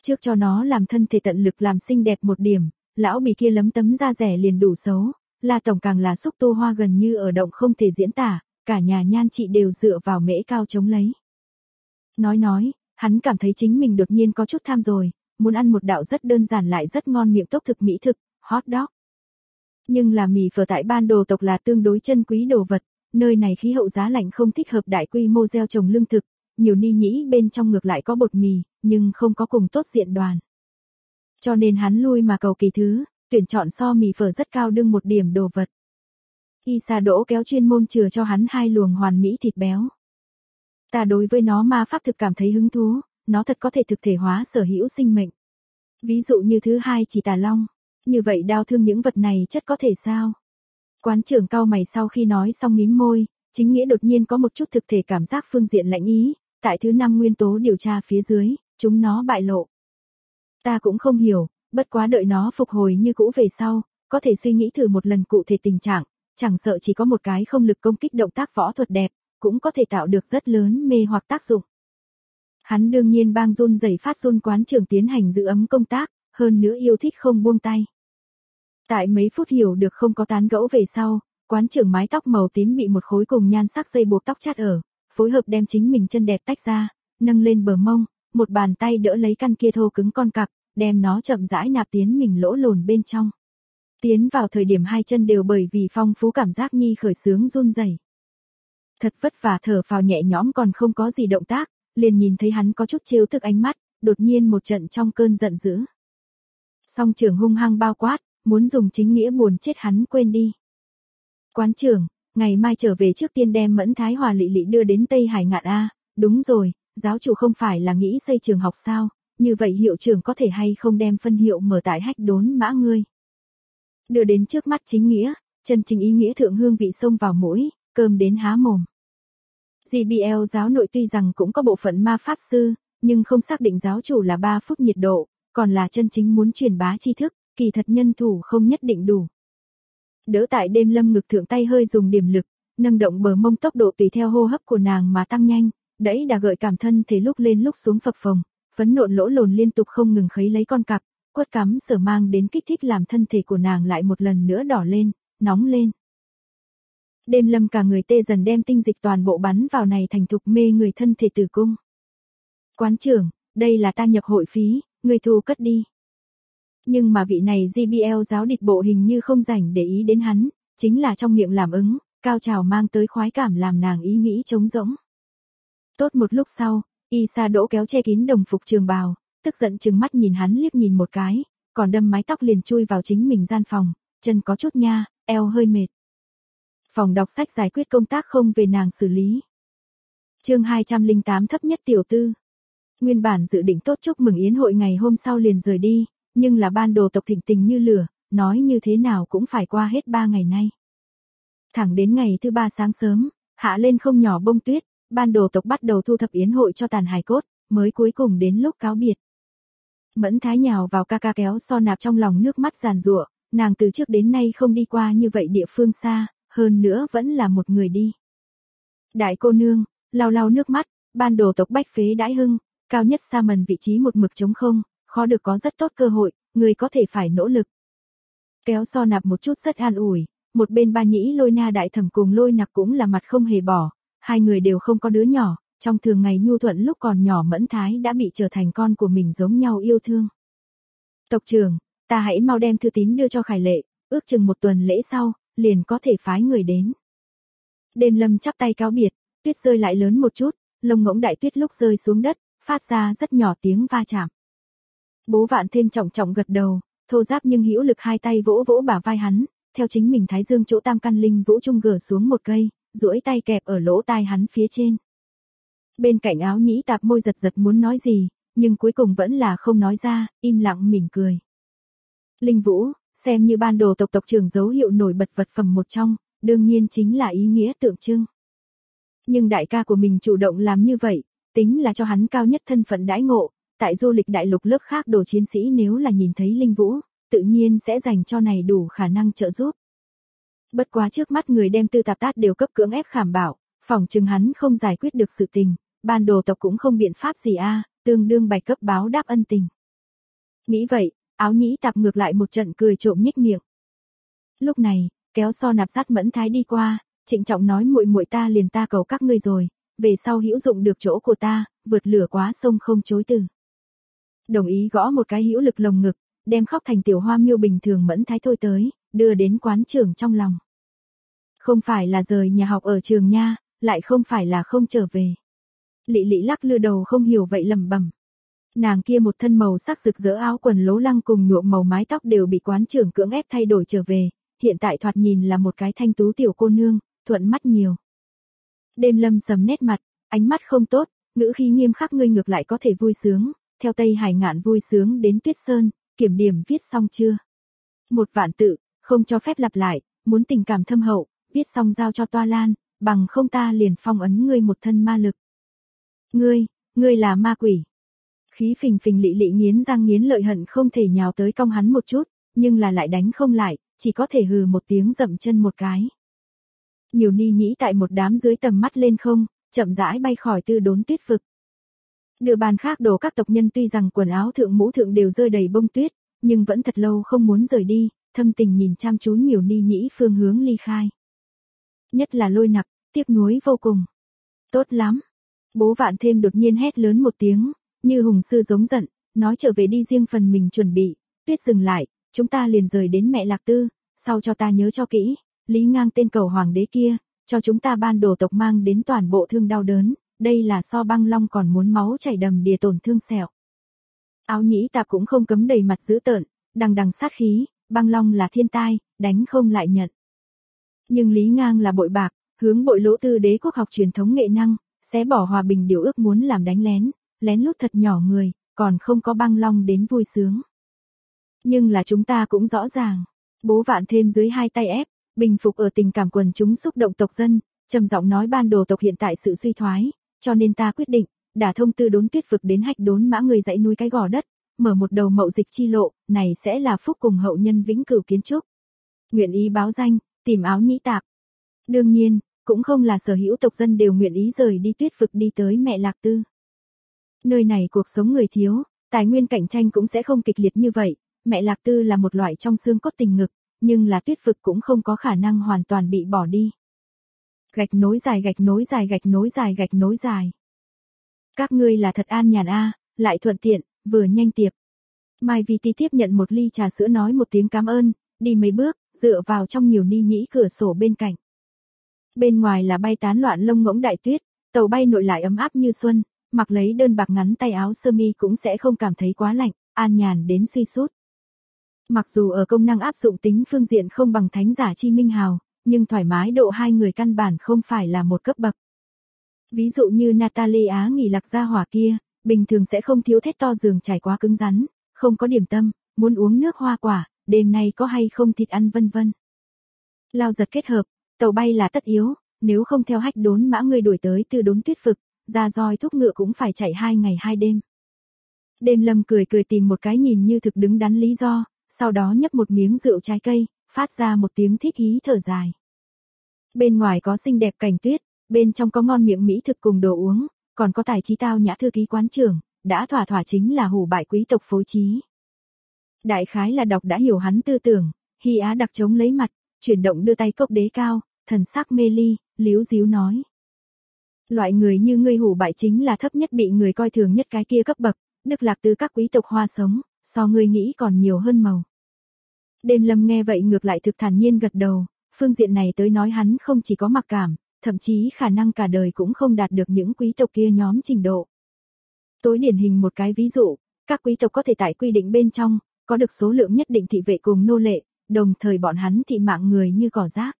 Trước cho nó làm thân thể tận lực làm xinh đẹp một điểm, lão bì kia lấm tấm da rẻ liền đủ xấu, La tổng càng là xúc Tô Hoa gần như ở động không thể diễn tả, cả nhà nhan chị đều dựa vào mễ cao chống lấy. Nói, hắn cảm thấy chính mình đột nhiên có chút tham rồi, muốn ăn một đạo rất đơn giản lại rất ngon miệng tốc thực mỹ thực, hot dog. Nhưng là mì phở tại Ban Đồ tộc là tương đối chân quý đồ vật, nơi này khí hậu giá lạnh không thích hợp đại quy mô gieo trồng lương thực, nhiều ni nhĩ bên trong ngược lại có bột mì, nhưng không có cùng tốt diện đoàn. Cho nên hắn lui mà cầu kỳ thứ, tuyển chọn so mì phở rất cao đương một điểm đồ vật. Isa Đỗ kéo chuyên môn chừa cho hắn 2 luồng hoàn mỹ thịt béo. Ta đối với nó ma pháp thực cảm thấy hứng thú, nó thật có thể thực thể hóa sở hữu sinh mệnh. Ví dụ như thứ 2 chỉ tà long, như vậy đau thương những vật này chất có thể sao? Quán trưởng cau mày sau khi nói xong mím môi, chính nghĩa đột nhiên có một chút thực thể cảm giác phương diện lãnh ý, tại thứ 5 nguyên tố điều tra phía dưới, chúng nó bại lộ. Ta cũng không hiểu, bất quá đợi nó phục hồi như cũ về sau, có thể suy nghĩ thử một lần cụ thể tình trạng, chẳng sợ chỉ có một cái không lực công kích động tác võ thuật đẹp, cũng có thể tạo được rất lớn mê hoặc tác dụng. Hắn đương nhiên bang run rẩy phát run quán trưởng tiến hành giữ ấm công tác, hơn nữa yêu thích không buông tay. Tại mấy phút hiểu được không có tán gẫu về sau, quán trưởng mái tóc màu tím bị một khối cùng nhan sắc dây buộc tóc chát ở, phối hợp đem chính mình chân đẹp tách ra, nâng lên bờ mông, một bàn tay đỡ lấy căn kia thô cứng con cặc, đem nó chậm rãi nạp tiến mình lỗ lồn bên trong. Tiến vào thời điểm 2 chân đều bởi vì phong phú cảm giác nhi khởi sướng run rẩy. Thật vất vả thở phào nhẹ nhõm còn không có gì động tác, liền nhìn thấy hắn có chút trêu tức ánh mắt, đột nhiên một trận trong cơn giận dữ. Song trưởng hung hăng bao quát, muốn dùng chính nghĩa buồn chết hắn quên đi. Quán trưởng, ngày mai trở về trước tiên đem Mẫn Thái Hòa Lị Lị đưa đến Tây Hải Ngạn A, đúng rồi, giáo chủ không phải là nghĩ xây trường học sao, như vậy hiệu trưởng có thể hay không đem phân hiệu mở tại Hách Đốn Mã ngươi. Đưa đến trước mắt chính nghĩa, chân chính ý nghĩa thượng hương vị xông vào mũi, cơm đến há mồm. GBL giáo nội tuy rằng cũng có bộ phận ma pháp sư, nhưng không xác định giáo chủ là 3 phút nhiệt độ, còn là chân chính muốn truyền bá tri thức, kỳ thật nhân thủ không nhất định đủ. Đỡ tại đêm lâm ngực thượng tay hơi dùng điểm lực, nâng động bờ mông tốc độ tùy theo hô hấp của nàng mà tăng nhanh, đẩy đà gợi cảm thân thể lúc lên lúc xuống phập phồng, phấn nộn lỗ lồn liên tục không ngừng khấy lấy con cặc, quất cắm sở mang đến kích thích làm thân thể của nàng lại một lần nữa đỏ lên, nóng lên. Đêm lâm cả người tê dần đem tinh dịch toàn bộ bắn vào này thành thục mê người thân thể tử cung. Quán trưởng, đây là ta nhập hội phí, người thu cất đi. Nhưng mà vị này GBL giáo địch bộ hình như không rảnh để ý đến hắn, chính là trong miệng làm ứng, cao trào mang tới khoái cảm làm nàng ý nghĩ trống rỗng. Tốt một lúc sau, Isa Đỗ kéo che kín đồng phục trường bào, tức giận trừng mắt nhìn hắn liếc nhìn một cái, còn đâm mái tóc liền chui vào chính mình gian phòng, chân có chút nha, eo hơi mệt. Phòng đọc sách giải quyết công tác không về nàng xử lý. Chương 208 thấp nhất tiểu tư. Nguyên bản dự định tốt chúc mừng yến hội ngày hôm sau liền rời đi, nhưng là Ban Đồ tộc thịnh tình như lửa, nói như thế nào cũng phải qua hết 3 ngày nay. Thẳng đến ngày thứ 3 sáng sớm, hạ lên không nhỏ bông tuyết, Ban Đồ tộc bắt đầu thu thập yến hội cho tàn hài cốt, mới cuối cùng đến lúc cáo biệt. Mẫn Thái nhào vào ca ca kéo so nạp trong lòng nước mắt giàn giụa, nàng từ trước đến nay không đi qua như vậy địa phương xa, hơn nữa vẫn là một người đi. Đại cô nương, lau lau nước mắt, Ban Đồ tộc bách phế đãi hưng, cao nhất sa mần vị trí một mực trống không, khó được có rất tốt cơ hội, người có thể phải nỗ lực. Kéo so nạp một chút rất an ủi, một bên Ba Nhĩ Lôi Na đại thẩm cùng Lôi Nặc cũng là mặt không hề bỏ, hai người đều không có đứa nhỏ, trong thường ngày nhu thuận lúc còn nhỏ Mẫn Thái đã bị trở thành con của mình giống nhau yêu thương. Tộc trưởng, ta hãy mau đem thư tín đưa cho Khải Lệ, ước chừng 1 tuần lễ sau, liền có thể phái người đến. Đêm lâm chắp tay cáo biệt, tuyết rơi lại lớn một chút, lông ngỗng đại tuyết lúc rơi xuống đất, phát ra rất nhỏ tiếng va chạm. Bố Vạn thêm trọng trọng gật đầu, thô giáp nhưng hữu lực hai tay vỗ vỗ bả vai hắn, theo chính mình thái dương chỗ tam căn linh vũ trung gỡ xuống một cây, duỗi tay kẹp ở lỗ tai hắn phía trên. Bên cạnh Áo Nhĩ tạp môi giật giật muốn nói gì, nhưng cuối cùng vẫn là không nói ra, im lặng mỉm cười. Linh Vũ, xem như Ban Đồ tộc tộc trưởng dấu hiệu nổi bật vật phẩm một trong, đương nhiên chính là ý nghĩa tượng trưng. Nhưng đại ca của mình chủ động làm như vậy, tính là cho hắn cao nhất thân phận đãi ngộ, tại du lịch đại lục lớp khác đồ chiến sĩ nếu là nhìn thấy Linh Vũ, tự nhiên sẽ dành cho này đủ khả năng trợ giúp. Bất quá trước mắt người đem Tư Tạp Tát đều cấp cưỡng ép khảm bảo, phỏng chừng hắn không giải quyết được sự tình, Ban Đồ tộc cũng không biện pháp gì a, tương đương bạch cấp báo đáp ân tình. Nghĩ vậy, Áo Nhĩ Tạp ngược lại một trận cười trộm nhếch miệng. Lúc này, kéo so nạp sát Mẫn Thái đi qua, trịnh trọng nói muội muội ta liền ta cầu các ngươi rồi, về sau hữu dụng được chỗ của ta, vượt lửa quá sông không chối từ. Đồng ý gõ một cái hữu lực lồng ngực, đem khóc thành tiểu hoa miêu bình thường Mẫn Thái thôi tới, đưa đến quán trưởng trong lòng. Không phải là rời nhà học ở trường nha, lại không phải là không trở về. Lị Lị lắc lư đầu không hiểu vậy lẩm bẩm. Nàng kia một thân màu sắc rực rỡ áo quần lố lăng cùng nhuộm màu mái tóc đều bị quán trưởng cưỡng ép thay đổi trở về, hiện tại thoạt nhìn là một cái thanh tú tiểu cô nương, thuận mắt nhiều. Đêm Lâm sầm nét mặt, ánh mắt không tốt, ngữ khí nghiêm khắc ngươi ngược lại có thể vui sướng, theo Tây Hải Ngạn vui sướng đến Tuyết Sơn, kiểm điểm viết xong chưa? 1.000 tự, không cho phép lặp lại, muốn tình cảm thâm hậu, viết xong giao cho Toa Lan, bằng không ta liền phong ấn ngươi một thân ma lực. Ngươi là ma quỷ. Khí phình phình Lị Lị nghiến răng nghiến lợi hận không thể nhào tới cong hắn một chút, nhưng là lại đánh không lại, chỉ có thể hừ một tiếng dậm chân một cái. Nhiều Ni Nhĩ tại một đám dưới tầm mắt lên không, chậm rãi bay khỏi Tư Đốn Tuyết vực. Địa bàn khác đồ các tộc nhân tuy rằng quần áo thượng mũ thượng đều rơi đầy bông tuyết, nhưng vẫn thật lâu không muốn rời đi, thâm tình nhìn chăm chú Nhiều Ni Nhĩ phương hướng ly khai. Nhất là Lôi Nặc, tiếc nuối vô cùng. Tốt lắm. Bố Vạn Thêm đột nhiên hét lớn một tiếng, như hùng sư giống giận, nói trở về đi riêng phần mình chuẩn bị, Tuyết dừng lại, chúng ta liền rời đến Mẹ Lạc Tư, sau cho ta nhớ cho kỹ, Lý Ngang tên cầu hoàng đế kia, cho chúng ta ban đồ tộc mang đến toàn bộ thương đau đớn, đây là so Băng Long còn muốn máu chảy đầm đìa tổn thương sẹo. Áo Nhĩ Tạp cũng không cấm đầy mặt dữ tợn, đằng đằng sát khí, Băng Long là thiên tai, đánh không lại nhận. Nhưng Lý Ngang là bội bạc, hướng bội lỗ Tư đế quốc học truyền thống nghệ năng, xé bỏ hòa bình điều ước muốn làm đánh lén lút thật nhỏ người, còn không có Băng Long đến vui sướng. Nhưng là chúng ta cũng rõ ràng, bố Vạn Thêm dưới hai tay ép, bình phục ở tình cảm quần chúng xúc động tộc dân, trầm giọng nói ban đồ tộc hiện tại sự suy thoái, cho nên ta quyết định, đả thông Tư Đốn Tuyết vực đến Hạch Đốn Mã người dãy núi cái gò đất, mở một đầu mậu dịch chi lộ, này sẽ là phúc cùng hậu nhân vĩnh cửu kiến trúc. Nguyện ý báo danh, tìm Áo Nhĩ Tạp. Đương nhiên, cũng không là sở hữu tộc dân đều nguyện ý rời đi Tuyết vực đi tới Mẹ Lạc Tư. Nơi này cuộc sống người thiếu, tài nguyên cạnh tranh cũng sẽ không kịch liệt như vậy, Mẹ Lạc Tư là một loại trong xương cốt tình ngực, nhưng là Tuyết vực cũng không có khả năng hoàn toàn bị bỏ đi. Gạch nối dài gạch nối dài gạch nối dài gạch nối dài. Các ngươi là thật an nhàn a, lại thuận tiện, vừa nhanh tiệp. Mai Vi Ti tiếp nhận một ly trà sữa nói một tiếng cảm ơn, đi mấy bước, dựa vào trong Nhiều Ni Nhĩ cửa sổ bên cạnh. Bên ngoài là bay tán loạn lông ngỗng đại tuyết, tàu bay nội lại ấm áp như xuân, mặc lấy đơn bạc ngắn tay áo sơ mi cũng sẽ không cảm thấy quá lạnh, an nhàn đến suy sút. Mặc dù ở công năng áp dụng tính phương diện không bằng thánh giả Chi Minh Hào, nhưng thoải mái độ hai người căn bản không phải là một cấp bậc. Ví dụ như Natalie Á nghỉ lạc gia hỏa kia, bình thường sẽ không thiếu thét to giường trải quá cứng rắn, không có điểm tâm, muốn uống nước hoa quả, đêm nay có hay không thịt ăn vân vân. Lao giật kết hợp, tàu bay là tất yếu, nếu không theo Hạch Đốn Mã người đuổi tới Tư Đốn Tuyết vực, ra roi thúc ngựa cũng phải chạy 2 ngày 2 đêm. Đêm Lâm cười cười tìm một cái nhìn như thực đứng đắn lý do, sau đó nhấp một miếng rượu trái cây, phát ra một tiếng thích hí thở dài. Bên ngoài có xinh đẹp cảnh tuyết, bên trong có ngon miệng mỹ thực cùng đồ uống, còn có tài trí tao nhã thư ký quán trưởng, đã thỏa thỏa chính là hủ bại quý tộc phối trí. Đại khái là đọc đã hiểu hắn tư tưởng, Hy Á đặc chống lấy mặt, chuyển động đưa tay cốc đế cao, thần sắc mê ly, líu díu nói. Loại người như ngươi hủ bại chính là thấp nhất bị người coi thường nhất cái kia cấp bậc, Đức Lạc Tư các quý tộc hoa sống, so ngươi nghĩ còn nhiều hơn màu. Đêm Lâm nghe vậy ngược lại thực thản nhiên gật đầu, phương diện này tới nói hắn không chỉ có mặc cảm, thậm chí khả năng cả đời cũng không đạt được những quý tộc kia nhóm trình độ. Tối điển hình một cái ví dụ, các quý tộc có thể tại quy định bên trong, có được số lượng nhất định thị vệ cùng nô lệ, đồng thời bọn hắn thị mạng người như cỏ rác.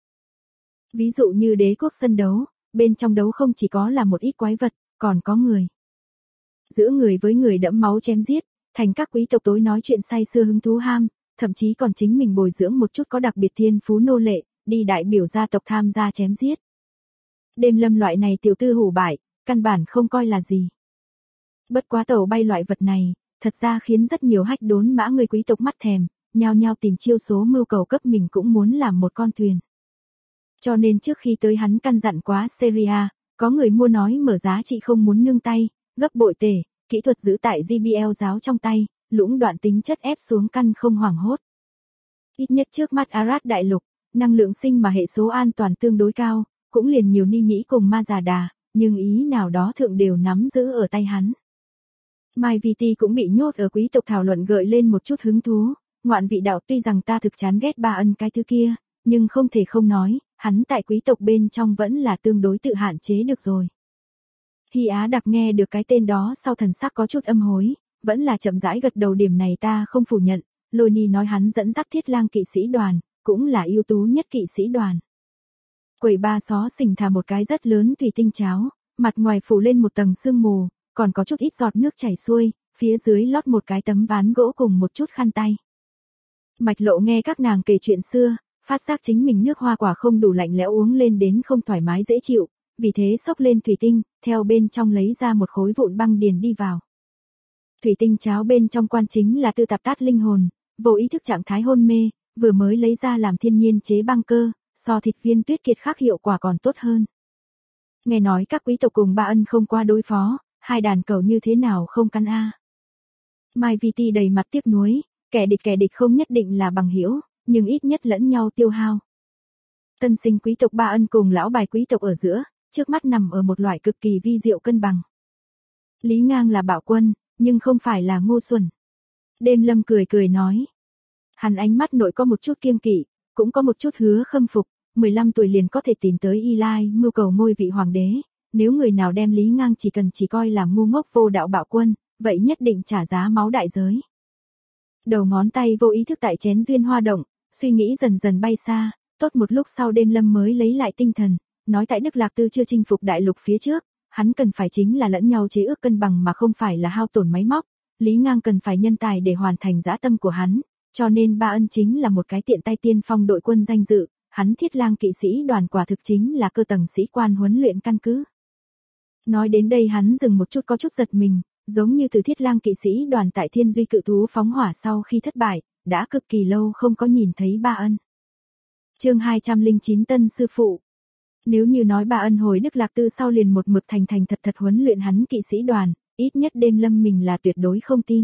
Ví dụ như đế quốc sân đấu, bên trong đấu không chỉ có là một ít quái vật, còn có người. Giữa người với người đẫm máu chém giết, thành các quý tộc tối nói chuyện say sưa hứng thú ham, thậm chí còn chính mình bồi dưỡng một chút có đặc biệt thiên phú nô lệ, đi đại biểu gia tộc tham gia chém giết. Đêm Lâm loại này tiểu tư hủ bại, căn bản không coi là gì. Bất quá tàu bay loại vật này, thật ra khiến rất nhiều Hạch Đốn Mã người quý tộc mắt thèm, nhao nhao tìm chiêu số mưu cầu cấp mình cũng muốn làm một con thuyền. Cho nên trước khi tới hắn căn dặn quá Syria, có người mua nói mở giá trị không muốn nương tay, gấp bội tể, kỹ thuật giữ tại GBL giáo trong tay, lũng đoạn tính chất ép xuống căn không hoảng hốt. Ít nhất trước mắt Arad đại lục, năng lượng sinh mà hệ số an toàn tương đối cao, cũng liền nhiều ni nhĩ cùng ma già đà, nhưng ý nào đó thượng đều nắm giữ ở tay hắn. Mai VT cũng bị nhốt ở quý tộc thảo luận gợi lên một chút hứng thú, ngoạn vị đạo tuy rằng ta thực chán ghét Ba Ân cái thứ kia, nhưng không thể không nói, hắn tại quý tộc bên trong vẫn là tương đối tự hạn chế được rồi. Hy Á Đặc nghe được cái tên đó sau thần sắc có chút âm hối, vẫn là chậm rãi gật đầu, điểm này ta không phủ nhận, Lôi Ni nói hắn dẫn dắt Thiết Lang kỵ sĩ đoàn, cũng là ưu tú nhất kỵ sĩ đoàn. Quầy ba xó xỉnh thả một cái rất lớn thủy tinh cháo, mặt ngoài phủ lên một tầng sương mù, còn có chút ít giọt nước chảy xuôi, phía dưới lót một cái tấm ván gỗ cùng một chút khăn tay. Mạch Lộ nghe các nàng kể chuyện xưa, phát giác chính mình nước hoa quả không đủ lạnh lẽo uống lên đến không thoải mái dễ chịu, vì thế xốc lên thủy tinh, theo bên trong lấy ra một khối vụn băng điền đi vào. Thủy tinh cháo bên trong quan chính là tư tạp tát linh hồn, vô ý thức trạng thái hôn mê, vừa mới lấy ra làm thiên nhiên chế băng cơ, so thịt viên tuyết kiệt khác hiệu quả còn tốt hơn. Nghe nói các quý tộc cùng Ba Ân không qua đối phó, hai đàn cẩu như thế nào không căn a. Mai VT đầy mặt tiếc nuối, kẻ địch không nhất định là bằng hữu, nhưng ít nhất lẫn nhau tiêu hao. Tân sinh quý tộc Ba Ân cùng lão bài quý tộc ở giữa, trước mắt nằm ở một loại cực kỳ vi diệu cân bằng. Lý Ngang là bạo quân, nhưng không phải là ngu xuẩn. Đêm Lâm cười cười nói. Hắn ánh mắt nội có một chút kiêng kỵ, cũng có một chút hứa khâm phục, 15 tuổi liền có thể tìm tới Y Lai mưu cầu ngôi vị hoàng đế, nếu người nào đem Lý Ngang chỉ coi làm ngu ngốc vô đạo bạo quân, vậy nhất định trả giá máu đại giới. Đầu ngón tay vô ý thức tại chén duyên hoa động, suy nghĩ dần dần bay xa, tốt một lúc sau Đêm Lâm mới lấy lại tinh thần, nói tại Đức Lạc Tư chưa chinh phục đại lục phía trước, hắn cần phải chính là lẫn nhau chế ước cân bằng mà không phải là hao tổn máy móc, Lý Ngang cần phải nhân tài để hoàn thành dã tâm của hắn, cho nên Ba Ân chính là một cái tiện tay tiên phong đội quân danh dự, hắn Thiết Lang kỵ sĩ đoàn quả thực chính là cơ tầng sĩ quan huấn luyện căn cứ. Nói đến đây hắn dừng một chút có chút giật mình, giống như từ Thiết Lang kỵ sĩ đoàn tại Thiên Duy cự thú phóng hỏa sau khi thất bại, đã cực kỳ lâu không có nhìn thấy Ba Ân. Chương 209 Tân sư phụ. Nếu như nói Ba Ân hồi Đức Lạc Tư sau liền một mực thành thật huấn luyện hắn kỵ sĩ đoàn, ít nhất Đêm Lâm mình là tuyệt đối không tin.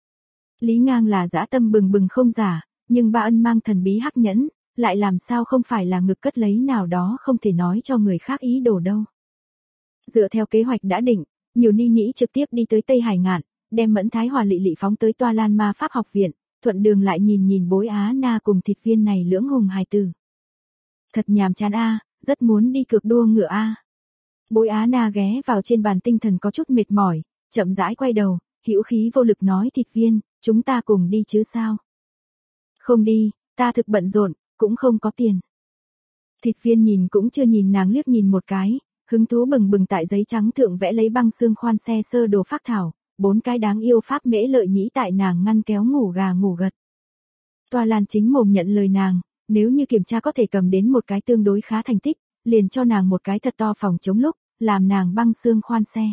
Lý Ngang là dã tâm bừng bừng không giả, nhưng Ba Ân mang thần bí hắc nhẫn, lại làm sao không phải là ngực cất lấy nào đó không thể nói cho người khác ý đồ đâu. Dựa theo kế hoạch đã định, nhiều ni nhĩ trực tiếp đi tới Tây Hải Ngạn, đem Mẫn Thái Hòa Lị Lị phóng tới Toa Lan Ma Pháp học viện, thuận đường lại nhìn Bối Á Na cùng thịt viên này lưỡng hùng hài tử. Thật nhàm chán a, rất muốn đi cược đua ngựa a. Bối Á Na ghé vào trên bàn tinh thần có chút mệt mỏi, chậm rãi quay đầu, hữu khí vô lực nói thịt viên, chúng ta cùng đi chứ sao? Không đi, ta thực bận rộn, cũng không có tiền. Thịt viên nhìn cũng chưa nhìn nàng liếc nhìn một cái, hứng thú bừng bừng tại giấy trắng thượng vẽ lấy băng xương khoan xe sơ đồ phác thảo, 4 cái đáng yêu pháp mễ lợi nhĩ tại nàng ngăn kéo ngủ gà ngủ gật. Toa Lan chính mồm nhận lời nàng, nếu như kiểm tra có thể cầm đến một cái tương đối khá thành tích, liền cho nàng một cái thật to phòng chống lúc, làm nàng băng xương khoan xe.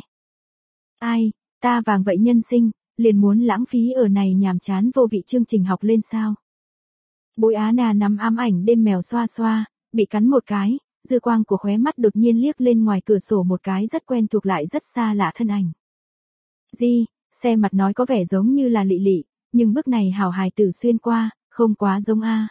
Ai, ta vàng vậy nhân sinh, liền muốn lãng phí ở này nhàm chán vô vị chương trình học lên sao. Bối Á Na nắm ám ảnh đêm mèo xoa xoa, bị cắn một cái, dư quang của khóe mắt đột nhiên liếc lên ngoài cửa sổ một cái rất quen thuộc lại rất xa lạ thân ảnh. Di, xe mặt nói có vẻ giống như là Lị Lị, nhưng bước này hảo hài tử xuyên qua, không quá giống a.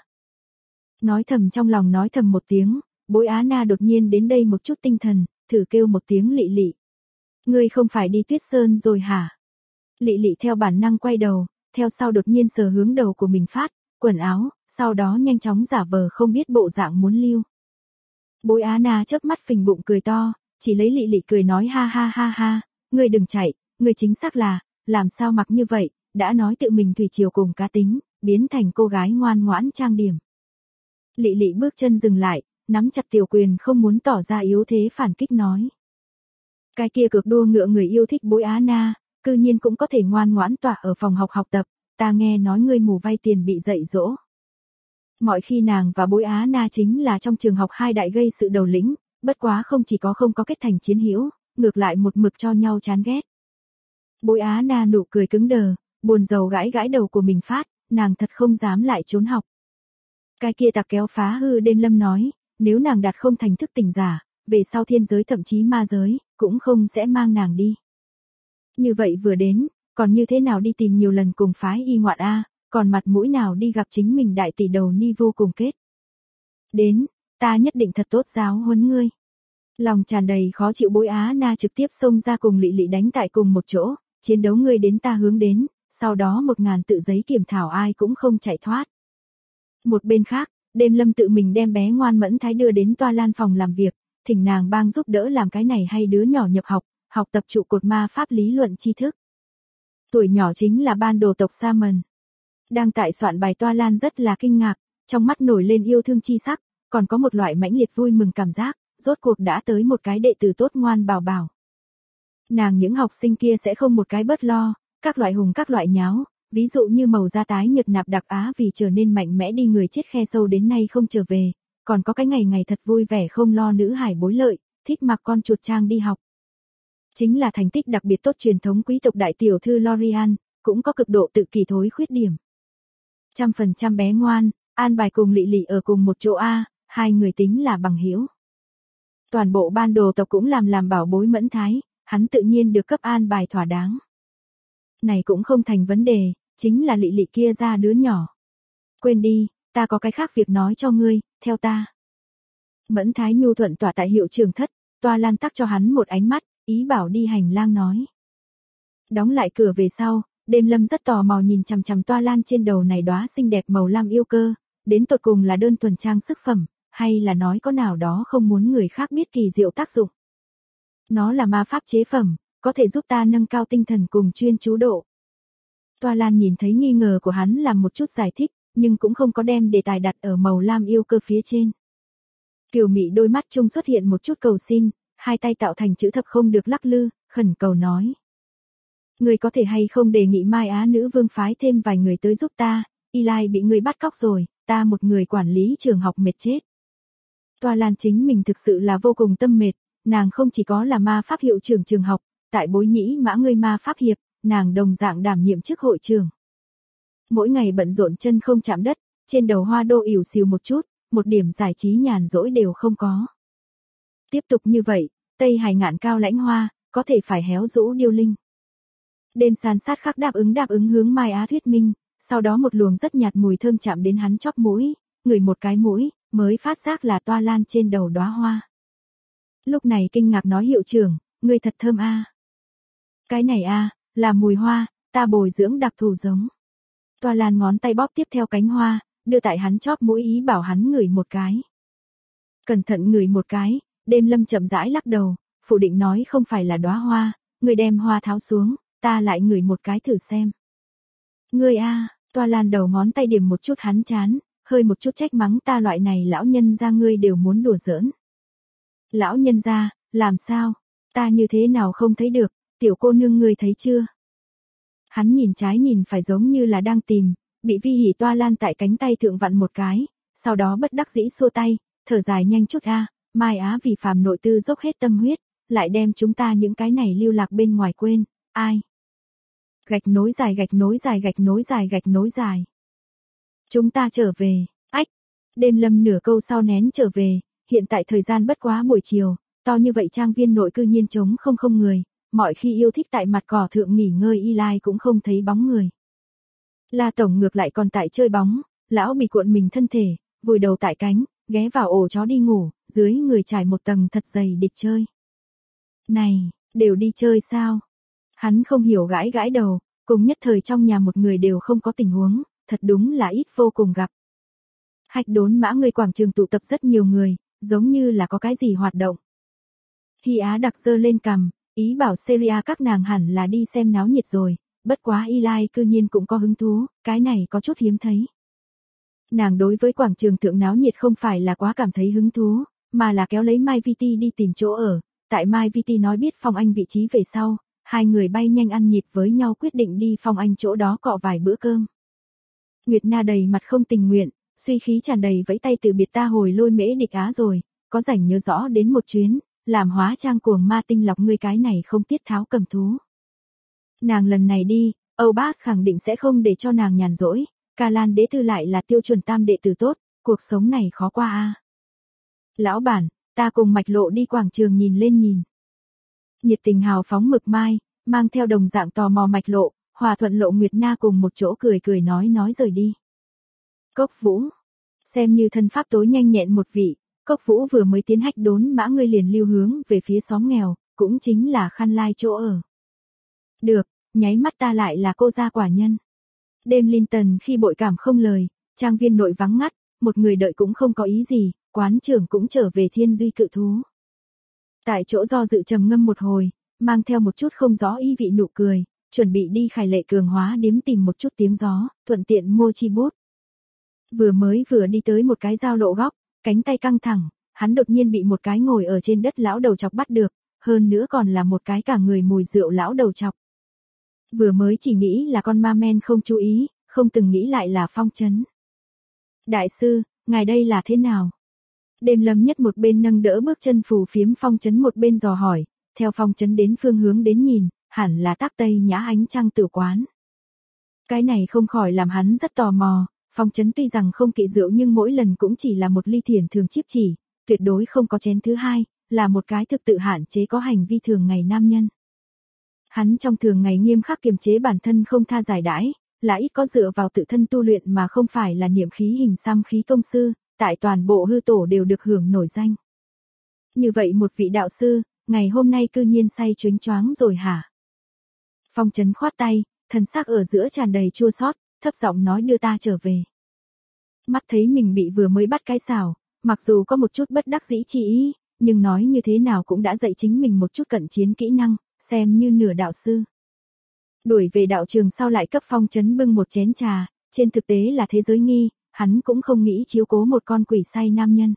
Nói thầm trong lòng nói thầm một tiếng, Bối Á Na đột nhiên đến đây một chút tinh thần, thử kêu một tiếng Lị Lị. Ngươi không phải đi Tuyết Sơn rồi hả? Lị Lị theo bản năng quay đầu, theo sau đột nhiên sờ hướng đầu của mình phát, quần áo, sau đó nhanh chóng giả vờ không biết bộ dạng muốn lưu. Bối Á Na chớp mắt phình bụng cười to, chỉ lấy Lị Lị cười nói ha ha ha ha, ngươi đừng chạy, ngươi chính xác là, làm sao mặc như vậy, đã nói tự mình thủy triều cùng cá tính, biến thành cô gái ngoan ngoãn trang điểm. Lị Lị bước chân dừng lại, nắm chặt tiểu quyền không muốn tỏ ra yếu thế phản kích nói. Cái kia cược đua ngựa người yêu thích Bối Á Na, cư nhiên cũng có thể ngoan ngoãn tỏa ở phòng học tập, ta nghe nói ngươi mù vay tiền bị dạy dỗ. Mọi khi nàng và Bối Á Na chính là trong trường học hai đại gây sự đầu lĩnh, bất quá không có kết thành chiến hữu, ngược lại một mực cho nhau chán ghét. Bối Á Na nụ cười cứng đờ, buồn rầu gãi đầu của mình phát, nàng thật không dám lại trốn học. Cái kia tặc kéo phá hư Đêm Lâm nói, nếu nàng đạt không thành thức tỉnh giả, về sau thiên giới thậm chí ma giới, cũng không sẽ mang nàng đi. Như vậy vừa đến, còn như thế nào đi tìm nhiều lần cùng phái y ngoạn a, còn mặt mũi nào đi gặp chính mình đại tỷ đầu ni vô cùng kết. Đến, ta nhất định thật tốt giáo huấn ngươi. Lòng tràn đầy khó chịu Bối Á Na trực tiếp xông ra cùng Lị Lị đánh tại cùng một chỗ, chiến đấu ngươi đến ta hướng đến, sau đó 1000 tự giấy kiểm thảo ai cũng không chạy thoát. Một bên khác, Đêm Lâm tự mình đem bé ngoan Mẫn Thái đưa đến Toa Lan phòng làm việc, thỉnh nàng bang giúp đỡ làm cái này hay đứa nhỏ nhập học, học tập trụ cột ma pháp lý luận tri thức. Tuổi nhỏ chính là ban đồ tộc Salmon. Đang tại soạn bài Toa Lan rất là kinh ngạc, trong mắt nổi lên yêu thương chi sắc, còn có một loại mãnh liệt vui mừng cảm giác, rốt cuộc đã tới một cái đệ tử tốt ngoan bảo bảo. Nàng những học sinh kia sẽ không một cái bớt lo, các loại hùng các loại nháo, ví dụ như màu da tái nhợt nạp đặc á vì trở nên mạnh mẽ đi người chết khe sâu đến nay không trở về, còn có cái ngày ngày thật vui vẻ không lo nữ hải bối lợi, thích mặc con chuột trang đi học. Chính là thành tích đặc biệt tốt truyền thống quý tộc đại tiểu thư Lorian, cũng có cực độ tự kỷ thối khuyết điểm. 100% bé ngoan, an bài cùng Lị Lị ở cùng một chỗ A, hai người tính là bằng hữu. Toàn bộ ban đồ tộc cũng làm bảo bối Mẫn Thái, hắn tự nhiên được cấp an bài thỏa đáng. Này cũng không thành vấn đề, chính là Lị Lị kia ra đứa nhỏ. Quên đi, ta có cái khác việc nói cho ngươi, theo ta. Mẫn Thái nhu thuận tỏa tại hiệu trường thất, Toa Lan tắc cho hắn một ánh mắt, ý bảo đi hành lang nói. Đóng lại cửa về sau, Đêm Lâm rất tò mò nhìn chằm chằm Toa Lan trên đầu này đóa xinh đẹp màu lam yêu cơ, đến tột cùng là đơn thuần trang sức phẩm, hay là nói có nào đó không muốn người khác biết kỳ diệu tác dụng. Nó là ma pháp chế phẩm, có thể giúp ta nâng cao tinh thần cùng chuyên chú độ. Toa Lan nhìn thấy nghi ngờ của hắn làm một chút giải thích, nhưng cũng không có đem đề tài đặt ở màu lam yêu cơ phía trên. Kiều mị đôi mắt trung xuất hiện một chút cầu xin, hai tay tạo thành chữ thập không được lắc lư, khẩn cầu nói. Người có thể hay không đề nghị Mai Á nữ vương phái thêm vài người tới giúp ta, Eli bị người bắt cóc rồi, ta một người quản lý trường học mệt chết. Toa Lan chính mình thực sự là vô cùng tâm mệt, nàng không chỉ có là ma pháp hiệu trưởng trường học, tại Bối Nhĩ Mã ngươi ma pháp hiệp, nàng đồng dạng đảm nhiệm chức hội trưởng. Mỗi ngày bận rộn chân không chạm đất, trên đầu hoa đô ỉu xìu một chút, một điểm giải trí nhàn rỗi đều không có. Tiếp tục như vậy, Tây Hải ngạn cao lãnh hoa, có thể phải héo rũ điêu linh. Đêm san sát khắc đáp ứng hướng Mai Á thuyết minh, sau đó một luồng rất nhạt mùi thơm chạm đến hắn chóp mũi, ngửi một cái mũi, mới phát giác là Toa Lan trên đầu đóa hoa. Lúc này kinh ngạc nói hiệu trưởng, ngươi thật thơm a. Cái này a, là mùi hoa, ta bồi dưỡng đặc thù giống. Toa Lan ngón tay bóp tiếp theo cánh hoa, đưa tại hắn chóp mũi ý bảo hắn ngửi một cái. Cẩn thận ngửi một cái, Đêm Lâm chậm rãi lắc đầu, phủ định nói không phải là đóa hoa, người đem hoa tháo xuống, ta lại ngửi một cái thử xem. Ngươi a, Toa Lan đầu ngón tay điểm một chút hắn chán, hơi một chút trách mắng ta loại này lão nhân gia ngươi đều muốn đùa giỡn. Lão nhân gia, làm sao? Ta như thế nào không thấy được, tiểu cô nương ngươi thấy chưa? Hắn nhìn trái nhìn phải giống như là đang tìm, bị Vi Hỉ Toa Lan tại cánh tay thượng vặn một cái, sau đó bất đắc dĩ xua tay, thở dài nhanh chút a, Mai Á vì phàm nội tư dốc hết tâm huyết, lại đem chúng ta những cái này lưu lạc bên ngoài quên, ai? Gạch nối dài gạch nối dài gạch nối dài gạch nối dài. Chúng ta trở về, ách. Đêm Lâm nửa câu sau nén trở về, hiện tại thời gian bất quá buổi chiều, to như vậy trang viên nội cư nhiên trống không người, mọi khi yêu thích tại mặt cỏ thượng nghỉ ngơi Eli cũng không thấy bóng người. La tổng ngược lại còn tại chơi bóng, lão bị cuộn mình thân thể, vùi đầu tại cánh, ghé vào ổ chó đi ngủ, dưới người trải một tầng thật dày địch chơi. Này, đều đi chơi sao? Hắn không hiểu gãi gãi đầu, cùng nhất thời trong nhà một người đều không có tình huống, thật đúng là ít vô cùng gặp. Hạch Đốn Mã người quảng trường tụ tập rất nhiều người, giống như là có cái gì hoạt động. Hy Á đặc giơ lên cằm, ý bảo Seria các nàng hẳn là đi xem náo nhiệt rồi, bất quá Eli cư nhiên cũng có hứng thú, cái này có chút hiếm thấy. Nàng đối với quảng trường thượng náo nhiệt không phải là quá cảm thấy hứng thú, mà là kéo lấy Mai Viti đi tìm chỗ ở, tại Mai Viti nói biết Phong Anh vị trí về sau, hai người bay nhanh ăn nhịp với nhau quyết định đi Phong Anh chỗ đó cọ vài bữa cơm. Nguyệt Na đầy mặt không tình nguyện, suy khí tràn đầy vẫy tay từ biệt ta hồi lôi Mễ Địch Á rồi, có rảnh nhớ rõ đến một chuyến, làm hóa trang cuồng ma tinh lọc ngươi cái này không tiết tháo cầm thú. Nàng lần này đi, Âu Bác khẳng định sẽ không để cho nàng nhàn rỗi, Ca Lan đế tư lại là tiêu chuẩn tam đệ tử tốt, cuộc sống này khó qua a. Lão bản, ta cùng Mạch Lộ đi quảng trường nhìn lên nhìn. Nhiệt tình hào phóng Mực Mai, mang theo đồng dạng tò mò Mạch Lộ, Hòa Thuận Lộ Nguyệt Na cùng một chỗ cười cười nói rời đi. Cốc Vũ. Xem như thân pháp tối nhanh nhẹn một vị, Cốc Vũ vừa mới tiến hách đốn mã ngươi liền lưu hướng về phía xóm nghèo, cũng chính là Khăn Lai chỗ ở. Được, nháy mắt ta lại là cô gia quả nhân. Đêm Linton khi bội cảm không lời, trang viên nội vắng ngắt, một người đợi cũng không có ý gì, quán trưởng cũng trở về Thiên Duy Cự Thú. Tại chỗ do dự trầm ngâm một hồi, mang theo một chút không rõ ý vị nụ cười, chuẩn bị đi Khải Lệ Cường Hóa điếm tìm một chút tiếng gió, thuận tiện mua chi bút. Vừa đi tới một cái giao lộ góc, cánh tay căng thẳng, hắn đột nhiên bị một cái ngồi ở trên đất lão đầu chọc bắt được, hơn nữa còn là một cái cả người mùi rượu lão đầu chọc. Vừa mới chỉ nghĩ là con ma men không chú ý, không từng nghĩ lại là Phong Chấn. Đại sư, ngài đây là thế nào? Đêm Lâm Nhất một bên nâng đỡ bước chân phù phiếm Phong Chấn một bên dò hỏi, theo Phong Chấn đến phương hướng đến nhìn, hẳn là Tác Tây Nhã Ánh Trăng tử quán. Cái này không khỏi làm hắn rất tò mò, Phong Chấn tuy rằng không kỵ rượu nhưng mỗi lần cũng chỉ là một ly thiển thường chíp chỉ, tuyệt đối không có chén thứ hai, là một cái thực tự hạn chế có hành vi thường ngày nam nhân. Hắn trong thường ngày nghiêm khắc kiềm chế bản thân không tha giải đãi, là ít có dựa vào tự thân tu luyện mà không phải là niệm khí hình xăm khí công sư, tại toàn bộ hư tổ đều được hưởng nổi danh. Như vậy một vị đạo sư, ngày hôm nay cư nhiên say choáng choáng rồi hả? Phong Chấn khoát tay, thần sắc ở giữa tràn đầy chua xót, thấp giọng nói đưa ta trở về. Mắt thấy mình bị vừa mới bắt cái xảo, mặc dù có một chút bất đắc dĩ chi ý, nhưng nói như thế nào cũng đã dạy chính mình một chút cận chiến kỹ năng, xem như nửa đạo sư. Đuổi về đạo trường sau lại cấp Phong Chấn bưng một chén trà, trên thực tế là thế giới nghi, hắn cũng không nghĩ chiếu cố một con quỷ say nam nhân.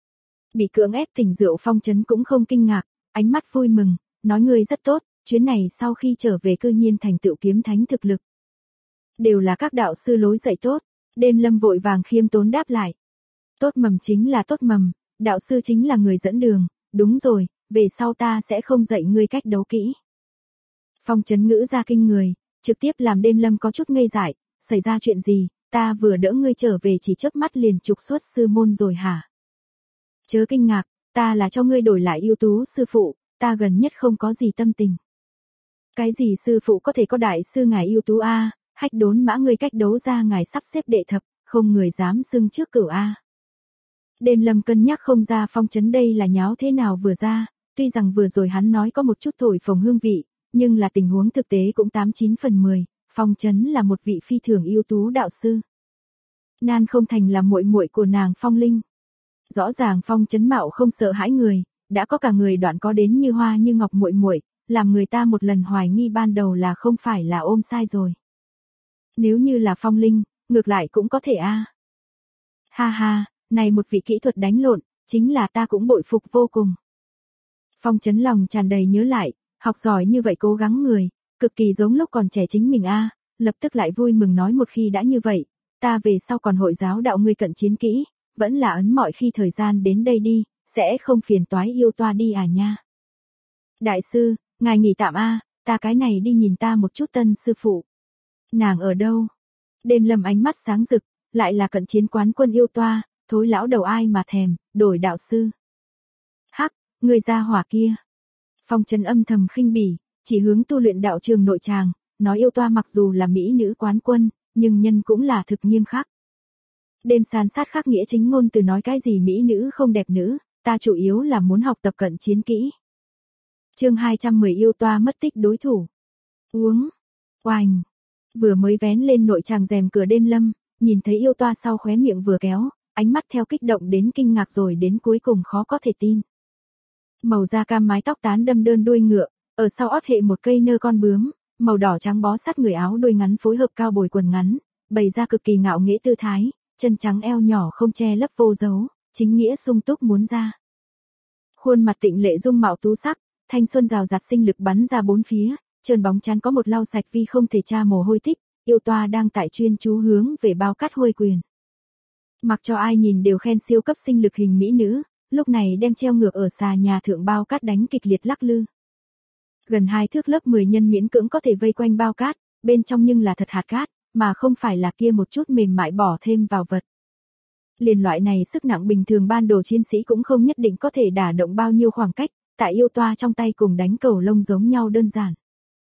Bị cưỡng ép tỉnh rượu Phong Chấn cũng không kinh ngạc, ánh mắt vui mừng, nói ngươi rất tốt, chuyến này sau khi trở về cư nhiên thành tựu kiếm thánh thực lực. Đều là các đạo sư lối dạy tốt, Đêm Lâm vội vàng khiêm tốn đáp lại. Tốt mầm chính là tốt mầm, đạo sư chính là người dẫn đường, đúng rồi, về sau ta sẽ không dạy ngươi cách đấu kỹ. Phong Chấn ngữ ra kinh người, trực tiếp làm Đêm Lâm có chút ngây dại, xảy ra chuyện gì, ta vừa đỡ ngươi trở về chỉ chớp mắt liền trục xuất sư môn rồi hả? Chớ kinh ngạc, ta là cho ngươi đổi lại ưu tú sư phụ, ta gần nhất không có gì tâm tình. Cái gì sư phụ có thể có đại sư ngài ưu tú a, hách đốn mã ngươi cách đấu ra ngài sắp xếp đệ thập, không người dám xưng trước cửu a. Đêm Lâm cân nhắc không ra Phong Chấn đây là nháo thế nào vừa ra, tuy rằng vừa rồi hắn nói có một chút thổi phồng hương vị, nhưng là tình huống thực tế cũng 89 phần 10, Phong Chấn là một vị phi thường ưu tú đạo sư. Nan không thành là muội muội của nàng Phong Linh. Rõ ràng Phong Chấn mạo không sợ hãi người, đã có cả người đoạn có đến như hoa như ngọc muội muội, làm người ta một lần hoài nghi ban đầu là không phải là ôm sai rồi. Nếu như là Phong Linh, ngược lại cũng có thể a. Ha ha, này một vị kỹ thuật đánh lộn, chính là ta cũng bội phục vô cùng. Phong Chấn lòng tràn đầy nhớ lại, học giỏi như vậy cố gắng người, cực kỳ giống lúc còn trẻ chính mình a, lập tức lại vui mừng nói một khi đã như vậy, ta về sau còn hội giáo đạo ngươi cận chiến kỹ, vẫn là ấn mọi khi thời gian đến đây đi, sẽ không phiền toái yêu toa đi à nha. Đại sư, ngài nghỉ tạm a, ta cái này đi nhìn ta một chút tân sư phụ. Nàng ở đâu? Đêm Lâm ánh mắt sáng rực, lại là cận chiến quán quân yêu toa, thối lão đầu ai mà thèm, đổi đạo sư. Hắc, người ra hỏa kia. Phong Chấn âm thầm khinh bỉ, chỉ hướng tu luyện đạo trường nội tràng, nói yêu toa mặc dù là mỹ nữ quán quân, nhưng nhân cũng là thực nghiêm khắc. Đêm san sát khắc nghĩa chính ngôn từ nói cái gì mỹ nữ không đẹp nữ, ta chủ yếu là muốn học tập cận chiến kỹ. Chương 210 yêu toa mất tích đối thủ. Uống. Oành. Vừa mới vén lên nội tràng rèm cửa Đêm Lâm, nhìn thấy yêu toa sau khóe miệng vừa kéo, ánh mắt theo kích động đến kinh ngạc rồi đến cuối cùng khó có thể tin. Màu da cam mái tóc tán đâm đơn đuôi ngựa, ở sau ót hệ một cây nơ con bướm, màu đỏ trắng bó sát người áo đuôi ngắn phối hợp cao bồi quần ngắn, bày ra cực kỳ ngạo nghễ tư thái, chân trắng eo nhỏ không che lấp vô dấu, chính nghĩa sung túc muốn ra. Khuôn mặt tịnh lệ dung mạo tú sắc, thanh xuân rào rạt sinh lực bắn ra bốn phía, trơn bóng chán có một lau sạch vi không thể tra mồ hôi tích, yêu toa đang tại chuyên chú hướng về bao cát huôi quyền. Mặc cho ai nhìn đều khen siêu cấp sinh lực hình mỹ nữ, lúc này đem treo ngược ở xà nhà thượng bao cát đánh kịch liệt lắc lư. Gần 2 thước lớp 10 nhân miễn cưỡng có thể vây quanh bao cát, bên trong nhưng là thật hạt cát, mà không phải là kia một chút mềm mại bỏ thêm vào vật. Liền loại này sức nặng bình thường ban đồ chiến sĩ cũng không nhất định có thể đả động bao nhiêu khoảng cách, tại yêu toa trong tay cùng đánh cầu lông giống nhau đơn giản.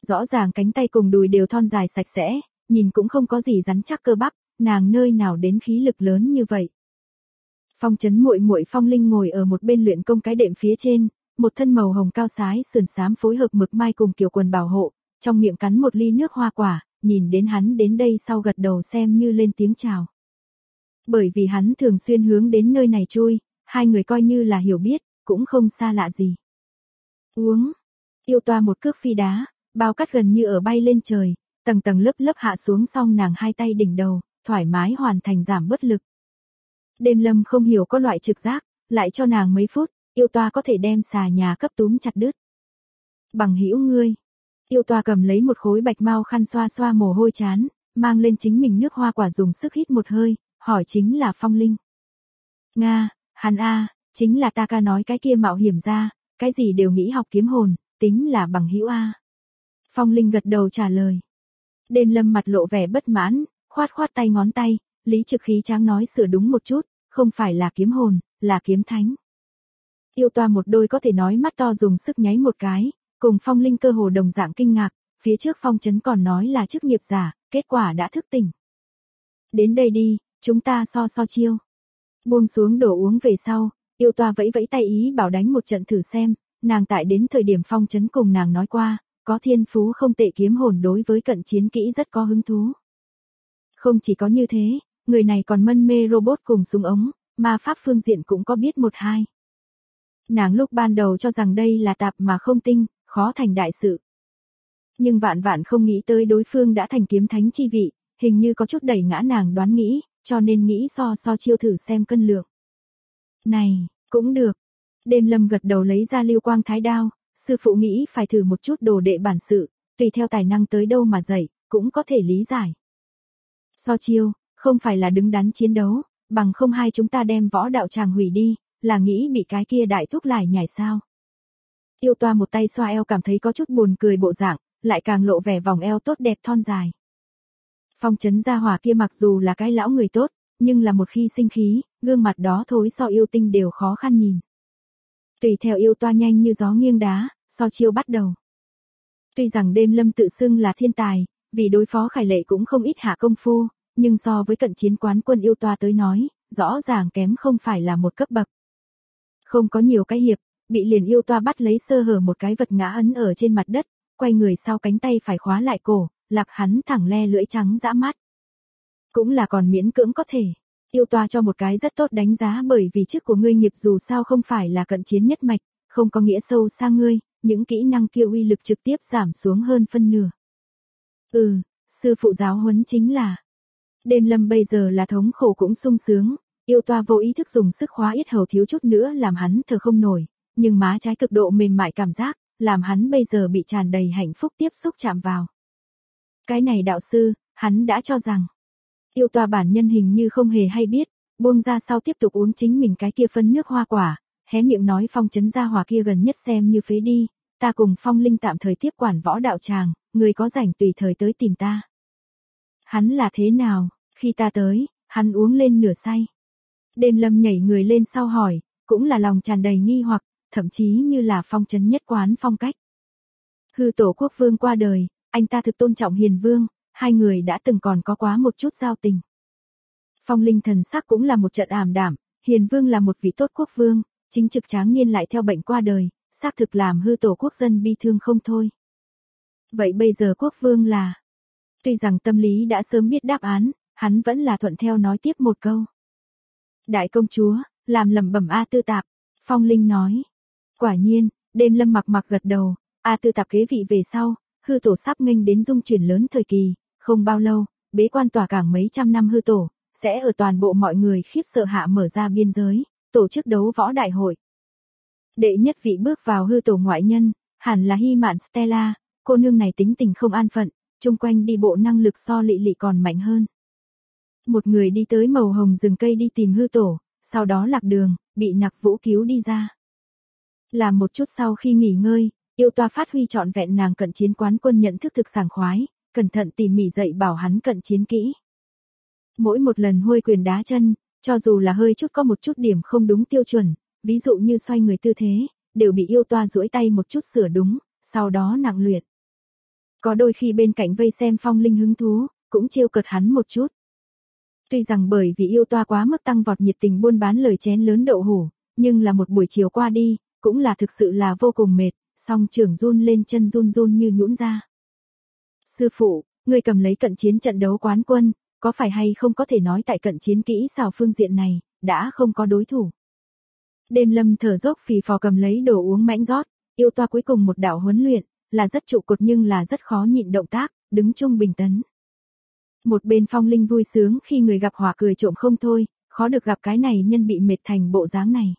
Rõ ràng cánh tay cùng đùi đều thon dài sạch sẽ, nhìn cũng không có gì rắn chắc cơ bắp, nàng nơi nào đến khí lực lớn như vậy. Phong Chấn muội muội Phong Linh ngồi ở một bên luyện công cái đệm phía trên, một thân màu hồng cao sái sườn xám phối hợp mực mai cùng kiểu quần bảo hộ, trong miệng cắn một ly nước hoa quả, nhìn đến hắn đến đây sau gật đầu xem như lên tiếng chào. Bởi vì hắn thường xuyên hướng đến nơi này chui, hai người coi như là hiểu biết, cũng không xa lạ gì. Uống, Yêu Toa một cước phi đá, bao cát gần như ở bay lên trời, tầng tầng lớp lớp hạ xuống xong nàng hai tay đỉnh đầu, thoải mái hoàn thành giảm bớt lực. Đêm Lâm không hiểu có loại trực giác, lại cho nàng mấy phút, Yêu Toa có thể đem xà nhà cấp túm chặt đứt. Bằng hữu ngươi. Yêu Toa cầm lấy một khối bạch mau khăn xoa xoa mồ hôi chán, mang lên chính mình nước hoa quả dùng sức hít một hơi, hỏi chính là Phong Linh. Nga, hắn a, chính là ta ca nói cái kia mạo hiểm ra, cái gì đều nghĩ học kiếm hồn, tính là bằng hữu a. Phong Linh gật đầu trả lời. Đêm Lâm mặt lộ vẻ bất mãn, khoát khoát tay ngón tay, lý trực khí tráng nói sửa đúng một chút, không phải là kiếm hồn, là kiếm thánh. Yêu Toa một đôi có thể nói mắt to dùng sức nháy một cái, cùng Phong Linh cơ hồ đồng dạng kinh ngạc, phía trước Phong Chấn còn nói là chức nghiệp giả, kết quả đã thức tỉnh. Đến đây đi, chúng ta so chiêu. Buông xuống đổ uống về sau, Yêu Toa vẫy vẫy tay ý bảo đánh một trận thử xem, nàng tại đến thời điểm Phong Chấn cùng nàng nói qua, có thiên phú không tệ kiếm hồn đối với cận chiến kỹ rất có hứng thú. Không chỉ có như thế, người này còn mân mê robot cùng súng ống, ma pháp phương diện cũng có biết một hai. Nàng lúc ban đầu cho rằng đây là tạp mà không tinh, khó thành đại sự. Nhưng vạn vạn không nghĩ tới đối phương đã thành kiếm thánh chi vị, hình như có chút đẩy ngã nàng đoán nghĩ, cho nên nghĩ so chiêu thử xem cân lượng. Này, cũng được. Đêm Lâm gật đầu lấy ra lưu quang thái đao, sư phụ nghĩ phải thử một chút đồ đệ bản sự, tùy theo tài năng tới đâu mà dạy, cũng có thể lý giải. So chiêu, không phải là đứng đắn chiến đấu, bằng không hai chúng ta đem võ đạo tràng hủy đi, là nghĩ bị cái kia đại thúc lại nhảy sao. Yêu Toa một tay xoa eo cảm thấy có chút buồn cười bộ dạng, lại càng lộ vẻ vòng eo tốt đẹp thon dài. Phong Chấn gia hỏa kia mặc dù là cái lão người tốt, nhưng là một khi sinh khí, gương mặt đó thối so yêu tinh đều khó khăn nhìn. Tùy theo Yêu Toa nhanh như gió nghiêng đá, so chiêu bắt đầu. Tuy rằng Đêm Lâm tự xưng là thiên tài, vì đối phó Khải Lệ cũng không ít hạ công phu, nhưng so với cận chiến quán quân Yêu Toa tới nói, rõ ràng kém không phải là một cấp bậc. Không có nhiều cái hiệp, bị liền Yêu Toa bắt lấy sơ hở một cái vật ngã ấn ở trên mặt đất, quay người sau cánh tay phải khóa lại cổ, lạc hắn thẳng le lưỡi trắng dã mắt. Cũng là còn miễn cưỡng có thể. Yêu Toa cho một cái rất tốt đánh giá bởi vì chức của ngươi nghiệp dù sao không phải là cận chiến nhất mạch, không có nghĩa sâu xa ngươi, những kỹ năng kia uy lực trực tiếp giảm xuống hơn phân nửa. Sư phụ giáo huấn chính là. Đêm Lâm bây giờ là thống khổ cũng sung sướng, Yêu Toa vô ý thức dùng sức khóa yết hầu thiếu chút nữa làm hắn thở không nổi, nhưng má trái cực độ mềm mại cảm giác, làm hắn bây giờ bị tràn đầy hạnh phúc tiếp xúc chạm vào. Cái này đạo sư, hắn đã cho rằng. Yêu Toa bản nhân hình như không hề hay biết, buông ra sau tiếp tục uống chính mình cái kia phân nước hoa quả, hé miệng nói Phong Chấn gia hỏa kia gần nhất xem như phế đi, ta cùng Phong Linh tạm thời tiếp quản võ đạo tràng, người có rảnh tùy thời tới tìm ta. Hắn là thế nào, khi ta tới, hắn uống lên nửa say. Đêm Lâm nhảy người lên sau hỏi, cũng là lòng tràn đầy nghi hoặc, thậm chí như là Phong Chấn nhất quán phong cách. Hư tổ quốc vương qua đời, anh ta thực tôn trọng Hiền Vương, hai người đã từng còn có quá một chút giao tình. Phong Linh thần sắc cũng là một trận ảm đạm, Hiền Vương là một vị tốt quốc vương, chính trực tráng niên lại theo bệnh qua đời, xác thực làm hư tổ quốc dân bi thương không thôi. Vậy bây giờ quốc vương là. Tuy rằng tâm lý đã sớm biết đáp án, hắn vẫn là thuận theo nói tiếp một câu. Đại công chúa, làm lẩm bẩm A Tư Tạp, Phong Linh nói. Quả nhiên, Đêm Lâm mặc gật đầu, A Tư Tạp kế vị về sau, hư tổ sắp nghênh đến dung chuyển lớn thời kỳ, không bao lâu, bế quan tỏa cảng mấy trăm năm hư tổ, sẽ ở toàn bộ mọi người khiếp sợ hạ mở ra biên giới, tổ chức đấu võ đại hội. Đệ nhất vị bước vào hư tổ ngoại nhân, hẳn là Hy Mạn Stella, cô nương này tính tình không an phận, chung quanh đi bộ năng lực so Lị Lị còn mạnh hơn. Một người đi tới màu hồng rừng cây đi tìm hư tổ, sau đó lạc đường, bị Nặc Vũ cứu đi ra. Làm một chút sau khi nghỉ ngơi, Yêu Toa phát huy trọn vẹn nàng cận chiến quán quân nhận thức thực sảng khoái, cẩn thận tỉ mỉ dạy bảo hắn cận chiến kỹ. Mỗi một lần huôi quyền đá chân, cho dù là hơi chút có một chút điểm không đúng tiêu chuẩn, ví dụ như xoay người tư thế, đều bị Yêu Toa duỗi tay một chút sửa đúng, sau đó nặng luyện. Có đôi khi bên cạnh vây xem Phong Linh hứng thú, cũng trêu cợt hắn một chút. Tuy rằng bởi vì yêu toa quá mức tăng vọt nhiệt tình buôn bán lời chén lớn đậu hủ, nhưng là một buổi chiều qua đi, cũng là thực sự là vô cùng mệt, song trưởng run lên chân run run như nhũn ra. Sư phụ, người cầm lấy cận chiến trận đấu quán quân, có phải hay không có thể nói tại cận chiến kỹ xảo phương diện này, đã không có đối thủ. Đêm Lâm thở dốc phì phò cầm lấy đồ uống mãnh rót, yêu toa cuối cùng một đạo huấn luyện, là rất trụ cột nhưng là rất khó nhịn động tác, đứng trung bình tấn. Một bên Phong Linh vui sướng khi người gặp hỏa cười trộm không thôi, khó được gặp cái này nhân bị mệt thành bộ dáng này.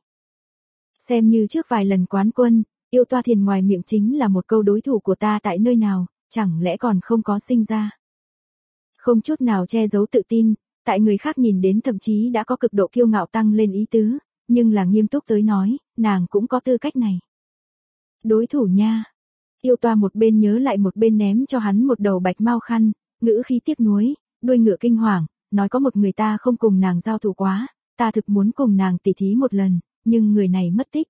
Xem như trước vài lần quán quân, yêu toa thiền ngoài miệng chính là một câu đối thủ của ta tại nơi nào, chẳng lẽ còn không có sinh ra. Không chút nào che giấu tự tin, tại người khác nhìn đến thậm chí đã có cực độ kiêu ngạo tăng lên ý tứ, nhưng là nghiêm túc tới nói, nàng cũng có tư cách này. Đối thủ nha. Yêu toa một bên nhớ lại một bên ném cho hắn một đầu bạch mau khăn, ngữ khí tiếc nuối, đuôi ngựa kinh hoàng, nói có một người ta không cùng nàng giao thủ quá, ta thực muốn cùng nàng tỉ thí một lần, nhưng người này mất tích.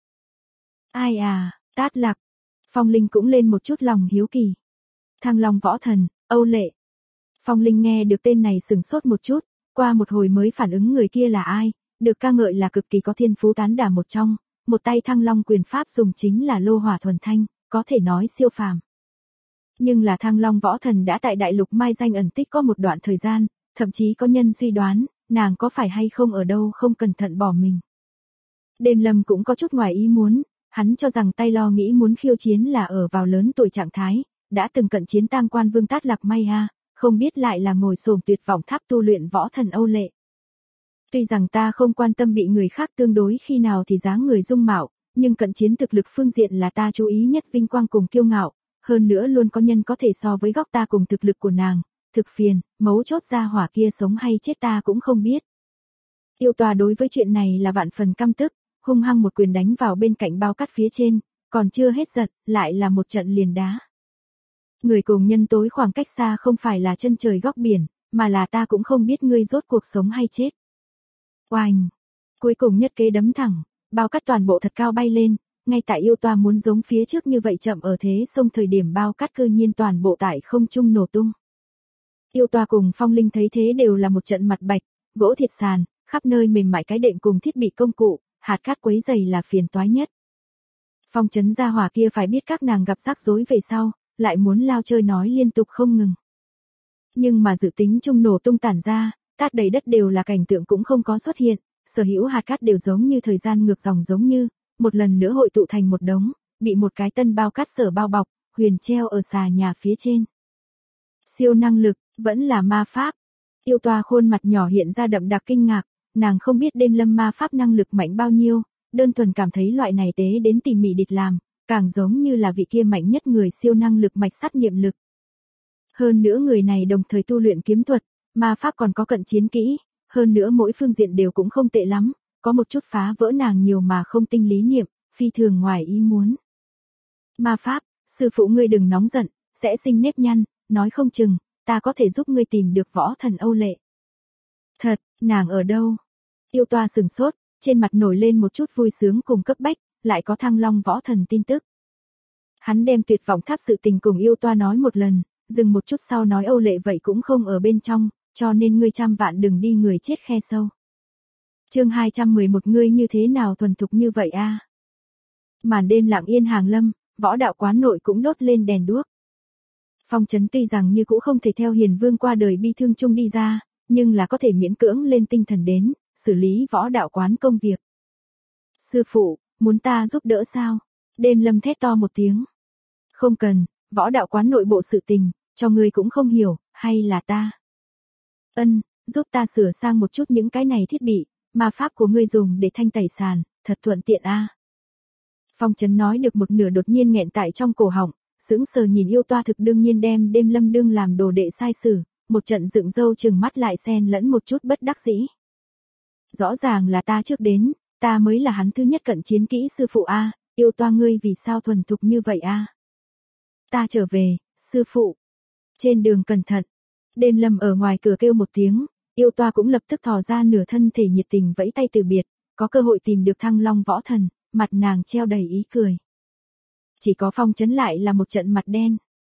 Ai à, Tát Lạc. Phong Linh cũng lên một chút lòng hiếu kỳ. Thăng Long Võ Thần, Âu Lệ. Phong Linh nghe được tên này sừng sốt một chút, qua một hồi mới phản ứng người kia là ai, được ca ngợi là cực kỳ có thiên phú tán đả một trong, một tay Thăng Long quyền pháp dùng chính là lô hỏa thuần thanh, có thể nói siêu phàm. Nhưng là Thăng Long Võ Thần đã tại đại lục mai danh ẩn tích có một đoạn thời gian, thậm chí có nhân suy đoán, nàng có phải hay không ở đâu không cẩn thận bỏ mình. Đêm Lâm cũng có chút ngoài ý muốn, hắn cho rằng tay lo nghĩ muốn khiêu chiến là ở vào lớn tuổi trạng thái, đã từng cận chiến tam quan vương Tát Lạc may ha, không biết lại là ngồi xổm tuyệt vọng tháp tu luyện võ thần Âu Lệ. Tuy rằng ta không quan tâm bị người khác tương đối khi nào thì dáng người dung mạo, nhưng cận chiến thực lực phương diện là ta chú ý nhất vinh quang cùng kiêu ngạo, hơn nữa luôn có nhân có thể so với góc ta cùng thực lực của nàng, thực phiền, mấu chốt ra hỏa kia sống hay chết ta cũng không biết. Yêu toa đối với chuyện này là vạn phần căm tức, hung hăng một quyền đánh vào bên cạnh bao cát phía trên, còn chưa hết giận, lại là một trận liền đá. Người cùng nhân tối khoảng cách xa không phải là chân trời góc biển, mà là ta cũng không biết ngươi rốt cuộc sống hay chết. Oanh! Cuối cùng nhất kế đấm thẳng, bao cát toàn bộ thật cao bay lên, ngay tại yêu toa muốn giống phía trước như vậy chậm ở thế sông thời điểm bao cát cơ nhiên toàn bộ tại không trung nổ tung. Yêu toa cùng Phong Linh thấy thế đều là một trận mặt bạch, gỗ thiệt sàn, khắp nơi mềm mại cái đệm cùng thiết bị công cụ, hạt cát quấy dày là phiền toái nhất. Phong Chấn gia hỏa kia phải biết các nàng gặp rắc rối về sau, lại muốn lao chơi nói liên tục không ngừng. Nhưng mà dự tính chung nổ tung tản ra, tát đầy đất đều là cảnh tượng cũng không có xuất hiện, sở hữu hạt cát đều giống như thời gian ngược dòng giống như, một lần nữa hội tụ thành một đống, bị một cái tân bao cát sở bao bọc, huyền treo ở xà nhà phía trên. Siêu năng lực, vẫn là ma pháp. Yêu toa khuôn mặt nhỏ hiện ra đậm đặc kinh ngạc, nàng không biết Đêm Lâm ma pháp năng lực mạnh bao nhiêu, đơn thuần cảm thấy loại này tế đến tỉ mỉ địch làm, càng giống như là vị kia mạnh nhất người siêu năng lực mạch sắt niệm lực. Hơn nữa người này đồng thời tu luyện kiếm thuật, ma pháp còn có cận chiến kỹ, hơn nữa mỗi phương diện đều cũng không tệ lắm, có một chút phá vỡ nàng nhiều mà không tinh lý niệm, phi thường ngoài ý muốn. Ma pháp, sư phụ ngươi đừng nóng giận, sẽ sinh nếp nhăn, nói không chừng, ta có thể giúp ngươi tìm được võ thần Âu Lệ. Thật, nàng ở đâu? Yêu toa sừng sốt, trên mặt nổi lên một chút vui sướng cùng cấp bách, lại có Thăng Long võ thần tin tức. Hắn đem tuyệt vọng tháp sự tình cùng yêu toa nói một lần, dừng một chút sau nói Âu Lệ vậy cũng không ở bên trong, cho nên ngươi trăm vạn đừng đi người chết khe sâu. Chương 211 ngươi như thế nào thuần thục như vậy a? Màn đêm lặng yên hàng lâm, võ đạo quán nội cũng đốt lên đèn đuốc. Phong Chấn tuy rằng như cũ không thể theo Hiền Vương qua đời bi thương chung đi ra, nhưng là có thể miễn cưỡng lên tinh thần đến, xử lý võ đạo quán công việc. Sư phụ, muốn ta giúp đỡ sao? Đêm Lâm thét to một tiếng. Không cần, võ đạo quán nội bộ sự tình, cho ngươi cũng không hiểu, hay là ta? Giúp ta sửa sang một chút những cái này thiết bị, ma pháp của ngươi dùng để thanh tẩy sàn, thật thuận tiện a. Phong Chấn nói được một nửa đột nhiên nghẹn tại trong cổ họng, sững sờ nhìn yêu toa thực đương nhiên đem Đêm Lâm đương làm đồ đệ sai sử, một trận dựng râu trừng mắt lại xen lẫn một chút bất đắc dĩ. Rõ ràng là ta trước đến, ta mới là hắn thứ nhất cận chiến kỹ sư phụ a, yêu toa ngươi vì sao thuần thục như vậy a? Ta trở về, sư phụ. Trên đường cẩn thận. Đêm Lâm ở ngoài cửa kêu một tiếng, yêu toa cũng lập tức thò ra nửa thân thể nhiệt tình vẫy tay từ biệt, có cơ hội tìm được Thăng Long võ thần, mặt nàng treo đầy ý cười. Chỉ có Phong Chấn lại là một trận mặt đen.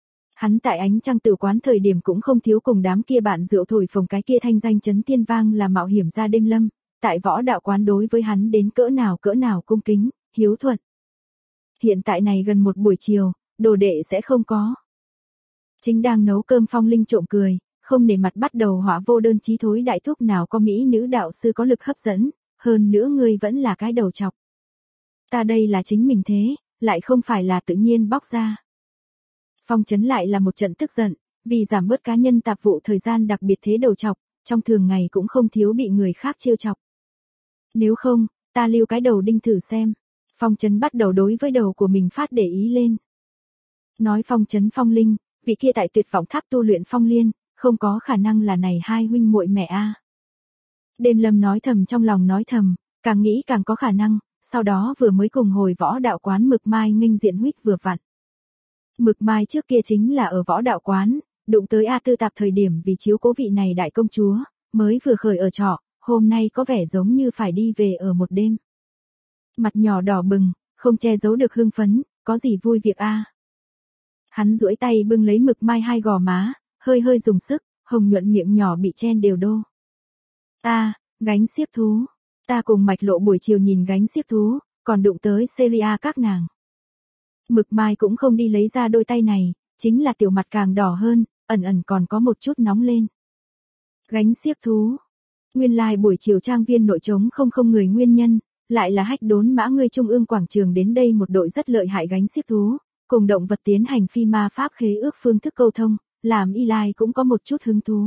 Hắn tại ánh trăng tử quán thời điểm cũng không thiếu cùng đám kia bạn rượu thổi phồng cái kia thanh danh chấn thiên vang là mạo hiểm gia đêm lâm, tại võ đạo quán đối với hắn đến cỡ nào cung kính, hiếu thuận. Hiện tại này gần một buổi chiều, đồ đệ sẽ không có. Chính đang nấu cơm Phong Linh trộm cười, không nể mặt bắt đầu họa vô đơn chí thối đại thúc nào có mỹ nữ đạo sư có lực hấp dẫn, hơn nữa ngươi vẫn là cái đầu chọc. Ta đây là chính mình thế, lại không phải là tự nhiên bóc ra. Phong Chấn lại là một trận tức giận, vì giảm bớt cá nhân tạp vụ thời gian đặc biệt thế đầu chọc, trong thường ngày cũng không thiếu bị người khác trêu chọc. Nếu không, ta lưu cái đầu đinh thử xem. Phong Chấn bắt đầu đối với đầu của mình phát để ý lên. Nói Phong Chấn Phong Linh, vị kia tại Tuyệt Vọng Tháp tu luyện Phong Liên, không có khả năng là này hai huynh muội mẹ a. Đêm Lâm nói thầm trong lòng nói thầm, càng nghĩ càng có khả năng, sau đó vừa mới cùng hồi võ đạo quán Mực Mai nghênh diện huýt vừa vặn. Mực Mai trước kia chính là ở võ đạo quán, đụng tới A Tư Tạp thời điểm vì chiếu cố vị này đại công chúa, mới vừa khởi ở trọ, hôm nay có vẻ giống như phải đi về ở một đêm. Mặt nhỏ đỏ bừng, không che giấu được hưng phấn, có gì vui việc a? Hắn duỗi tay bưng lấy Mực Mai hai gò má, hơi hơi dùng sức, hồng nhuận miệng nhỏ bị chen đều đô. Gánh xiếc thú. Ta cùng Mạch Lộ buổi chiều nhìn gánh xiếc thú, còn đụng tới Seria các nàng. Mực Mai cũng không đi lấy ra đôi tay này, chính là tiểu mặt càng đỏ hơn, ẩn ẩn còn có một chút nóng lên. Gánh xiếc thú. Nguyên lai buổi chiều trang viên nội trống không người nguyên nhân, lại là Hách Đốn Mã ngươi trung ương quảng trường đến đây một đội rất lợi hại gánh xiếc thú, cùng động vật tiến hành phi ma pháp khế ước phương thức câu thông, làm Y Lai cũng có một chút hứng thú.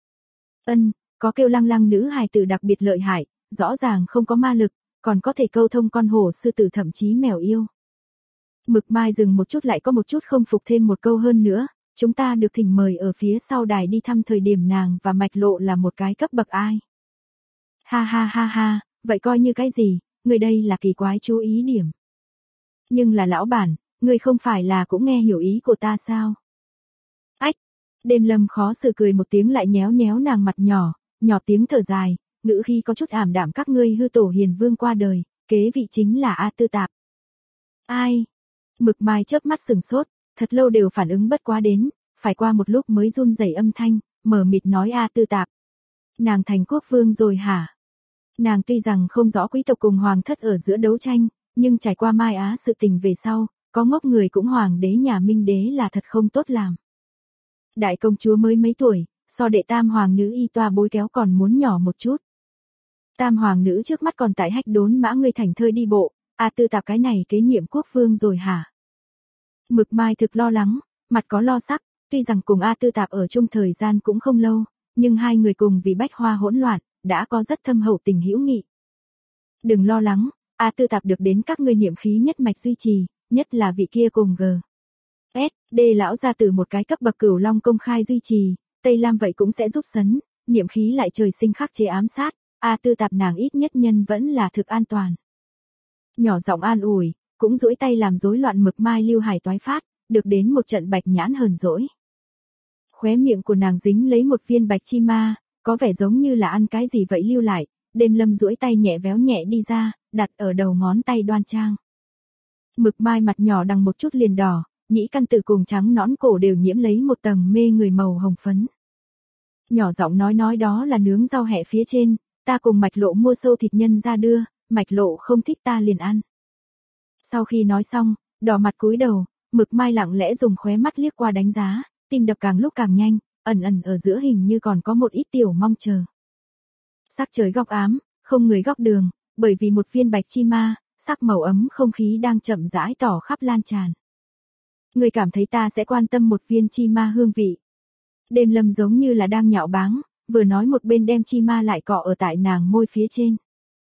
Có kêu lăng lăng nữ hài tử đặc biệt lợi hại, rõ ràng không có ma lực, còn có thể câu thông con hổ sư tử thậm chí mèo yêu. Mực Mai dừng một chút lại có một chút không phục thêm một câu hơn nữa, chúng ta được thỉnh mời ở phía sau đài đi thăm thời điểm nàng và Mạch Lộ là một cái cấp bậc ai. Ha, vậy coi như cái gì, người đây là kỳ quái chú ý điểm. Nhưng là lão bản, người không phải là cũng nghe hiểu ý của ta sao? Ách, Đêm Lâm khó xử cười một tiếng lại nhéo nhéo nàng mặt nhỏ tiếng thở dài, ngữ khi có chút ảm đạm các ngươi hư tổ hiền vương qua đời, kế vị chính là A Tư Tạp. Ai? Mực Mai chớp mắt sừng sốt, thật lâu đều phản ứng bất quá đến, phải qua một lúc mới run rẩy âm thanh, mờ mịt nói A Tư Tạp. Nàng thành quốc vương rồi hả? Nàng tuy rằng không rõ quý tộc cùng hoàng thất ở giữa đấu tranh, nhưng trải qua Mai Á sự tình về sau, có ngốc người cũng hoàng đế nhà Minh đế là thật không tốt làm. Đại công chúa mới mấy tuổi, so đệ tam hoàng nữ y toa bối kéo còn muốn nhỏ một chút. Tam hoàng nữ trước mắt còn tại Hách Đốn Mã ngươi thành thơi đi bộ, A Tư Tạp cái này kế nhiệm quốc vương rồi hả? Mực Mai thực lo lắng, mặt có lo sắc, tuy rằng cùng A Tư Tạp ở chung thời gian cũng không lâu, nhưng hai người cùng vì bách hoa hỗn loạn, đã có rất thâm hậu tình hữu nghị. Đừng lo lắng, A Tư Tạp được đến các ngươi niệm khí nhất mạch duy trì, nhất là vị kia cùng G.S.D lão ra từ một cái cấp bậc Cửu Long công khai duy trì, Tây Lam vậy cũng sẽ giúp sấn, niệm khí lại trời sinh khắc chế ám sát, A Tư Tạp nàng ít nhất nhân vẫn là thực an toàn. Nhỏ giọng an ủi, cũng duỗi tay làm rối loạn Mực Mai lưu hải toái phát, được đến một trận bạch nhãn hờn dỗi. Khóe miệng của nàng dính lấy một viên bạch chi ma, có vẻ giống như là ăn cái gì vậy lưu lại, Đêm Lâm duỗi tay nhẹ véo nhẹ đi ra, đặt ở đầu ngón tay đoan trang. Mực Mai mặt nhỏ đằng một chút liền đỏ, nhĩ căn tử cùng trắng nõn cổ đều nhiễm lấy một tầng mê người màu hồng phấn. Nhỏ giọng nói đó là nướng rau hẹ phía trên, ta cùng Mạch Lộ mua sâu thịt nhân ra đưa, Mạch Lộ không thích ta liền ăn. Sau khi nói xong, đỏ mặt cúi đầu, Mực Mai lặng lẽ dùng khóe mắt liếc qua đánh giá, tim đập càng lúc càng nhanh, ẩn ở giữa hình như còn có một ít tiểu mong chờ. Sắc trời góc ám, không người góc đường, bởi vì một viên bạch chi ma, sắc màu ấm không khí đang chậm rãi tỏ khắp lan tràn. Người cảm thấy ta sẽ quan tâm một viên chi ma hương vị. Đêm Lâm giống như là đang nhạo báng, vừa nói một bên đem chi ma lại cọ ở tại nàng môi phía trên.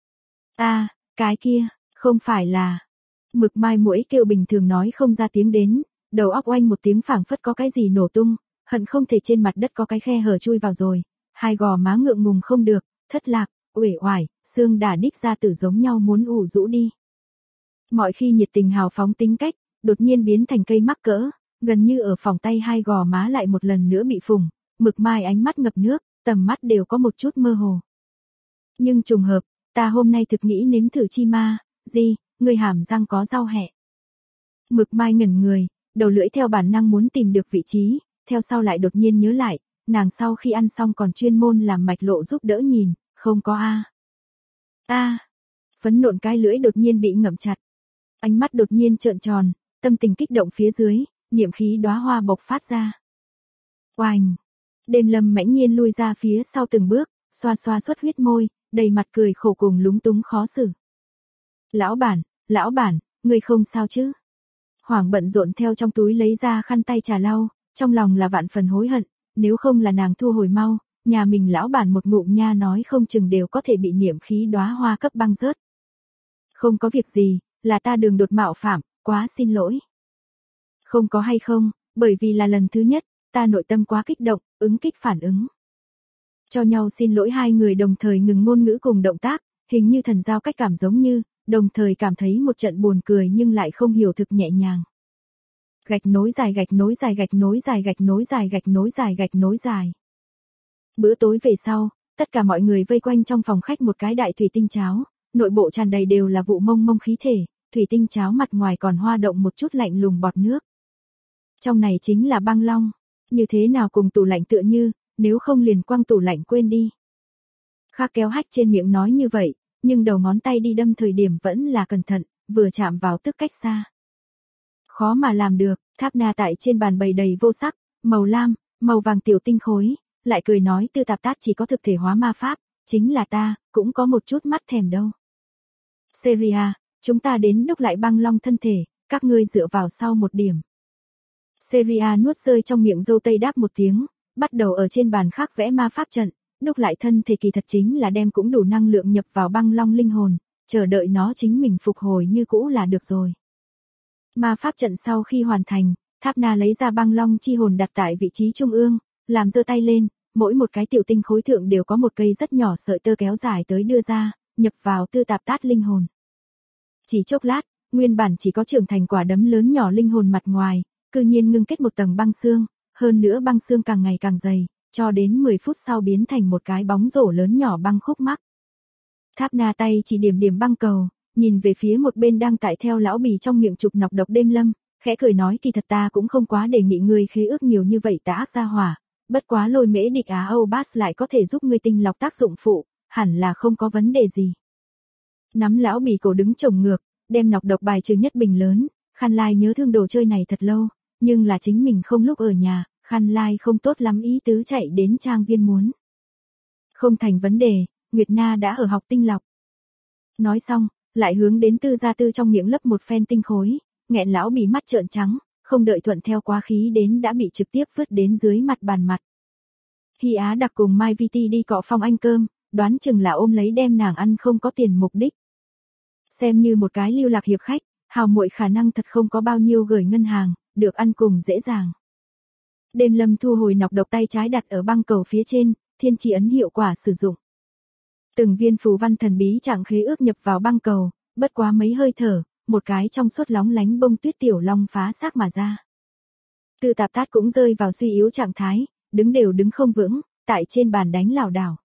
Cái kia, không phải là. Mực Mai muỗi kêu bình thường nói không ra tiếng đến, đầu óc oanh một tiếng phảng phất có cái gì nổ tung, hận không thể trên mặt đất có cái khe hở chui vào rồi, hai gò má ngượng ngùng không được, thất lạc, uể oải, xương đả đích ra tử giống nhau muốn ủ rũ đi. Mọi khi nhiệt tình hào phóng tính cách, đột nhiên biến thành cây mắc cỡ, gần như ở phòng tay hai gò má lại một lần nữa bị phùng, Mực Mai ánh mắt ngập nước, tầm mắt đều có một chút mơ hồ. Nhưng trùng hợp, ta hôm nay thực nghĩ nếm thử chi ma, gì, người hàm răng có rau hẹ. Mực Mai ngẩn người, đầu lưỡi theo bản năng muốn tìm được vị trí, theo sau lại đột nhiên nhớ lại, nàng sau khi ăn xong còn chuyên môn làm mạch lộ giúp đỡ nhìn, không có a. Phấn nộn cái lưỡi đột nhiên bị ngậm chặt. Ánh mắt đột nhiên trợn tròn, tâm tình kích động phía dưới, niệm khí đóa hoa bộc phát ra. Oành! Đêm Lâm mãnh nhiên lui ra phía sau từng bước, xoa xoa xuất huyết môi, đầy mặt cười khổ cùng lúng túng khó xử. Lão bản, ngươi không sao chứ? Hoàng bận rộn theo trong túi lấy ra khăn tay trà lau, trong lòng là vạn phần hối hận, nếu không là nàng thu hồi mau, nhà mình lão bản một ngụm nha nói không chừng đều có thể bị niệm khí đóa hoa cấp băng rớt. Không có việc gì, là ta đường đột mạo phạm, quá xin lỗi. Không có hay không, bởi vì là lần thứ nhất, ta nội tâm quá kích động, ứng kích phản ứng. Cho nhau xin lỗi, hai người đồng thời ngừng ngôn ngữ cùng động tác, hình như thần giao cách cảm giống như, đồng thời cảm thấy một trận buồn cười nhưng lại không hiểu thực nhẹ nhàng. Gạch nối dài gạch nối dài gạch nối dài gạch nối dài gạch nối dài gạch nối dài. Bữa tối về sau, tất cả mọi người vây quanh trong phòng khách một cái đại thủy tinh cháo, nội bộ tràn đầy đều là vụ mông mông khí thể, thủy tinh cháo mặt ngoài còn hoa động một chút lạnh lùng bọt nước. Trong này chính là băng long, như thế nào cùng tủ lạnh tựa như, nếu không liền quăng tủ lạnh quên đi. Khác kéo hách trên miệng nói như vậy, nhưng đầu ngón tay đi đâm thời điểm vẫn là cẩn thận, vừa chạm vào tức cách xa. Khó mà làm được, Tháp Na tại trên bàn bày đầy vô sắc, màu lam, màu vàng tiểu tinh khối, lại cười nói Tư Tạp Tát chỉ có thực thể hóa ma pháp, chính là ta, cũng có một chút mắt thèm đâu. Seria, chúng ta đến đúc lại băng long thân thể, các ngươi dựa vào sau một điểm. Seria nuốt rơi trong miệng dâu tây đáp một tiếng, bắt đầu ở trên bàn khắc vẽ ma pháp trận, đúc lại thân thể kỳ thật chính là đem cũng đủ năng lượng nhập vào băng long linh hồn, chờ đợi nó chính mình phục hồi như cũ là được rồi. Ma pháp trận sau khi hoàn thành, Tháp Na lấy ra băng long chi hồn đặt tại vị trí trung ương, làm giơ tay lên, mỗi một cái tiểu tinh khối thượng đều có một cây rất nhỏ sợi tơ kéo dài tới đưa ra, nhập vào Tư Tạp Tát linh hồn. Chỉ chốc lát, nguyên bản chỉ có trưởng thành quả đấm lớn nhỏ linh hồn mặt ngoài, cư nhiên ngưng kết một tầng băng xương, hơn nữa băng xương càng ngày càng dày, cho đến 10 phút sau biến thành một cái bóng rổ lớn nhỏ băng khúc mắc. Tháp Na tay chỉ điểm điểm băng cầu, nhìn về phía một bên đang tại theo lão bì trong miệng chụp nọc độc Đêm Lâm, khẽ cười nói kỳ thật ta cũng không quá đề nghị ngươi khế ước nhiều như vậy tà ác gia hỏa, bất quá Lôi Mễ Địch Á Âu Bass lại có thể giúp ngươi tinh lọc tác dụng phụ, hẳn là không có vấn đề gì. Nắm lão bì cổ đứng chồng ngược, đem nọc độc bài trừ nhất bình lớn, Khăn Lai nhớ thương đồ chơi này thật lâu, nhưng là chính mình không lúc ở nhà, Khăn Lai không tốt lắm ý tứ chạy đến trang viên muốn. Không thành vấn đề, Nguyệt Na đã ở học tinh lọc. Nói xong, lại hướng đến Tư Gia Tư trong miệng lấp một phen tinh khối, nghẹn lão bì mắt trợn trắng, không đợi thuận theo quá khí đến đã bị trực tiếp vứt đến dưới mặt bàn mặt. Hy Á đặc cùng Mai Vi Ti đi cọ Phong Anh cơm, đoán chừng là ôm lấy đem nàng ăn không có tiền mục đích. Xem như một cái lưu lạc hiệp khách, hào muội khả năng thật không có bao nhiêu gửi ngân hàng, được ăn cùng dễ dàng. Đêm Lâm thu hồi nọc độc tay trái đặt ở băng cầu phía trên, thiên chỉ ấn hiệu quả sử dụng. Từng viên phù văn thần bí trạng khế ước nhập vào băng cầu, bất quá mấy hơi thở, một cái trong suốt lóng lánh bông tuyết tiểu long phá xác mà ra. Tư Tạp Tát cũng rơi vào suy yếu trạng thái, đứng đều đứng không vững, tại trên bàn đánh lảo đảo.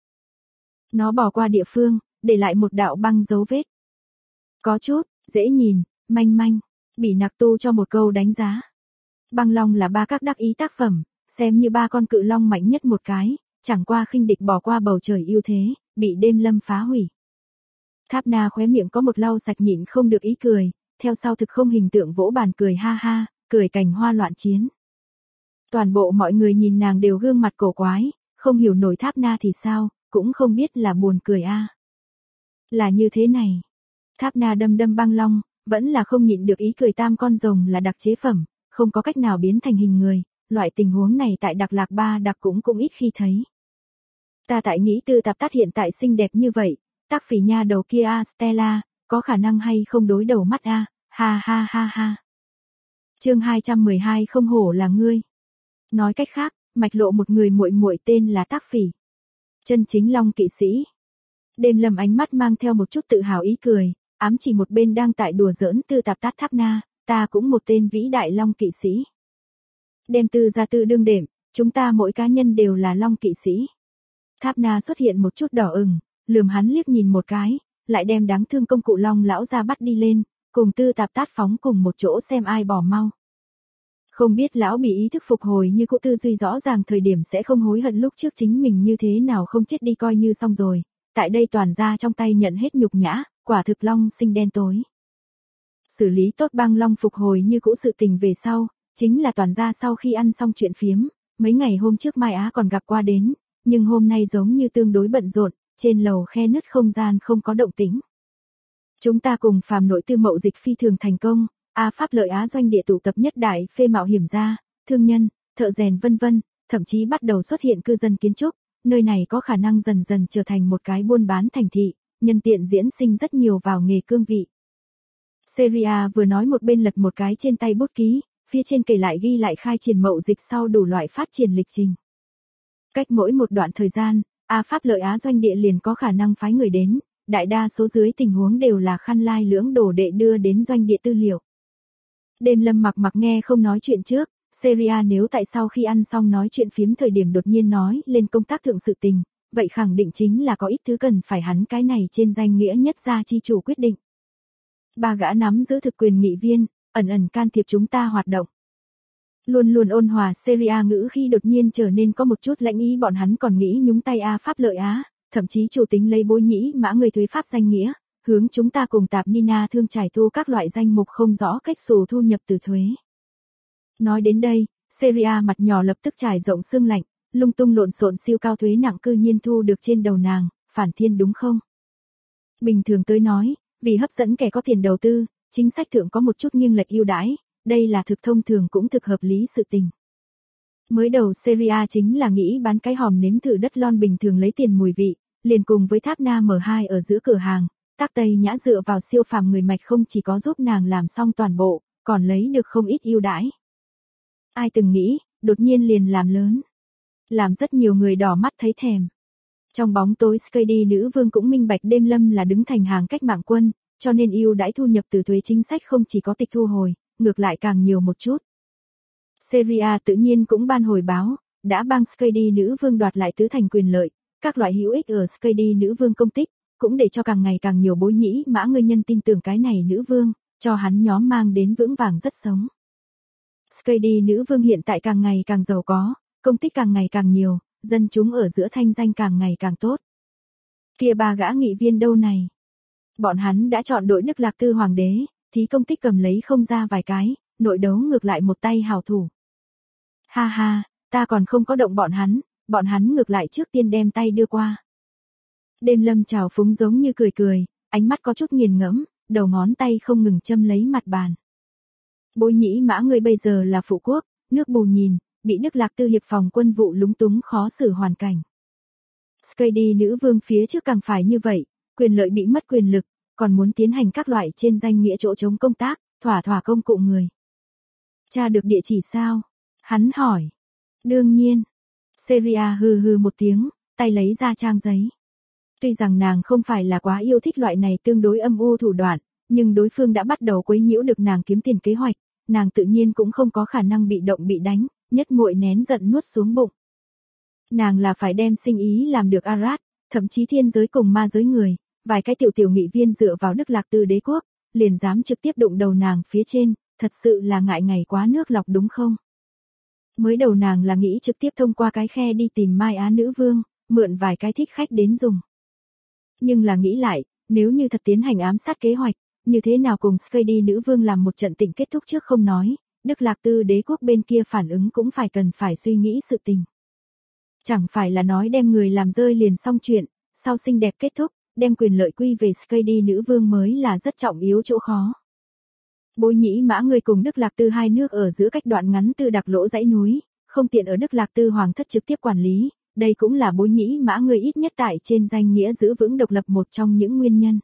Nó bỏ qua địa phương, để lại một đạo băng dấu vết. Có chút, dễ nhìn, manh manh, Bỉ Nặc Tu cho một câu đánh giá. Băng long là ba các đắc ý tác phẩm, xem như ba con cự long mạnh nhất một cái, chẳng qua khinh địch bỏ qua bầu trời ưu thế, bị Đêm Lâm phá hủy. Tháp Na khóe miệng có một lau sạch nhịn không được ý cười, theo sau thực không hình tượng vỗ bàn cười ha ha, cười cành hoa loạn chiến. Toàn bộ mọi người nhìn nàng đều gương mặt cổ quái, không hiểu nổi Tháp Na thì sao, cũng không biết là buồn cười a. Là như thế này. Tháp Na đâm đâm băng long, vẫn là không nhịn được ý cười tam con rồng là đặc chế phẩm, không có cách nào biến thành hình người, loại tình huống này tại Đặc Lạc Ba Đặc cũng ít khi thấy. Ta tại nghĩ Tư Tạp Tát hiện tại xinh đẹp như vậy, tác phỉ nha đầu kia Stella, có khả năng hay không đối đầu mắt a, ha ha ha ha. Chương 212 không hổ là ngươi. Nói cách khác, mạch lộ một người muội muội tên là Tác Phỉ. Chân chính long kỵ sĩ. Đêm Lâm ánh mắt mang theo một chút tự hào ý cười, ám chỉ một bên đang tại đùa giỡn Tư Tạp Tát Tháp Na, ta cũng một tên vĩ đại long kỵ sĩ. Đem Tư Gia Tư đương đệm, chúng ta mỗi cá nhân đều là long kỵ sĩ. Tháp Na xuất hiện một chút đỏ ửng, lườm hắn liếc nhìn một cái, lại đem đáng thương công cụ long lão ra bắt đi lên, cùng Tư Tạp Tát phóng cùng một chỗ xem ai bỏ mau. Không biết lão bị ý thức phục hồi như cũ tư duy rõ ràng thời điểm sẽ không hối hận lúc trước chính mình như thế nào không chết đi coi như xong rồi. Tại đây toàn ra trong tay nhận hết nhục nhã, quả thực long sinh đen tối. Xử lý tốt băng long phục hồi như cũ sự tình về sau, chính là toàn ra sau khi ăn xong chuyện phiếm, mấy ngày hôm trước Mai Á còn gặp qua đến, nhưng hôm nay giống như tương đối bận rộn, trên lầu khe nứt không gian không có động tĩnh. Chúng ta cùng phàm nội tư mậu dịch phi thường thành công, Pháp Lợi Á doanh địa tụ tập nhất đại phê mạo hiểm gia, thương nhân, thợ rèn vân vân, thậm chí bắt đầu xuất hiện cư dân kiến trúc, nơi này có khả năng dần dần trở thành một cái buôn bán thành thị, nhân tiện diễn sinh rất nhiều vào nghề cương vị. Seria vừa nói một bên lật một cái trên tay bút ký, phía trên kể lại ghi lại khai triển mậu dịch sau đủ loại phát triển lịch trình. Cách mỗi một đoạn thời gian, Pháp Lợi Á doanh địa liền có khả năng phái người đến, đại đa số dưới tình huống đều là khăn lai lưỡng đồ đệ đưa đến doanh địa tư liệu. Đêm Lâm mặc nghe không nói chuyện trước, Seria nếu tại sau khi ăn xong nói chuyện phiếm thời điểm đột nhiên nói lên công tác thượng sự tình, vậy khẳng định chính là có ít thứ cần phải hắn cái này trên danh nghĩa nhất gia chi chủ quyết định. Ba gã nắm giữ thực quyền nghị viên, ẩn ẩn can thiệp chúng ta hoạt động. Luôn luôn ôn hòa Seria ngữ khi đột nhiên trở nên có một chút lãnh ý, bọn hắn còn nghĩ nhúng tay Pháp Lợi Á, thậm chí chủ tính lấy Bối Nhĩ Mã người thuế pháp danh nghĩa, hướng chúng ta cùng Tạp Nina thương trải thu các loại danh mục không rõ cách xù thu nhập từ thuế. Nói đến đây, Seria mặt nhỏ lập tức trải rộng xương lạnh, lung tung lộn xộn siêu cao thuế nặng cư nhiên thu được trên đầu nàng, phản thiên đúng không? Bình thường tới nói, vì hấp dẫn kẻ có tiền đầu tư, chính sách thượng có một chút nghiêng lệch ưu đãi, đây là thực thông thường cũng thực hợp lý sự tình. Mới đầu Seria chính là nghĩ bán cái hòm nếm thử đất lon bình thường lấy tiền mùi vị, liền cùng với Tháp Na M2 ở giữa cửa hàng, Tác Tây Nhã dựa vào siêu phàm người mạch không chỉ có giúp nàng làm xong toàn bộ, còn lấy được không ít ưu đãi. Ai từng nghĩ, đột nhiên liền làm lớn. Làm rất nhiều người đỏ mắt thấy thèm. Trong bóng tối Skady nữ vương cũng minh bạch Đêm Lâm là đứng thành hàng cách mạng quân, cho nên ưu đãi thu nhập từ thuế chính sách không chỉ có tịch thu hồi, ngược lại càng nhiều một chút. Seria tự nhiên cũng ban hồi báo, đã bang Skady nữ vương đoạt lại tứ thành quyền lợi, các loại hữu ích ở Skady nữ vương công tích, cũng để cho càng ngày càng nhiều Bối Nhĩ Mã người nhân tin tưởng cái này nữ vương, cho hắn nhóm mang đến vững vàng rất sống. Skady nữ vương hiện tại càng ngày càng giàu có, công tích càng ngày càng nhiều, dân chúng ở giữa thanh danh càng ngày càng tốt. Kia ba gã nghị viên đâu này? Bọn hắn đã chọn đội Đức Lạc Tư hoàng đế, thì công tích cầm lấy không ra vài cái, nội đấu ngược lại một tay hào thủ. Ha ha, ta còn không có động bọn hắn ngược lại trước tiên đem tay đưa qua. Đêm Lâm trào phúng giống như cười cười, ánh mắt có chút nghiền ngẫm, đầu ngón tay không ngừng châm lấy mặt bàn. Bối Nhĩ Mã người bây giờ là phụ quốc, nước bù nhìn, bị Đức Lạc Tư hiệp phòng quân vụ lúng túng khó xử hoàn cảnh. Skady nữ vương phía trước càng phải như vậy, quyền lợi bị mất quyền lực, còn muốn tiến hành các loại trên danh nghĩa chỗ chống công tác, thỏa công cụ người. Tra được địa chỉ sao? Hắn hỏi. Đương nhiên. Seria hừ một tiếng, tay lấy ra trang giấy. Tuy rằng nàng không phải là quá yêu thích loại này tương đối âm u thủ đoạn, nhưng đối phương đã bắt đầu quấy nhiễu được nàng kiếm tiền kế hoạch, nàng tự nhiên cũng không có khả năng bị động bị đánh, nhất muội nén giận nuốt xuống bụng. Nàng là phải đem sinh ý làm được Arad, thậm chí thiên giới cùng ma giới người, vài cái tiểu nghị viên dựa vào Đức Lạc Tư đế quốc, liền dám trực tiếp đụng đầu nàng phía trên, thật sự là ngại ngày quá nước lọc đúng không? Mới đầu nàng là nghĩ trực tiếp thông qua cái khe đi tìm Mai Á nữ vương, mượn vài cái thích khách đến dùng. Nhưng là nghĩ lại, nếu như thật tiến hành ám sát kế hoạch, như thế nào cùng Skady nữ vương làm một trận tình kết thúc trước không nói, Đức Lạc Tư đế quốc bên kia phản ứng cũng cần phải suy nghĩ sự tình. Chẳng phải là nói đem người làm rơi liền xong chuyện, sau xinh đẹp kết thúc, đem quyền lợi quy về Skady nữ vương mới là rất trọng yếu chỗ khó. Bối Nhĩ Mã người cùng Đức Lạc Tư hai nước ở giữa cách đoạn ngắn từ đặc lỗ dãy núi, không tiện ở Đức Lạc Tư hoàng thất trực tiếp quản lý, đây cũng là Bối Nhĩ Mã người ít nhất tại trên danh nghĩa giữ vững độc lập một trong những nguyên nhân.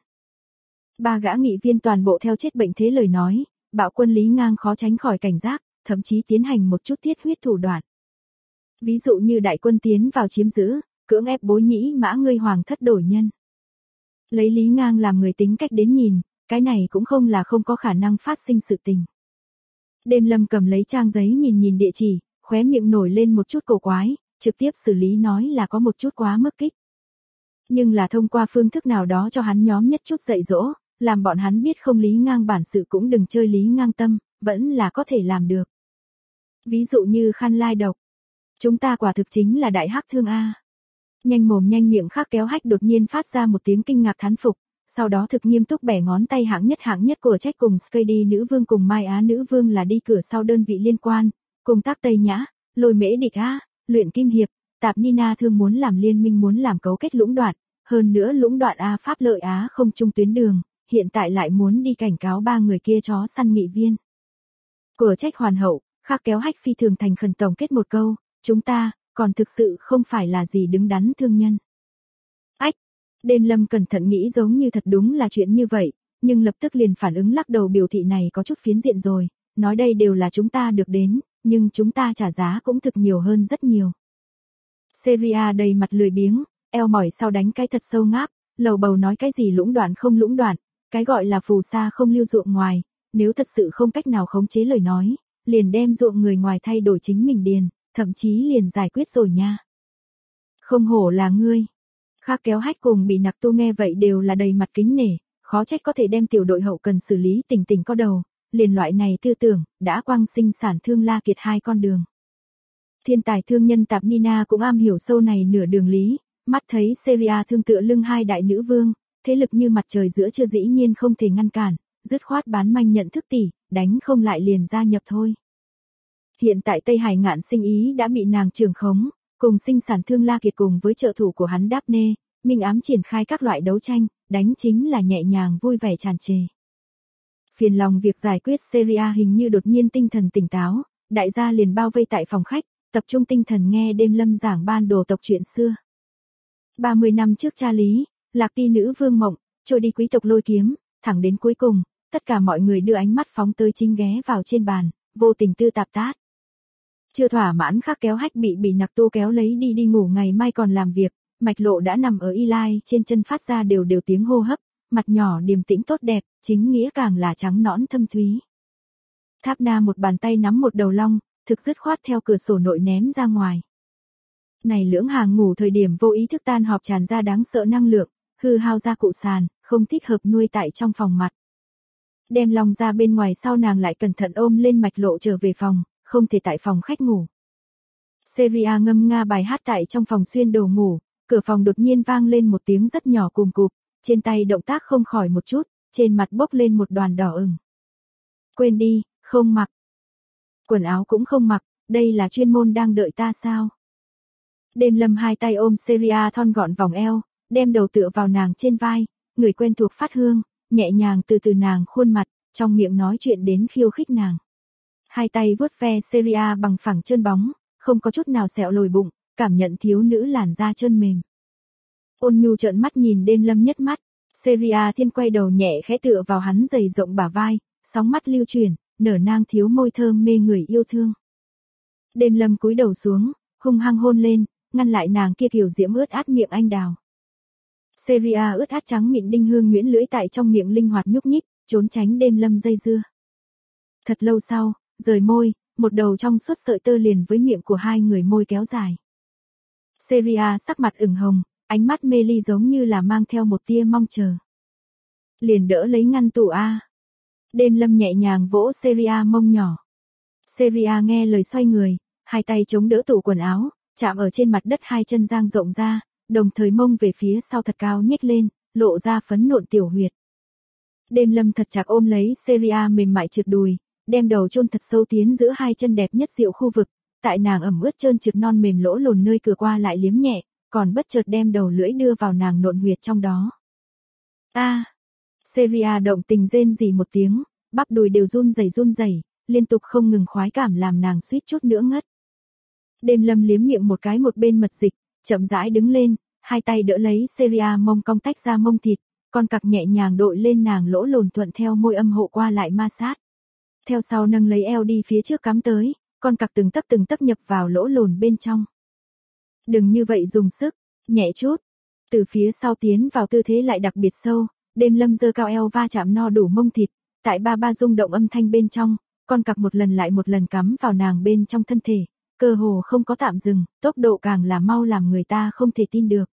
Ba gã nghị viên toàn bộ theo chết bệnh thế lời nói, bạo quân Lý Ngang khó tránh khỏi cảnh giác, thậm chí tiến hành một chút thiết huyết thủ đoạn. Ví dụ như đại quân tiến vào chiếm giữ, cưỡng ép Bối Nhĩ Mã người hoàng thất đổi nhân. Lấy Lý Ngang làm người tính cách đến nhìn, cái này cũng không là không có khả năng phát sinh sự tình. Đêm Lâm cầm lấy trang giấy nhìn địa chỉ, khóe miệng nổi lên một chút cổ quái, trực tiếp xử lý nói là có một chút quá mức kích. Nhưng là thông qua phương thức nào đó cho hắn nhóm nhất chút dạy dỗ, làm bọn hắn biết không Lý Ngang bản sự cũng đừng chơi Lý Ngang tâm, vẫn là có thể làm được. Ví dụ như khăn lai độc. Chúng ta quả thực chính là đại hắc thương a. Nhanh mồm nhanh miệng Khắc Kéo Hách đột nhiên phát ra một tiếng kinh ngạc thán phục, sau đó thực nghiêm túc bẻ ngón tay hạng nhất của Trách cùng Skady nữ vương cùng Mai Á nữ vương là đi cửa sau đơn vị liên quan, cùng Tác Tây Nhã, Lôi Mễ Địch a, Luyện Kim Hiệp, Tạp Nina Thương muốn làm liên minh muốn làm cấu kết lũng đoạn, hơn nữa lũng đoạn A Pháp lợi Á không chung tuyến đường, hiện tại lại muốn đi cảnh cáo ba người kia chó săn nghị viên. Của Trách hoàn hậu, Khắc Kéo Hách phi thường thành khẩn tổng kết một câu, chúng ta, còn thực sự không phải là gì đứng đắn thương nhân. Ách, Đêm Lâm cẩn thận nghĩ giống như thật đúng là chuyện như vậy, nhưng lập tức liền phản ứng lắc đầu biểu thị này có chút phiến diện rồi, nói đây đều là chúng ta được đến, nhưng chúng ta trả giá cũng thực nhiều hơn rất nhiều. Seria đầy mặt lười biếng, eo mỏi sau đánh cái thật sâu ngáp, lầu bầu nói cái gì lũng đoạn không lũng đoạn, cái gọi là phù sa không lưu ruộng ngoài, nếu thật sự không cách nào khống chế lời nói, liền đem ruộng người ngoài thay đổi chính mình điền, thậm chí liền giải quyết rồi nha. Không hổ là ngươi. Khắc Kéo Hách cùng Bị Nặc Tu nghe vậy đều là đầy mặt kính nể, khó trách có thể đem tiểu đội hậu cần xử lý tỉnh tỉnh có đầu, liền loại này tư tưởng, đã quang sinh sản thương La Kiệt hai con đường. Thiên tài thương nhân Tạp Nina cũng am hiểu sâu này nửa đường lý, mắt thấy Seria thương tựa lưng hai đại nữ vương, thế lực như mặt trời giữa trưa dĩ nhiên không thể ngăn cản, dứt khoát bán manh nhận thức tỷ, đánh không lại liền gia nhập thôi. Hiện tại Tây Hải Ngạn Sinh ý đã bị nàng trưởng khống, cùng sinh sản thương La Kiệt cùng với trợ thủ của hắn Daphne, minh ám triển khai các loại đấu tranh, đánh chính là nhẹ nhàng vui vẻ tràn trề. Phiền lòng việc giải quyết Seria hình như đột nhiên tinh thần tỉnh táo, đại gia liền bao vây tại phòng khách, tập trung tinh thần nghe Đêm Lâm giảng ban đồ tộc chuyện xưa. 30 năm trước cha Lý, Lạc Ti nữ vương mộng, trôi đi quý tộc lôi kiếm, thẳng đến cuối cùng, tất cả mọi người đưa ánh mắt phóng tới chính ghé vào trên bàn, vô tình tư tạp tát. Chưa thỏa mãn Khắc Kéo Hách bị Nặc Tu kéo lấy đi ngủ ngày mai còn làm việc, Mạch Lộ đã nằm ở y lai trên chân phát ra đều tiếng hô hấp, mặt nhỏ điềm tĩnh tốt đẹp, chính nghĩa càng là trắng nõn thâm thúy. Tháp Na một bàn tay nắm một đầu long, thực dứt khoát theo cửa sổ nội ném ra ngoài. Này lưỡng hàng ngủ thời điểm vô ý thức tan họp tràn ra đáng sợ năng lượng, hư hao ra cụ sàn, không thích hợp nuôi tại trong phòng mặt. Đem long ra bên ngoài sau nàng lại cẩn thận ôm lên Mạch Lộ trở về phòng, không thể tại phòng khách ngủ. Seria ngâm nga bài hát tại trong phòng xuyên đồ ngủ, cửa phòng đột nhiên vang lên một tiếng rất nhỏ cùm cụp, trên tay động tác không khỏi một chút, trên mặt bốc lên một đoàn đỏ ửng. Quên đi, không mặc. Quần áo cũng không mặc, đây là chuyên môn đang đợi ta sao? Đêm Lâm hai tay ôm Seria thon gọn vòng eo, đem đầu tựa vào nàng trên vai, người quen thuộc phát hương, nhẹ nhàng từ từ nàng khuôn mặt, trong miệng nói chuyện đến khiêu khích nàng. Hai tay vuốt ve Seria bằng phẳng trơn bóng, không có chút nào sẹo lồi bụng, cảm nhận thiếu nữ làn da trơn mềm. Ôn nhu trợn mắt nhìn Đêm Lâm nhất mắt, Seria thiên quay đầu nhẹ khẽ tựa vào hắn dày rộng bả vai, sóng mắt lưu chuyển, nở nang thiếu môi thơm mê người yêu thương. Đêm Lâm cúi đầu xuống, hung hăng hôn lên, ngăn lại nàng kia kiều diễm ướt át miệng anh đào. Seria ướt át trắng mịn đinh hương nhuyễn lưỡi tại trong miệng linh hoạt nhúc nhích, trốn tránh Đêm Lâm dây dưa. Thật lâu sau, rời môi, một đầu trong suốt sợi tơ liền với miệng của hai người môi kéo dài. Seria sắc mặt ửng hồng, ánh mắt mê ly giống như là mang theo một tia mong chờ. Liền đỡ lấy ngăn tủ a. Đêm Lâm nhẹ nhàng vỗ Seria mông nhỏ. Seria nghe lời xoay người, hai tay chống đỡ tủ quần áo, chạm ở trên mặt đất hai chân dang rộng ra, đồng thời mông về phía sau thật cao nhếch lên, lộ ra phấn nộn tiểu huyệt. Đêm Lâm thật chặt ôm lấy Seria mềm mại trượt đùi, đem đầu chôn thật sâu tiến giữa hai chân đẹp nhất diệu khu vực, tại nàng ẩm ướt trơn trượt non mềm lỗ lồn nơi cửa qua lại liếm nhẹ, còn bất chợt đem đầu lưỡi đưa vào nàng nộn huyệt trong đó. A, Seria động tình rên rỉ một tiếng, bắp đùi đều run rẩy, liên tục không ngừng khoái cảm làm nàng suýt chút nữa ngất. Đêm Lâm liếm miệng một cái một bên mật dịch, chậm rãi đứng lên, hai tay đỡ lấy Seria mông cong tách ra mông thịt, con cặc nhẹ nhàng đội lên nàng lỗ lồn thuận theo môi âm hộ qua lại ma sát. Theo sau nâng lấy eo đi phía trước cắm tới, con cặc từng tấc nhập vào lỗ lồn bên trong. Đừng như vậy dùng sức, nhẹ chút. Từ phía sau tiến vào tư thế lại đặc biệt sâu, Đêm Lâm giơ cao eo va chạm no đủ mông thịt, tại ba rung động âm thanh bên trong, con cặc một lần lại một lần cắm vào nàng bên trong thân thể, cơ hồ không có tạm dừng, tốc độ càng là mau làm người ta không thể tin được.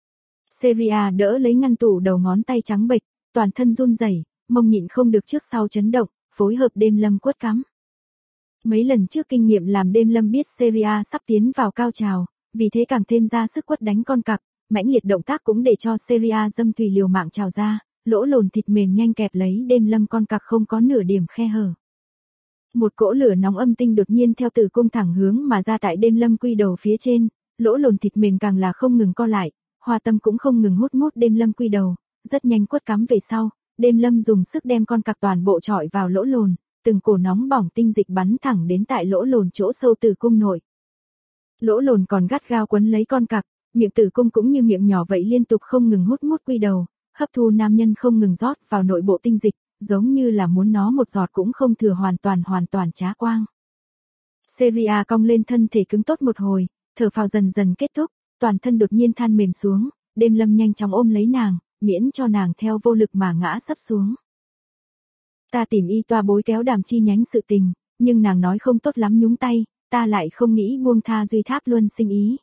Seria đỡ lấy ngăn tủ đầu ngón tay trắng bệch, toàn thân run rẩy, mông nhịn không được trước sau chấn động, phối hợp Đêm Lâm quất cắm. Mấy lần trước kinh nghiệm làm đêm lâm biết Seria sắp tiến vào cao trào, vì thế càng thêm ra sức quất đánh con cặc, mãnh liệt động tác cũng để cho Seria dâm thủy liều mạng trào ra, lỗ lồn thịt mềm nhanh kẹp lấy đêm lâm con cặc không có nửa điểm khe hở. Một cỗ lửa nóng âm tinh đột nhiên theo tử cung thẳng hướng mà ra tại đêm lâm quy đầu phía trên, lỗ lồn thịt mềm càng là không ngừng co lại, Hoa Tâm cũng không ngừng hút mút đêm lâm quy đầu, rất nhanh quất cắm về sau, đêm lâm dùng sức đem con cặc toàn bộ trọi vào lỗ lồn, từng cổ nóng bỏng tinh dịch bắn thẳng đến tại lỗ lồn chỗ sâu tử cung nội. Lỗ lồn còn gắt gao quấn lấy con cặc, miệng tử cung cũng như miệng nhỏ vậy liên tục không ngừng hút mút quy đầu, hấp thu nam nhân không ngừng rót vào nội bộ tinh dịch, giống như là muốn nó một giọt cũng không thừa hoàn toàn trá quang. Seria cong lên thân thể cứng tốt một hồi, thở phào dần dần kết thúc, toàn thân đột nhiên than mềm xuống, đêm lâm nhanh chóng ôm lấy nàng, miễn cho nàng theo vô lực mà ngã sấp xuống. Ta tìm y toa bối kéo đàm chi nhánh sự tình, nhưng nàng nói không tốt lắm nhúng tay, ta lại không nghĩ buông tha Duy Tháp Luân sinh ý.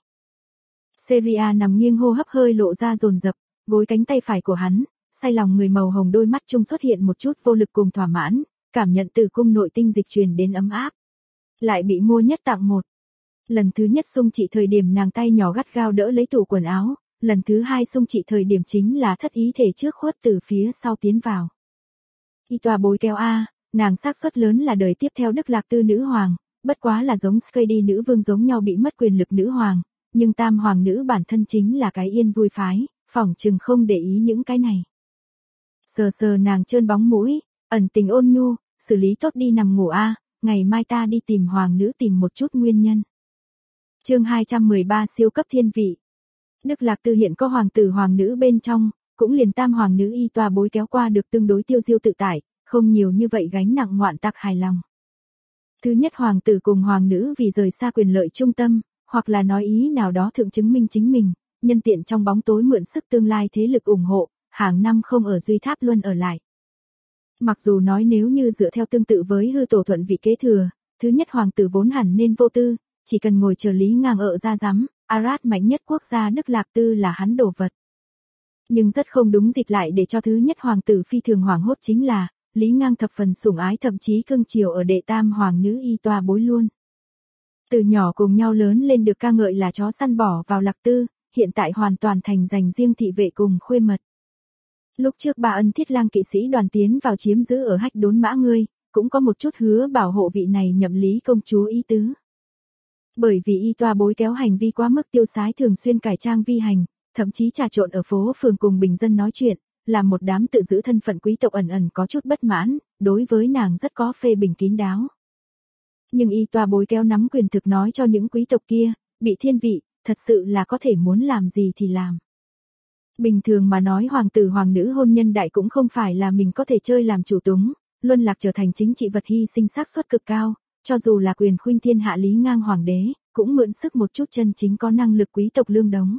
Seria nằm nghiêng hô hấp hơi lộ ra dồn dập, gối cánh tay phải của hắn, say lòng người màu hồng đôi mắt trung xuất hiện một chút vô lực cùng thỏa mãn, cảm nhận từ cung nội tinh dịch truyền đến ấm áp. Lại bị mua nhất tặng một. Lần thứ nhất xung trị thời điểm nàng tay nhỏ gắt gao đỡ lấy tủ quần áo, lần thứ hai xung trị thời điểm chính là thất ý thể trước khuất từ phía sau tiến vào. Y toa bối kéo A, nàng xác suất lớn là đời tiếp theo Đức Lạc Tư nữ hoàng, bất quá là giống Skady nữ vương giống nhau bị mất quyền lực nữ hoàng, nhưng tam hoàng nữ bản thân chính là cái yên vui phái, phỏng chừng không để ý những cái này. Sờ sờ nàng trơn bóng mũi, ẩn tình ôn nhu, xử lý tốt đi nằm ngủ A, ngày mai ta đi tìm hoàng nữ tìm một chút nguyên nhân. Chương 213 siêu cấp thiên vị. Đức Lạc Tư hiện có hoàng tử hoàng nữ bên trong, cũng liền tam hoàng nữ y toa bối kéo qua được tương đối tiêu diêu tự tại, không nhiều như vậy gánh nặng ngoạn tặc hài lòng. Thứ nhất hoàng tử cùng hoàng nữ vì rời xa quyền lợi trung tâm, hoặc là nói ý nào đó thượng chứng minh chính mình, nhân tiện trong bóng tối mượn sức tương lai thế lực ủng hộ, hàng năm không ở Duy Tháp Luân ở lại. Mặc dù nói nếu như dựa theo tương tự với hư tổ thuận vị kế thừa, thứ nhất hoàng tử vốn hẳn nên vô tư, chỉ cần ngồi chờ Lý Ngang ở ra giám, Arad mạnh nhất quốc gia Đức Lạc Tư là hắn đồ vật. Nhưng rất không đúng dịp lại để cho thứ nhất hoàng tử phi thường hoảng hốt chính là, Lý Ngang thập phần sủng ái thậm chí cưng chiều ở đệ tam hoàng nữ y toa bối luôn. Từ nhỏ cùng nhau lớn lên được ca ngợi là chó săn bỏ vào Lạc Tư, hiện tại hoàn toàn thành dành riêng thị vệ cùng khuê mật. Lúc trước bà ân thiết lang kỵ sĩ đoàn tiến vào chiếm giữ ở Hách Đốn Mã ngươi, cũng có một chút hứa bảo hộ vị này nhậm Lý công chúa ý tứ. Bởi vì y toa bối kéo hành vi quá mức tiêu sái thường xuyên cải trang vi hành, thậm chí trà trộn ở phố phường cùng bình dân nói chuyện, làm một đám tự giữ thân phận quý tộc ẩn ẩn có chút bất mãn, đối với nàng rất có phê bình kín đáo. Nhưng y toa bối kéo nắm quyền thực nói cho những quý tộc kia, bị thiên vị, thật sự là có thể muốn làm gì thì làm. Bình thường mà nói hoàng tử hoàng nữ hôn nhân đại cũng không phải là mình có thể chơi làm chủ túng, luân lạc trở thành chính trị vật hy sinh xác suất cực cao, cho dù là quyền khuynh thiên hạ Lý Ngang hoàng đế, cũng mượn sức một chút chân chính có năng lực quý tộc lương đống.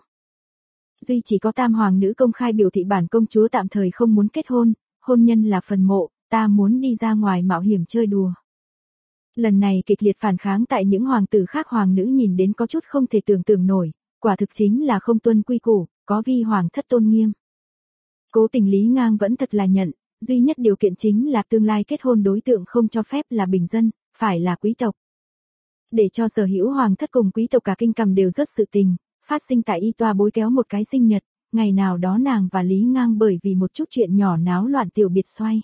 Duy chỉ có tam hoàng nữ công khai biểu thị bản công chúa tạm thời không muốn kết hôn, hôn nhân là phần mộ, ta muốn đi ra ngoài mạo hiểm chơi đùa. Lần này kịch liệt phản kháng tại những hoàng tử khác hoàng nữ nhìn đến có chút không thể tưởng tượng nổi, quả thực chính là không tuân quy củ, có vi hoàng thất tôn nghiêm. Cố tình Lý Ngang vẫn thật là nhận, duy nhất điều kiện chính là tương lai kết hôn đối tượng không cho phép là bình dân, phải là quý tộc. Để cho sở hữu hoàng thất cùng quý tộc cả kinh cầm đều rất sự tình, phát sinh tại y toa bối kéo một cái sinh nhật, ngày nào đó nàng và Lý Ngang bởi vì một chút chuyện nhỏ náo loạn tiểu biệt xoay.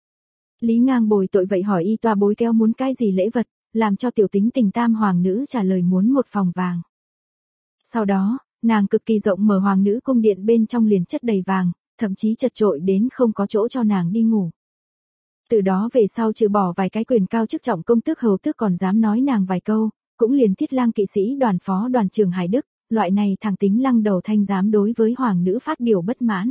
Lý Ngang bồi tội vậy hỏi y toa bối kéo muốn cái gì lễ vật, làm cho tiểu tính tình tam hoàng nữ trả lời muốn một phòng vàng. Sau đó, nàng cực kỳ rộng mở hoàng nữ cung điện bên trong liền chất đầy vàng, thậm chí chật trội đến không có chỗ cho nàng đi ngủ. Từ đó về sau trừ bỏ vài cái quyền cao chức trọng công tước hầu tước còn dám nói nàng vài câu, cũng liền thiết lang kỵ sĩ đoàn phó đoàn trưởng Hải Đức, loại này thằng tính lăng đầu thanh dám đối với hoàng nữ phát biểu bất mãn.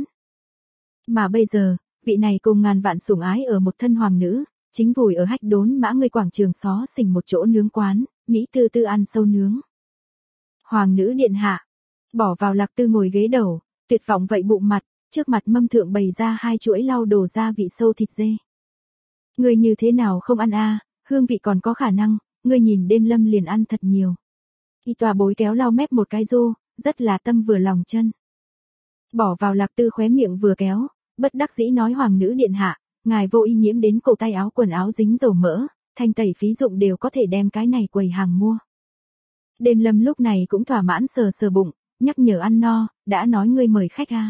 Mà bây giờ, vị này cùng ngàn vạn sủng ái ở một thân hoàng nữ, chính vùi ở Hách Đốn Mã người quảng trường xó xỉnh một chỗ nướng quán, Mỹ tư tư ăn sâu nướng. Hoàng nữ điện hạ, bỏ vào Lạc Tư ngồi ghế đầu, tuyệt vọng vậy bụng mặt, trước mặt mâm thượng bày ra hai chuỗi lau đồ gia vị sâu thịt dê. Ngươi như thế nào không ăn a, hương vị còn có khả năng, ngươi nhìn đêm lâm liền ăn thật nhiều. Y toa bối kéo lau mép một cái ru, rất là tâm vừa lòng chân. Bỏ vào Lạc Tư khóe miệng vừa kéo, bất đắc dĩ nói hoàng nữ điện hạ, ngài vô y nhiễm đến cổ tay áo quần áo dính dầu mỡ, thanh tẩy phí dụng đều có thể đem cái này quầy hàng mua. Đêm Lâm lúc này cũng thỏa mãn sờ sờ bụng, nhắc nhở ăn no, đã nói ngươi mời khách à.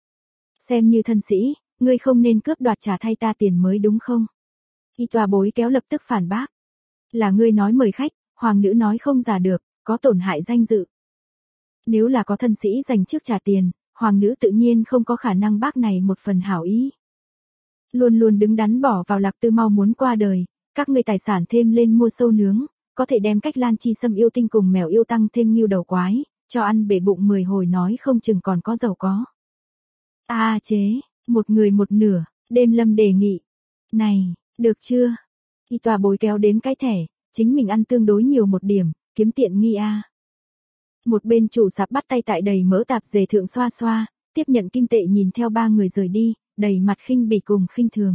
Xem như thân sĩ, ngươi không nên cướp đoạt trả thay ta tiền mới đúng không? Y tòa bối kéo lập tức phản bác. Là ngươi nói mời khách, hoàng nữ nói không giả được, có tổn hại danh dự. Nếu là có thân sĩ dành trước trả tiền, hoàng nữ tự nhiên không có khả năng bác này một phần hảo ý. Luôn luôn đứng đắn bỏ vào Lạc Tư mau muốn qua đời, các ngươi tài sản thêm lên mua sâu nướng, có thể đem cách Lan Chi Sâm yêu tinh cùng mèo yêu tăng thêm ngưu đầu quái, cho ăn bể bụng 10 hồi nói không chừng còn có giàu có. Chế, một người một nửa, Đêm Lâm đề nghị. Này, được chưa? Y tòa bối kéo đếm cái thẻ, chính mình ăn tương đối nhiều một điểm, kiếm tiện nghi a. Một bên chủ sạp bắt tay tại đầy mỡ tạp dề thượng xoa xoa, tiếp nhận kim tệ nhìn theo ba người rời đi, đầy mặt khinh bỉ cùng khinh thường.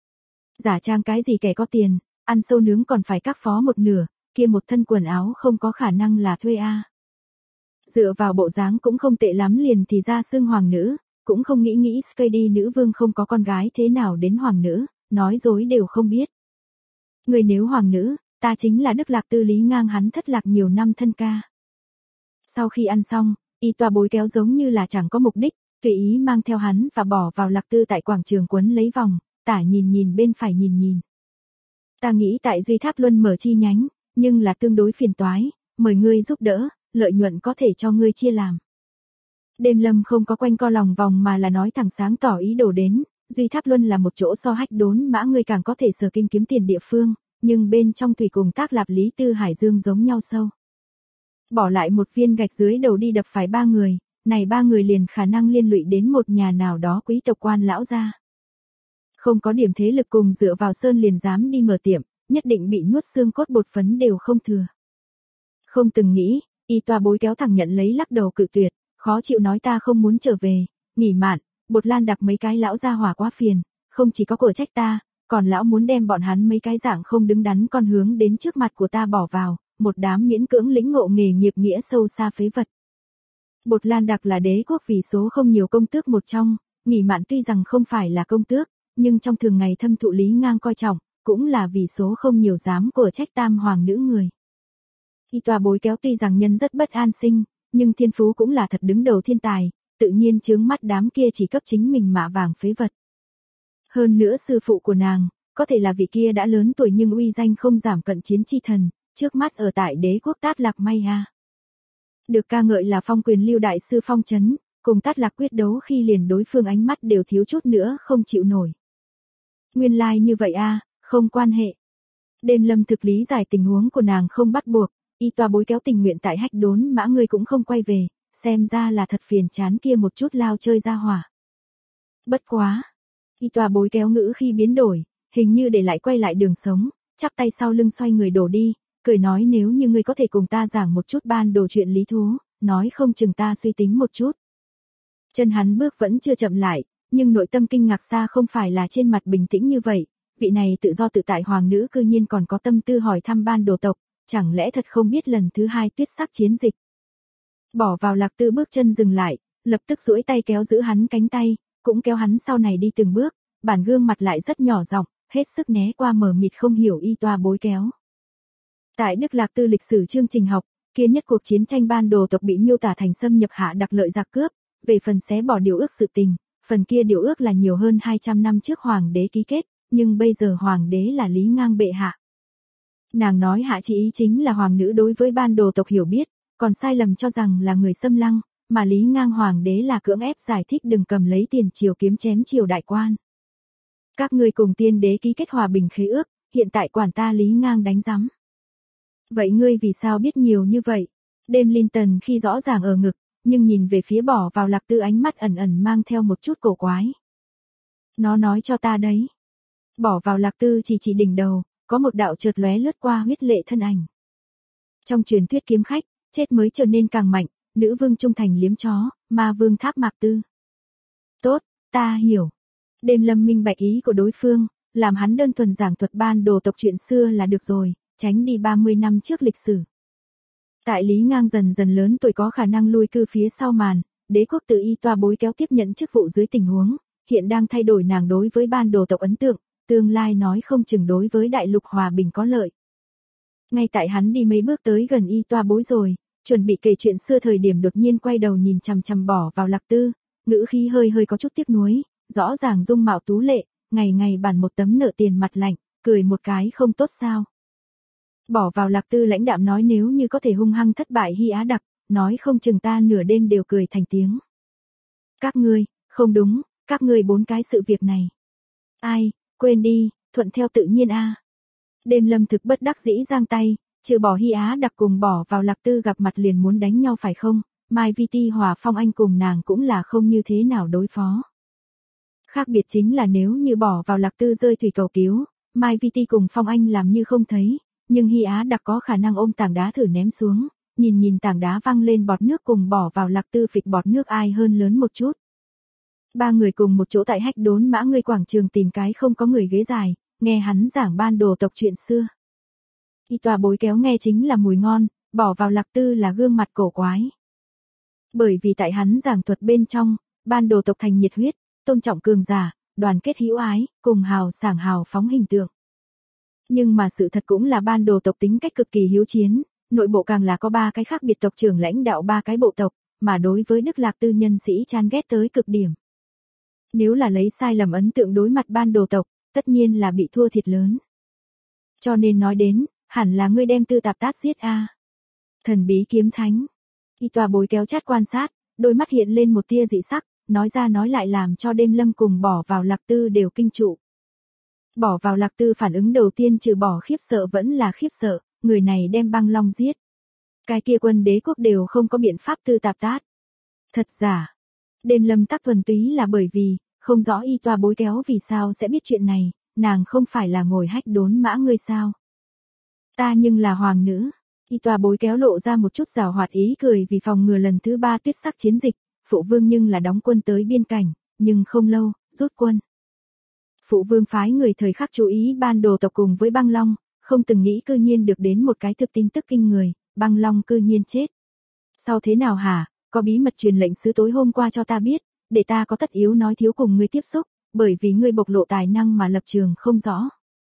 Giả trang cái gì kẻ có tiền, ăn sâu nướng còn phải các phó một nửa, kia một thân quần áo không có khả năng là thuê a. Dựa vào bộ dáng cũng không tệ lắm liền thì ra xưng hoàng nữ, cũng không nghĩ Skady nữ vương không có con gái thế nào đến hoàng nữ, nói dối đều không biết. Người nếu hoàng nữ, ta chính là Đức Lạc Tư Lý Ngang hắn thất lạc nhiều năm thân ca. Sau khi ăn xong, y tòa bối kéo giống như là chẳng có mục đích, tùy ý mang theo hắn và bỏ vào Lạc Tư tại quảng trường quấn lấy vòng, tả nhìn bên phải nhìn. Ta nghĩ tại Duy Tháp Luân mở chi nhánh, nhưng là tương đối phiền toái, mời ngươi giúp đỡ, lợi nhuận có thể cho ngươi chia làm. Đêm Lâm không có quanh co lòng vòng mà là nói thẳng sáng tỏ ý đồ đến, Duy Tháp Luân là một chỗ so hách đốn mã ngươi càng có thể sở kinh kiếm tiền địa phương, nhưng bên trong thủy cùng Tác Lạp Lý Tư Hải Dương giống nhau sâu. Bỏ lại một viên gạch dưới đầu đi đập phải ba người, này ba người liền khả năng liên lụy đến một nhà nào đó quý tộc quan lão gia. Không có điểm thế lực cùng dựa vào sơn liền dám đi mở tiệm, nhất định bị nuốt xương cốt bột phấn đều không thừa. Không từng nghĩ, y tòa bối kéo thẳng nhận lấy lắc đầu cự tuyệt, khó chịu nói ta không muốn trở về, nghỉ mạn, Bột Lan đặc mấy cái lão gia hỏa quá phiền, không chỉ có cửa trách ta, còn lão muốn đem bọn hắn mấy cái dạng không đứng đắn con hướng đến trước mặt của ta bỏ vào, một đám miễn cưỡng lĩnh ngộ nghề nghiệp nghĩa sâu xa phế vật. Bột Lan đặc là đế quốc vì số không nhiều công tước một trong, nghỉ mạn tuy rằng không phải là công tước, nhưng trong thường ngày thâm thụ Lý Ngang coi trọng, cũng là vì số không nhiều dám của trách tam hoàng nữ người. Y tòa bối kéo tuy rằng nhân rất bất an sinh, nhưng thiên phú cũng là thật đứng đầu thiên tài, tự nhiên chướng mắt đám kia chỉ cấp chính mình mạ vàng phế vật. Hơn nữa sư phụ của nàng, có thể là vị kia đã lớn tuổi nhưng uy danh không giảm cận chiến chi thần, trước mắt ở tại đế quốc Tát Lạc May ha. Được ca ngợi là phong quyền lưu đại sư phong trấn, cùng Tát Lạc quyết đấu khi liền đối phương ánh mắt đều thiếu chút nữa không chịu nổi. Nguyên lai like như vậy a, không quan hệ. Đêm Lâm thực lý giải tình huống của nàng không bắt buộc, y tòa bối kéo tình nguyện tại hách đốn mã ngươi cũng không quay về, xem ra là thật phiền chán kia một chút lao chơi ra hỏa. Bất quá. Y tòa bối kéo ngữ khi biến đổi, hình như để lại quay lại đường sống, chắp tay sau lưng xoay người đổ đi, cười nói nếu như ngươi có thể cùng ta giảng một chút ban đồ chuyện lý thú, nói không chừng ta suy tính một chút. Chân hắn bước vẫn chưa chậm lại, nhưng nội tâm kinh ngạc xa không phải là trên mặt bình tĩnh như vậy, vị này tự do tự tại hoàng nữ cư nhiên còn có tâm tư hỏi thăm ban đồ tộc, chẳng lẽ thật không biết lần thứ hai tuyết sắc chiến dịch. Bỏ vào Lạc Tư bước chân dừng lại, lập tức duỗi tay kéo giữ hắn cánh tay, cũng kéo hắn sau này đi từng bước, bản gương mặt lại rất nhỏ giọng, hết sức né qua mờ mịt không hiểu y toa bối kéo. Tại Đức Lạc Tư lịch sử chương trình học, kia nhất cuộc chiến tranh ban đồ tộc bị miêu tả thành xâm nhập hạ đặc lợi giặc cướp, về phần xé bỏ điều ước sự tình, phần kia điều ước là nhiều hơn 200 năm trước hoàng đế ký kết, nhưng bây giờ hoàng đế là Lý Ngang bệ hạ. Nàng nói hạ chỉ ý chính là hoàng nữ đối với ban đồ tộc hiểu biết, còn sai lầm cho rằng là người xâm lăng, mà Lý Ngang hoàng đế là cưỡng ép giải thích đừng cầm lấy tiền triều kiếm chém triều đại quan. Các ngươi cùng tiên đế ký kết hòa bình khế ước, hiện tại quản ta Lý Ngang đánh giám. Vậy ngươi vì sao biết nhiều như vậy? Đêm Linton khi rõ ràng ở ngực, nhưng nhìn về phía bỏ vào Lạc Tư ánh mắt ẩn ẩn mang theo một chút cổ quái. Nó nói cho ta đấy. Bỏ vào Lạc Tư chỉ đỉnh đầu, có một đạo chợt lóe lướt qua huyết lệ thân ảnh. Trong truyền thuyết kiếm khách, chết mới trở nên càng mạnh, nữ vương trung thành liếm chó, ma vương Tháp Mạc Tư. Tốt, ta hiểu. Đêm Lâm minh bạch ý của đối phương, làm hắn đơn thuần giảng thuật ban đồ tộc chuyện xưa là được rồi, tránh đi 30 năm trước lịch sử. Tại Lý Ngang dần dần lớn tuổi có khả năng lui cư phía sau màn, đế quốc tự y toa bối kéo tiếp nhận chức vụ dưới tình huống, hiện đang thay đổi nàng đối với ban đồ tộc ấn tượng, tương lai nói không chừng đối với đại lục hòa bình có lợi. Ngay tại hắn đi mấy bước tới gần y toa bối rồi, chuẩn bị kể chuyện xưa thời điểm đột nhiên quay đầu nhìn chằm chằm Bỏ Vào Lạc Tư, ngữ khí hơi hơi có chút tiếc nuối, rõ ràng dung mạo tú lệ, ngày ngày bản một tấm nợ tiền mặt lạnh, cười một cái không tốt sao. Bỏ Vào Lạc Tư lãnh đạm nói nếu như có thể hung hăng thất bại Hy Á Đặc, nói không chừng ta nửa đêm đều cười thành tiếng. Các ngươi, không đúng, các ngươi 4 cái sự việc này. Ai, quên đi, thuận theo tự nhiên a. Đêm Lâm thực bất đắc dĩ giang tay, trừ bỏ Hy Á Đặc cùng Bỏ Vào Lạc Tư gặp mặt liền muốn đánh nhau phải không, Mai Vi Ti hòa Phong Anh cùng nàng cũng là không như thế nào đối phó. Khác biệt chính là nếu như Bỏ Vào Lạc Tư rơi thủy cầu cứu, Mai Vi Ti cùng Phong Anh làm như không thấy, nhưng Hy Á Đặc có khả năng ôm tảng đá thử ném xuống, nhìn tảng đá văng lên bọt nước cùng Bỏ Vào Lạc Tư phịch bọt nước ai hơn lớn một chút. 3 người cùng một chỗ tại Hách Đốn Mã Ngươi quảng trường tìm cái không có người ghế dài, nghe hắn giảng ban đồ tộc chuyện xưa. Y tòa bối kéo nghe chính là mùi ngon, Bỏ Vào Lạc Tư là gương mặt cổ quái. Bởi vì tại hắn giảng thuật bên trong, ban đồ tộc thành nhiệt huyết, tôn trọng cường giả, đoàn kết hữu ái, cùng hào sảng hào phóng hình tượng. Nhưng mà sự thật cũng là ban đồ tộc tính cách cực kỳ hiếu chiến, nội bộ càng là có 3 cái khác biệt tộc trưởng lãnh đạo 3 cái bộ tộc, mà đối với Đức Lạc Tư nhân sĩ chán ghét tới cực điểm. Nếu là lấy sai lầm ấn tượng đối mặt ban đồ tộc, tất nhiên là bị thua thiệt lớn. Cho nên nói đến, hẳn là ngươi đem Tư Tạp Tát giết a. Thần bí kiếm thánh. Y tòa bối kéo chát quan sát, đôi mắt hiện lên một tia dị sắc, nói ra nói lại làm cho Đêm Lâm cùng Bỏ Vào Lạc Tư đều kinh trụ. Bỏ Vào Lạc Tư phản ứng đầu tiên trừ bỏ khiếp sợ vẫn là khiếp sợ, người này đem Băng Long giết. Cái kia quân đế quốc đều không có biện pháp Tư Tạp Tát. Thật giả. Đêm Lâm tắc thuần túy là bởi vì, không rõ y tòa bối kéo vì sao sẽ biết chuyện này, nàng không phải là ngồi Hách Đốn Mã Ngươi sao. Ta nhưng là hoàng nữ. Y tòa bối kéo lộ ra một chút giảo hoạt ý cười vì phòng ngừa lần thứ 3 tuyết sắc chiến dịch, phụ vương nhưng là đóng quân tới biên cảnh, nhưng không lâu, rút quân. Phụ vương phái người thời khắc chú ý ban đồ tộc cùng với Băng Long, không từng nghĩ cư nhiên được đến một cái thực tin tức kinh người, Băng Long cư nhiên chết. Sao thế nào hả, có bí mật truyền lệnh sứ tối hôm qua cho ta biết, để ta có tất yếu nói thiếu cùng ngươi tiếp xúc, bởi vì ngươi bộc lộ tài năng mà lập trường không rõ.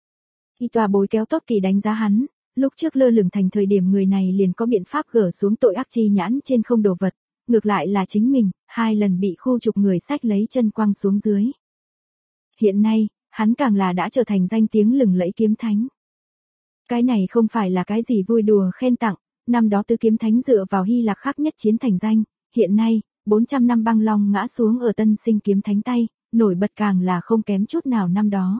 Y tòa bối kéo tốt kỳ đánh giá hắn, lúc trước lơ lửng thành thời điểm người này liền có biện pháp gỡ xuống tội ác chi nhãn trên không đồ vật, ngược lại là chính mình, 2 lần bị khu trục người sách lấy chân quăng xuống dưới. Hiện nay, hắn càng là đã trở thành danh tiếng lừng lẫy kiếm thánh. Cái này không phải là cái gì vui đùa khen tặng, năm đó Tứ Kiếm Thánh dựa vào Hy Lạc khắc nhất chiến thành danh, hiện nay, 400 năm Băng Long ngã xuống ở Tân Sinh kiếm thánh tay, nổi bật càng là không kém chút nào năm đó.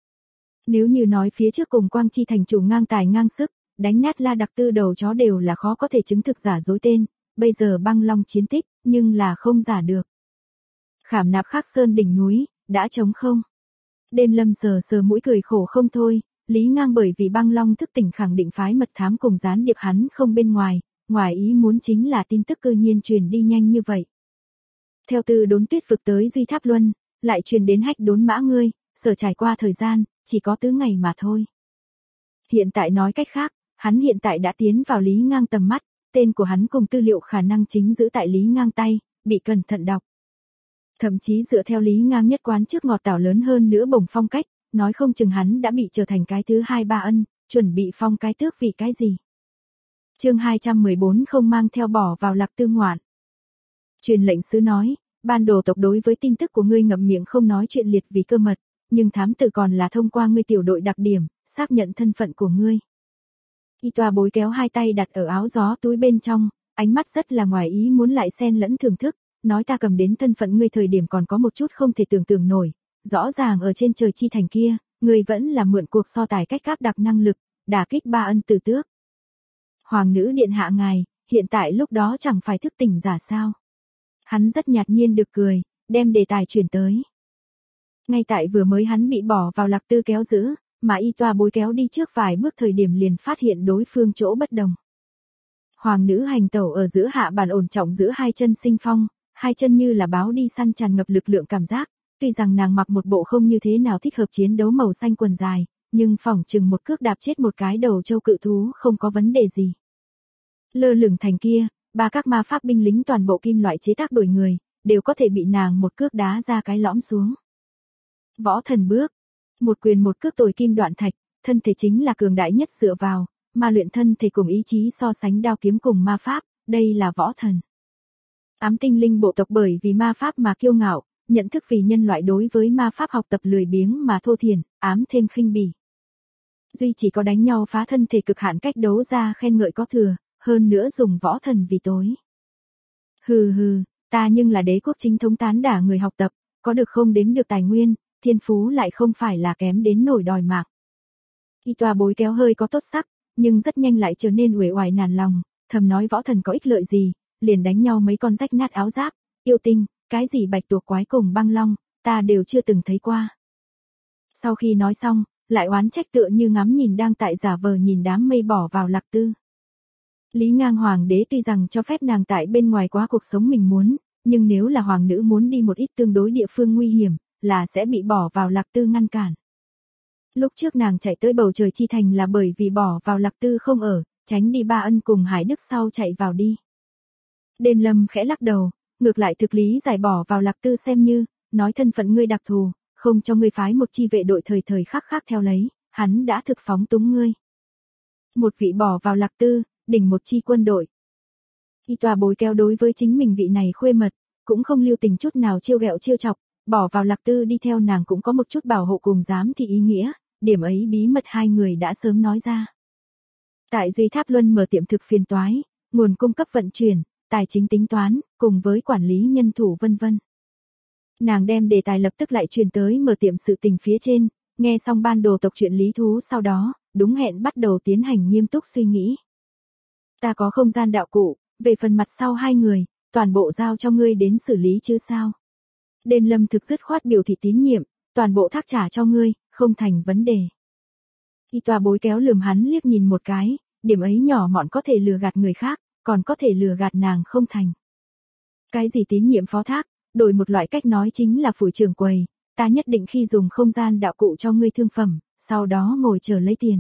Nếu như nói phía trước cùng Quang Chi thành chủ ngang tài ngang sức, đánh nát La Đặc Tư đầu chó đều là khó có thể chứng thực giả dối tên, bây giờ Băng Long chiến tích, nhưng là không giả được. Khảm Nạp Khắc Sơn đỉnh núi, đã trống không. Đêm Lâm sờ sờ mũi cười khổ không thôi, Lý Ngang bởi vì Băng Long thức tỉnh khẳng định phái mật thám cùng gián điệp hắn không bên ngoài ý muốn chính là tin tức cư nhiên truyền đi nhanh như vậy. Theo từ Đốn Tuyết vực tới Duy Tháp Luân, lại truyền đến Hách Đốn Mã Ngươi, sở trải qua thời gian, chỉ có 4 ngày mà thôi. Hiện tại nói cách khác, hắn hiện tại đã tiến vào Lý Ngang tầm mắt, tên của hắn cùng tư liệu khả năng chính giữ tại Lý Ngang tay, bị cẩn thận đọc. Thậm chí dựa theo Lý Ngang nhất quán trước ngọt tảo lớn hơn nữa bổng phong cách, nói không chừng hắn đã bị trở thành cái thứ 2-3 ân, chuẩn bị phong cái tước vì cái gì. Chương 214 không mang theo Bỏ Vào Lạc Tư ngoạn. Truyền lệnh sứ nói, ban đồ tộc đối với tin tức của ngươi ngậm miệng không nói chuyện liệt vì cơ mật, nhưng thám tử còn là thông qua ngươi tiểu đội đặc điểm, xác nhận thân phận của ngươi. Y tòa bối kéo 2 tay đặt ở áo gió túi bên trong, ánh mắt rất là ngoài ý muốn lại xen lẫn thưởng thức, nói ta cầm đến thân phận ngươi thời điểm còn có một chút không thể tưởng tượng nổi, rõ ràng ở trên trời chi thành kia, ngươi vẫn là mượn cuộc so tài cách áp đặc năng lực, đả kích 3 ân tử tước. Hoàng nữ điện hạ ngài, hiện tại lúc đó chẳng phải thức tỉnh giả sao. Hắn rất nhạt nhiên được cười, đem đề tài chuyển tới. Ngay tại vừa mới hắn bị Bỏ Vào Lạc Tư kéo giữ, mà y tòa bối kéo đi trước vài bước thời điểm liền phát hiện đối phương chỗ bất đồng. Hoàng nữ hành tẩu ở giữa hạ bàn ổn trọng giữa 2 chân sinh phong, 2 chân như là báo đi săn tràn ngập lực lượng cảm giác, tuy rằng nàng mặc một bộ không như thế nào thích hợp chiến đấu màu xanh quần dài, nhưng phỏng chừng một cước đạp chết một cái đầu châu cự thú không có vấn đề gì. Lơ lửng thành kia, 3 các ma pháp binh lính toàn bộ kim loại chế tác đổi người, đều có thể bị nàng một cước đá ra cái lõm xuống. Võ thần bước. Một quyền một cước tồi kim đoạn thạch, thân thể chính là cường đại nhất dựa vào, mà luyện thân thể cùng ý chí so sánh đao kiếm cùng ma pháp, đây là võ thần. Ám tinh linh bộ tộc bởi vì ma pháp mà kiêu ngạo, nhận thức vì nhân loại đối với ma pháp học tập lười biếng mà thô thiển, ám thêm khinh bỉ. Duy chỉ có đánh nhau phá thân thể cực hạn cách đấu ra khen ngợi có thừa, hơn nữa dùng võ thần vì tối. Hừ hừ, ta nhưng là đế quốc chính thống tán đả người học tập, có được không đếm được tài nguyên, thiên phú lại không phải là kém đến nổi đòi mạng. Y tòa bối kéo hơi có tốt sắc, nhưng rất nhanh lại trở nên uể oải nản lòng, thầm nói võ thần có ích lợi gì, liền đánh nhau mấy con rách nát áo giáp, yêu tinh, cái gì bạch tuộc quái cùng băng long, ta đều chưa từng thấy qua. Sau khi nói xong, lại oán trách tựa như ngắm nhìn đang tại giả vờ nhìn đám mây bỏ vào lạc tư. Lý Ngang hoàng đế tuy rằng cho phép nàng tại bên ngoài quá cuộc sống mình muốn, nhưng nếu là hoàng nữ muốn đi một ít tương đối địa phương nguy hiểm, là sẽ bị bỏ vào lạc tư ngăn cản. Lúc trước nàng chạy tới bầu trời chi thành là bởi vì bỏ vào lạc tư không ở, tránh đi Ba Ân cùng Hải Đức sau chạy vào đi. Đêm Lâm khẽ lắc đầu, ngược lại thực lý giải bỏ vào lạc tư xem như, nói thân phận ngươi đặc thù, không cho ngươi phái một chi vệ đội thời thời khắc khác theo lấy, hắn đã thực phóng túng ngươi. Một vị bỏ vào lạc tư, đỉnh một chi quân đội. Y tòa bối kéo đối với chính mình vị này khuê mật, cũng không lưu tình chút nào trêu ghẹo trêu chọc, bỏ vào lạc tư đi theo nàng cũng có một chút bảo hộ cùng giám thị ý nghĩa, điểm ấy bí mật hai người đã sớm nói ra. Tại Duy Tháp Luân mở tiệm thực phiền toái, nguồn cung cấp vận chuyển, tài chính tính toán, cùng với quản lý nhân thủ vân vân. Nàng đem đề tài lập tức lại truyền tới mở tiệm sự tình phía trên, nghe xong ban đồ tộc chuyện lý thú sau đó, đúng hẹn bắt đầu tiến hành nghiêm túc suy nghĩ. Ta có không gian đạo cụ, về phần mặt sau hai người, toàn bộ giao cho ngươi đến xử lý chứ sao. Đêm Lâm thực dứt khoát biểu thị tín nhiệm, toàn bộ thác trả cho ngươi, không thành vấn đề. Y tòa bối kéo lườm hắn liếc nhìn một cái, điểm ấy nhỏ mọn có thể lừa gạt người khác, còn có thể lừa gạt nàng không thành. Cái gì tín nhiệm phó thác, đổi một loại cách nói chính là phủi trưởng quầy, ta nhất định khi dùng không gian đạo cụ cho ngươi thương phẩm, sau đó ngồi chờ lấy tiền.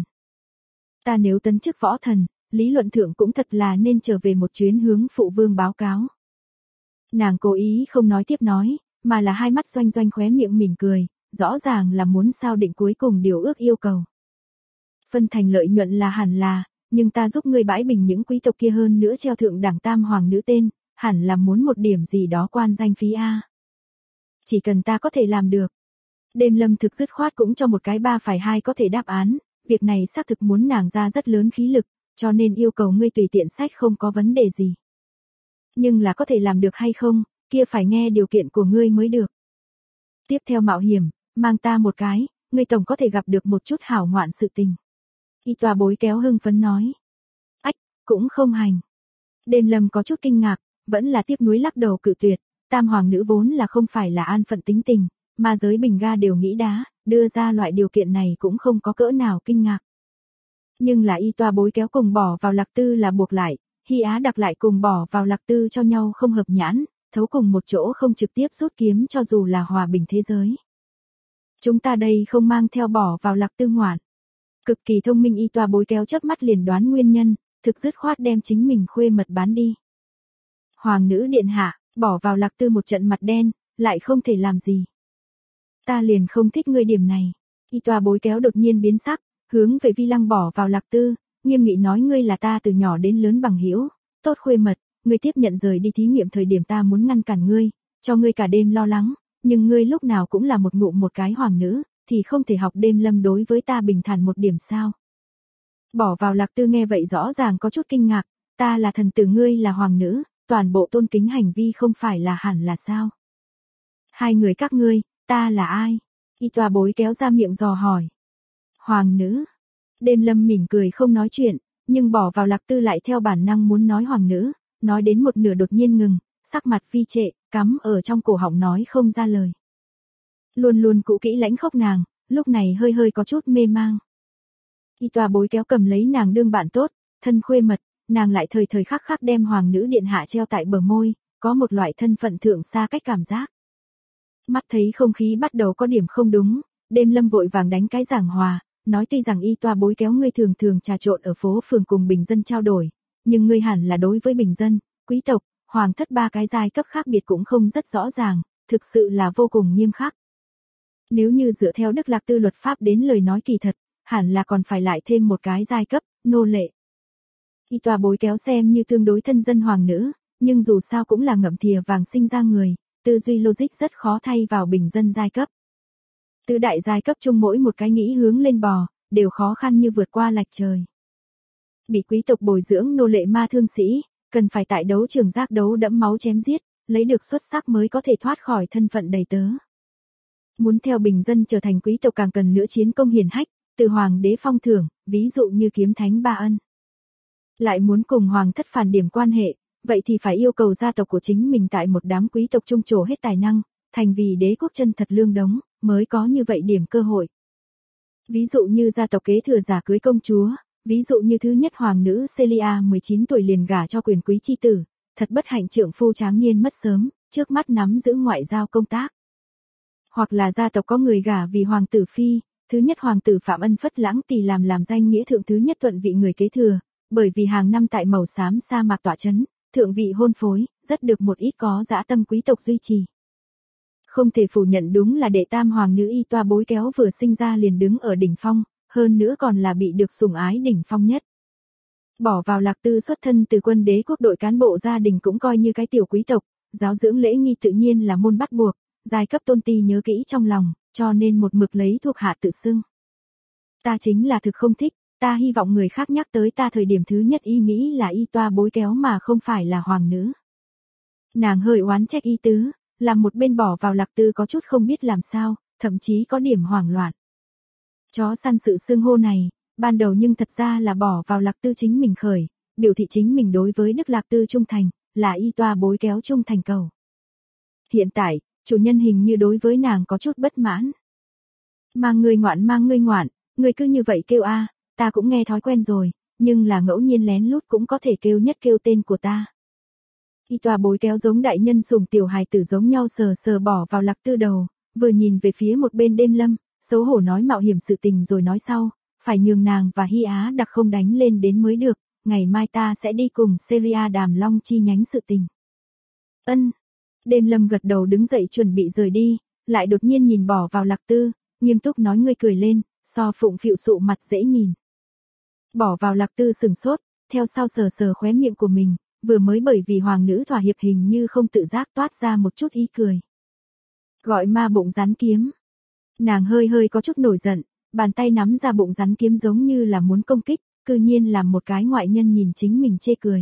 Ta nếu tấn chức võ thần, lý luận thượng cũng thật là nên trở về một chuyến hướng phụ vương báo cáo. Nàng cố ý không nói tiếp nói, mà là hai mắt doanh doanh khóe miệng mỉm cười, rõ ràng là muốn sao định cuối cùng điều ước yêu cầu. Phân thành lợi nhuận là hẳn là, nhưng ta giúp ngươi bãi bình những quý tộc kia hơn nữa treo thượng đẳng tam hoàng nữ tên, hẳn là muốn một điểm gì đó quan danh phí a. Chỉ cần ta có thể làm được. Đêm Lâm thực dứt khoát cũng cho một cái 3/2 có thể đáp án, việc này xác thực muốn nàng ra rất lớn khí lực, cho nên yêu cầu ngươi tùy tiện sách không có vấn đề gì. Nhưng là có thể làm được hay không, kia phải nghe điều kiện của ngươi mới được. Tiếp theo mạo hiểm, mang ta một cái, ngươi tổng có thể gặp được một chút hảo ngoạn sự tình. Y tòa bối kéo hưng phấn nói. Ách, cũng không hành. Đêm Lâm có chút kinh ngạc, vẫn là tiếp núi lắc đầu cự tuyệt, tam hoàng nữ vốn là không phải là an phận tính tình, mà giới bình ga đều nghĩ đá, đưa ra loại điều kiện này cũng không có cỡ nào kinh ngạc. Nhưng là y tòa bối kéo cùng bỏ vào lạc tư là buộc lại, Hy Á đặc lại cùng bỏ vào lạc tư cho nhau không hợp nhãn, thấu cùng một chỗ không trực tiếp rút kiếm cho dù là hòa bình thế giới. Chúng ta đây không mang theo bỏ vào lạc tư ngoạn. Cực kỳ thông minh y tòa bối kéo chớp mắt liền đoán nguyên nhân, thực dứt khoát đem chính mình khuê mật bán đi. Hoàng nữ điện hạ, bỏ vào lạc tư một trận mặt đen, lại không thể làm gì. Ta liền không thích ngươi điểm này. Y tòa bối kéo đột nhiên biến sắc, hướng về Vi Lăng bỏ vào lạc tư, nghiêm nghị nói ngươi là ta từ nhỏ đến lớn bằng hữu, tốt khuê mật, ngươi tiếp nhận rời đi thí nghiệm thời điểm ta muốn ngăn cản ngươi, cho ngươi cả đêm lo lắng, nhưng ngươi lúc nào cũng là một ngụm một cái hoàng nữ, thì không thể học Đêm Lâm đối với ta bình thản một điểm sao. Bỏ vào lạc tư nghe vậy rõ ràng có chút kinh ngạc, ta là thần tử ngươi là hoàng nữ, toàn bộ tôn kính hành vi không phải là hẳn là sao. Hai người các ngươi, ta là ai? Y tòa bối kéo ra miệng dò hỏi. Hoàng nữ. Đêm Lâm mỉm cười không nói chuyện, nhưng bỏ vào lạc tư lại theo bản năng muốn nói hoàng nữ, nói đến một nửa đột nhiên ngừng, sắc mặt phi trệ, cắm ở trong cổ họng nói không ra lời. Luôn luôn cũ kỹ lãnh khốc nàng, lúc này hơi hơi có chút mê mang. Y tòa bối kéo cầm lấy nàng đương bạn tốt, thân khuê mật, nàng lại thời thời khắc khắc đem hoàng nữ điện hạ treo tại bờ môi, có một loại thân phận thượng xa cách cảm giác. Mắt thấy không khí bắt đầu có điểm không đúng, Đêm Lâm vội vàng đánh cái giảng hòa, nói tuy rằng y tòa bối kéo ngươi thường thường trà trộn ở phố phường cùng bình dân trao đổi, nhưng ngươi hẳn là đối với bình dân, quý tộc, hoàng thất ba cái giai cấp khác biệt cũng không rất rõ ràng, thực sự là vô cùng nghiêm khắc. Nếu như dựa theo Đức Lạc Tư luật pháp đến lời nói kỳ thật, hẳn là còn phải lại thêm một cái giai cấp, nô lệ. Y tòa bối kéo xem như tương đối thân dân hoàng nữ, nhưng dù sao cũng là ngậm thìa vàng sinh ra người, tư duy logic rất khó thay vào bình dân giai cấp. Tứ đại giai cấp chung mỗi một cái nghĩ hướng lên bò, đều khó khăn như vượt qua lạch trời. Bị quý tộc bồi dưỡng nô lệ ma thương sĩ, cần phải tại đấu trường giác đấu đẫm máu chém giết, lấy được xuất sắc mới có thể thoát khỏi thân phận đầy tớ. Muốn theo bình dân trở thành quý tộc càng cần nữa chiến công hiển hách, từ hoàng đế phong thưởng, ví dụ như kiếm thánh Ba Ân. Lại muốn cùng hoàng thất phản điểm quan hệ, vậy thì phải yêu cầu gia tộc của chính mình tại một đám quý tộc trung trổ hết tài năng, thành vì đế quốc chân thật lương đống, mới có như vậy điểm cơ hội. Ví dụ như gia tộc kế thừa giả cưới công chúa, ví dụ như thứ nhất hoàng nữ Celia 19 tuổi liền gả cho quyền quý chi tử, thật bất hạnh trượng phu tráng niên mất sớm, trước mắt nắm giữ ngoại giao công tác. Hoặc là gia tộc có người gả vì hoàng tử phi, thứ nhất hoàng tử Phạm Ân Phất Lãng Tỳ làm danh nghĩa thượng thứ nhất thuận vị người kế thừa, bởi vì hàng năm tại màu xám sa mạc tọa chấn, thượng vị hôn phối, rất được một ít có dã tâm quý tộc duy trì. Không thể phủ nhận đúng là đệ tam hoàng nữ Y Toa bối kéo vừa sinh ra liền đứng ở đỉnh phong, hơn nữa còn là bị được sủng ái đỉnh phong nhất. Bỏ vào Lạc Tư xuất thân từ quân đế quốc đội cán bộ gia đình cũng coi như cái tiểu quý tộc, giáo dưỡng lễ nghi tự nhiên là môn bắt buộc, giai cấp tôn ti nhớ kỹ trong lòng, cho nên một mực lấy thuộc hạ tự xưng. Ta chính là thực không thích, ta hy vọng người khác nhắc tới ta thời điểm thứ nhất ý nghĩ là Y Toa bối kéo mà không phải là hoàng nữ. Nàng hơi oán trách ý tứ, làm một bên bỏ vào Lạc Tư có chút không biết làm sao, thậm chí có điểm hoảng loạn. Chó săn sự xưng hô này, ban đầu nhưng thật ra là bỏ vào Lạc Tư chính mình khởi, biểu thị chính mình đối với Đức Lạc Tư trung thành, là Y Toa bối kéo trung thành cầu. Hiện tại, chủ nhân hình như đối với nàng có chút bất mãn. Mang ngươi ngoạn, ngươi cứ như vậy kêu a, ta cũng nghe thói quen rồi, nhưng là ngẫu nhiên lén lút cũng có thể kêu nhất kêu tên của ta. Y Toa bối kéo giống đại nhân sủng tiểu hài tử giống nhau sờ sờ bỏ vào Lạc Tư đầu, vừa nhìn về phía một bên Đêm Lâm, xấu hổ nói mạo hiểm sự tình rồi nói sau, phải nhường nàng và Hy Á đặc không đánh lên đến mới được, ngày mai ta sẽ đi cùng Syria đàm long chi nhánh sự tình. Ân. Đêm Lâm gật đầu đứng dậy chuẩn bị rời đi, lại đột nhiên nhìn bỏ vào Lạc Tư, nghiêm túc nói ngươi cười lên, so phụng phịu sụ mặt dễ nhìn. Bỏ vào Lạc Tư sừng sốt, theo sau sờ sờ khóe miệng của mình, vừa mới bởi vì hoàng nữ thỏa hiệp hình như không tự giác toát ra một chút ý cười. Gọi ma bụng rắn kiếm. Nàng hơi có chút nổi giận, bàn tay nắm ra bụng rắn kiếm giống như là muốn công kích, cư nhiên làm một cái ngoại nhân nhìn chính mình chê cười.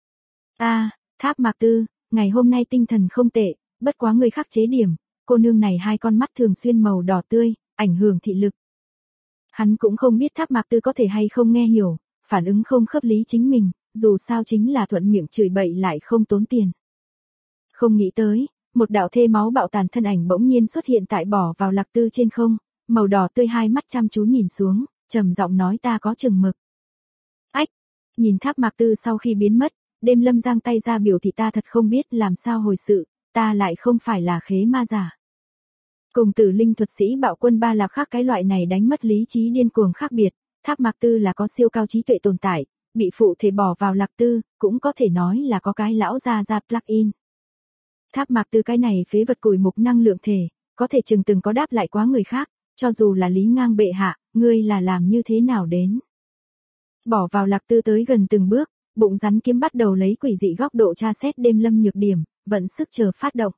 Tháp Mạc Tư, ngày hôm nay tinh thần không tệ, bất quá người khác chế điểm, cô nương này hai con mắt thường xuyên màu đỏ tươi, ảnh hưởng thị lực. Hắn cũng không biết Tháp Mạc Tư có thể hay không nghe hiểu, phản ứng không khớp lý chính mình, dù sao chính là thuận miệng chửi bậy lại không tốn tiền. Không nghĩ tới, một đạo thê máu bạo tàn thân ảnh bỗng nhiên xuất hiện tại bỏ vào Lạc Tư trên không, màu đỏ tươi hai mắt chăm chú nhìn xuống, trầm giọng nói ta có chừng mực. Ách, nhìn Tháp Mạc Tư sau khi biến mất, Đêm Lâm giang tay ra biểu thị ta thật không biết làm sao hồi sự, ta lại không phải là khế ma giả. Cùng Tử Linh thuật sĩ bạo quân Ba Lạp khác cái loại này đánh mất lý trí điên cuồng khác biệt, Tháp Mạc Tư là có siêu cao trí tuệ tồn tại, bị phụ thể bỏ vào Lạc Tư, cũng có thể nói là có cái lão ra plug-in. Tháp Mạc Tư cái này phế vật cùi mục năng lượng thể, có thể chừng từng có đáp lại quá người khác, cho dù là Lý Ngang bệ hạ, ngươi là làm như thế nào đến. Bỏ vào Lạc Tư tới gần từng bước, bụng rắn kiếm bắt đầu lấy quỷ dị góc độ tra xét Đêm Lâm nhược điểm, vận sức chờ phát động.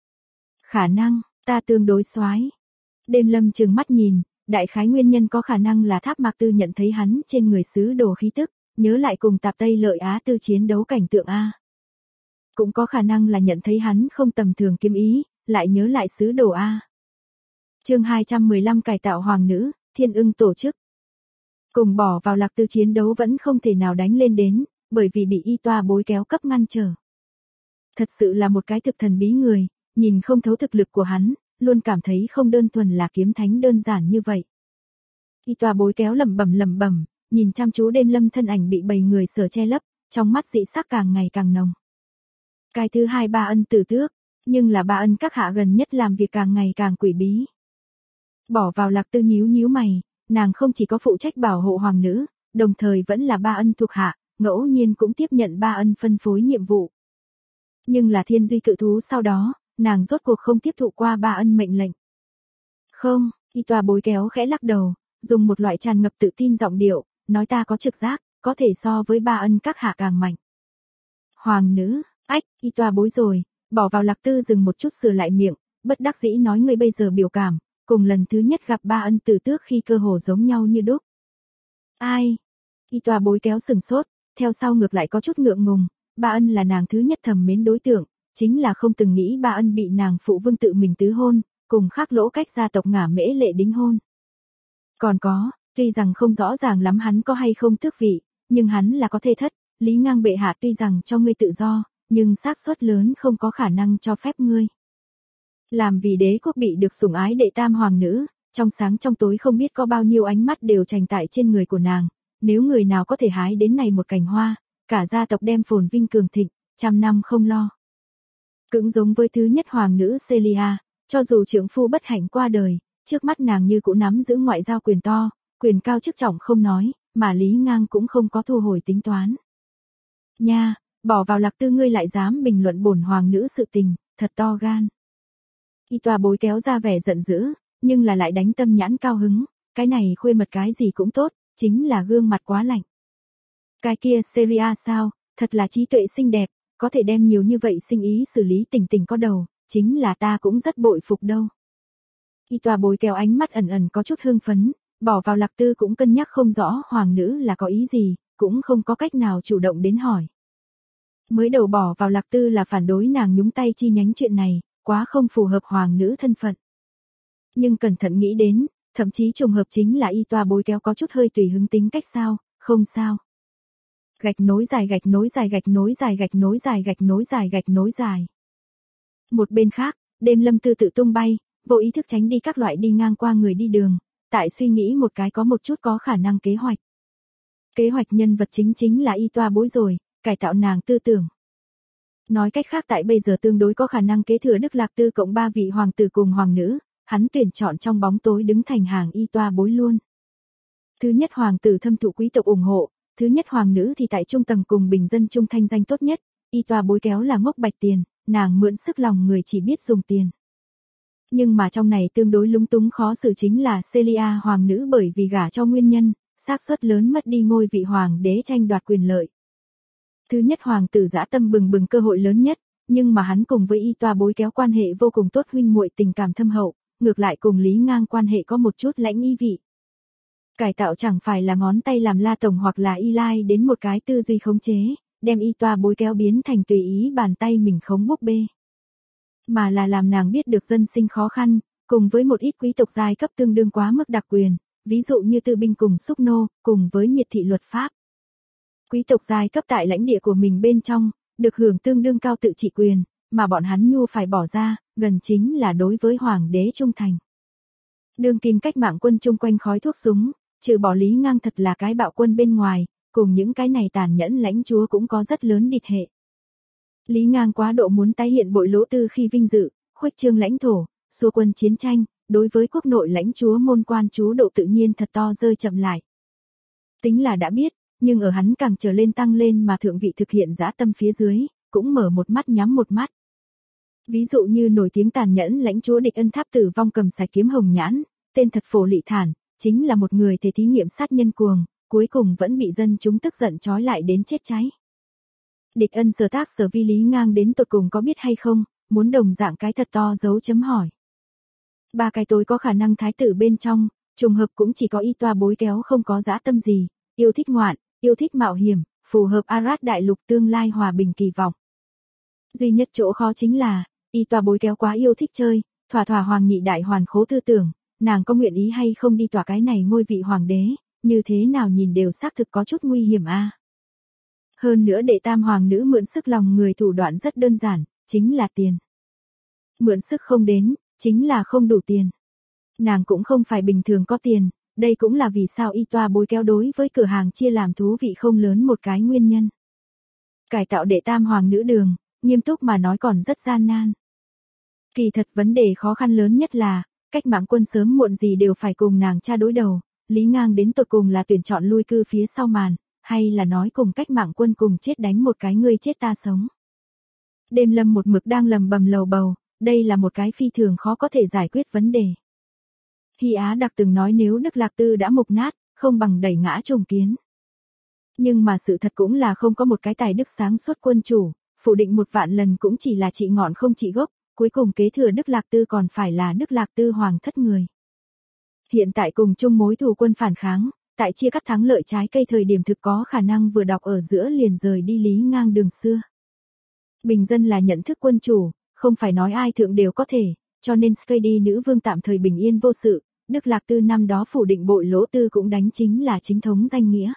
Khả năng, ta tương đối soái. Đêm Lâm trừng mắt nhìn, đại khái nguyên nhân có khả năng là Tháp Mạc Tư nhận thấy hắn trên người sứ đồ khí tức, nhớ lại cùng Tạp Tây Lợi Á Tư chiến đấu cảnh tượng A. Cũng có khả năng là nhận thấy hắn không tầm thường kiếm ý, lại nhớ lại sứ đồ A. Chương 215 cải tạo hoàng nữ, Thiên Ưng tổ chức. Cùng bỏ vào Lạc Tư chiến đấu vẫn không thể nào đánh lên đến, bởi vì bị Y Toa bối kéo cấp ngăn trở. Thật sự là một cái thực thần bí người, nhìn không thấu thực lực của hắn, luôn cảm thấy không đơn thuần là kiếm thánh đơn giản như vậy. Y Toa bối kéo lẩm bẩm, nhìn chăm chú Đêm Lâm thân ảnh bị bầy người sở che lấp, trong mắt dị sắc càng ngày càng nồng. Cái thứ hai Ba Ân tử tước, nhưng là Ba Ân các hạ gần nhất làm việc càng ngày càng quỷ bí. Bỏ vào Lạc Tư nhíu mày, nàng không chỉ có phụ trách bảo hộ hoàng nữ, đồng thời vẫn là Ba Ân thuộc hạ, ngẫu nhiên cũng tiếp nhận Ba Ân phân phối nhiệm vụ. Nhưng là thiên duy cự thú sau đó, nàng rốt cuộc không tiếp thụ qua Ba Ân mệnh lệnh. Không, y tòa bối kéo khẽ lắc đầu, dùng một loại tràn ngập tự tin giọng điệu, nói ta có trực giác, có thể so với ba ân các hạ càng mạnh. Hoàng nữ, ách, y tòa bối rồi, bỏ vào Lạc Tư dừng một chút sửa lại miệng, bất đắc dĩ nói ngươi bây giờ biểu cảm, cùng lần thứ nhất gặp ba ân Tử Tước khi cơ hồ giống nhau như đúc. Ai? Y tòa bối kéo sừng sốt, theo sau ngược lại có chút ngượng ngùng, ba ân là nàng thứ nhất thầm mến đối tượng, chính là không từng nghĩ ba ân bị nàng phụ vương tự mình tứ hôn, cùng khác lỗ cách gia tộc Ngả Mễ Lệ đính hôn. Còn có, tuy rằng không rõ ràng lắm hắn có hay không tước vị, nhưng hắn là có thê thất, Lý Ngang bệ hạ tuy rằng cho ngươi tự do, nhưng xác suất lớn không có khả năng cho phép ngươi. Làm vì đế quốc bị được sủng ái đệ tam hoàng nữ, trong sáng trong tối không biết có bao nhiêu ánh mắt đều trành tại trên người của nàng, nếu người nào có thể hái đến này một cành hoa, cả gia tộc đem phồn vinh cường thịnh, trăm năm không lo. Cũng giống với thứ nhất hoàng nữ Celia, cho dù trưởng phu bất hạnh qua đời, trước mắt nàng như cũng nắm giữ ngoại giao quyền to, quyền cao chức trọng không nói, mà Lý Ngang cũng không có thu hồi tính toán. Nha, bỏ vào Lạc Tư ngươi lại dám bình luận bổn hoàng nữ sự tình, thật to gan. Y tòa bối kéo ra vẻ giận dữ, nhưng là lại đánh tâm nhãn cao hứng, cái này khuê mật cái gì cũng tốt, chính là gương mặt quá lạnh. Cái kia Celia sao, thật là trí tuệ xinh đẹp, có thể đem nhiều như vậy sinh ý xử lý tình tình có đầu, chính là ta cũng rất bội phục đâu. Y tòa bối kéo ánh mắt ẩn ẩn có chút hương phấn, bỏ vào Lạc Tư cũng cân nhắc không rõ hoàng nữ là có ý gì, cũng không có cách nào chủ động đến hỏi. Mới đầu bỏ vào Lạc Tư là phản đối nàng nhúng tay chi nhánh chuyện này, quá không phù hợp hoàng nữ thân phận. Nhưng cẩn thận nghĩ đến, thậm chí trùng hợp chính là y tòa bối kéo có chút hơi tùy hứng tính cách sao, không sao. Gạch nối dài gạch nối dài gạch nối dài gạch nối dài gạch nối dài gạch nối dài. Một bên khác, đêm lâm tư tự tung bay, vô ý thức tránh đi các loại đi ngang qua người đi đường, tại suy nghĩ một cái có một chút có khả năng kế hoạch. Kế hoạch nhân vật chính là y tòa bối rồi, cải tạo nàng tư tưởng. Nói cách khác tại bây giờ tương đối có khả năng kế thừa Đức Lạc Tư cộng 3 vị hoàng tử cùng hoàng nữ, hắn tuyển chọn trong bóng tối đứng thành hàng y tòa bối luôn. Thứ nhất hoàng tử thâm thụ quý tộc ủng hộ, thứ nhất hoàng nữ thì tại trung tầng cùng bình dân trung thanh danh tốt nhất, y tòa bối kéo là ngốc bạch tiền, nàng mượn sức lòng người chỉ biết dùng tiền. Nhưng mà trong này tương đối lúng túng khó xử chính là Celia hoàng nữ bởi vì gả cho nguyên nhân, xác suất lớn mất đi ngôi vị hoàng đế tranh đoạt quyền lợi. Thứ nhất hoàng tử dã tâm bừng bừng cơ hội lớn nhất, nhưng mà hắn cùng với y tòa bối kéo quan hệ vô cùng tốt huynh muội tình cảm thâm hậu, ngược lại cùng Lý Ngang quan hệ có một chút lãnh ý vị. Cải tạo chẳng phải là ngón tay làm La Tổng hoặc là Y Lai đến một cái tư duy khống chế, đem y tòa bối kéo biến thành tùy ý bàn tay mình khống búp bê. Mà là làm nàng biết được dân sinh khó khăn, cùng với một ít quý tộc giai cấp tương đương quá mức đặc quyền, ví dụ như tư binh cùng xúc nô, cùng với miệt thị luật pháp. Quý tộc giai cấp tại lãnh địa của mình bên trong, được hưởng tương đương cao tự trị quyền, mà bọn hắn nhu phải bỏ ra, gần chính là đối với hoàng đế trung thành. Đương kim cách mạng quân chung quanh khói thuốc súng, trừ bỏ Lý Ngang thật là cái bạo quân bên ngoài, cùng những cái này tàn nhẫn lãnh chúa cũng có rất lớn địch hệ. Lý Ngang quá độ muốn tái hiện bội lỗ tư khi vinh dự, khuếch trương lãnh thổ, xua quân chiến tranh, đối với quốc nội lãnh chúa môn quan chú độ tự nhiên thật to rơi chậm lại. Tính là đã biết, nhưng ở hắn càng trở lên tăng lên mà thượng vị thực hiện dã tâm phía dưới, cũng mở một mắt nhắm một mắt. Ví dụ như nổi tiếng tàn nhẫn lãnh chúa Địch Ân Tháp tử vong cầm sải kiếm hồng nhãn, tên thật Phổ Lị Thản, chính là một người thể thí nghiệm sát nhân cuồng, cuối cùng vẫn bị dân chúng tức giận trói lại đến chết cháy. Địch Ân sở tác sở vi Lý Ngang đến tột cùng có biết hay không, muốn đồng dạng cái thật to dấu chấm hỏi. Ba cái tối có khả năng thái tử bên trong, trùng hợp cũng chỉ có y tòa bối kéo không có dã tâm gì, yêu thích ngoạn, yêu thích mạo hiểm, phù hợp Arad đại lục tương lai hòa bình kỳ vọng. Duy nhất chỗ khó chính là, y tòa bối kéo quá yêu thích chơi, thỏa thỏa hoàng nhị đại hoàn khố tư tưởng, nàng có nguyện ý hay không đi tỏa cái này ngôi vị hoàng đế, như thế nào nhìn đều xác thực có chút nguy hiểm a. Hơn nữa đệ tam hoàng nữ mượn sức lòng người thủ đoạn rất đơn giản, chính là tiền. Mượn sức không đến, chính là không đủ tiền. Nàng cũng không phải bình thường có tiền, đây cũng là vì sao y tòa bối kéo đối với cửa hàng chia làm thú vị không lớn một cái nguyên nhân. Cải tạo đệ tam hoàng nữ đường, nghiêm túc mà nói còn rất gian nan. Kỳ thật vấn đề khó khăn lớn nhất là, cách mạng quân sớm muộn gì đều phải cùng nàng tra đối đầu, Lý Ngang đến tột cùng là tuyển chọn lui cư phía sau màn, hay là nói cùng cách mạng quân cùng chết đánh một cái ngươi chết ta sống. Đêm lâm một mực đang lầm bầm lầu bầu, đây là một cái phi thường khó có thể giải quyết vấn đề. Hy Á Đặc từng nói nếu Đức Lạc Tư đã mục nát, không bằng đẩy ngã trùng kiến. Nhưng mà sự thật cũng là không có một cái tài đức sáng suốt quân chủ, phủ định 1.000 lần cũng chỉ là trị ngọn không trị gốc, cuối cùng kế thừa Đức Lạc Tư còn phải là Đức Lạc Tư hoàng thất người. Hiện tại cùng chung mối thù quân phản kháng, tại chia cắt thắng lợi trái cây thời điểm thực có khả năng vừa đọc ở giữa liền rời đi lý ngang đường xưa. Bình dân là nhận thức quân chủ, không phải nói ai thượng đều có thể, cho nên Skady nữ vương tạm thời bình yên vô sự, Đức Lạc Tư năm đó phủ định bội lỗ tư cũng đánh chính là chính thống danh nghĩa.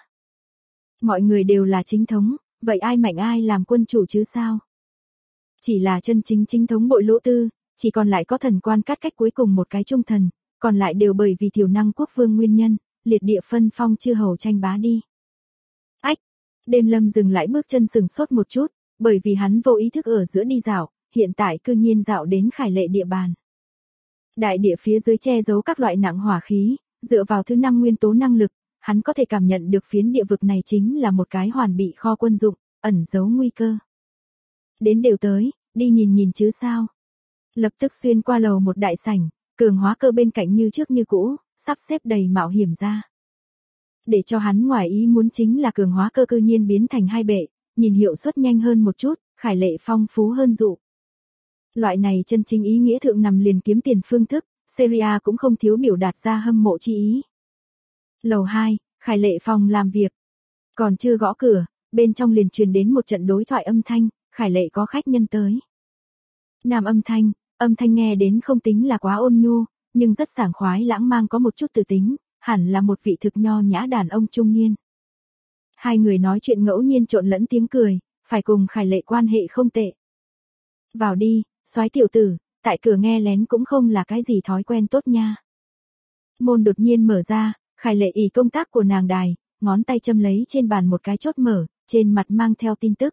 Mọi người đều là chính thống, vậy ai mạnh ai làm quân chủ chứ sao? Chỉ là chân chính chính thống bội lỗ tư, chỉ còn lại có thần quan cắt cách cuối cùng một cái trung thần, còn lại đều bởi vì thiểu năng quốc vương nguyên nhân, liệt địa phân phong chư hầu tranh bá đi. Ách! Đêm Lâm dừng lại bước chân sừng sốt một chút, bởi vì hắn vô ý thức ở giữa đi dạo, hiện tại cư nhiên dạo đến Khải Lệ địa bàn. Đại địa phía dưới che giấu các loại nặng hỏa khí, dựa vào thứ 5 nguyên tố năng lực, hắn có thể cảm nhận được phiến địa vực này chính là một cái hoàn bị kho quân dụng, ẩn giấu nguy cơ. Đến đều tới, đi nhìn nhìn chứ sao. Lập tức xuyên qua lầu một đại sảnh, cường hóa cơ bên cạnh như trước như cũ, sắp xếp đầy mạo hiểm ra. Để cho hắn ngoài ý muốn chính là cường hóa cơ cư nhiên biến thành 2 bệ, nhìn hiệu suất nhanh hơn một chút, Khải Lệ phong phú hơn dụ. Loại này chân chính ý nghĩa thượng nằm liền kiếm tiền phương thức, Seria cũng không thiếu biểu đạt ra hâm mộ chi ý. Lầu 2, Khải Lệ phòng làm việc. Còn chưa gõ cửa, bên trong liền truyền đến một trận đối thoại âm thanh, Khải Lệ có khách nhân tới. Nam âm thanh nghe đến không tính là quá ôn nhu, nhưng rất sảng khoái lãng mang có một chút từ tính, hẳn là một vị thực nho nhã đàn ông trung niên. Hai người nói chuyện ngẫu nhiên trộn lẫn tiếng cười, phải cùng Khải Lệ quan hệ không tệ. Vào đi, soái tiểu tử, tại cửa nghe lén cũng không là cái gì thói quen tốt nha. Môn đột nhiên mở ra, Khải Lệ ỷ công tác của nàng đài, ngón tay châm lấy trên bàn một cái chốt mở, trên mặt mang theo tin tức.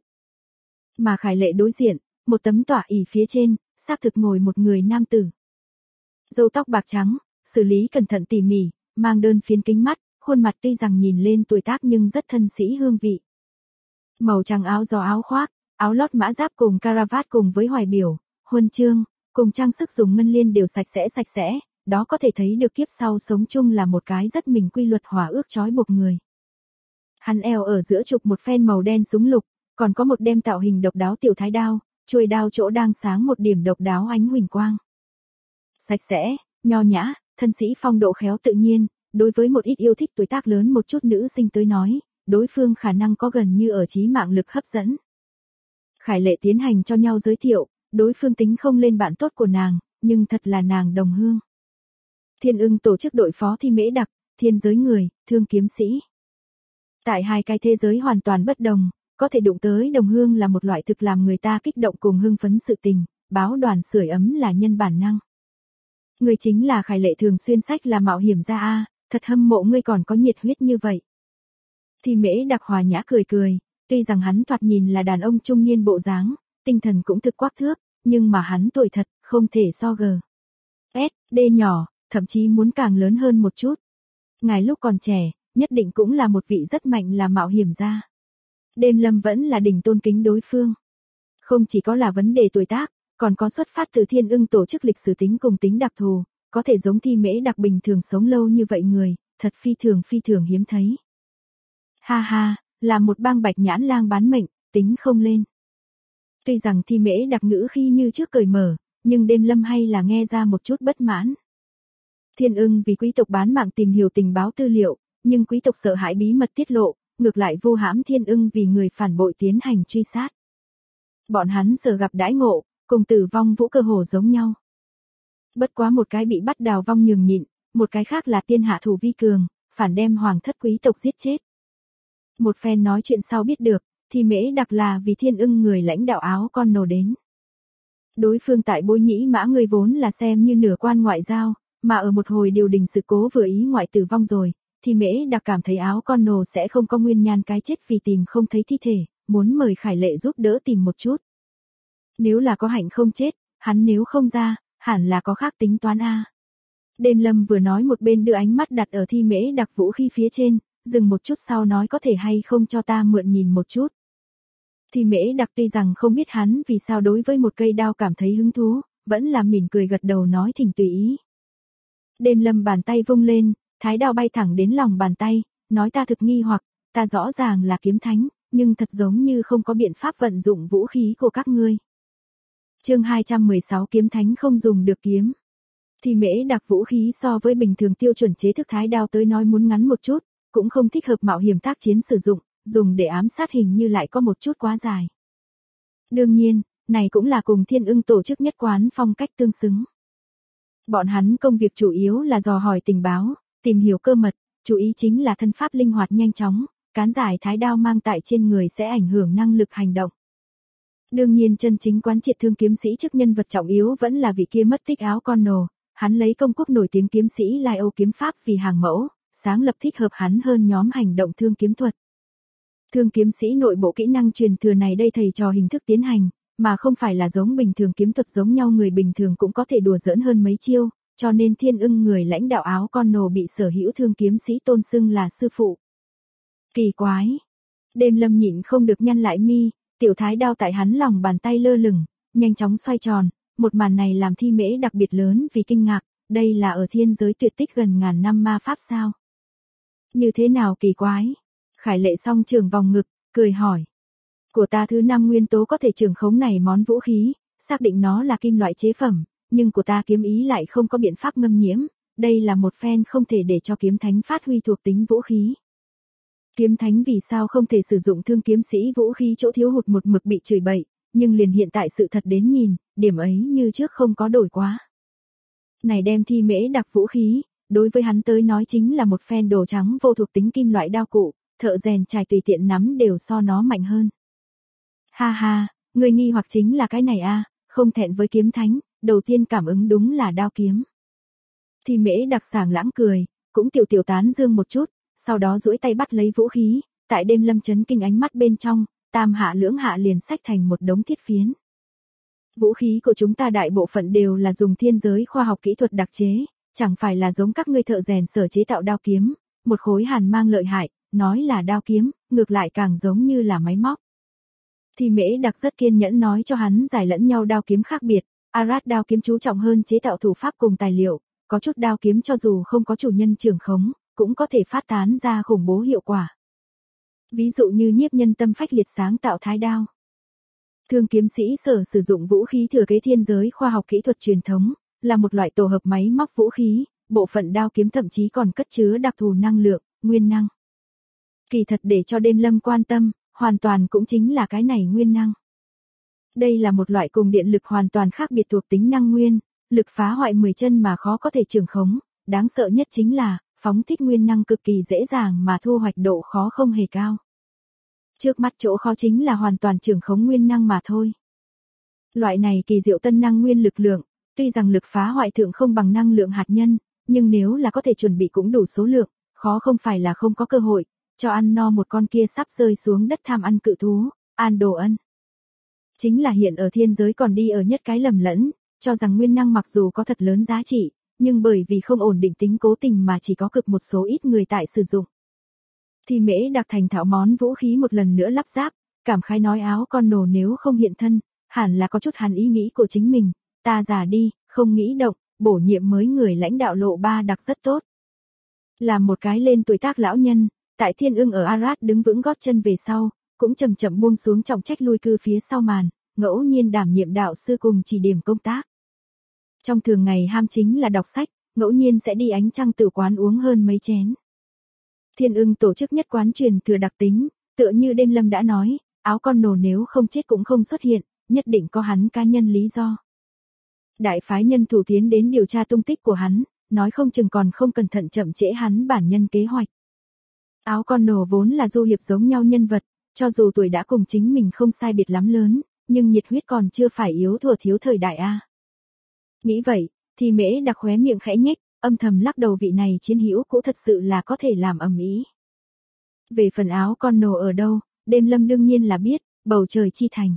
Mà Khải Lệ đối diện, một tấm tọa ỷ phía trên, xác thực ngồi một người nam tử. Râu tóc bạc trắng, xử lý cẩn thận tỉ mỉ, mang đơn phiến kính mắt, khuôn mặt tuy rằng nhìn lên tuổi tác nhưng rất thân sĩ hương vị. Màu trắng áo gió áo khoác, áo lót mã giáp cùng caravat cùng với hoài biểu, huân chương, cùng trang sức dùng ngân liên đều sạch sẽ, đó có thể thấy được kiếp sau sống chung là một cái rất mình quy luật hòa ước trói buộc người. Hắn eo ở giữa trục một phen màu đen súng lục, còn có một đem tạo hình độc đáo tiểu thái đao, chuôi đao chỗ đang sáng một điểm độc đáo ánh huỳnh quang. Sạch sẽ, nho nhã, thân sĩ phong độ khéo tự nhiên, đối với một ít yêu thích tuổi tác lớn một chút nữ sinh tới nói, đối phương khả năng có gần như ở trí mạng lực hấp dẫn. Khải Lệ tiến hành cho nhau giới thiệu, đối phương tính không lên bạn tốt của nàng, nhưng thật là nàng đồng hương. Thiên Ưng tổ chức đội phó Thi Mễ Đặc, thiên giới người, thương kiếm sĩ. Tại hai cái thế giới hoàn toàn bất đồng, có thể đụng tới đồng hương là một loại thực làm người ta kích động cùng hưng phấn sự tình, báo đoàn sưởi ấm là nhân bản năng. Người chính là Khải Lệ thường xuyên sách là mạo hiểm ra a, thật hâm mộ ngươi còn có nhiệt huyết như vậy. Thi Mễ Đặc hòa nhã cười, tuy rằng hắn thoạt nhìn là đàn ông trung niên bộ dáng, tinh thần cũng thực quắc thước, nhưng mà hắn tuổi thật, không thể so gờ. D nhỏ, thậm chí muốn càng lớn hơn một chút. Ngài lúc còn trẻ, nhất định cũng là một vị rất mạnh là mạo hiểm gia. Đêm Lâm vẫn là đỉnh tôn kính đối phương. Không chỉ có là vấn đề tuổi tác, còn có xuất phát từ Thiên Ưng tổ chức lịch sử tính cùng tính đặc thù, có thể giống Thi Mễ Đặc bình thường sống lâu như vậy người, thật phi thường hiếm thấy. Ha ha, là một bang bạch nhãn lang bán mệnh, tính không lên. Tuy rằng Thi Mễ Đặc ngữ khi như trước cởi mở, nhưng Đêm Lâm hay là nghe ra một chút bất mãn. Thiên Ưng vì quý tộc bán mạng tìm hiểu tình báo tư liệu, nhưng quý tộc sợ hãi bí mật tiết lộ, ngược lại vu hãm Thiên Ưng vì người phản bội tiến hành truy sát. Bọn hắn sợ gặp đãi ngộ, cùng tử vong vũ cơ hồ giống nhau. Bất quá một cái bị bắt đào vong nhường nhịn, một cái khác là tiên hạ thủ vi cường, phản đem hoàng thất quý tộc giết chết. Một phen nói chuyện sau biết được, Thi Mễ Đặc là vì Thiên Ưng người lãnh đạo áo con nổ đến. Đối phương tại Bối Nhĩ Mã người vốn là xem như nửa quan ngoại giao, mà ở một hồi điều đình sự cố vừa ý ngoại tử vong rồi, Thi Mễ Đặc cảm thấy áo con nổ sẽ không có nguyên nhân cái chết vì tìm không thấy thi thể, muốn mời Khải Lệ giúp đỡ tìm một chút. Nếu là có hạnh không chết, hắn nếu không ra, hẳn là có khác tính toán a. Đêm Lâm vừa nói một bên đưa ánh mắt đặt ở Thi Mễ Đặc vũ khí phía trên, dừng một chút sau nói có thể hay không cho ta mượn nhìn một chút. Thi Mễ Đặc tuy rằng không biết hắn vì sao đối với một cây đao cảm thấy hứng thú, vẫn là mỉm cười gật đầu nói thỉnh tùy ý. Đêm Lâm bàn tay vung lên, thái đao bay thẳng đến lòng bàn tay, nói ta thực nghi hoặc, ta rõ ràng là kiếm thánh, nhưng thật giống như không có biện pháp vận dụng vũ khí của các ngươi. Chương 216 kiếm thánh không dùng được kiếm. Thì Mễ Đặc vũ khí so với bình thường tiêu chuẩn chế thức thái đao tới nói muốn ngắn một chút, cũng không thích hợp mạo hiểm tác chiến sử dụng, dùng để ám sát hình như lại có một chút quá dài. Đương nhiên, này cũng là cùng Thiên Ưng tổ chức nhất quán phong cách tương xứng. Bọn hắn công việc chủ yếu là dò hỏi tình báo, tìm hiểu cơ mật, chú ý chính là thân pháp linh hoạt nhanh chóng, cán giải thái đao mang tại trên người sẽ ảnh hưởng năng lực hành động. Đương nhiên chân chính quán triệt thương kiếm sĩ chức nhân vật trọng yếu vẫn là vị kia mất tích áo con nồ, hắn lấy công quốc nổi tiếng kiếm sĩ Lai Âu kiếm pháp vì hàng mẫu, sáng lập thích hợp hắn hơn nhóm hành động thương kiếm thuật. Thương kiếm sĩ nội bộ kỹ năng truyền thừa này đây thầy trò hình thức tiến hành, mà không phải là giống bình thường kiếm thuật giống nhau người bình thường cũng có thể đùa giỡn hơn mấy chiêu, cho nên Thiên Ưng người lãnh đạo áo con nồ bị sở hữu thương kiếm sĩ tôn xưng là sư phụ. Kỳ quái. Đêm Lâm nhịn không được nhăn lại mi, tiểu thái đao tại hắn lòng bàn tay lơ lửng, nhanh chóng xoay tròn, một màn này làm Thi Mễ đặc biệt lớn vì kinh ngạc, đây là ở thiên giới tuyệt tích gần ngàn năm ma pháp sao? Như thế nào kỳ quái? Khải Lệ song trường vòng ngực, cười hỏi. Của ta thứ 5 nguyên tố có thể trường khống này món vũ khí, xác định nó là kim loại chế phẩm, nhưng của ta kiếm ý lại không có biện pháp ngâm nhiễm, đây là một phen không thể để cho kiếm thánh phát huy thuộc tính vũ khí. Kiếm thánh vì sao không thể sử dụng thương kiếm sĩ vũ khí chỗ thiếu hụt một mực bị chửi bậy, nhưng liền hiện tại sự thật đến nhìn, điểm ấy như trước không có đổi quá. Này đem Thi Mễ Đặc vũ khí, đối với hắn tới nói chính là một phen đồ trắng vô thuộc tính kim loại đao cụ, thợ rèn chài tùy tiện nắm đều so nó mạnh hơn. Ha ha, người nghi hoặc chính là cái này a, không thẹn với kiếm thánh, đầu tiên cảm ứng đúng là đao kiếm. Thi Mễ Đặc sảng lãng cười, cũng tiểu tán dương một chút, sau đó duỗi tay bắt lấy vũ khí, tại Đêm Lâm chấn kinh ánh mắt bên trong, tam hạ lưỡng hạ liền xách thành một đống thiết phiến. Vũ khí của chúng ta đại bộ phận đều là dùng thiên giới khoa học kỹ thuật đặc chế, chẳng phải là giống các ngươi thợ rèn sở chế tạo đao kiếm, một khối hàn mang lợi hại, nói là đao kiếm, ngược lại càng giống như là máy móc. Thì Mễ Đặc rất kiên nhẫn nói cho hắn giải lẫn nhau đao kiếm khác biệt, Arad đao kiếm chú trọng hơn chế tạo thủ pháp cùng tài liệu, có chút đao kiếm cho dù không có chủ nhân trưởng khống, cũng có thể phát tán ra khủng bố hiệu quả. Ví dụ như nhiếp nhân tâm phách liệt sáng tạo thái đao. Thương kiếm sĩ sở sử dụng vũ khí thừa kế thiên giới khoa học kỹ thuật truyền thống, là một loại tổ hợp máy móc vũ khí, bộ phận đao kiếm thậm chí còn cất chứa đặc thù năng lượng, nguyên năng. Kỳ thật để cho Đêm Lâm quan tâm, hoàn toàn cũng chính là cái này nguyên năng. Đây là một loại cùng điện lực hoàn toàn khác biệt thuộc tính năng nguyên, lực phá hoại 10 chân mà khó có thể trường khống, đáng sợ nhất chính là, phóng thích nguyên năng cực kỳ dễ dàng mà thu hoạch độ khó không hề cao. Trước mắt chỗ khó chính là hoàn toàn trường khống nguyên năng mà thôi. Loại này kỳ diệu tân năng nguyên lực lượng, tuy rằng lực phá hoại thượng không bằng năng lượng hạt nhân, nhưng nếu là có thể chuẩn bị cũng đủ số lượng, khó không phải là không có cơ hội, cho ăn no một con kia sắp rơi xuống đất tham ăn cự thú, An Đồ Ân. Chính là hiện ở thiên giới còn đi ở nhất cái lầm lẫn, cho rằng nguyên năng mặc dù có thật lớn giá trị, nhưng bởi vì không ổn định tính cố tình mà chỉ có cực một số ít người tại sử dụng. Thì Mễ Đặc thành thạo món vũ khí một lần nữa lắp ráp, cảm khái nói áo con nồ nếu không hiện thân, hẳn là có chút hẳn ý nghĩ của chính mình, ta già đi, không nghĩ động, bổ nhiệm mới người lãnh đạo Lộ Ba Đặc rất tốt. Là một cái lên tuổi tác lão nhân, tại Thiên Ưng ở Arad đứng vững gót chân về sau, cũng chậm chậm buông xuống trọng trách lui cư phía sau màn, ngẫu nhiên đảm nhiệm đạo sư cùng chỉ điểm công tác. Trong thường ngày ham chính là đọc sách, ngẫu nhiên sẽ đi ánh trăng tử quán uống hơn mấy chén. Thiên Ưng tổ chức nhất quán truyền thừa đặc tính, tựa như Đêm Lâm đã nói, áo con nồ nếu không chết cũng không xuất hiện, nhất định có hắn cá nhân lý do. Đại phái nhân thủ tiến đến điều tra tung tích của hắn, nói không chừng còn không cẩn thận chậm trễ hắn bản nhân kế hoạch. Áo con nồ vốn là du hiệp giống nhau nhân vật, cho dù tuổi đã cùng chính mình không sai biệt lắm lớn, nhưng nhiệt huyết còn chưa phải yếu thua thiếu thời đại a. Nghĩ vậy, thì Mễ Đặc khóe miệng khẽ nhếch, âm thầm lắc đầu vị này chiến hữu cũ thật sự là có thể làm ầm ĩ. Về phần áo con nồ ở đâu, Đêm Lâm đương nhiên là biết, bầu trời chi thành.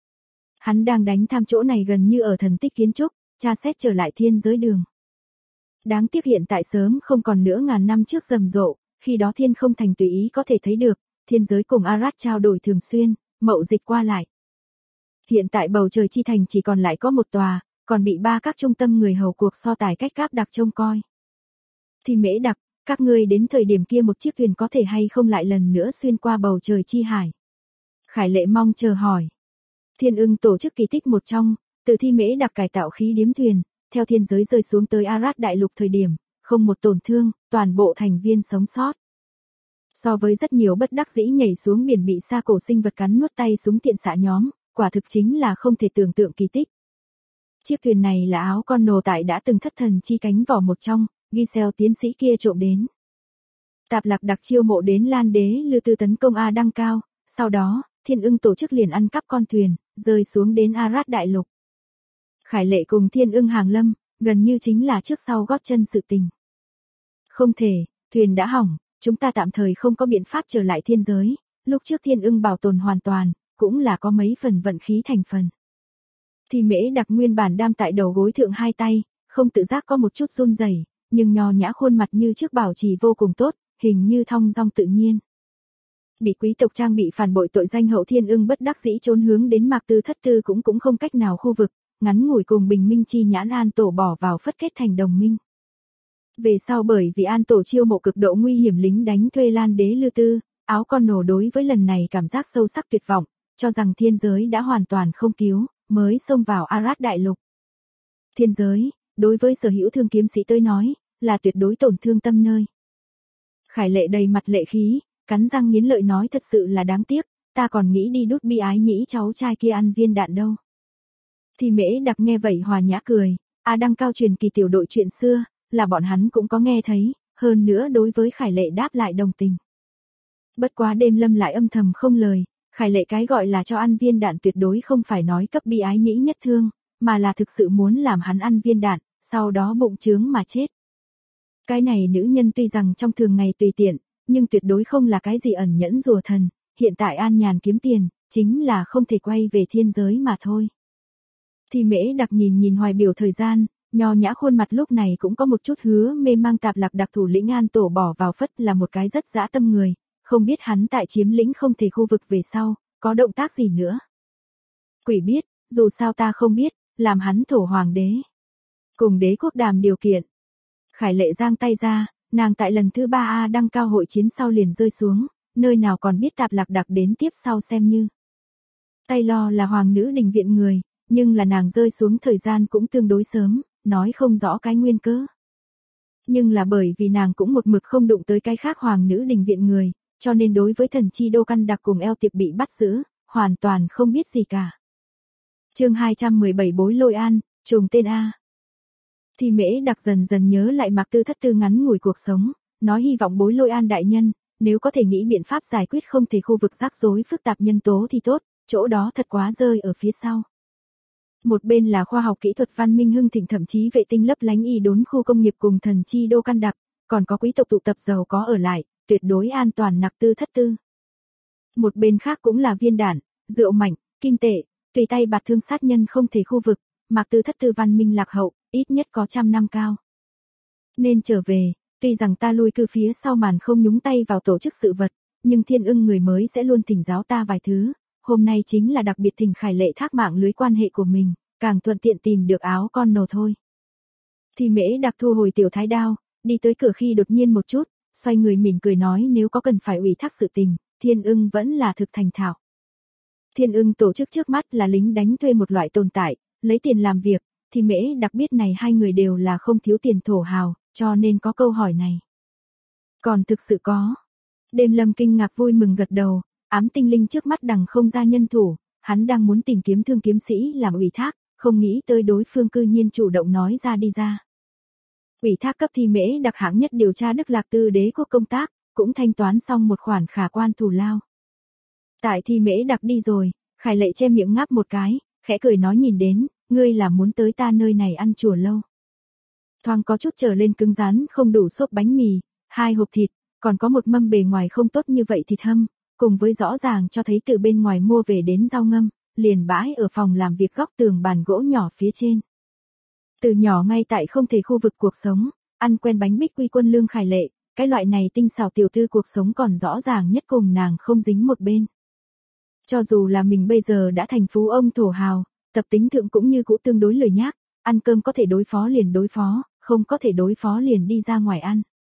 Hắn đang đánh tham chỗ này gần như ở thần tích kiến trúc, tra xét trở lại thiên giới đường. Đáng tiếc hiện tại sớm không còn nữa ngàn năm trước rầm rộ, khi đó thiên không thành tùy ý có thể thấy được, thiên giới cùng Arad trao đổi thường xuyên, mậu dịch qua lại. Hiện tại bầu trời chi thành chỉ còn lại có một tòa, còn bị 3 các trung tâm người hầu cuộc so tài cách gáp đặc trông coi. Thì Mễ Đặc, các ngươi đến thời điểm kia một chiếc thuyền có thể hay không lại lần nữa xuyên qua bầu trời chi hải. Khải Lệ mong chờ hỏi. Thiên Ưng tổ chức kỳ tích một trong, từ Thi Mễ Đặc cải tạo khí điếm thuyền, theo thiên giới rơi xuống tới Arad đại lục thời điểm, không một tổn thương, toàn bộ thành viên sống sót. So với rất nhiều bất đắc dĩ nhảy xuống biển bị sa cổ sinh vật cắn nuốt tay súng tiện xạ nhóm, quả thực chính là không thể tưởng tượng kỳ tích. Chiếc thuyền này là áo con nồ tại đã từng thất thần chi cánh vỏ một trong, Giselle tiến sĩ kia trộm đến. Tạp Lạc Đặc chiêu mộ đến Lan Đế Lư Tư tấn công A Đăng Cao, sau đó, Thiên Ưng tổ chức liền ăn cắp con thuyền, rơi xuống đến Arad đại lục. Khải Lệ cùng Thiên Ưng hàng lâm, gần như chính là trước sau gót chân sự tình. Không thể, thuyền đã hỏng, chúng ta tạm thời không có biện pháp trở lại thiên giới, lúc trước Thiên Ưng bảo tồn hoàn toàn, cũng là có mấy phần vận khí thành phần. Thì Mễ Đặc nguyên bản đam tại đầu gối thượng hai tay, không tự giác có một chút run rẩy, nhưng nho nhã khuôn mặt như trước bảo trì vô cùng tốt, hình như thong dong tự nhiên. Bị quý tộc trang bị phản bội tội danh Hậu Thiên Ưng bất đắc dĩ trốn hướng đến Mạc Tư Thất Tư cũng không cách nào khu vực, ngắn ngủi cùng Bình Minh Chi Nhãn An Tổ bỏ vào phất kết thành đồng minh. Về sau bởi vì An Tổ chiêu mộ cực độ nguy hiểm lính đánh thuê Lan Đế Lư Tư, áo con nổ đối với lần này cảm giác sâu sắc tuyệt vọng, cho rằng thiên giới đã hoàn toàn không cứu, mới xông vào Arad đại lục. Thiên giới, đối với sở hữu thương kiếm sĩ tới nói, là tuyệt đối tổn thương tâm nơi. Khải Lệ đầy mặt lệ khí, cắn răng nghiến lợi nói thật sự là đáng tiếc, ta còn nghĩ đi đút bi ái nhĩ cháu trai kia ăn viên đạn đâu. Thì Mễ Đặc nghe vậy hòa nhã cười, A Đăng Cao truyền kỳ tiểu đội chuyện xưa, là bọn hắn cũng có nghe thấy, hơn nữa đối với Khải Lệ đáp lại đồng tình. Bất quá đêm lâm lại âm thầm không lời, Khải Lệ cái gọi là cho ăn viên đạn tuyệt đối không phải nói cấp bi ái nhĩ nhất thương, mà là thực sự muốn làm hắn ăn viên đạn, sau đó bụng trướng mà chết. Cái này nữ nhân tuy rằng trong thường ngày tùy tiện, nhưng tuyệt đối không là cái gì ẩn nhẫn rùa thần, hiện tại an nhàn kiếm tiền, chính là không thể quay về thiên giới mà thôi. Thì Mễ Đặc nhìn hoài biểu thời gian, nho nhã khuôn mặt lúc này cũng có một chút hứa mê mang. Tạp Lạc Đặc thủ lĩnh An Tổ bỏ vào phất là một cái rất dã tâm người, không biết hắn tại chiếm lĩnh không thể khu vực về sau, có động tác gì nữa. Quỷ biết, dù sao ta không biết, làm hắn thổ hoàng đế. Cùng đế quốc đàm điều kiện. Khải Lệ giang tay ra, nàng tại lần thứ 3 A Đăng Cao hội chiến sau liền rơi xuống, nơi nào còn biết Tạp Lạc Đặc đến tiếp sau xem như. Tay lo là hoàng nữ đình viện người, nhưng là nàng rơi xuống thời gian cũng tương đối sớm, nói không rõ cái nguyên cớ. Nhưng là bởi vì nàng cũng một mực không đụng tới cái khác hoàng nữ đình viện người, cho nên đối với thần chi Đô Căn Đặc cùng eo tiệp bị bắt giữ, hoàn toàn không biết gì cả. Chương 217 Bối Lôi An, trùng tên A. Thì Mễ Đặc dần dần nhớ lại Mạc Tư Thất Tư ngắn ngủi cuộc sống, nói hy vọng Bối Lôi An đại nhân, nếu có thể nghĩ biện pháp giải quyết không thể khu vực rắc rối phức tạp nhân tố thì tốt, chỗ đó thật quá rơi ở phía sau. Một bên là khoa học kỹ thuật văn minh hưng thịnh, thậm chí vệ tinh lấp lánh y đốn khu công nghiệp cùng thần chi Đô Căn Đặc, còn có quý tộc tụ tập giàu có ở lại, tuyệt đối an toàn Mạc Tư Thất Tư. Một bên khác cũng là viên đạn, rượu mạnh, kim tệ, tùy tay bạt thương sát nhân không thể khu vực, Mạc Tư Thất Tư văn minh lạc hậu, ít nhất có 100 năm cao. Nên trở về, tuy rằng ta lui cư phía sau màn không nhúng tay vào tổ chức sự vật, nhưng Thiên Ưng người mới sẽ luôn thỉnh giáo ta vài thứ, hôm nay chính là đặc biệt thỉnh Khải Lệ thác mạng lưới quan hệ của mình, càng thuận tiện tìm được áo con nồ thôi. Thì Mễ Đặc thu hồi tiểu thái đao, đi tới cửa khi đột nhiên một chút, xoay người mỉm cười nói nếu có cần phải ủy thác sự tình, Thiên Ưng vẫn là thực thành thạo. Thiên Ưng tổ chức trước mắt là lính đánh thuê một loại tồn tại, lấy tiền làm việc, thì Mễ Đặc biết này hai người đều là không thiếu tiền thổ hào, cho nên có câu hỏi này. Còn thực sự có. Đêm Lâm kinh ngạc vui mừng gật đầu, ám tinh linh trước mắt đằng không ra nhân thủ, hắn đang muốn tìm kiếm thương kiếm sĩ làm ủy thác, không nghĩ tới đối phương cư nhiên chủ động nói ra đi ra. Ủy thác cấp Thi Mễ Đặc hãng nhất điều tra Đức Lạc Tư đế quốc công tác, cũng thanh toán xong một khoản khả quan thù lao. Tại Thi Mễ Đặc đi rồi, Khải Lệ che miệng ngáp một cái, khẽ cười nói nhìn đến, ngươi là muốn tới ta nơi này ăn chùa lâu. Thoáng có chút trở lên cứng rắn không đủ xốp bánh mì, 2 hộp thịt, còn có một mâm bề ngoài không tốt như vậy thịt hâm, cùng với rõ ràng cho thấy từ bên ngoài mua về đến rau ngâm, liền bãi ở phòng làm việc góc tường bàn gỗ nhỏ phía trên. Từ nhỏ ngay tại không thể khu vực cuộc sống, ăn quen bánh bích quy quân lương Khải Lệ, cái loại này tinh xảo tiểu thư cuộc sống còn rõ ràng nhất cùng nàng không dính một bên. Cho dù là mình bây giờ đã thành phú ông thổ hào, tập tính thượng cũng như cũ tương đối lười nhác, ăn cơm có thể đối phó liền đối phó, không có thể đối phó liền đi ra ngoài ăn.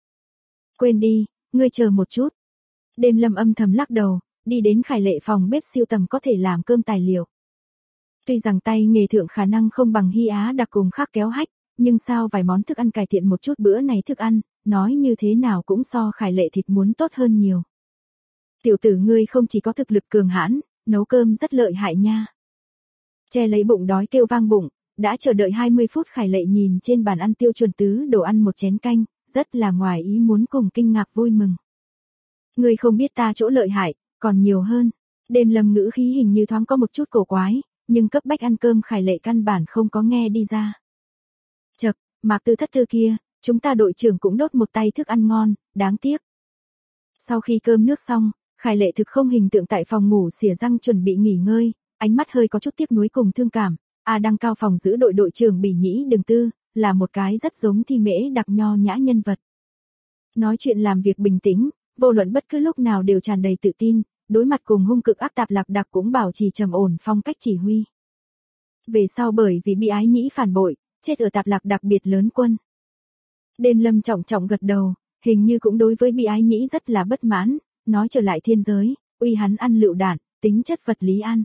Quên đi, ngươi chờ một chút. Đêm Lâm âm thầm lắc đầu, đi đến Khải Lệ phòng bếp siêu tầm có thể làm cơm tài liệu. Tuy rằng tay nghề thượng khả năng không bằng Hy Á đặc cùng khác kéo hách, nhưng sao vài món thức ăn cải thiện một chút bữa này thức ăn, nói như thế nào cũng so Khải Lệ thịt muốn tốt hơn nhiều. Tiểu tử ngươi không chỉ có thực lực cường hãn, nấu cơm rất lợi hại nha. Che lấy bụng đói kêu vang bụng, đã chờ đợi 20 phút Khải Lệ nhìn trên bàn ăn tiêu chuẩn tứ đồ ăn một chén canh, rất là ngoài ý muốn cùng kinh ngạc vui mừng. Ngươi không biết ta chỗ lợi hại, còn nhiều hơn. Đêm Lâm ngữ khí hình như thoáng có một chút cổ quái, nhưng cấp bách ăn cơm Khải Lệ căn bản không có nghe đi ra. Chậc, Mạc Tư Thất Tư kia, chúng ta đội trưởng cũng đốt một tay thức ăn ngon, đáng tiếc. Sau khi cơm nước xong, Khải Lệ thực không hình tượng tại phòng ngủ xỉa răng chuẩn bị nghỉ ngơi, ánh mắt hơi có chút tiếc nuối cùng thương cảm. Đăng cao phòng giữ đội trưởng Bỉ Nhĩ Đường Tư, là một cái rất giống Thi Mễ đặc nho nhã nhân vật. Nói chuyện làm việc bình tĩnh, vô luận bất cứ lúc nào đều tràn đầy tự tin, đối mặt cùng hung cực ác Tạp Lạc Đặc cũng bảo trì trầm ổn phong cách chỉ huy. Về sau bởi vì bị Ái Nhĩ phản bội, chết ở Tạp Lạc đặc biệt lớn quân. Đêm Lâm trọng trọng gật đầu, hình như cũng đối với bị Ái Nhĩ rất là bất mãn, nói trở lại thiên giới, uy hắn ăn lựu đạn, tính chất vật lý ăn.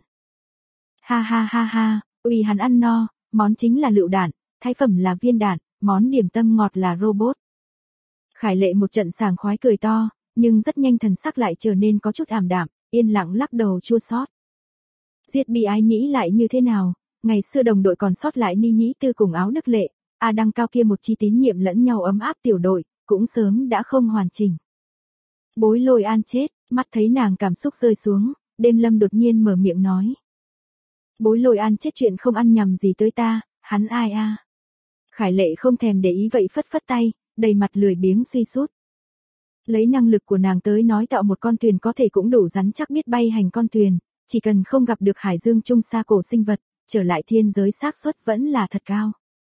Ha ha ha ha, uy hắn ăn no, món chính là lựu đạn, thái phẩm là viên đạn, món điểm tâm ngọt là robot. Khải Lệ một trận sảng khoái cười to, nhưng rất nhanh thần sắc lại trở nên có chút ảm đạm, yên lặng lắc đầu chua xót. Giết bị Ái Nhĩ lại như thế nào, ngày xưa đồng đội còn sót lại Ni Nhĩ Tư cùng Áo Đức Lệ, Đăng cao kia một chi tín nhiệm lẫn nhau ấm áp tiểu đội, cũng sớm đã không hoàn chỉnh. Bối Lôi An chết, mắt thấy nàng cảm xúc rơi xuống, Đêm Lâm đột nhiên mở miệng nói. Bối Lôi An chết chuyện không ăn nhầm gì tới ta, hắn ai a? Khải Lệ không thèm để ý vậy phất phất tay, đầy mặt lười biếng suy sút. Lấy năng lực của nàng tới nói tạo một con thuyền có thể cũng đủ rắn chắc biết bay hành con thuyền, chỉ cần không gặp được hải dương trung xa cổ sinh vật, trở lại thiên giới xác suất vẫn là thật cao.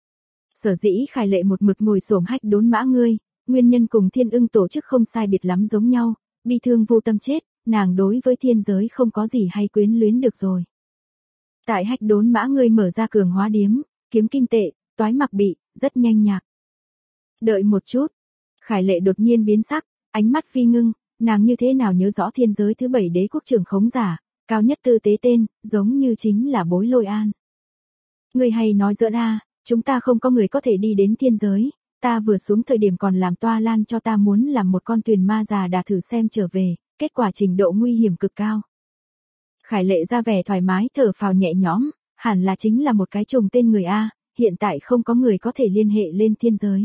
Sở dĩ Khải Lệ một mực ngồi xổm hách đốn mã ngươi, nguyên nhân cùng Thiên Ưng tổ chức không sai biệt lắm giống nhau, bi thương vô tâm chết, nàng đối với thiên giới không có gì hay quyến luyến được rồi. Tại hách đốn mã ngươi mở ra cường hóa điếm, kiếm kim tệ, toái mặc bị, rất nhanh nhạc. Đợi một chút, Khải Lệ đột nhiên biến sắc, ánh mắt phi ngưng, nàng như thế nào nhớ rõ thiên giới thứ 7 đế quốc trưởng khống giả, cao nhất tư tế tên, giống như chính là Bối Lôi An. Người hay nói giỡn chúng ta không có người có thể đi đến thiên giới, ta vừa xuống thời điểm còn làm toa lan cho ta muốn làm một con thuyền ma già đà thử xem trở về, kết quả trình độ nguy hiểm cực cao. Khải Lệ ra vẻ thoải mái thở phào nhẹ nhõm, hẳn là chính là một cái trùng tên người hiện tại không có người có thể liên hệ lên thiên giới.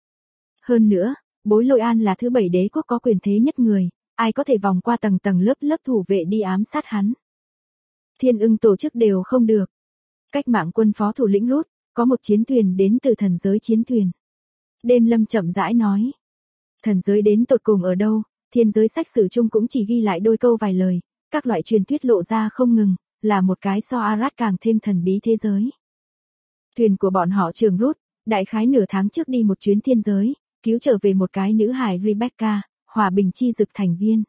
Hơn nữa, Bối Lôi An là thứ 7 đế quốc có quyền thế nhất người, ai có thể vòng qua tầng tầng lớp thủ vệ đi ám sát hắn. Thiên Ưng tổ chức đều không được. Cách mạng quân phó thủ lĩnh rút, có một chiến thuyền đến từ thần giới chiến thuyền. Đêm Lâm chậm rãi nói. Thần giới đến tột cùng ở đâu, thiên giới sách sử chung cũng chỉ ghi lại đôi câu vài lời, các loại truyền thuyết lộ ra không ngừng, là một cái so Arad càng thêm thần bí thế giới. Thuyền của bọn họ trường rút, đại khái nửa tháng trước đi một chuyến thiên giới, cứu trở về một cái nữ hài Rebecca, hòa bình chi dực thành viên.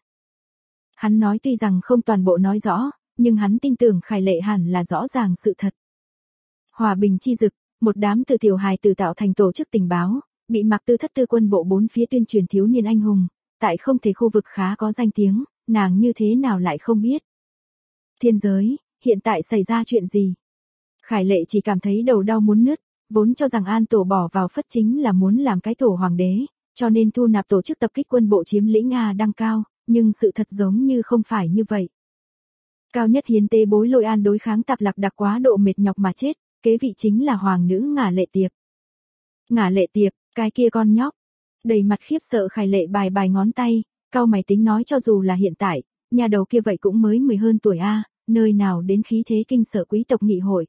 Hắn nói tuy rằng không toàn bộ nói rõ, nhưng hắn tin tưởng Khải Lệ hẳn là rõ ràng sự thật. Hòa bình chi dực, một đám từ tiểu hài tự tạo thành tổ chức tình báo, bị Mạc Tư Thất Tư quân bộ bốn phía tuyên truyền thiếu niên anh hùng, tại không thể khu vực khá có danh tiếng, nàng như thế nào lại không biết. Thiên giới, hiện tại xảy ra chuyện gì? Khải Lệ chỉ cảm thấy đầu đau muốn nứt, vốn cho rằng An Tổ bỏ vào phất chính là muốn làm cái tổ hoàng đế, cho nên thu nạp tổ chức tập kích quân bộ chiếm lĩnh Đăng cao, nhưng sự thật giống như không phải như vậy. Cao nhất hiến tế Bối Lôi An đối kháng Tạp Lạc đặc quá độ mệt nhọc mà chết, kế vị chính là hoàng nữ Ngả Lệ Tiệp. Ngả Lệ Tiệp, cái kia con nhóc. Đầy mặt khiếp sợ Khải Lệ bài ngón tay, cau mày tính nói cho dù là hiện tại, nhà đầu kia vậy cũng mới 10 hơn tuổi nơi nào đến khí thế kinh sợ quý tộc nghị hội.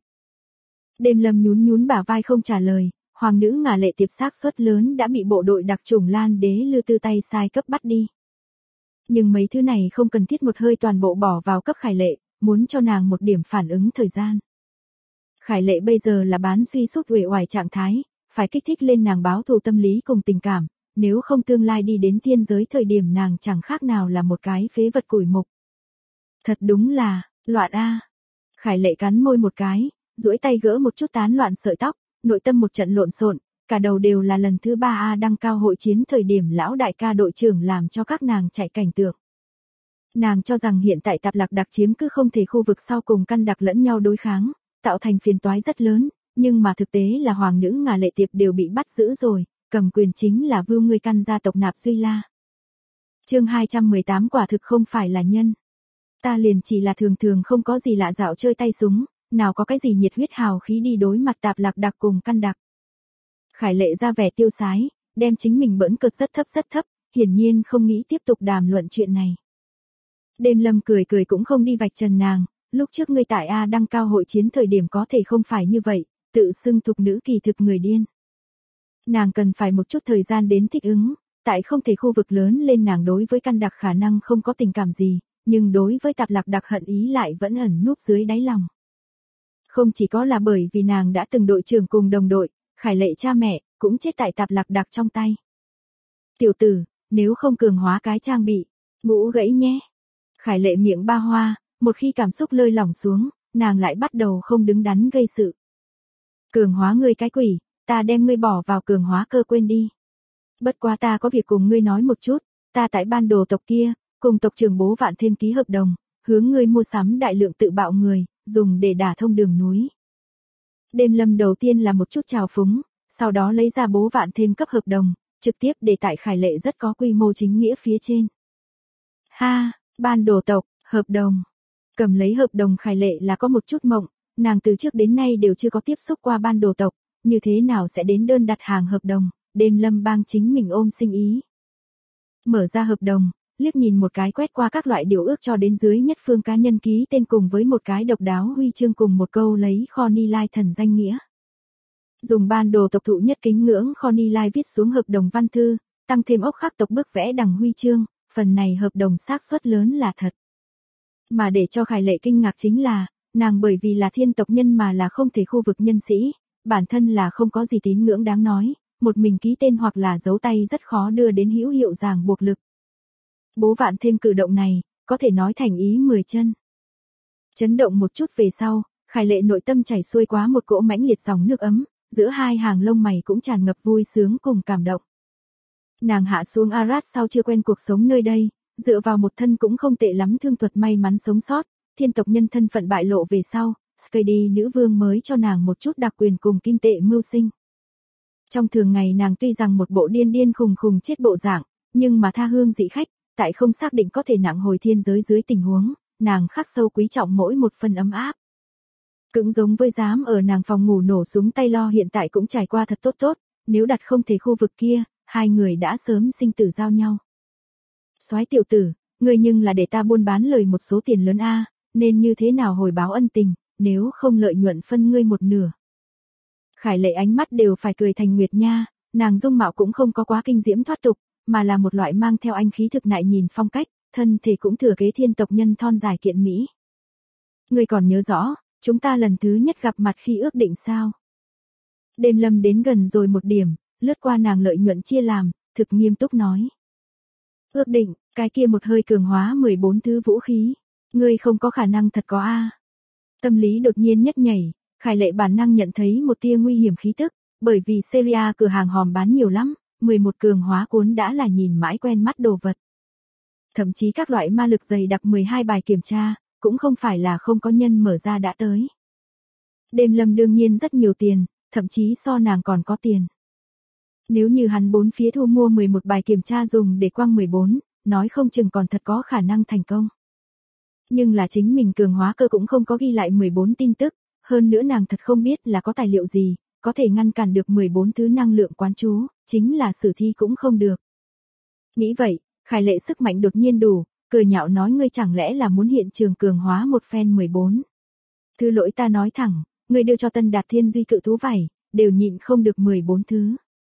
Đêm Lâm nhún bả vai không trả lời, hoàng nữ Ngả Lệ Tiệp xác suất lớn đã bị bộ đội đặc chủng Lan Đế Lư Tư tay sai cấp bắt đi. Nhưng mấy thứ này không cần thiết một hơi toàn bộ bỏ vào cấp Khải Lệ, muốn cho nàng một điểm phản ứng thời gian. Khải Lệ bây giờ là bán suy sút uể oải trạng thái, phải kích thích lên nàng báo thù tâm lý cùng tình cảm, nếu không tương lai đi đến thiên giới thời điểm nàng chẳng khác nào là một cái phế vật củi mục. Thật đúng là, loạn Khải Lệ cắn môi một cái, duỗi tay gỡ một chút tán loạn sợi tóc, nội tâm một trận lộn xộn, cả đầu đều là lần thứ 3 đăng cao hội chiến thời điểm lão đại ca đội trưởng làm cho các nàng chạy cảnh tượng. Nàng cho rằng hiện tại Tạp Lạc Đặc chiếm cứ không thể khu vực sau cùng căn đặc lẫn nhau đối kháng, tạo thành phiền toái rất lớn, nhưng mà thực tế là hoàng nữ Ngà Lệ Tiệp đều bị bắt giữ rồi, cầm quyền chính là Vưu Ngươi Căn gia tộc Nạp Duy La. Chương 218 quả thực không phải là nhân. Ta liền chỉ là thường thường không có gì lạ dạo chơi tay súng, nào có cái gì nhiệt huyết hào khí đi đối mặt Tạp Lạc Đặc cùng căn đặc. Khải Lệ ra vẻ tiêu sái, đem chính mình bỡn cợt rất thấp, hiển nhiên không nghĩ tiếp tục đàm luận chuyện này. Đêm Lâm cười cũng không đi vạch trần nàng, lúc trước ngươi tại đăng cao hội chiến thời điểm có thể không phải như vậy, tự xưng thục nữ kỳ thực người điên. Nàng cần phải một chút thời gian đến thích ứng, tại không thể khu vực lớn lên nàng đối với căn đặc khả năng không có tình cảm gì, nhưng đối với Tạp Lạc Đặc hận ý lại vẫn ẩn núp dưới đáy lòng. Không chỉ có là bởi vì nàng đã từng đội trưởng cùng đồng đội, Khải Lệ cha mẹ, cũng chết tại Tạp Lạc Đặc trong tay. Tiểu tử, nếu không cường hóa cái trang bị, ngũ gãy nhé. Khải Lệ miệng ba hoa, một khi cảm xúc lơi lỏng xuống, nàng lại bắt đầu không đứng đắn gây sự. Cường hóa ngươi cái quỷ, ta đem ngươi bỏ vào cường hóa cơ quên đi. Bất quá ta có việc cùng ngươi nói một chút, ta tại ban đồ tộc kia, cùng tộc trưởng Bố Vạn Thêm ký hợp đồng, hướng ngươi mua sắm đại lượng tự bạo người, dùng để đả thông đường núi. Đêm Lâm đầu tiên là một chút trào phúng, sau đó lấy ra Bố Vạn Thêm cấp hợp đồng, trực tiếp để tại Khải Lệ rất có quy mô chính nghĩa phía trên. Ha, ban đồ tộc, hợp đồng. Cầm lấy hợp đồng Khải Lệ là có một chút mộng, nàng từ trước đến nay đều chưa có tiếp xúc qua ban đồ tộc, như thế nào sẽ đến đơn đặt hàng hợp đồng, Đêm Lâm bang chính mình ôm sinh ý. Mở ra hợp đồng, liếc nhìn một cái quét qua các loại điều ước cho đến dưới nhất phương cá nhân ký tên cùng với một cái độc đáo huy chương cùng một câu lấy Kho Ni Lai thần danh nghĩa. Dùng ban đồ tộc thụ nhất kính ngưỡng Kho Ni Lai viết xuống hợp đồng văn thư, tăng thêm ốc khắc tộc bức vẽ đằng huy chương, phần này hợp đồng xác suất lớn là thật. Mà để cho Khải Lệ kinh ngạc chính là, nàng bởi vì là thiên tộc nhân mà là không thể khu vực nhân sĩ, bản thân là không có gì tín ngưỡng đáng nói, một mình ký tên hoặc là giấu tay rất khó đưa đến hữu hiệu ràng buộc lực. Bố Vạn Thêm cử động này, có thể nói thành ý 10 chân. Chấn động một chút về sau, Khải Lệ nội tâm chảy xuôi quá một cỗ mãnh liệt dòng nước ấm, giữa hai hàng lông mày cũng tràn ngập vui sướng cùng cảm động. Nàng hạ xuống Arad sau chưa quen cuộc sống nơi đây, dựa vào một thân cũng không tệ lắm thương thuật may mắn sống sót, thiên tộc nhân thân phận bại lộ về sau, Skady nữ vương mới cho nàng một chút đặc quyền cùng kim tệ mưu sinh. Trong thường ngày nàng tuy rằng một bộ điên khùng chết bộ dạng, nhưng mà tha hương dị khách, tại không xác định có thể nặng hồi thiên giới dưới tình huống, nàng khắc sâu quý trọng mỗi một phần ấm áp. Cũng giống với dám ở nàng phòng ngủ nổ súng tay lo hiện tại cũng trải qua thật tốt, nếu đặt không thể khu vực kia, hai người đã sớm sinh tử giao nhau. Soái tiểu tử, ngươi nhưng là để ta buôn bán lời một số tiền lớn a, nên như thế nào hồi báo ân tình, nếu không lợi nhuận phân ngươi một nửa. Khải Lệ ánh mắt đều phải cười thành nguyệt nha, nàng dung mạo cũng không có quá kinh diễm thoát tục, mà là một loại mang theo anh khí thực nại nhìn phong cách, thân thể cũng thừa kế thiên tộc nhân thon dài kiện mỹ. Ngươi còn nhớ rõ, chúng ta lần thứ nhất gặp mặt khi ước định sao? Đêm Lâm đến gần rồi một điểm, lướt qua nàng lợi nhuận chia làm, thực nghiêm túc nói. Ước định, cái kia một hơi cường hóa 14 thứ vũ khí, ngươi không có khả năng thật có a. Tâm lý đột nhiên nhất nhảy, Khải Lệ bản năng nhận thấy một tia nguy hiểm khí tức, bởi vì Syria cửa hàng hòm bán nhiều lắm, 11 cường hóa cuốn đã là nhìn mãi quen mắt đồ vật. Thậm chí các loại ma lực dày đặc 12 bài kiểm tra, cũng không phải là không có nhân mở ra đã tới. Đêm Lâm đương nhiên rất nhiều tiền, thậm chí so nàng còn có tiền. Nếu như hắn bốn phía thu mua 11 bài kiểm tra dùng để quăng 14, nói không chừng còn thật có khả năng thành công. Nhưng là chính mình cường hóa cơ cũng không có ghi lại 14 tin tức, hơn nữa nàng thật không biết là có tài liệu gì, có thể ngăn cản được 14 thứ năng lượng quán chú, chính là sử thi cũng không được. Nghĩ vậy, Khải Lệ sức mạnh đột nhiên đủ, cười nhạo nói ngươi chẳng lẽ là muốn hiện trường cường hóa một phen 14. Thứ lỗi ta nói thẳng, ngươi đưa cho Tân Đạt Thiên Duy cự thú vảy, đều nhịn không được 14 thứ.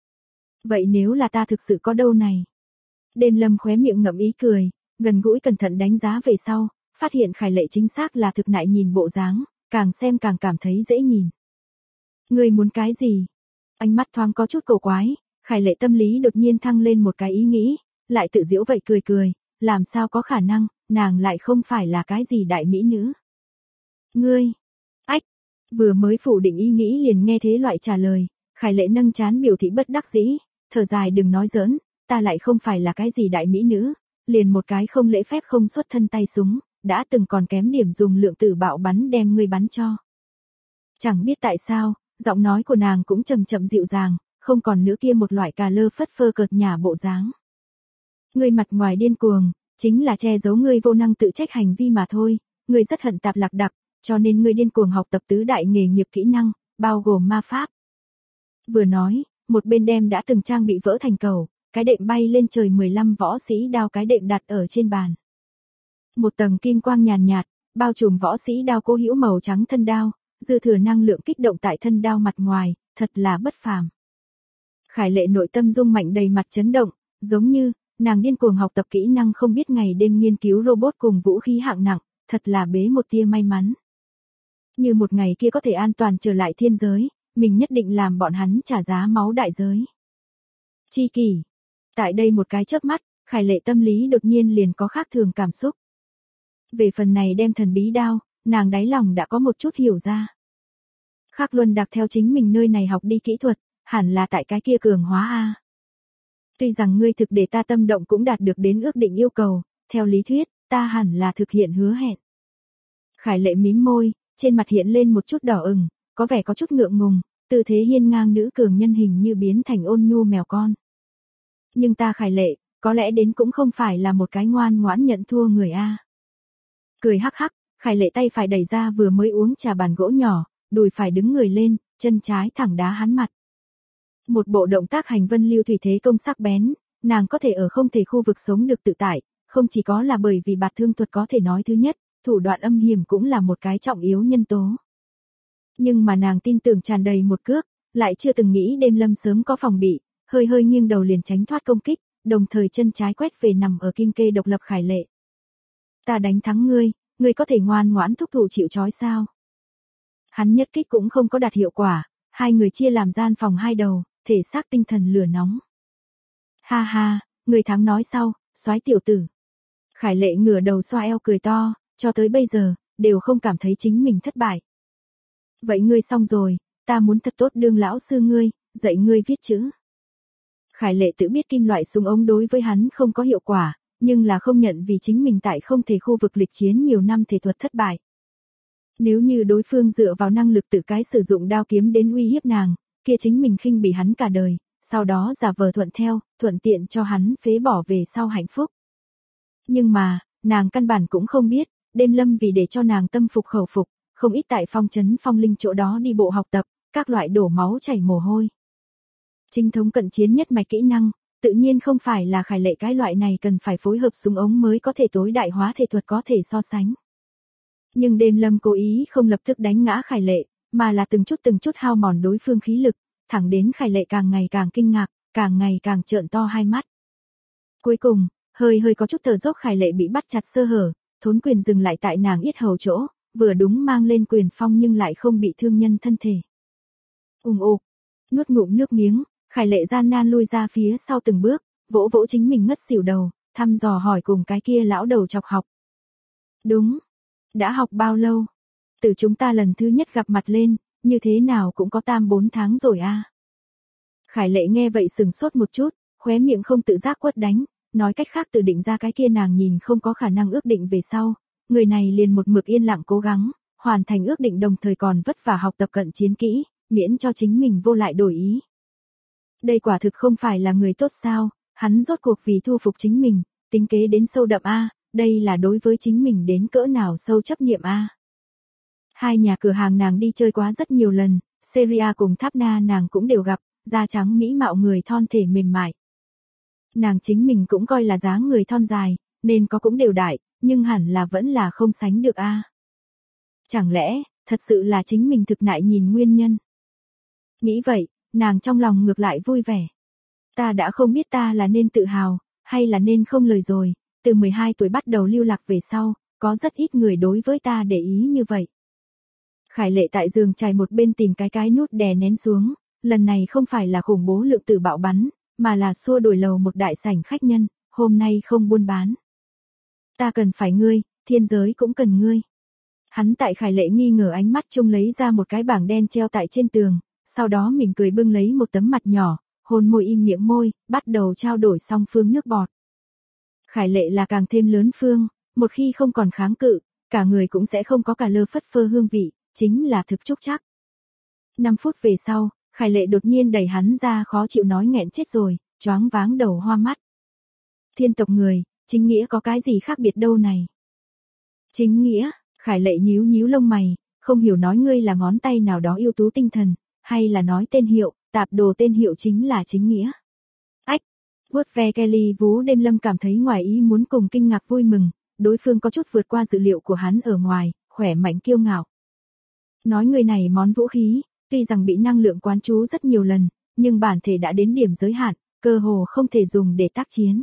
Vậy nếu là ta thực sự có đâu này? Đêm Lâm khóe miệng ngậm ý cười, gần gũi cẩn thận đánh giá về sau, phát hiện Khải Lệ chính xác là thực nại nhìn bộ dáng, càng xem càng cảm thấy dễ nhìn. Ngươi muốn cái gì? Ánh mắt thoáng có chút cổ quái, Khải Lệ tâm lý đột nhiên thăng lên một cái ý nghĩ, lại tự giễu vậy cười, làm sao có khả năng, nàng lại không phải là cái gì đại mỹ nữ. Ngươi, ách, vừa mới phủ định ý nghĩ liền nghe thế loại trả lời, Khải Lệ nâng trán biểu thị bất đắc dĩ, thở dài đừng nói giỡn, ta lại không phải là cái gì đại mỹ nữ, liền một cái không lễ phép không xuất thân tay súng, đã từng còn kém điểm dùng lượng tử bạo bắn đem ngươi bắn cho. Chẳng biết tại sao, giọng nói của nàng cũng chậm chậm dịu dàng, không còn nữa kia một loại cà lơ phất phơ cợt nhả bộ dáng. Ngươi mặt ngoài điên cuồng, chính là che giấu ngươi vô năng tự trách hành vi mà thôi, ngươi rất hận tạp lạc đặc, cho nên ngươi điên cuồng học tập tứ đại nghề nghiệp kỹ năng, bao gồm ma pháp. Vừa nói, một bên đem đã từng trang bị vỡ thành cầu, cái đệm bay lên trời 15 võ sĩ đao cái đệm đặt ở trên bàn. Một tầng kim quang nhàn nhạt, bao trùm võ sĩ đao cố hữu màu trắng thân đao, dư thừa năng lượng kích động tại thân đao mặt ngoài, thật là bất phàm. Khải Lệ nội tâm rung mạnh đầy mặt chấn động, giống như, nàng điên cuồng học tập kỹ năng không biết ngày đêm nghiên cứu robot cùng vũ khí hạng nặng, thật là bế một tia may mắn. Như một ngày kia có thể an toàn trở lại thiên giới, mình nhất định làm bọn hắn trả giá máu đại giới. Chi kỷ. Tại đây một cái chớp mắt, Khải Lệ tâm lý đột nhiên liền có khác thường cảm xúc. Về phần này đem thần bí đao, nàng đáy lòng đã có một chút hiểu ra. Khắc Luân Đặc theo chính mình nơi này học đi kỹ thuật, hẳn là tại cái kia cường hóa A. Tuy rằng ngươi thực để ta tâm động cũng đạt được đến ước định yêu cầu, theo lý thuyết, ta hẳn là thực hiện hứa hẹn. Khải Lệ mím môi, trên mặt hiện lên một chút đỏ ửng, có vẻ có chút ngượng ngùng, tư thế hiên ngang nữ cường nhân hình như biến thành ôn nhu mèo con. Nhưng ta Khải Lệ, có lẽ đến cũng không phải là một cái ngoan ngoãn nhận thua người A. Cười hắc hắc, Khải Lệ tay phải đẩy ra vừa mới uống trà bàn gỗ nhỏ, đùi phải đứng người lên, chân trái thẳng đá hắn mặt. Một bộ động tác hành vân lưu thủy thế công sắc bén, nàng có thể ở không thể khu vực sống được tự tại, không chỉ có là bởi vì bạt thương thuật có thể nói thứ nhất, thủ đoạn âm hiểm cũng là một cái trọng yếu nhân tố. Nhưng mà nàng tin tưởng tràn đầy một cước, lại chưa từng nghĩ đêm lâm sớm có phòng bị, hơi hơi nghiêng đầu liền tránh thoát công kích, đồng thời chân trái quét về nằm ở kim kê độc lập Khải Lệ. Ta đánh thắng ngươi, ngươi có thể ngoan ngoãn thúc thủ chịu trói sao? Hắn nhất kích cũng không có đạt hiệu quả, hai người chia làm gian phòng hai đầu, thể xác tinh thần lửa nóng. Ha ha, người thắng nói sau, soái tiểu tử. Khải Lệ ngửa đầu xoa eo cười to, cho tới bây giờ, đều không cảm thấy chính mình thất bại. Vậy ngươi xong rồi, ta muốn thật tốt đương lão sư ngươi, dạy ngươi viết chữ. Khải Lệ tự biết kim loại súng ống đối với hắn không có hiệu quả, nhưng là không nhận vì chính mình tại không thể khu vực lịch chiến nhiều năm thể thuật thất bại. Nếu như đối phương dựa vào năng lực tự cái sử dụng đao kiếm đến uy hiếp nàng, kia chính mình khinh bỉ hắn cả đời, sau đó giả vờ thuận theo, thuận tiện cho hắn phế bỏ về sau hạnh phúc. Nhưng mà, nàng căn bản cũng không biết, đêm lâm vì để cho nàng tâm phục khẩu phục, không ít tại phong trấn phong linh chỗ đó đi bộ học tập, các loại đổ máu chảy mồ hôi. Chính thống cận chiến nhất mạch kỹ năng, tự nhiên không phải là Khải Lệ cái loại này cần phải phối hợp súng ống mới có thể tối đại hóa thể thuật có thể so sánh. Nhưng đêm lâm cố ý không lập tức đánh ngã Khải Lệ, mà là từng chút hao mòn đối phương khí lực, thẳng đến Khải Lệ càng ngày càng kinh ngạc, càng ngày càng trợn to hai mắt. Cuối cùng, hơi có chút thở dốc Khải Lệ bị bắt chặt sơ hở, thốn quyền dừng lại tại nàng yết hầu chỗ, vừa đúng mang lên quyền phong nhưng lại không bị thương nhân thân thể. Ục, nuốt ngụm nước miếng, Khải Lệ gian nan lui ra phía sau từng bước, vỗ vỗ chính mình ngất xỉu đầu, thăm dò hỏi cùng cái kia lão đầu chọc học. Đúng. Đã học bao lâu? Từ chúng ta lần thứ nhất gặp mặt lên, như thế nào cũng có 3-4 tháng rồi a. Khải Lệ nghe vậy sừng sốt một chút, khóe miệng không tự giác quất đánh, nói cách khác tự định ra cái kia nàng nhìn không có khả năng ước định về sau, người này liền một mực yên lặng cố gắng, hoàn thành ước định đồng thời còn vất vả học tập cận chiến kỹ, miễn cho chính mình vô lại đổi ý. Đây quả thực không phải là người tốt sao, hắn rốt cuộc vì thu phục chính mình, tính kế đến sâu đậm a, đây là đối với chính mình đến cỡ nào sâu chấp niệm a. Hai nhà cửa hàng nàng đi chơi quá rất nhiều lần, Seria cùng Tháp Na nàng cũng đều gặp, da trắng mỹ mạo người thon thể mềm mại. Nàng chính mình cũng coi là dáng người thon dài, nên có cũng đều đại, nhưng hẳn là vẫn là không sánh được a. Chẳng lẽ, thật sự là chính mình thực nại nhìn nguyên nhân. Nghĩ vậy, nàng trong lòng ngược lại vui vẻ. Ta đã không biết ta là nên tự hào, hay là nên không lời rồi, từ 12 tuổi bắt đầu lưu lạc về sau, có rất ít người đối với ta để ý như vậy. Khải Lệ tại giường trải một bên tìm cái nút đè nén xuống, lần này không phải là khủng bố lượng tử bạo bắn, mà là xua đuổi lầu một đại sảnh khách nhân, hôm nay không buôn bán. Ta cần phải ngươi, thiên giới cũng cần ngươi. Hắn tại Khải Lệ nghi ngờ ánh mắt chung lấy ra một cái bảng đen treo tại trên tường, sau đó mỉm cười bưng lấy một tấm mặt nhỏ, hôn môi im miệng môi, bắt đầu trao đổi song phương nước bọt. Khải Lệ là càng thêm lớn phương, một khi không còn kháng cự, cả người cũng sẽ không có cả lơ phất phơ hương vị, chính là thực trúc chắc. 5 phút về sau, Khải Lệ đột nhiên đẩy hắn ra khó chịu nói nghẹn chết rồi, choáng váng đầu hoa mắt. Thiên tộc người, chính nghĩa có cái gì khác biệt đâu này? Chính nghĩa, Khải Lệ nhíu nhíu lông mày, không hiểu nói ngươi là ngón tay nào đó ưu tú tinh thần, hay là nói tên hiệu, tạp đồ tên hiệu chính là chính nghĩa. Ách, vuốt ve Kelly vú Đêm Lâm cảm thấy ngoài ý muốn cùng kinh ngạc vui mừng, đối phương có chút vượt qua dự liệu của hắn ở ngoài, khỏe mạnh kiêu ngạo. Nói người này món vũ khí, tuy rằng bị năng lượng quán trú rất nhiều lần, nhưng bản thể đã đến điểm giới hạn, cơ hồ không thể dùng để tác chiến.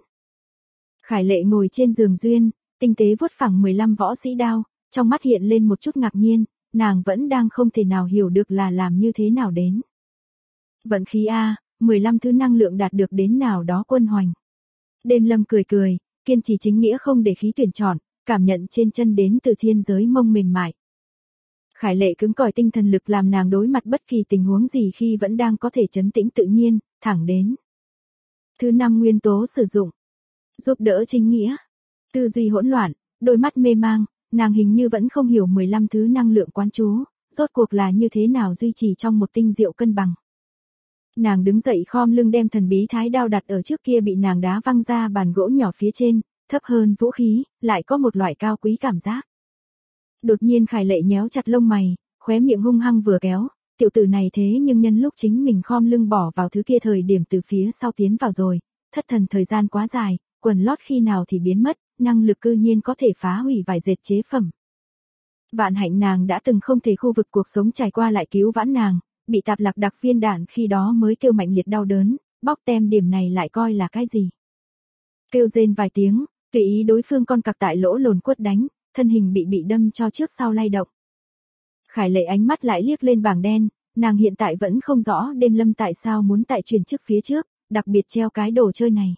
Khải Lệ ngồi trên giường duyên, tinh tế vuốt phẳng 15 võ sĩ đao, trong mắt hiện lên một chút ngạc nhiên, nàng vẫn đang không thể nào hiểu được là làm như thế nào đến. Vận khí A, 15 thứ năng lượng đạt được đến nào đó quân hoành. Đêm Lâm cười cười, kiên trì chính nghĩa không để khí tuyển chọn, cảm nhận trên chân đến từ thiên giới mông mềm mại. Khải Lệ cứng cỏi tinh thần lực làm nàng đối mặt bất kỳ tình huống gì khi vẫn đang có thể trấn tĩnh tự nhiên, thẳng đến. Thứ 5 nguyên tố sử dụng. Giúp đỡ chính nghĩa. Tư duy hỗn loạn, đôi mắt mê mang, nàng hình như vẫn không hiểu 15 thứ năng lượng quán trú, rốt cuộc là như thế nào duy trì trong một tinh diệu cân bằng. Nàng đứng dậy khom lưng đem thần bí thái đao đặt ở trước kia bị nàng đá văng ra bàn gỗ nhỏ phía trên, thấp hơn vũ khí, lại có một loại cao quý cảm giác. Đột nhiên Khải Lệ nhéo chặt lông mày, khóe miệng hung hăng vừa kéo, tiểu tử này thế nhưng nhân lúc chính mình khom lưng bỏ vào thứ kia thời điểm từ phía sau tiến vào rồi, thất thần thời gian quá dài, quần lót khi nào thì biến mất, năng lực cư nhiên có thể phá hủy vải dệt chế phẩm. Vạn hạnh nàng đã từng không thể khu vực cuộc sống trải qua lại cứu vãn nàng, bị tạp lạc đặc viên đạn khi đó mới kêu mạnh liệt đau đớn, bóc tem điểm này lại coi là cái gì. Kêu rên vài tiếng, tùy ý đối phương con cặc tại lỗ lồn quất đánh, thân hình bị đâm cho trước sau lay động. Khải Lệ ánh mắt lại liếc lên bảng đen, nàng hiện tại vẫn không rõ Đêm Lâm tại sao muốn tại chuyển chức phía trước, đặc biệt treo cái đồ chơi này.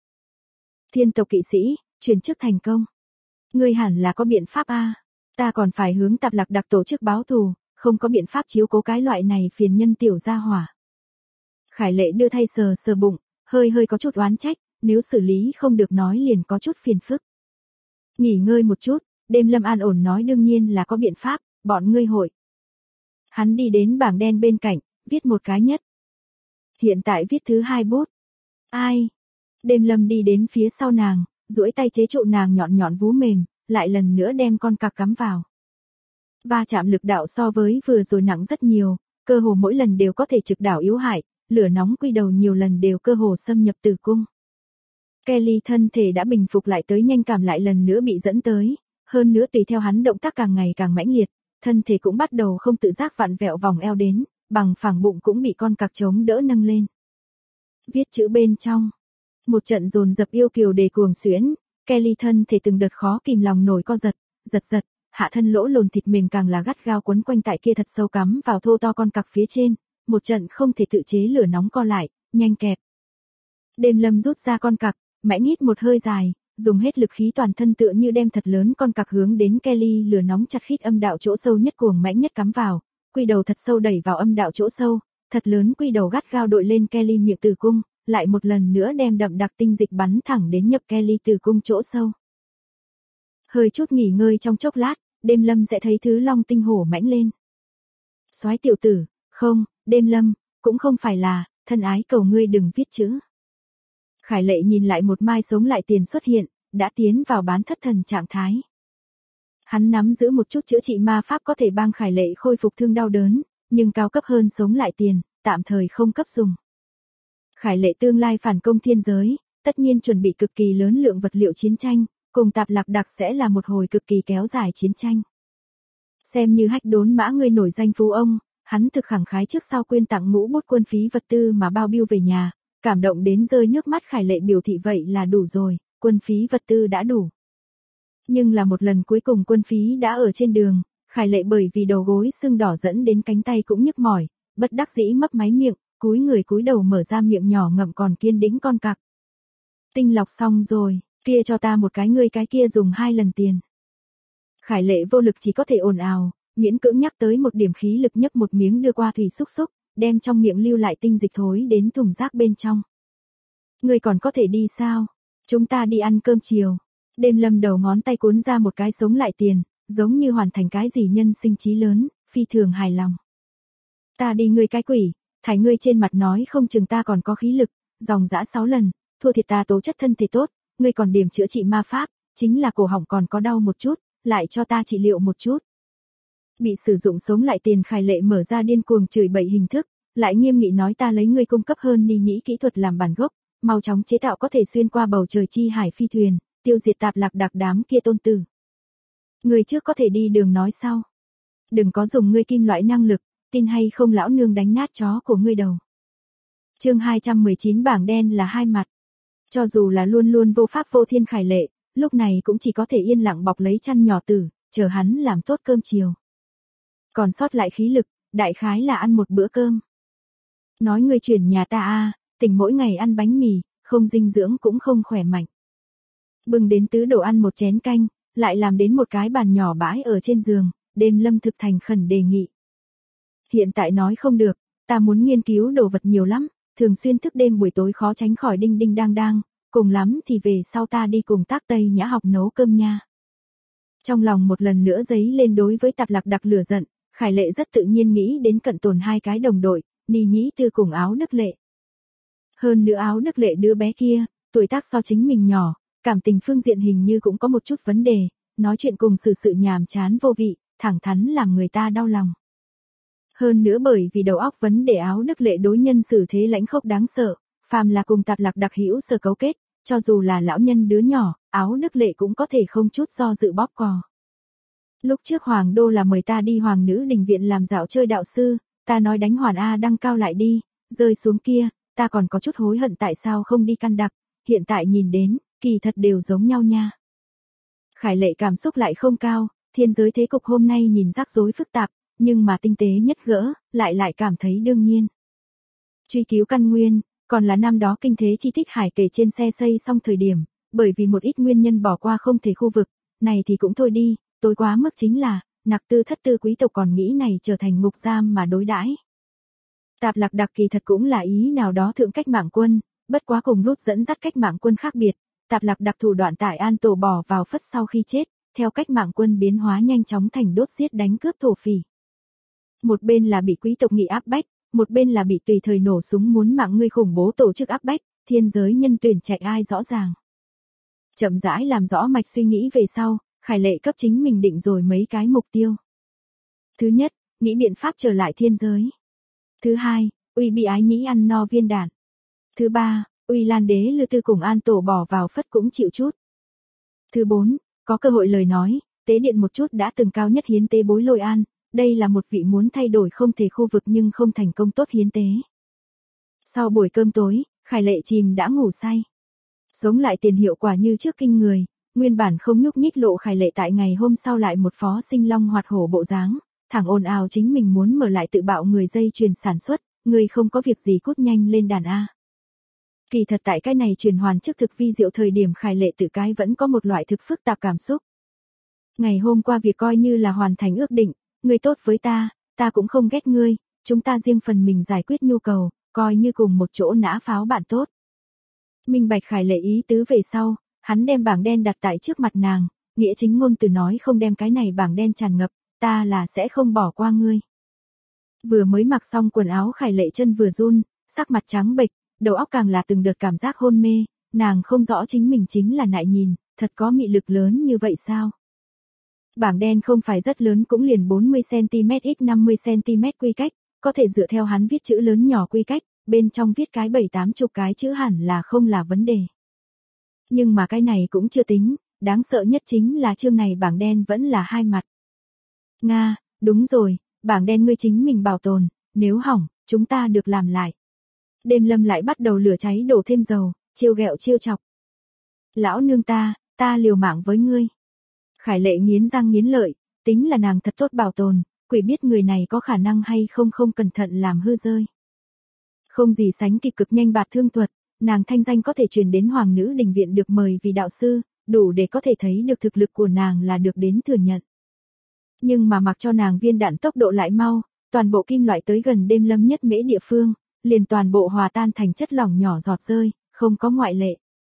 Thiên tộc kỵ sĩ, chuyển chức thành công. Ngươi hẳn là có biện pháp a, ta còn phải hướng tạp lạc đặc tổ chức báo thù, không có biện pháp chiếu cố cái loại này phiền nhân tiểu gia hỏa. Khải Lệ đưa thay sờ sờ bụng, hơi có chút oán trách, nếu xử lý không được nói liền có chút phiền phức. Nghỉ ngơi một chút, Đêm Lâm an ổn nói đương nhiên là có biện pháp, bọn ngươi hội. Hắn đi đến bảng đen bên cạnh, viết một cái nhất. Hiện tại viết thứ 2 bút. Ai? Đêm Lâm đi đến phía sau nàng, duỗi tay chế trụ nàng nhọn vú mềm, lại lần nữa đem con cặc cắm vào. Va chạm lực đạo so với vừa rồi nặng rất nhiều, cơ hồ mỗi lần đều có thể trực đảo yếu hại, lửa nóng quy đầu nhiều lần đều cơ hồ xâm nhập tử cung. Kelly thân thể đã bình phục lại tới nhanh cảm lại lần nữa bị dẫn tới, hơn nữa tùy theo hắn động tác càng ngày càng mãnh liệt, thân thể cũng bắt đầu không tự giác vặn vẹo vòng eo đến, bằng phẳng bụng cũng bị con cặc chống đỡ nâng lên. Viết chữ bên trong. Một trận dồn dập yêu kiều đề cuồng xuyễn, Kelly thân thể từng đợt khó kìm lòng nổi co giật, hạ thân lỗ lồn thịt mềm càng là gắt gao quấn quanh tại kia thật sâu cắm vào thô to con cặc phía trên, một trận không thể tự chế lửa nóng co lại, nhanh kẹp. Đêm Lâm rút ra con cặc, mãnh hít một hơi dài, dùng hết lực khí toàn thân tựa như đem thật lớn con cặc hướng đến Kelly lửa nóng chặt khít âm đạo chỗ sâu nhất cuồng mãnh nhất cắm vào, quy đầu thật sâu đẩy vào âm đạo chỗ sâu, thật lớn quy đầu gắt gao đội lên Kelly miệng tử cung, lại một lần nữa đem đậm đặc tinh dịch bắn thẳng đến nhập Kelly tử cung chỗ sâu. Hơi chút nghỉ ngơi trong chốc lát, Đêm Lâm sẽ thấy thứ long tinh hổ mãnh lên. Soái tiểu tử, không, Đêm Lâm, cũng không phải là, thân ái cầu ngươi đừng viết chữ. Khải Lệ nhìn lại một mai sống lại tiền xuất hiện, đã tiến vào bán thất thần trạng thái. Hắn nắm giữ một chút chữa trị ma pháp có thể帮Khải Lệ khôi phục thương đau đớn, nhưng cao cấp hơn sống lại tiền, tạm thời không cấp dùng. Khải Lệ tương lai phản công thiên giới, tất nhiên chuẩn bị cực kỳ lớn lượng vật liệu chiến tranh, cùng tạp lạc đặc sẽ là một hồi cực kỳ kéo dài chiến tranh. Xem như hách đốn mã người nổi danh phú ông, hắn thực khẳng khái trước sau quyên tặng ngũ bút quân phí vật tư mà bao biêu về nhà, cảm động đến rơi nước mắt. Khải Lệ biểu thị vậy là đủ rồi, quân phí vật tư đã đủ. Nhưng là một lần cuối cùng quân phí đã ở trên đường, Khải Lệ bởi vì đầu gối sưng đỏ dẫn đến cánh tay cũng nhức mỏi, bất đắc dĩ mấp máy miệng, cúi đầu mở ra miệng nhỏ ngậm còn kiên đĩnh con cặc. Tinh lọc xong rồi, kia cho ta một cái, ngươi cái kia dùng 2 lần tiền. Khải Lệ vô lực chỉ có thể ồn ào, miễn cưỡng nhắc tới một điểm khí lực nhấp một miếng đưa qua thủy xúc xúc, đem trong miệng lưu lại tinh dịch thối đến thùng rác bên trong. Ngươi còn có thể đi sao? Chúng ta đi ăn cơm chiều. Đêm Lâm đầu ngón tay cuốn ra một cái sống lại tiền, giống như hoàn thành cái gì nhân sinh chí lớn, phi thường hài lòng. Ta đi ngươi cái quỷ, thải ngươi trên mặt nói không chừng ta còn có khí lực, dòng dã 6 lần, thua thiệt ta tố chất thân thể tốt, ngươi còn điểm chữa trị ma pháp, chính là cổ họng còn có đau một chút, lại cho ta trị liệu một chút. Bị sử dụng sống lại tiền Khải Lệ mở ra điên cuồng chửi bậy hình thức, lại nghiêm nghị nói ta lấy ngươi cung cấp hơn ni nhĩ kỹ thuật làm bản gốc, mau chóng chế tạo có thể xuyên qua bầu trời chi hải phi thuyền, tiêu diệt tạp lạc đặc đám kia tôn tử. Ngươi trước có thể đi đường nói sau. Đừng có dùng ngươi kim loại năng lực, tin hay không lão nương đánh nát chó của ngươi đầu. Chương 219 bảng đen là hai mặt. Cho dù là luôn luôn vô pháp vô thiên Khải Lệ, lúc này cũng chỉ có thể yên lặng bọc lấy chăn nhỏ tử, chờ hắn làm tốt cơm chiều. Còn sót lại khí lực, đại khái là ăn một bữa cơm. Nói ngươi chuyển nhà ta tỉnh mỗi ngày ăn bánh mì, không dinh dưỡng cũng không khỏe mạnh. Bưng đến tứ đồ ăn một chén canh, lại làm đến một cái bàn nhỏ bãi ở trên giường, Đêm Lâm thực thành khẩn đề nghị. Hiện tại nói không được, ta muốn nghiên cứu đồ vật nhiều lắm, thường xuyên thức đêm buổi tối khó tránh khỏi đinh đinh đang đang, cùng lắm thì về sau ta đi cùng Tác Tây Nhã học nấu cơm nha. Trong lòng một lần nữa dấy lên đối với tạp lạc đặc lửa giận, Khải Lệ rất tự nhiên nghĩ đến Cận Tồn hai cái đồng đội, Ni Nhĩ Tư cùng Áo Đức Lệ. Hơn nữa Áo Đức Lệ đứa bé kia, tuổi tác so chính mình nhỏ, cảm tình phương diện hình như cũng có một chút vấn đề, nói chuyện cùng sự nhàm chán vô vị, thẳng thắn làm người ta đau lòng. Hơn nữa bởi vì đầu óc vấn đề Áo Đức Lệ đối nhân xử thế lãnh khốc đáng sợ, phàm là cùng tạp lạc đặc hữu sở cấu kết, cho dù là lão nhân đứa nhỏ, Áo Đức Lệ cũng có thể không chút do dự bóp cò. Lúc trước Hoàng Đô là mời ta đi Hoàng Nữ Đình Viện làm dạo chơi đạo sư, ta nói đánh Hoàn A Đăng cao lại đi, rơi xuống kia, ta còn có chút hối hận tại sao không đi căn đặc, hiện tại nhìn đến, kỳ thật đều giống nhau nha. Khải Lệ cảm xúc lại không cao, thiên giới thế cục hôm nay nhìn rắc rối phức tạp, nhưng mà tinh tế nhất gỡ, lại cảm thấy đương nhiên. Truy cứu căn nguyên, còn là năm đó kinh thế chi thích hải kể trên xe xây xong thời điểm, bởi vì một ít nguyên nhân bỏ qua không thể khu vực, này thì cũng thôi đi, tối quá mức chính là, nặc tư thất tư quý tộc còn nghĩ này trở thành ngục giam mà đối đãi. Tạp lạc đặc kỳ thật cũng là ý nào đó thượng cách mạng quân, bất quá cùng lúc dẫn dắt cách mạng quân khác biệt, tạp lạc đặc thủ đoạn tại An Tổ bỏ vào Phất sau khi chết, theo cách mạng quân biến hóa nhanh chóng thành đốt giết đánh cướp thổ phỉ. Một bên là bị quý tộc nghị áp bách, một bên là bị tùy thời nổ súng muốn mạng ngươi khủng bố tổ chức áp bách, thiên giới nhân tuyển chạy ai rõ ràng. Chậm rãi làm rõ mạch suy nghĩ về sau, Khải Lệ cấp chính mình định rồi mấy cái mục tiêu. Thứ nhất, nghĩ biện pháp trở lại thiên giới. Thứ hai, uy bị ái nhĩ ăn no viên đạn. Thứ ba, uy Lan Đế Lư Tư cùng An Tổ bỏ vào Phất cũng chịu chút. Thứ bốn, có cơ hội lời nói, tế điện một chút đã từng cao nhất hiến tế Bối Lôi An, đây là một vị muốn thay đổi không thể khu vực nhưng không thành công tốt hiến tế. Sau buổi cơm tối, Khải Lệ chìm đã ngủ say. Sống lại tiền hiệu quả như trước kinh người, nguyên bản không nhúc nhích lộ Khải Lệ tại ngày hôm sau lại một phó sinh long hoạt hổ bộ dáng, thẳng ồn ào chính mình muốn mở lại tự bạo người dây chuyền sản xuất, người không có việc gì cút nhanh lên đàn A. Kỳ thật tại cái này chuyển hoàn chức thực vi diệu thời điểm Khải Lệ tự cái vẫn có một loại thực phức tạp cảm xúc. Ngày hôm qua việc coi như là hoàn thành ước định, ngươi tốt với ta cũng không ghét ngươi, chúng ta riêng phần mình giải quyết nhu cầu, coi như cùng một chỗ nã pháo bạn tốt. Minh bạch Khải Lệ ý tứ về sau, hắn đem bảng đen đặt tại trước mặt nàng, nghĩa chính ngôn từ nói không đem cái này bảng đen tràn ngập, ta là sẽ không bỏ qua ngươi. Vừa mới mặc xong quần áo Khải Lệ chân vừa run, sắc mặt trắng bệch, đầu óc càng là từng đợt cảm giác hôn mê, nàng không rõ chính mình chính là nại nhìn, thật có mị lực lớn như vậy sao? Bảng đen không phải rất lớn cũng liền 40cm x 50cm quy cách, có thể dựa theo hắn viết chữ lớn nhỏ quy cách, bên trong viết cái 7-80 cái chữ hẳn là không là vấn đề. Nhưng mà cái này cũng chưa tính, đáng sợ nhất chính là chương này bảng đen vẫn là hai mặt. Nga, đúng rồi, bảng đen ngươi chính mình bảo tồn, nếu hỏng, chúng ta được làm lại. Đêm Lâm lại bắt đầu lửa cháy đổ thêm dầu, trêu ghẹo trêu chọc. Lão nương ta liều mạng với ngươi. Khải Lệ nghiến răng nghiến lợi, tính là nàng thật tốt bảo tồn, quỷ biết người này có khả năng hay không cẩn thận làm hư rơi. Không gì sánh kịp cực nhanh bạt thương thuật, nàng thanh danh có thể truyền đến Hoàng Nữ Đình Viện được mời vì đạo sư, đủ để có thể thấy được thực lực của nàng là được đến thừa nhận. Nhưng mà mặc cho nàng viên đạn tốc độ lại mau, toàn bộ kim loại tới gần Đêm Lâm nhất mễ địa phương, liền toàn bộ hòa tan thành chất lỏng nhỏ giọt rơi, không có ngoại lệ.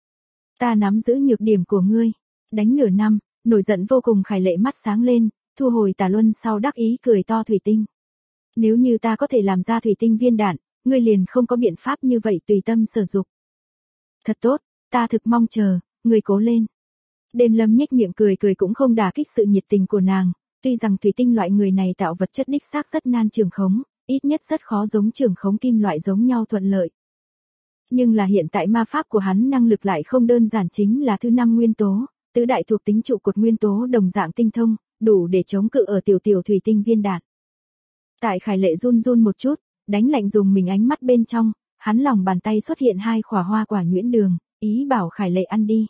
Ta nắm giữ nhược điểm của ngươi, đánh nửa năm, nổi giận vô cùng Khải Lệ mắt sáng lên, thu hồi tà luân sau đắc ý cười to thủy tinh. Nếu như ta có thể làm ra thủy tinh viên đạn, ngươi liền không có biện pháp như vậy tùy tâm sử dụng. Thật tốt, ta thực mong chờ, ngươi cố lên. Đêm Lâm nhếch miệng cười cười cũng không đả kích sự nhiệt tình của nàng, tuy rằng thủy tinh loại người này tạo vật chất đích xác rất nan trường khống, ít nhất rất khó giống trường khống kim loại giống nhau thuận lợi. Nhưng là hiện tại ma pháp của hắn năng lực lại không đơn giản chính là thứ 5 nguyên tố, tứ đại thuộc tính trụ cột nguyên tố đồng dạng tinh thông, đủ để chống cự ở tiểu tiểu thủy tinh viên đạn. Tại Khải Lệ run run một chút, đánh lạnh dùng mình ánh mắt bên trong, hắn lòng bàn tay xuất hiện 2 khỏa hoa quả nhuyễn đường, ý bảo Khải Lệ ăn đi.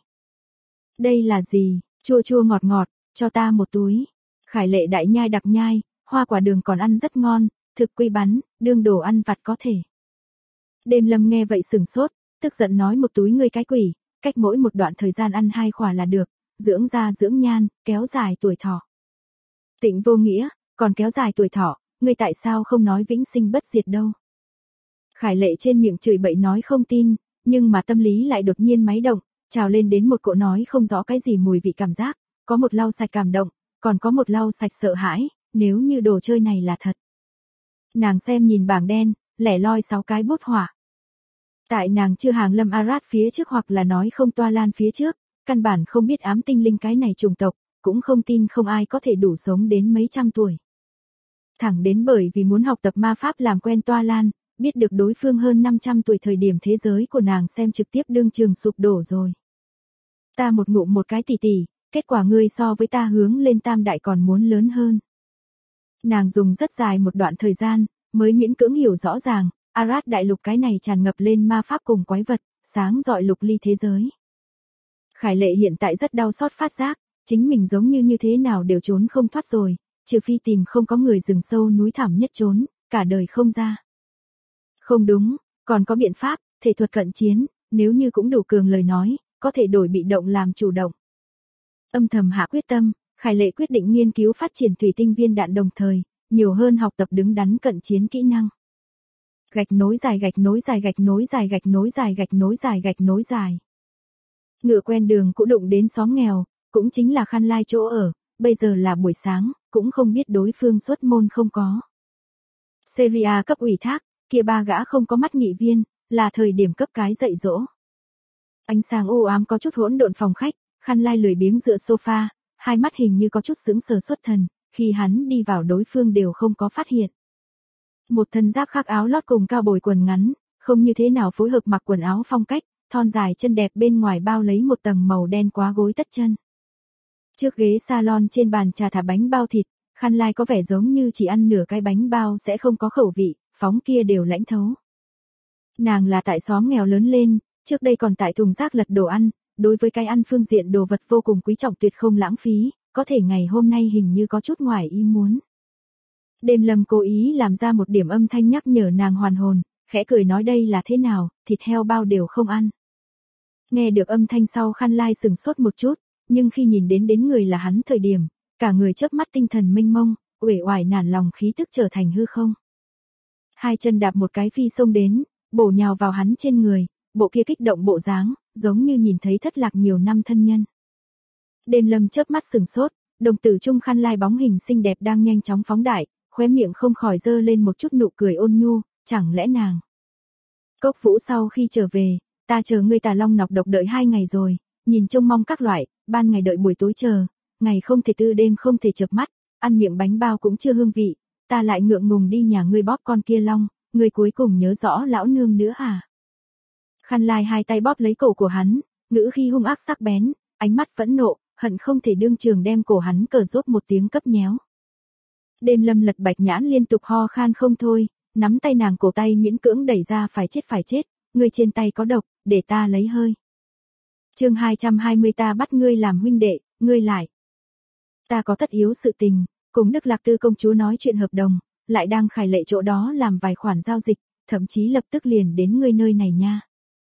Đây là gì, chua chua ngọt ngọt, cho ta một túi. Khải Lệ đại nhai đặc nhai, hoa quả đường còn ăn rất ngon, thực quy bắn, đương đồ ăn vặt có thể. Đêm Lâm nghe vậy sửng sốt, tức giận nói một túi ngươi cái quỷ, cách mỗi một đoạn thời gian ăn 2 khỏa là được, dưỡng da dưỡng nhan, kéo dài tuổi thọ. Tịnh vô nghĩa, còn kéo dài tuổi thọ, ngươi tại sao không nói vĩnh sinh bất diệt đâu. Khải Lệ trên miệng chửi bậy nói không tin, nhưng mà tâm lý lại đột nhiên máy động, trào lên đến một cỗ nói không rõ cái gì mùi vị cảm giác, có một lau sạch cảm động, còn có một lau sạch sợ hãi, nếu như đồ chơi này là thật. Nàng xem nhìn bảng đen, lẻ loi 6 cái bút hỏa. Tại nàng chưa hàng Lâm Arad phía trước hoặc là nói không Toa Lan phía trước, căn bản không biết ám tinh linh cái này chủng tộc, cũng không tin không ai có thể đủ sống đến mấy trăm tuổi. Thẳng đến bởi vì muốn học tập ma pháp làm quen Toa Lan, biết được đối phương hơn 500 tuổi thời điểm thế giới của nàng xem trực tiếp đương trường sụp đổ rồi. Ta một ngụm một cái tỷ tỷ, kết quả ngươi so với ta hướng lên tam đại còn muốn lớn hơn. Nàng dùng rất dài một đoạn thời gian, mới miễn cưỡng hiểu rõ ràng, Arad đại lục cái này tràn ngập lên ma pháp cùng quái vật, sáng rọi lục ly thế giới. Khải Lệ hiện tại rất đau xót phát giác, chính mình giống như thế nào đều trốn không thoát rồi, trừ phi tìm không có người rừng sâu núi thẳm nhất trốn, cả đời không ra. Không đúng, còn có biện pháp, thể thuật cận chiến, nếu như cũng đủ cường lời nói, có thể đổi bị động làm chủ động. Âm thầm hạ quyết tâm, Khải Lệ quyết định nghiên cứu phát triển thủy tinh viên đạn đồng thời, nhiều hơn học tập đứng đắn cận chiến kỹ năng. Gạch nối dài gạch nối dài gạch nối dài gạch nối dài gạch nối dài gạch nối dài. Ngựa quen đường cũng đụng đến xóm nghèo, cũng chính là Khăn Lai chỗ ở, bây giờ là buổi sáng, cũng không biết đối phương xuất môn không có. Seria cấp ủy thác, kia 3 gã không có mắt nghị viên, là thời điểm cấp cái dạy dỗ. Ánh sáng u ám có chút hỗn độn phòng khách, Khăn Lai lười biếng dựa sofa, hai mắt hình như có chút sững sờ xuất thần, khi hắn đi vào đối phương đều không có phát hiện. Một thân giáp khác áo lót cùng cao bồi quần ngắn, không như thế nào phối hợp mặc quần áo phong cách, thon dài chân đẹp bên ngoài bao lấy một tầng màu đen quá gối tất chân. Trước ghế salon trên bàn trà thả bánh bao thịt, Khăn Lai có vẻ giống như chỉ ăn nửa cái bánh bao sẽ không có khẩu vị, phóng kia đều lãnh thấu. Nàng là tại xóm nghèo lớn lên, trước đây còn tại thùng rác lật đồ ăn, đối với cái ăn phương diện đồ vật vô cùng quý trọng tuyệt không lãng phí, có thể ngày hôm nay hình như có chút ngoài ý muốn. Đêm Lâm cố ý làm ra một điểm âm thanh nhắc nhở nàng hoàn hồn, khẽ cười nói đây là thế nào, thịt heo bao đều không ăn. Nghe được âm thanh sau Khăn Lai sừng sốt một chút, nhưng khi nhìn đến người là hắn thời điểm, cả người chớp mắt tinh thần mênh mông, uể oải nản lòng khí tức trở thành hư không. Hai chân đạp một cái phi xông đến, bổ nhào vào hắn trên người, bộ kia kích động bộ dáng, giống như nhìn thấy thất lạc nhiều năm thân nhân. Đêm Lâm chớp mắt sừng sốt, đồng tử trung Khăn Lai bóng hình xinh đẹp đang nhanh chóng phóng đại, khóe miệng không khỏi dơ lên một chút nụ cười ôn nhu, chẳng lẽ nàng. Cốc Vũ sau khi trở về, ta chờ ngươi Tà Long nọc độc đợi 2 ngày rồi, nhìn trông mong các loại, ban ngày đợi buổi tối chờ, ngày không thể tư đêm không thể chợp mắt, ăn miệng bánh bao cũng chưa hương vị, ta lại ngượng ngùng đi nhà ngươi bóp con kia long, ngươi cuối cùng nhớ rõ lão nương nữa à. Khăn Lai hai tay bóp lấy cổ của hắn, ngữ khi hung ác sắc bén, ánh mắt phẫn nộ, hận không thể đương trường đem cổ hắn cờ rốt một tiếng cấp nhéo. Đêm Lâm lật bạch nhãn liên tục ho khan không thôi, nắm tay nàng cổ tay miễn cưỡng đẩy ra phải chết, ngươi trên tay có độc, để ta lấy hơi. Chương 220 ta bắt ngươi làm huynh đệ, ngươi lại. Ta có tất yếu sự tình, cùng Đức Lạc Tư công chúa nói chuyện hợp đồng, lại đang Khải Lệ chỗ đó làm vài khoản giao dịch, thậm chí lập tức liền đến ngươi nơi này nha.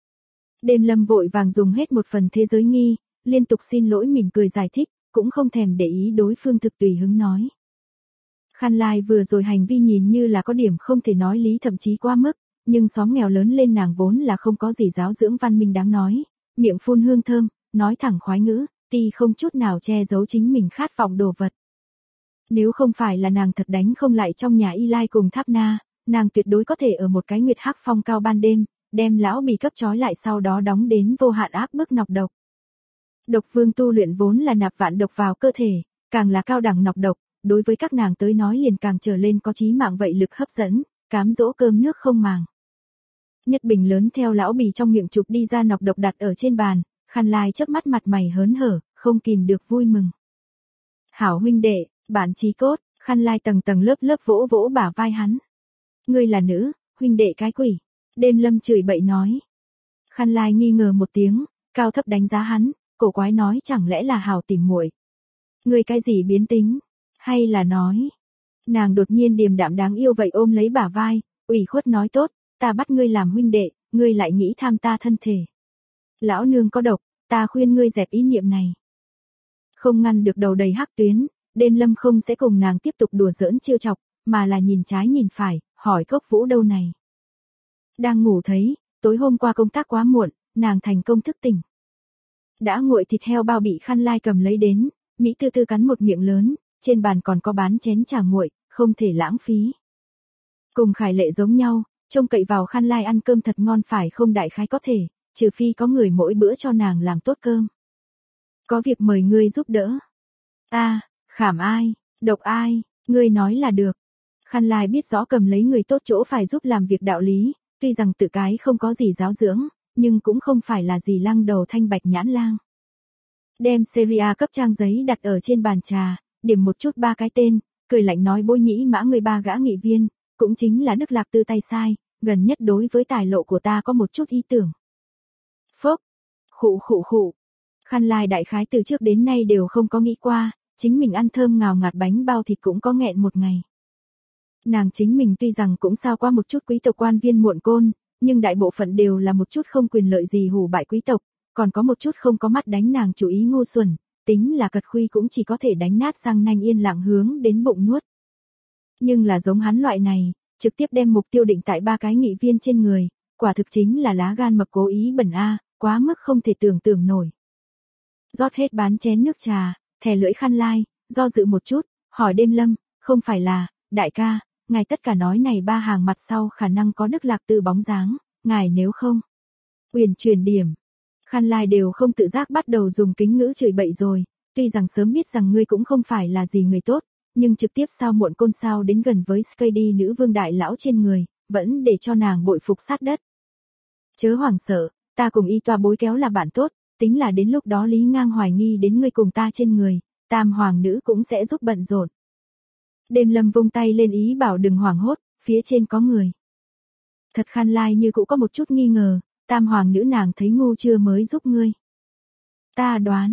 Đêm Lâm vội vàng dùng hết một phần thế giới nghi, liên tục xin lỗi mỉm cười giải thích, cũng không thèm để ý đối phương thực tùy hứng nói. Khăn Lai vừa rồi hành vi nhìn như là có điểm không thể nói lý, thậm chí quá mức, nhưng xóm nghèo lớn lên nàng vốn là không có gì giáo dưỡng văn minh đáng nói, miệng phun hương thơm, nói thẳng khoái ngữ, ti không chút nào che giấu chính mình khát vọng đồ vật. Nếu không phải là nàng thật đánh không lại trong nhà Y Lai cùng Tháp Na, nàng tuyệt đối có thể ở một cái nguyệt hắc phong cao ban đêm, đem lão bì cấp trói lại, sau đó đóng đến vô hạn áp bức nọc độc. Độc vương tu luyện vốn là nạp vạn độc vào cơ thể, càng là cao đẳng nọc độc, đối với các nàng tới nói liền càng trở lên có chí mạng vậy lực hấp dẫn, cám dỗ cơm nước không màng. Nhất bình lớn theo lão bì trong miệng chụp đi ra nọc độc đặt ở trên bàn, Khăn Lai chớp mắt mặt mày hớn hở, không kìm được vui mừng. Hảo huynh đệ, bạn chí cốt, Khăn Lai tầng tầng lớp lớp vỗ vỗ bả vai hắn. Ngươi là nữ, huynh đệ cái quỷ. Đêm Lâm chửi bậy nói. Khăn Lai nghi ngờ một tiếng, cao thấp đánh giá hắn, cổ quái nói chẳng lẽ là Hảo tìm muội. Ngươi cái gì biến tính, hay là nói. Nàng đột nhiên điềm đạm đáng yêu vậy ôm lấy bả vai, ủy khuất nói tốt, ta bắt ngươi làm huynh đệ, ngươi lại nghĩ tham ta thân thể. Lão nương có độc, ta khuyên ngươi dẹp ý niệm này. Không ngăn được đầu đầy hắc tuyến, Đêm Lâm không sẽ cùng nàng tiếp tục đùa giỡn trêu chọc, mà là nhìn trái nhìn phải, hỏi Cốc Vũ đâu này. Đang ngủ thấy, tối hôm qua công tác quá muộn, nàng thành công thức tỉnh. Đã nguội thịt heo bao bị Khăn Lai cầm lấy đến, Mỹ tư tư cắn một miệng lớn, trên bàn còn có bán chén trà nguội, không thể lãng phí. Cùng Khải Lệ giống nhau, trông cậy vào Khăn Lai ăn cơm thật ngon phải không, đại khái có thể, trừ phi có người mỗi bữa cho nàng làm tốt cơm. Có việc mời ngươi giúp đỡ. Khảm ai, độc ai, ngươi nói là được. Khăn Lai biết rõ cầm lấy người tốt chỗ phải giúp làm việc đạo lý, tuy rằng tự cái không có gì giáo dưỡng, nhưng cũng không phải là gì lăng đầu thanh bạch nhãn lang. Đem seria cấp trang giấy đặt ở trên bàn trà, điểm một chút ba cái tên, cười lạnh nói Bối Nhĩ Mã người ba gã nghị viên, cũng chính là Đức Lạc Tư tay sai, gần nhất đối với tài lộ của ta có một chút ý tưởng. Phốc, khụ. Khăn Lai đại khái từ trước đến nay đều không có nghĩ qua, chính mình ăn thơm ngào ngạt bánh bao thịt cũng có nghẹn một ngày. Nàng chính mình tuy rằng cũng sao qua một chút quý tộc quan viên muộn côn, nhưng đại bộ phận đều là một chút không quyền lợi gì hù bại quý tộc, còn có một chút không có mắt đánh nàng chủ ý ngu xuẩn, tính là cật khuy cũng chỉ có thể đánh nát răng nanh yên lặng hướng đến bụng nuốt. Nhưng là giống hắn loại này, trực tiếp đem mục tiêu định tại ba cái nghị viên trên người, quả thực chính là lá gan mập cố ý bẩn quá mức không thể tưởng tượng nổi. Rót hết bán chén nước trà, thè lưỡi Khăn Lai, do dự một chút, hỏi Đêm Lâm, không phải là, đại ca, ngài tất cả nói này ba hàng mặt sau khả năng có Đức Lạc Tư bóng dáng, ngài nếu không. Uyển chuyển điểm. Khăn Lai đều không tự giác bắt đầu dùng kính ngữ chửi bậy rồi, tuy rằng sớm biết rằng ngươi cũng không phải là gì người tốt, nhưng trực tiếp sao muộn côn sao đến gần với Skady nữ vương đại lão trên người, vẫn để cho nàng bội phục sát đất. Chớ hoảng sợ, ta cùng Y Toa Bối Kéo là bạn tốt, tính là đến lúc đó Lý Ngang hoài nghi đến ngươi cùng ta trên người, Tam hoàng nữ cũng sẽ giúp bận rộn. Đêm Lâm vung tay lên ý bảo đừng hoảng hốt, phía trên có người. Thật Khăn Lai như cũng có một chút nghi ngờ, Tam hoàng nữ nàng thấy ngu chưa mới giúp ngươi. Ta đoán.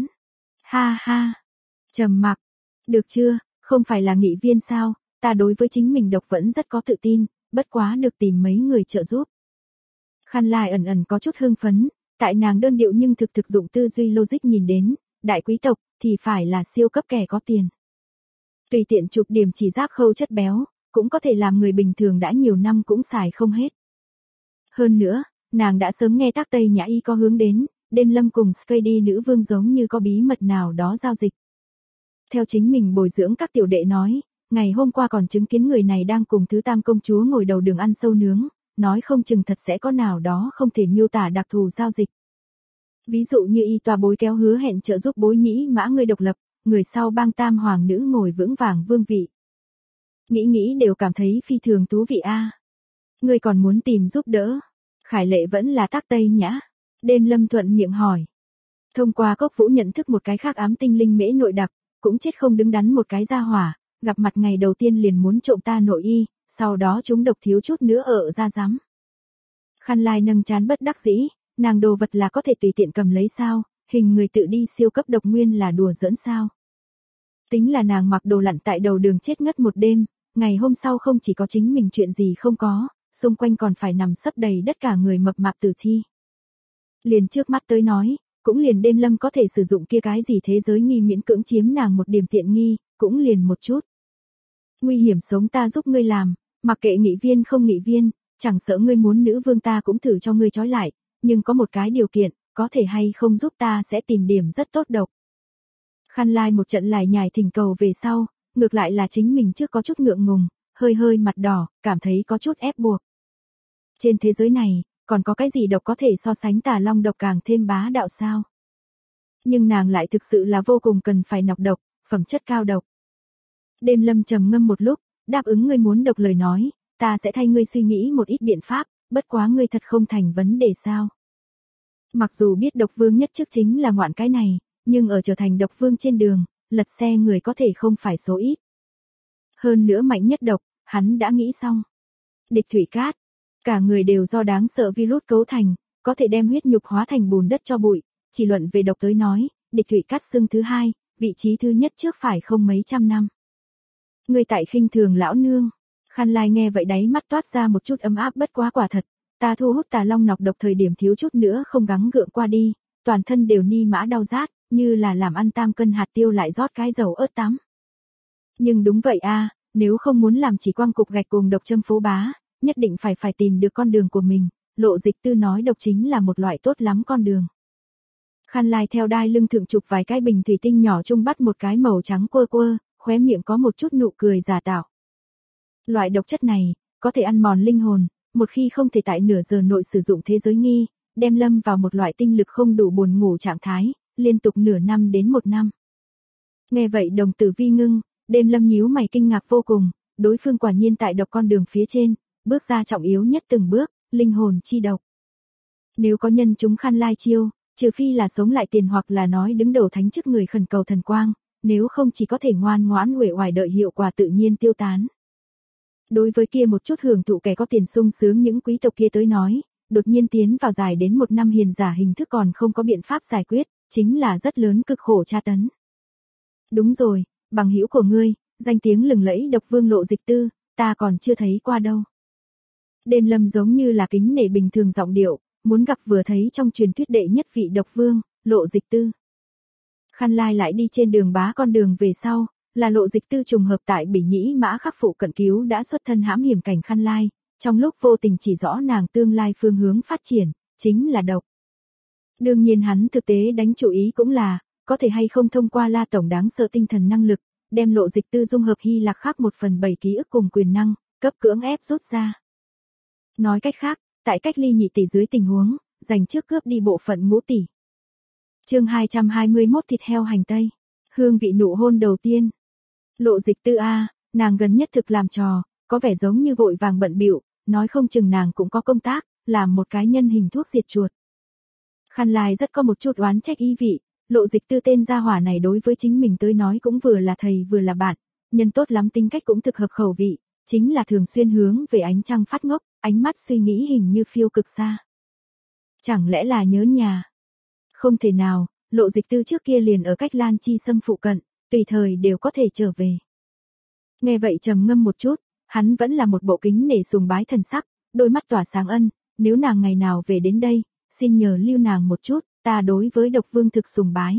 Ha. Trầm mặc. Được chưa, không phải là nghị viên sao, ta đối với chính mình độc vẫn rất có tự tin, bất quá được tìm mấy người trợ giúp. Khăn Lai ẩn có chút hưng phấn, tại nàng đơn điệu nhưng thực dụng tư duy logic nhìn đến, đại quý tộc thì phải là siêu cấp kẻ có tiền. Tùy tiện chụp điểm chỉ giáp khâu chất béo, cũng có thể làm người bình thường đã nhiều năm cũng xài không hết. Hơn nữa, nàng đã sớm nghe Tác Tây Nhã Y có hướng đến, Đêm Lâm cùng Skady nữ vương giống như có bí mật nào đó giao dịch. Theo chính mình bồi dưỡng các tiểu đệ nói, ngày hôm qua còn chứng kiến người này đang cùng thứ Tam công chúa ngồi đầu đường ăn sâu nướng, nói không chừng thật sẽ có nào đó không thể miêu tả đặc thù giao dịch. Ví dụ như Y Toa Bối Kéo hứa hẹn trợ giúp Bối Nhĩ Mã người độc lập, người sau bang Tam hoàng nữ ngồi vững vàng vương vị. Nghĩ đều cảm thấy phi thường thú vị Người còn muốn tìm giúp đỡ? Khải Lệ vẫn là Tác Tây Nhã. Đêm Lâm thuận miệng hỏi. Thông qua Cốc Vũ nhận thức một cái khác ám tinh linh mễ nội đặc, cũng chết không đứng đắn một cái gia hỏa, gặp mặt ngày đầu tiên liền muốn trộm ta nội y, sau đó chúng độc thiếu chút nữa ở ra giám. Khăn Lai nâng trán bất đắc dĩ, nàng đồ vật là có thể tùy tiện cầm lấy sao, hình người tự đi siêu cấp độc nguyên là đùa giỡn sao. Tính là nàng mặc đồ lặn tại đầu đường chết ngất một đêm, ngày hôm sau không chỉ có chính mình chuyện gì không có, xung quanh còn phải nằm sấp đầy đất cả người mập mạp tử thi. Liền trước mắt tới nói, cũng liền Đêm Lâm có thể sử dụng kia cái gì thế giới nghi miễn cưỡng chiếm nàng một điểm tiện nghi, cũng liền một chút. Nguy hiểm sống ta giúp ngươi làm, mặc kệ nghị viên không nghị viên, chẳng sợ ngươi muốn nữ vương ta cũng thử cho ngươi trói lại, nhưng có một cái điều kiện, có thể hay không giúp ta sẽ tìm điểm rất tốt độc. Khăn Lai một trận lải nhải thỉnh cầu về sau, ngược lại là chính mình trước có chút ngượng ngùng, hơi hơi mặt đỏ, cảm thấy có chút ép buộc. Trên thế giới này, còn có cái gì độc có thể so sánh Tà Long độc càng thêm bá đạo sao? Nhưng nàng lại thực sự là vô cùng cần phải nọc độc, phẩm chất cao độc. Đêm Lâm trầm ngâm một lúc, đáp ứng ngươi muốn độc lời nói, ta sẽ thay ngươi suy nghĩ một ít biện pháp, bất quá ngươi thật không thành vấn đề sao? Mặc dù biết độc vương nhất trước chính là ngoạn cái này, nhưng ở trở thành độc vương trên đường, lật xe người có thể không phải số ít. Hơn nữa mạnh nhất độc, hắn đã nghĩ xong. Địch thủy cát, cả người đều do đáng sợ virus cấu thành, có thể đem huyết nhục hóa thành bùn đất cho bụi, chỉ luận về độc tới nói, địch thủy cát xưng thứ hai, vị trí thứ nhất trước phải không mấy trăm năm. Người tại khinh thường lão nương. Khăn Lai nghe vậy đáy mắt toát ra một chút ấm áp, bất quá quả thật, ta thu hút Tà Long nọc độc thời điểm thiếu chút nữa không gắng gượng qua đi, toàn thân đều ni mã đau rát, như là làm ăn tam cân hạt tiêu lại rót cái dầu ớt tắm. Nhưng đúng vậy a, nếu không muốn làm chỉ quang cục gạch cùng độc châm phố bá, nhất định phải tìm được con đường của mình, Lộ Dịch Tư nói độc chính là một loại tốt lắm con đường. Khăn Lai theo đai lưng thượng chụp vài cái bình thủy tinh nhỏ chung bắt một cái màu trắng quơ quơ, khóe miệng có một chút nụ cười giả tạo. Loại độc chất này, có thể ăn mòn linh hồn, một khi không thể tại nửa giờ nội sử dụng thế giới nghi, đem Lâm vào một loại tinh lực không đủ buồn ngủ trạng thái, liên tục nửa năm đến một năm. Nghe vậy đồng tử vi ngưng, đêm Lâm nhíu mày kinh ngạc vô cùng, đối phương quả nhiên tại độc con đường phía trên, bước ra trọng yếu nhất từng bước, linh hồn chi độc. Nếu có nhân chúng Khăn Lai chiêu, trừ phi là sống lại tiền hoặc là nói đứng đầu thánh chức người khẩn cầu thần quang, nếu không chỉ có thể ngoan ngoãn uể oải đợi hiệu quả tự nhiên tiêu tán. Đối với kia một chút hưởng thụ kẻ có tiền sung sướng những quý tộc kia tới nói, đột nhiên tiến vào dài đến một năm hiền giả hình thức còn không có biện pháp giải quyết, chính là rất lớn cực khổ tra tấn. Đúng rồi, bằng hữu của ngươi, danh tiếng lừng lẫy độc vương Lộ Dịch Tư, ta còn chưa thấy qua đâu. Đêm Lâm giống như là kính nể bình thường giọng điệu, muốn gặp vừa thấy trong truyền thuyết đệ nhất vị độc vương, Lộ Dịch Tư. Khăn Lai lại đi trên đường bá con đường về sau, là Lộ Dịch Tư trùng hợp tại Bỉ Nhĩ Mã khắc phụ cận cứu đã xuất thân hãm hiểm cảnh Khăn Lai, trong lúc vô tình chỉ rõ nàng tương lai phương hướng phát triển, chính là độc. Đương nhiên hắn thực tế đánh chủ ý cũng là, có thể hay không thông qua La Tổng đáng sợ tinh thần năng lực, đem Lộ Dịch Tư dung hợp Hy Lạc khác 1/7 ký ức cùng quyền năng, cấp cưỡng ép rút ra. Nói cách khác, tại cách ly nhị tỷ dưới tình huống, dành trước cướp đi bộ phận ngũ tỷ. Chương 221 thịt heo hành tây. Hương vị nụ hôn đầu tiên. Lộ Dịch Tư a, nàng gần nhất thực làm trò, có vẻ giống như vội vàng bận bịu, nói không chừng nàng cũng có công tác, làm một cái nhân hình thuốc diệt chuột. Khăn Lai rất có một chút oán trách ý vị, Lộ Dịch Tư tên gia hỏa này đối với chính mình tới nói cũng vừa là thầy vừa là bạn, nhân tốt lắm tính cách cũng thực hợp khẩu vị, chính là thường xuyên hướng về ánh trăng phát ngốc, ánh mắt suy nghĩ hình như phiêu cực xa. Chẳng lẽ là nhớ nhà? Không thể nào, Lộ Dịch Tư trước kia liền ở cách Lan Chi Sâm phụ cận, tùy thời đều có thể trở về. Nghe vậy trầm ngâm một chút, hắn vẫn là một bộ kính nể sùng bái thần sắc, đôi mắt tỏa sáng ân, nếu nàng ngày nào về đến đây, xin nhờ lưu nàng một chút, ta đối với độc vương thực sùng bái.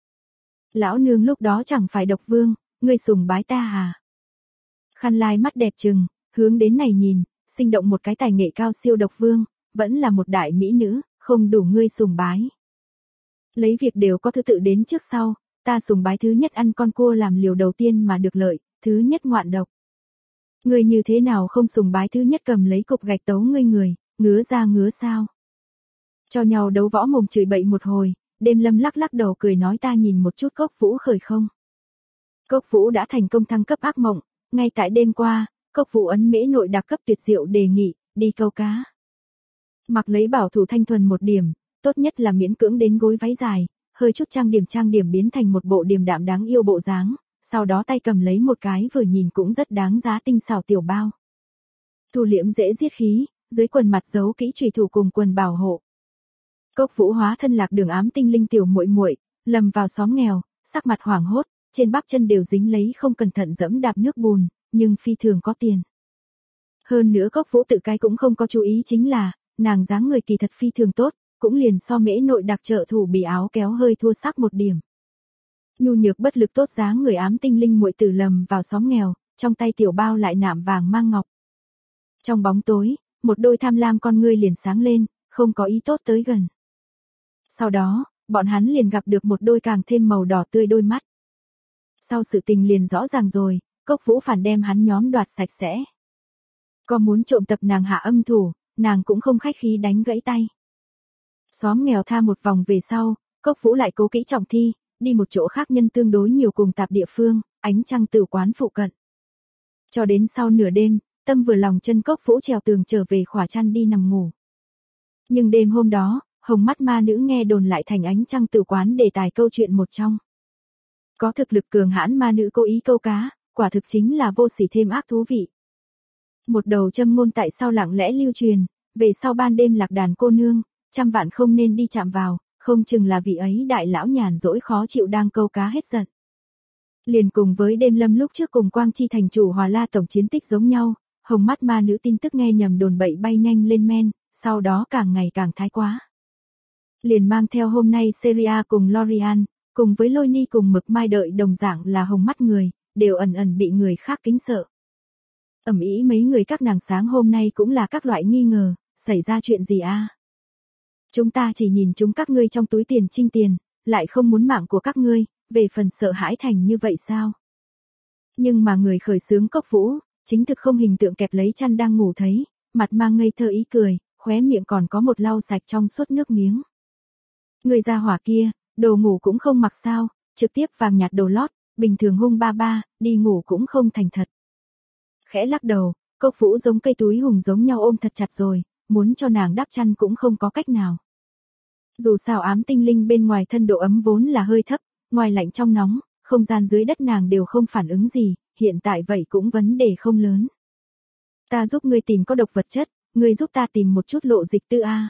Lão nương lúc đó chẳng phải độc vương, ngươi sùng bái ta à? Khăn Lai mắt đẹp trừng, hướng đến này nhìn, sinh động một cái tài nghệ cao siêu độc vương, vẫn là một đại mỹ nữ, không đủ ngươi sùng bái. Lấy việc đều có thứ tự đến trước sau, ta sùng bái thứ nhất ăn con cua làm liều đầu tiên mà được lợi, thứ nhất ngoạn độc. Ngươi như thế nào không sùng bái thứ nhất cầm lấy cục gạch tấu ngươi người, ngứa ra ngứa sao? Cho nhau đấu võ mồm chửi bậy một hồi, đêm Lâm lắc lắc đầu cười nói ta nhìn một chút Cốc Vũ khởi không. Cốc Vũ đã thành công thăng cấp ác mộng, ngay tại đêm qua, Cốc Vũ ấn mễ nội đặc cấp tuyệt diệu đề nghị, đi câu cá. Mặc lấy bảo thủ thanh thuần một điểm, tốt nhất là miễn cưỡng đến gối váy dài, hơi chút trang điểm biến thành một bộ điềm đạm đáng yêu bộ dáng, sau đó tay cầm lấy một cái vừa nhìn cũng rất đáng giá tinh xảo tiểu bao. Thu liễm dễ giết khí, dưới quần mặt giấu kỹ chùy thủ cùng quần bảo hộ. Cốc Vũ hóa thân lạc đường ám tinh linh tiểu muội muội, lầm vào xóm nghèo, sắc mặt hoảng hốt, trên bắp chân đều dính lấy không cẩn thận dẫm đạp nước bùn, nhưng phi thường có tiền. Hơn nữa Cốc Vũ tự cái cũng không có chú ý chính là, nàng dáng người kỳ thật phi thường tốt, cũng liền so mễ nội đặc trợ thủ bì áo kéo hơi thua sắc một điểm. Nhu nhược bất lực tốt dáng người ám tinh linh muội tử lầm vào xóm nghèo, trong tay tiểu bao lại nạm vàng mang ngọc. Trong bóng tối, một đôi tham lam con ngươi liền sáng lên, không có ý tốt tới gần. Sau đó, bọn hắn liền gặp được một đôi càng thêm màu đỏ tươi đôi mắt. Sau sự tình liền rõ ràng rồi, Cốc Vũ Phản đem hắn nhóm đoạt sạch sẽ. Có muốn trộm tập nàng hạ âm thủ, nàng cũng không khách khí đánh gãy tay. Xóm nghèo tha một vòng về sau, Cốc Vũ lại cố kỹ trọng thi, đi một chỗ khác nhân tương đối nhiều cùng tạp địa phương, ánh trăng tử quán phụ cận. Cho đến sau nửa đêm, tâm vừa lòng chân Cốc Vũ trèo tường trở về khỏa chăn đi nằm ngủ. Nhưng đêm hôm đó, hồng mắt ma nữ nghe đồn lại thành ánh trăng tử quán đề tài câu chuyện một trong. Có thực lực cường hãn ma nữ cố ý câu cá, quả thực chính là vô sỉ thêm ác thú vị. Một đầu châm ngôn tại sao lặng lẽ lưu truyền, về sau ban đêm lạc đàn cô nương, trăm vạn không nên đi chạm vào, không chừng là vị ấy đại lão nhàn rỗi khó chịu đang câu cá hết giận. Liền cùng với đêm lâm lúc trước cùng Quang Chi thành chủ Hòa La tổng chiến tích giống nhau, hồng mắt ma nữ tin tức nghe nhầm đồn bậy bay nhanh lên men, sau đó càng ngày càng thái quá. Liền mang theo hôm nay Seria cùng Lorian, cùng với Lôi Ni cùng Mực Mai đợi đồng dạng là hồng mắt người, đều ẩn ẩn bị người khác kính sợ. Ầm ĩ mấy người các nàng sáng hôm nay cũng là các loại nghi ngờ, xảy ra chuyện gì a? Chúng ta chỉ nhìn chúng các ngươi trong túi tiền trinh tiền, lại không muốn mạng của các ngươi, về phần sợ hãi thành như vậy sao? Nhưng mà người khởi xướng Cốc Vũ, chính thực không hình tượng kẹp lấy chăn đang ngủ thấy, mặt mang ngây thơ ý cười, khóe miệng còn có một lau sạch trong suốt nước miếng. Người gia hỏa kia, đồ ngủ cũng không mặc sao, trực tiếp vàng nhạt đồ lót, bình thường hung ba ba, đi ngủ cũng không thành thật. Khẽ lắc đầu, Cốc Vũ giống cây túi hùng giống nhau ôm thật chặt rồi, muốn cho nàng đắp chăn cũng không có cách nào. Dù sao ám tinh linh bên ngoài thân độ ấm vốn là hơi thấp, ngoài lạnh trong nóng, không gian dưới đất nàng đều không phản ứng gì, hiện tại vậy cũng vấn đề không lớn. Ta giúp ngươi tìm có độc vật chất, ngươi giúp ta tìm một chút lộ dịch tư a.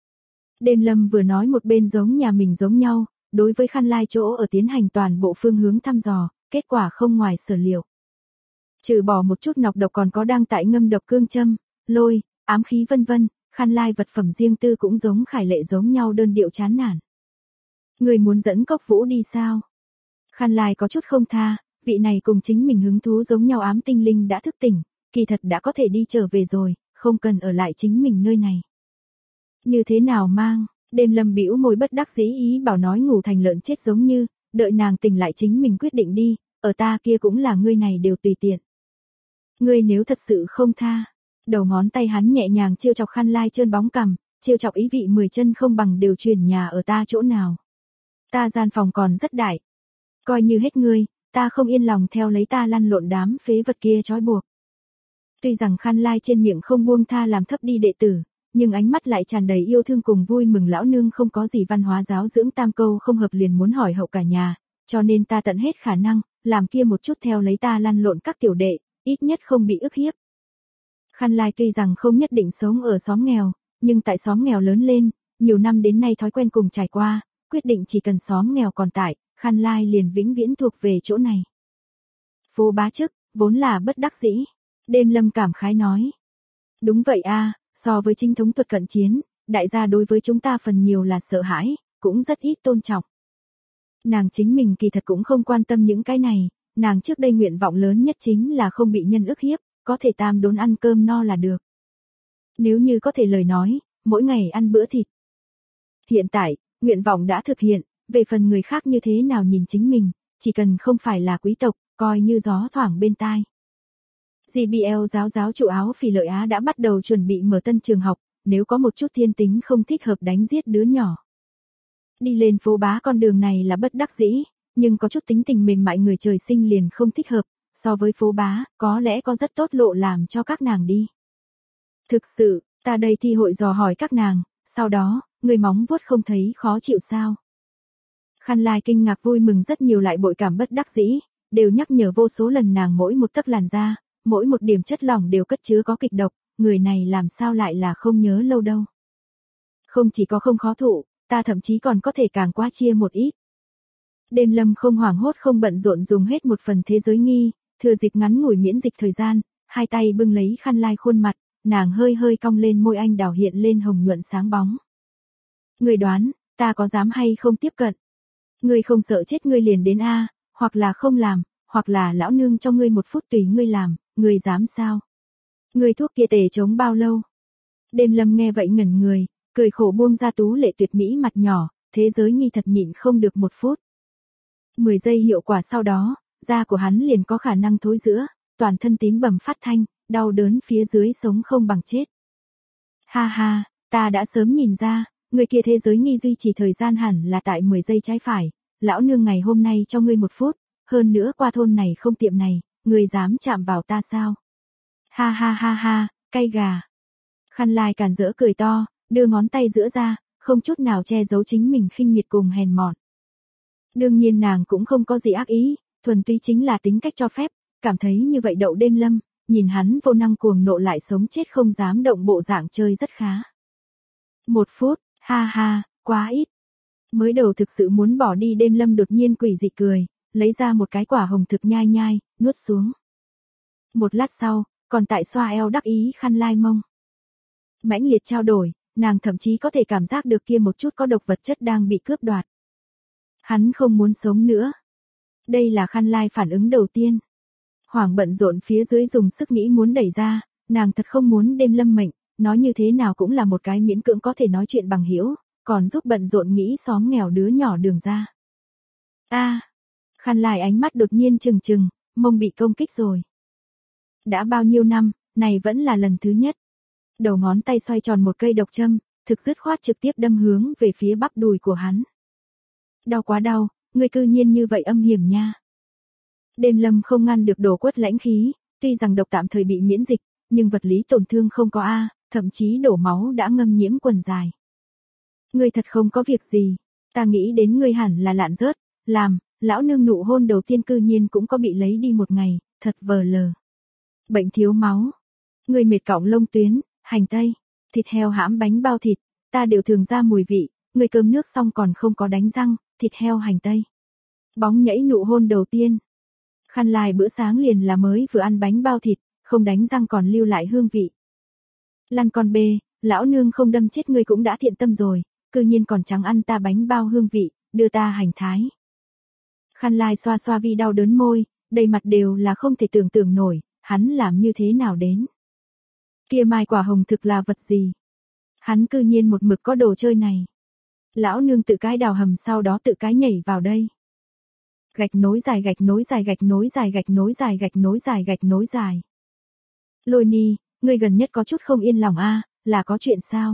Đêm lâm vừa nói một bên giống nhà mình giống nhau, đối với khăn lai chỗ ở tiến hành toàn bộ phương hướng thăm dò, kết quả không ngoài sở liệu. Trừ bỏ một chút nọc độc còn có đang tại ngâm độc cương châm, lôi, ám khí vân vân, khăn lai vật phẩm riêng tư cũng giống Khải Lệ giống nhau đơn điệu chán nản. Người muốn dẫn Cốc Vũ đi sao? Khăn lai có chút không tha, vị này cùng chính mình hứng thú giống nhau ám tinh linh đã thức tỉnh, kỳ thật đã có thể đi trở về rồi, không cần ở lại chính mình nơi này. Như thế nào mang, đêm lâm bĩu môi bất đắc dĩ ý bảo nói ngủ thành lợn chết giống như, đợi nàng tỉnh lại chính mình quyết định đi, ở ta kia cũng là ngươi này đều tùy tiện. Ngươi nếu thật sự không tha, đầu ngón tay hắn nhẹ nhàng chiêu chọc khăn lai trơn bóng cằm, chiêu chọc ý vị 10 chân không bằng đều chuyển nhà ở ta chỗ nào. Ta gian phòng còn rất đại. Coi như hết ngươi, ta không yên lòng theo lấy ta lăn lộn đám phế vật kia trói buộc. Tuy rằng khăn lai trên miệng không buông tha làm thấp đi đệ tử, nhưng ánh mắt lại tràn đầy yêu thương cùng vui mừng lão nương không có gì văn hóa giáo dưỡng tam câu không hợp liền muốn hỏi hậu cả nhà, cho nên ta tận hết khả năng, làm kia một chút theo lấy ta lăn lộn các tiểu đệ, ít nhất không bị ức hiếp. Khăn lai tuy rằng không nhất định sống ở xóm nghèo, nhưng tại xóm nghèo lớn lên, nhiều năm đến nay thói quen cùng trải qua, quyết định chỉ cần xóm nghèo còn tại, khăn lai liền vĩnh viễn thuộc về chỗ này. Phố bá chức, vốn là bất đắc dĩ, đêm lâm cảm khái nói. Đúng vậy a, so với chính thống thuật cận chiến, đại gia đối với chúng ta phần nhiều là sợ hãi, cũng rất ít tôn trọng. Nàng chính mình kỳ thật cũng không quan tâm những cái này, nàng trước đây nguyện vọng lớn nhất chính là không bị nhân ức hiếp, có thể tam đốn ăn cơm no là được. Nếu như có thể lời nói, mỗi ngày ăn bữa thịt. Hiện tại, nguyện vọng đã thực hiện, về phần người khác như thế nào nhìn chính mình, chỉ cần không phải là quý tộc, coi như gió thoảng bên tai. JBL giáo chủ áo phỉ lợi Á đã bắt đầu chuẩn bị mở tân trường học, nếu có một chút thiên tính không thích hợp đánh giết đứa nhỏ. Đi lên phố bá con đường này là bất đắc dĩ, nhưng có chút tính tình mềm mại người trời sinh liền không thích hợp, so với phố bá, có lẽ có rất tốt lộ làm cho các nàng đi. Thực sự, ta đây thi hội dò hỏi các nàng, sau đó, người móng vuốt không thấy khó chịu sao. Khăn lai kinh ngạc vui mừng rất nhiều lại bội cảm bất đắc dĩ, đều nhắc nhở vô số lần nàng mỗi một tấc làn da, mỗi một điểm chất lỏng đều cất chứa có kịch độc, người này làm sao lại là không nhớ lâu đâu. Không chỉ có không khó thụ, ta thậm chí còn có thể càng qua chia một ít. Đêm lâm không hoảng hốt không bận rộn dùng hết một phần thế giới nghi, thừa dịp ngắn ngủi miễn dịch thời gian, hai tay bưng lấy khăn lai khuôn mặt, nàng hơi hơi cong lên môi anh đào hiện lên hồng nhuận sáng bóng. Người đoán, ta có dám hay không tiếp cận? Người không sợ chết người liền đến a, hoặc là không làm, hoặc là lão nương cho ngươi 1 phút tùy ngươi làm, ngươi dám sao? Ngươi thuốc kia tề chống bao lâu? Đêm Lâm nghe vậy ngẩn người, cười khổ buông ra tú lệ tuyệt mỹ mặt nhỏ, thế giới nghi thật nhịn không được 1 phút. 10 giây hiệu quả sau đó, da của hắn liền có khả năng thối rữa, toàn thân tím bầm phát thanh, đau đớn phía dưới sống không bằng chết. Ha ha, ta đã sớm nhìn ra, người kia thế giới nghi duy trì thời gian hẳn là tại 10 giây trái phải, lão nương ngày hôm nay cho ngươi 1 phút, hơn nữa qua thôn này không tiệm này, ngươi dám chạm vào ta sao? Ha ha ha ha, cay gà. Khăn Lai càn rỡ cười to, đưa ngón tay giữa ra, không chút nào che giấu chính mình khinh miệt cùng hèn mọn. Đương nhiên nàng cũng không có gì ác ý, thuần túy chính là tính cách cho phép, cảm thấy như vậy đậu Đêm Lâm, nhìn hắn vô năng cuồng nộ lại sống chết không dám động bộ dạng chơi rất khá. 1 phút, ha ha, quá ít. Mới đầu thực sự muốn bỏ đi Đêm Lâm đột nhiên quỷ dị cười, lấy ra một cái quả hồng thực nhai nhai, nuốt xuống. Một lát sau, còn tại xoa eo đắc ý Khăn Lai mông. Mãnh liệt trao đổi, nàng thậm chí có thể cảm giác được kia một chút có độc vật chất đang bị cướp đoạt. Hắn không muốn sống nữa. Đây là Khăn Lai phản ứng đầu tiên. Hoảng bận rộn phía dưới dùng sức nghĩ muốn đẩy ra, nàng thật không muốn Đêm Lâm mệnh, nói như thế nào cũng là một cái miễn cưỡng có thể nói chuyện bằng hữu, còn giúp bận rộn nghĩ xóm nghèo đứa nhỏ đường ra. Khăn Lai ánh mắt đột nhiên trừng trừng, mông bị công kích rồi. Đã bao nhiêu năm, này vẫn là lần thứ nhất. Đầu ngón tay xoay tròn một cây độc châm, thực dứt khoát trực tiếp đâm hướng về phía bắp đùi của hắn. Đau quá đau, ngươi cư nhiên như vậy âm hiểm nha. Đêm Lâm không ngăn được đổ quất lãnh khí, tuy rằng độc tạm thời bị miễn dịch, nhưng vật lý tổn thương không có thậm chí đổ máu đã ngâm nhiễm quần dài. Ngươi thật không có việc gì, ta nghĩ đến ngươi hẳn là lạn rớt, lão nương nụ hôn đầu tiên cư nhiên cũng có bị lấy đi 1 ngày, thật vờ lờ. Bệnh thiếu máu, ngươi mệt cọng lông tuyến, hành tây, thịt heo hãm bánh bao thịt, ta đều thường ra mùi vị, ngươi cơm nước xong còn không có đánh răng, thịt heo hành tây. Bóng nhảy nụ hôn đầu tiên. Khăn Lai bữa sáng liền là mới vừa ăn bánh bao thịt, không đánh răng còn lưu lại hương vị. Lăn con bê, lão nương không đâm chết ngươi cũng đã thiện tâm rồi, cư nhiên còn chẳng ăn ta bánh bao hương vị, đưa ta hành thái. Khăn Lai xoa xoa vi đau đớn môi, đầy mặt đều là không thể tưởng tượng nổi, hắn làm như thế nào đến. Kia mai quả hồng thực là vật gì? Hắn cư nhiên một mực có đồ chơi này. Lão nương tự cái đào hầm sau đó tự cái nhảy vào đây. Gạch nối dài gạch nối dài gạch nối dài gạch nối dài gạch nối dài gạch nối dài. Lôi Ni, ngươi gần nhất có chút không yên lòng là có chuyện sao?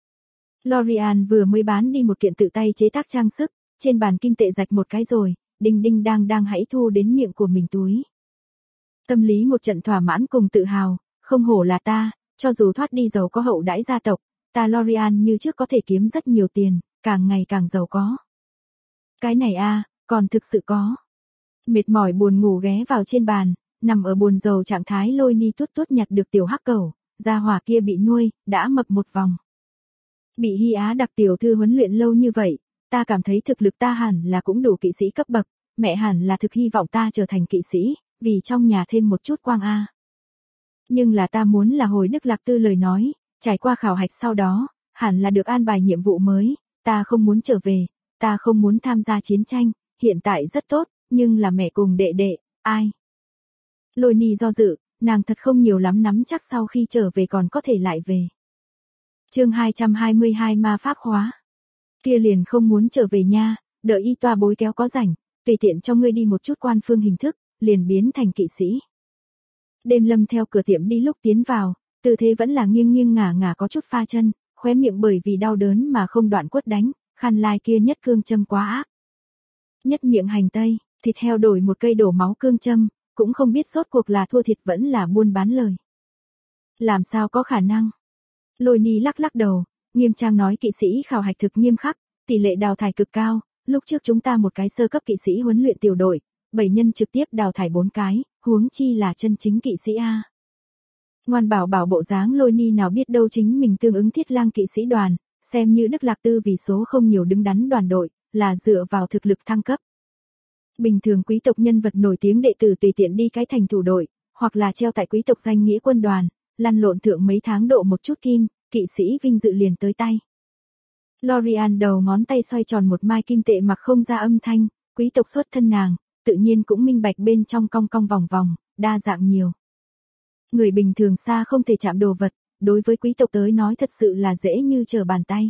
Lorian vừa mới bán đi một kiện tự tay chế tác trang sức, trên bàn kim tệ rạch một cái rồi, đinh đinh đang hãy thu đến miệng của mình túi. Tâm lý một trận thỏa mãn cùng tự hào, không hổ là ta, cho dù thoát đi giàu có hậu đãi gia tộc, ta Lorian như trước có thể kiếm rất nhiều tiền, càng ngày càng giàu có. Cái này còn thực sự có. Mệt mỏi buồn ngủ ghé vào trên bàn, nằm ở buồn rầu trạng thái Lôi Ni tuốt nhặt được tiểu hắc cẩu, gia hỏa kia bị nuôi, đã mập một vòng. Bị Hy Á đặc tiểu thư huấn luyện lâu như vậy, ta cảm thấy thực lực ta hẳn là cũng đủ kỵ sĩ cấp bậc, mẹ hẳn là thực hy vọng ta trở thành kỵ sĩ, vì trong nhà thêm một chút quang Nhưng là ta muốn là hồi Đức Lạc Tư lời nói, trải qua khảo hạch sau đó, hẳn là được an bài nhiệm vụ mới, ta không muốn trở về, ta không muốn tham gia chiến tranh, hiện tại rất tốt, nhưng là mẹ cùng đệ đệ, ai? Lôi Ni do dự, nàng thật không nhiều lắm nắm chắc sau khi trở về còn có thể lại về. Chương 222 ma pháp khóa. Kia liền không muốn trở về nha, đợi y toa bối kéo có rảnh, tùy tiện cho ngươi đi một chút quan phương hình thức, liền biến thành kỵ sĩ. Đêm Lâm theo cửa tiệm đi lúc tiến vào, tư thế vẫn là nghiêng ngả có chút pha chân, khóe miệng bởi vì đau đớn mà không đoạn quất đánh, Khăn Lai kia nhất cương châm quá ác. Nhất miệng hành tây, thịt heo đổi một cây đổ máu cương châm, cũng không biết rốt cuộc là thua thiệt vẫn là buôn bán lời. Làm sao có khả năng? Lôi Ni lắc đầu, nghiêm trang nói kỵ sĩ khảo hạch thực nghiêm khắc, tỷ lệ đào thải cực cao, lúc trước chúng ta một cái sơ cấp kỵ sĩ huấn luyện tiểu đội, 7 nhân trực tiếp đào thải 4 cái, huống chi là chân chính kỵ sĩ Ngoan bảo bộ dáng Lôi Ni nào biết đâu chính mình tương ứng thiết lang kỵ sĩ đoàn, xem như Đức Lạc Tư vì số không nhiều đứng đắn đoàn đội, là dựa vào thực lực thăng cấp. Bình thường quý tộc nhân vật nổi tiếng đệ tử tùy tiện đi cái thành thủ đội, hoặc là treo tại quý tộc danh nghĩa quân đoàn, lăn lộn thượng mấy tháng độ một chút kim, kỵ sĩ vinh dự liền tới tay. Lorian đầu ngón tay xoay tròn một mai kim tệ mặc không ra âm thanh, quý tộc xuất thân nàng, tự nhiên cũng minh bạch bên trong cong cong vòng vòng, đa dạng nhiều. Người bình thường xa không thể chạm đồ vật, đối với quý tộc tới nói thật sự là dễ như trở bàn tay.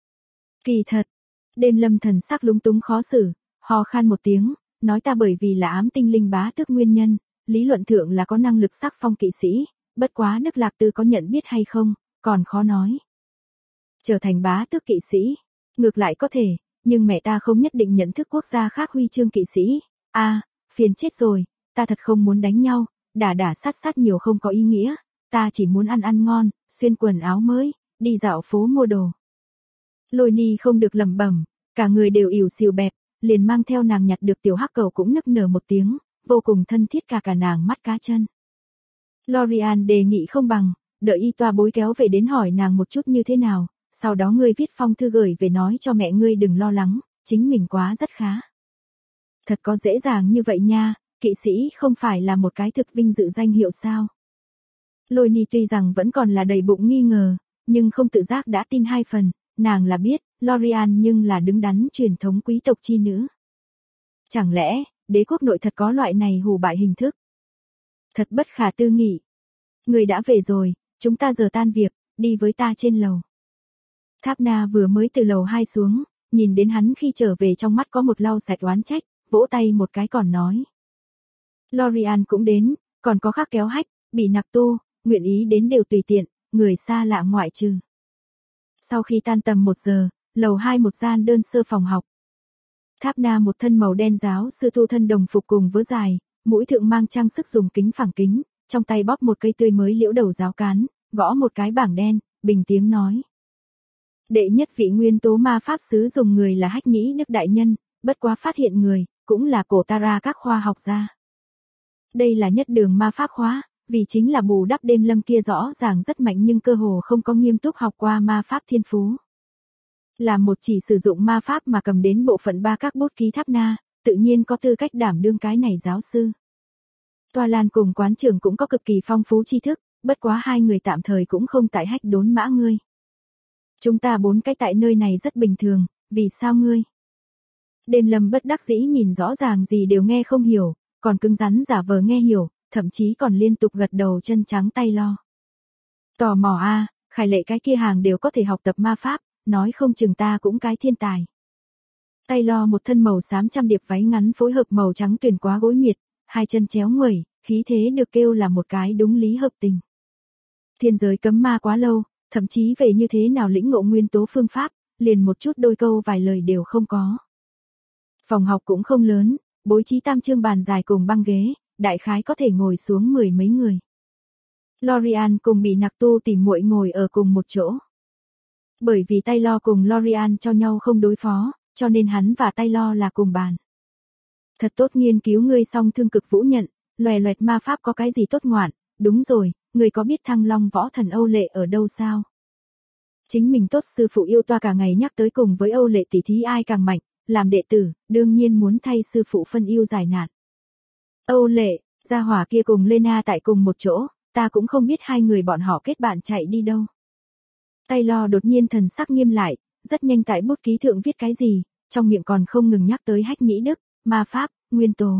Kỳ thật, Đêm Lâm thần sắc lúng túng khó xử, ho khan một tiếng, nói ta bởi vì là ám tinh linh bá tước nguyên nhân, lý luận thượng là có năng lực sắc phong kỵ sĩ, bất quá Đức Lạc Tư có nhận biết hay không, còn khó nói. Trở thành bá tước kỵ sĩ, ngược lại có thể, nhưng mẹ ta không nhất định nhận thức quốc gia khác huy chương kỵ sĩ. Phiền chết rồi, ta thật không muốn đánh nhau, đả sát nhiều không có ý nghĩa, ta chỉ muốn ăn ngon, xuyên quần áo mới, đi dạo phố mua đồ. Lôi Ni không được lẩm bẩm, cả người đều ỉu xìu bẹp, liền mang theo nàng nhặt được tiểu hắc cầu cũng nức nở một tiếng, vô cùng thân thiết cả nàng mắt cá chân. Lorian đề nghị không bằng, đợi y toa bối kéo về đến hỏi nàng một chút như thế nào, sau đó ngươi viết phong thư gửi về nói cho mẹ ngươi đừng lo lắng, chính mình quá rất khá. Thật có dễ dàng như vậy nha, kỵ sĩ không phải là một cái thực vinh dự danh hiệu sao. Lôi Ni tuy rằng vẫn còn là đầy bụng nghi ngờ, nhưng không tự giác đã tin 2 phần, nàng là biết, Lorian nhưng là đứng đắn truyền thống quý tộc chi nữ. Chẳng lẽ, đế quốc nội thật có loại này hù bại hình thức? Thật bất khả tư nghị. Người đã về rồi, chúng ta giờ tan việc, đi với ta trên lầu. Tháp Na vừa mới từ lầu 2 xuống, nhìn đến hắn khi trở về trong mắt có một lau sạch oán trách, vỗ tay một cái còn nói. Lorian cũng đến, còn có khác kéo hách, bị nặc tu, nguyện ý đến đều tùy tiện, người xa lạ ngoại trừ. Sau khi tan tầm 1 giờ, lầu 2 một gian đơn sơ phòng học. Tháp Na một thân màu đen giáo sư tu thân đồng phục cùng vớ dài, mũi thượng mang trang sức dùng kính phẳng kính, trong tay bóp một cây tươi mới liễu đầu giáo cán, gõ một cái bảng đen, bình tiếng nói. Đệ nhất vị nguyên tố ma pháp sứ dùng người là Hách Nhĩ Đức đại nhân, bất quá phát hiện người, cũng là cổ Tara các khoa học gia. Đây là nhất đường ma pháp khóa, vì chính là bù đắp Đêm Lâm kia rõ ràng rất mạnh nhưng cơ hồ không có nghiêm túc học qua ma pháp thiên phú. Là một chỉ sử dụng ma pháp mà cầm đến bộ phận 3 các bút ký Tháp Na, tự nhiên có tư cách đảm đương cái này giáo sư. Toa Lan cùng quán trưởng cũng có cực kỳ phong phú tri thức, bất quá 2 người tạm thời cũng không tại Hách đốn mã ngươi. Chúng ta 4 cái tại nơi này rất bình thường, vì sao ngươi? Đêm Lâm bất đắc dĩ nhìn rõ ràng gì đều nghe không hiểu, còn cứng rắn giả vờ nghe hiểu, thậm chí còn liên tục gật đầu chân trắng tay lo. Tò mò Khải Lệ cái kia hàng đều có thể học tập ma pháp, nói không chừng ta cũng cái thiên tài. Tay lo một thân màu xám trăm điệp váy ngắn phối hợp màu trắng tuyền quá gối miệt, 2 chân chéo nguẩy, khí thế được kêu là một cái đúng lý hợp tình. Thiên giới cấm ma quá lâu, thậm chí về như thế nào lĩnh ngộ nguyên tố phương pháp, liền một chút đôi câu vài lời đều không có. Phòng học cũng không lớn, bố trí tam chương bàn dài cùng băng ghế, đại khái có thể ngồi xuống 10 mấy người. Lorian cùng bị nặc tu tìm muội ngồi ở cùng một chỗ. Bởi vì Taylor cùng Lorian cho nhau không đối phó, cho nên hắn và Taylor là cùng bàn. Thật tốt nghiên cứu ngươi song thương cực vũ nhận, loè loẹt ma pháp có cái gì tốt ngoạn, đúng rồi, ngươi có biết Thăng Long võ thần Âu Lệ ở đâu sao? Chính mình tốt sư phụ yêu toa cả ngày nhắc tới cùng với Âu Lệ tỷ thí ai càng mạnh, làm đệ tử, đương nhiên muốn thay sư phụ phân yêu giải nạn. Âu Lệ, gia hỏa kia cùng Lena tại cùng một chỗ, ta cũng không biết 2 người bọn họ kết bạn chạy đi đâu. Taylor đột nhiên thần sắc nghiêm lại, rất nhanh tại bút ký thượng viết cái gì, trong miệng còn không ngừng nhắc tới Hách Nhĩ Đức, ma pháp, nguyên tố.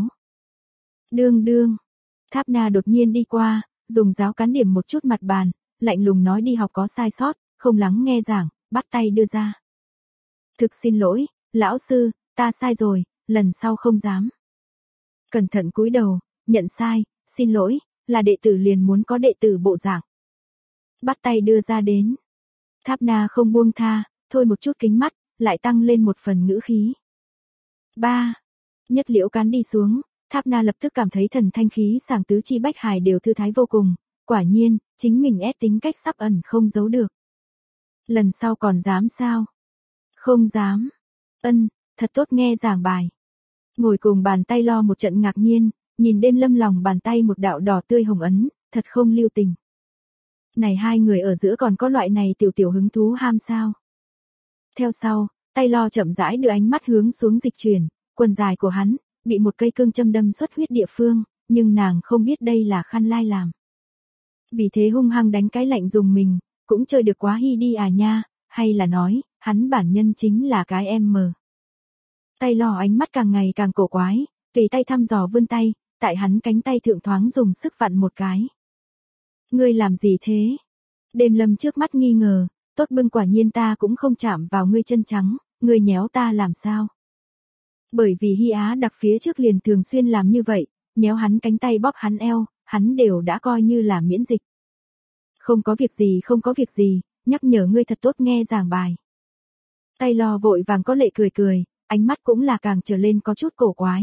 Đương. Tháp Na đột nhiên đi qua, dùng giáo cán điểm một chút mặt bàn, lạnh lùng nói đi học có sai sót, không lắng nghe giảng, bắt tay đưa ra. Thực xin lỗi, lão sư, ta sai rồi, lần sau không dám. Cẩn thận cúi đầu, nhận sai, xin lỗi, là đệ tử liền muốn có đệ tử bộ dạng. Bắt tay đưa ra đến. Tháp Na không buông tha, thôi một chút kính mắt, lại tăng lên một phần ngữ khí. 3. Nhất liễu cán đi xuống, Tháp Na lập tức cảm thấy thần thanh khí sảng tứ chi bách hài đều thư thái vô cùng, quả nhiên, chính mình ép tính cách sắp ẩn không giấu được. Lần sau còn dám sao? Không dám. Thật tốt nghe giảng bài. Ngồi cùng bàn tay lo một trận ngạc nhiên, nhìn Đêm Lâm lòng bàn tay một đạo đỏ tươi hồng ấn, thật không lưu tình. Này 2 người ở giữa còn có loại này tiểu hứng thú ham sao? Theo sau, tay lo chậm rãi đưa ánh mắt hướng xuống dịch chuyển, quần dài của hắn, bị một cây cương châm đâm xuất huyết địa phương, nhưng nàng không biết đây là khăn lai làm. Vì thế hung hăng đánh cái lạnh dùng mình, cũng chơi được quá hi đi nha, hay là nói, hắn bản nhân chính là cái em mờ. Tay lo ánh mắt càng ngày càng cổ quái, tùy tay thăm dò vươn tay, tại hắn cánh tay thượng thoáng dùng sức vặn một cái. Ngươi làm gì thế? Đêm Lâm trước mắt nghi ngờ, tốt bưng quả nhiên ta cũng không chạm vào ngươi chân trắng, ngươi nhéo ta làm sao? Bởi vì Hy Á đặc phía trước liền thường xuyên làm như vậy, nhéo hắn cánh tay bóp hắn eo, hắn đều đã coi như là miễn dịch. Không có việc gì, nhắc nhở ngươi thật tốt nghe giảng bài. Taylor vội vàng có lệ cười cười, ánh mắt cũng là càng trở lên có chút cổ quái.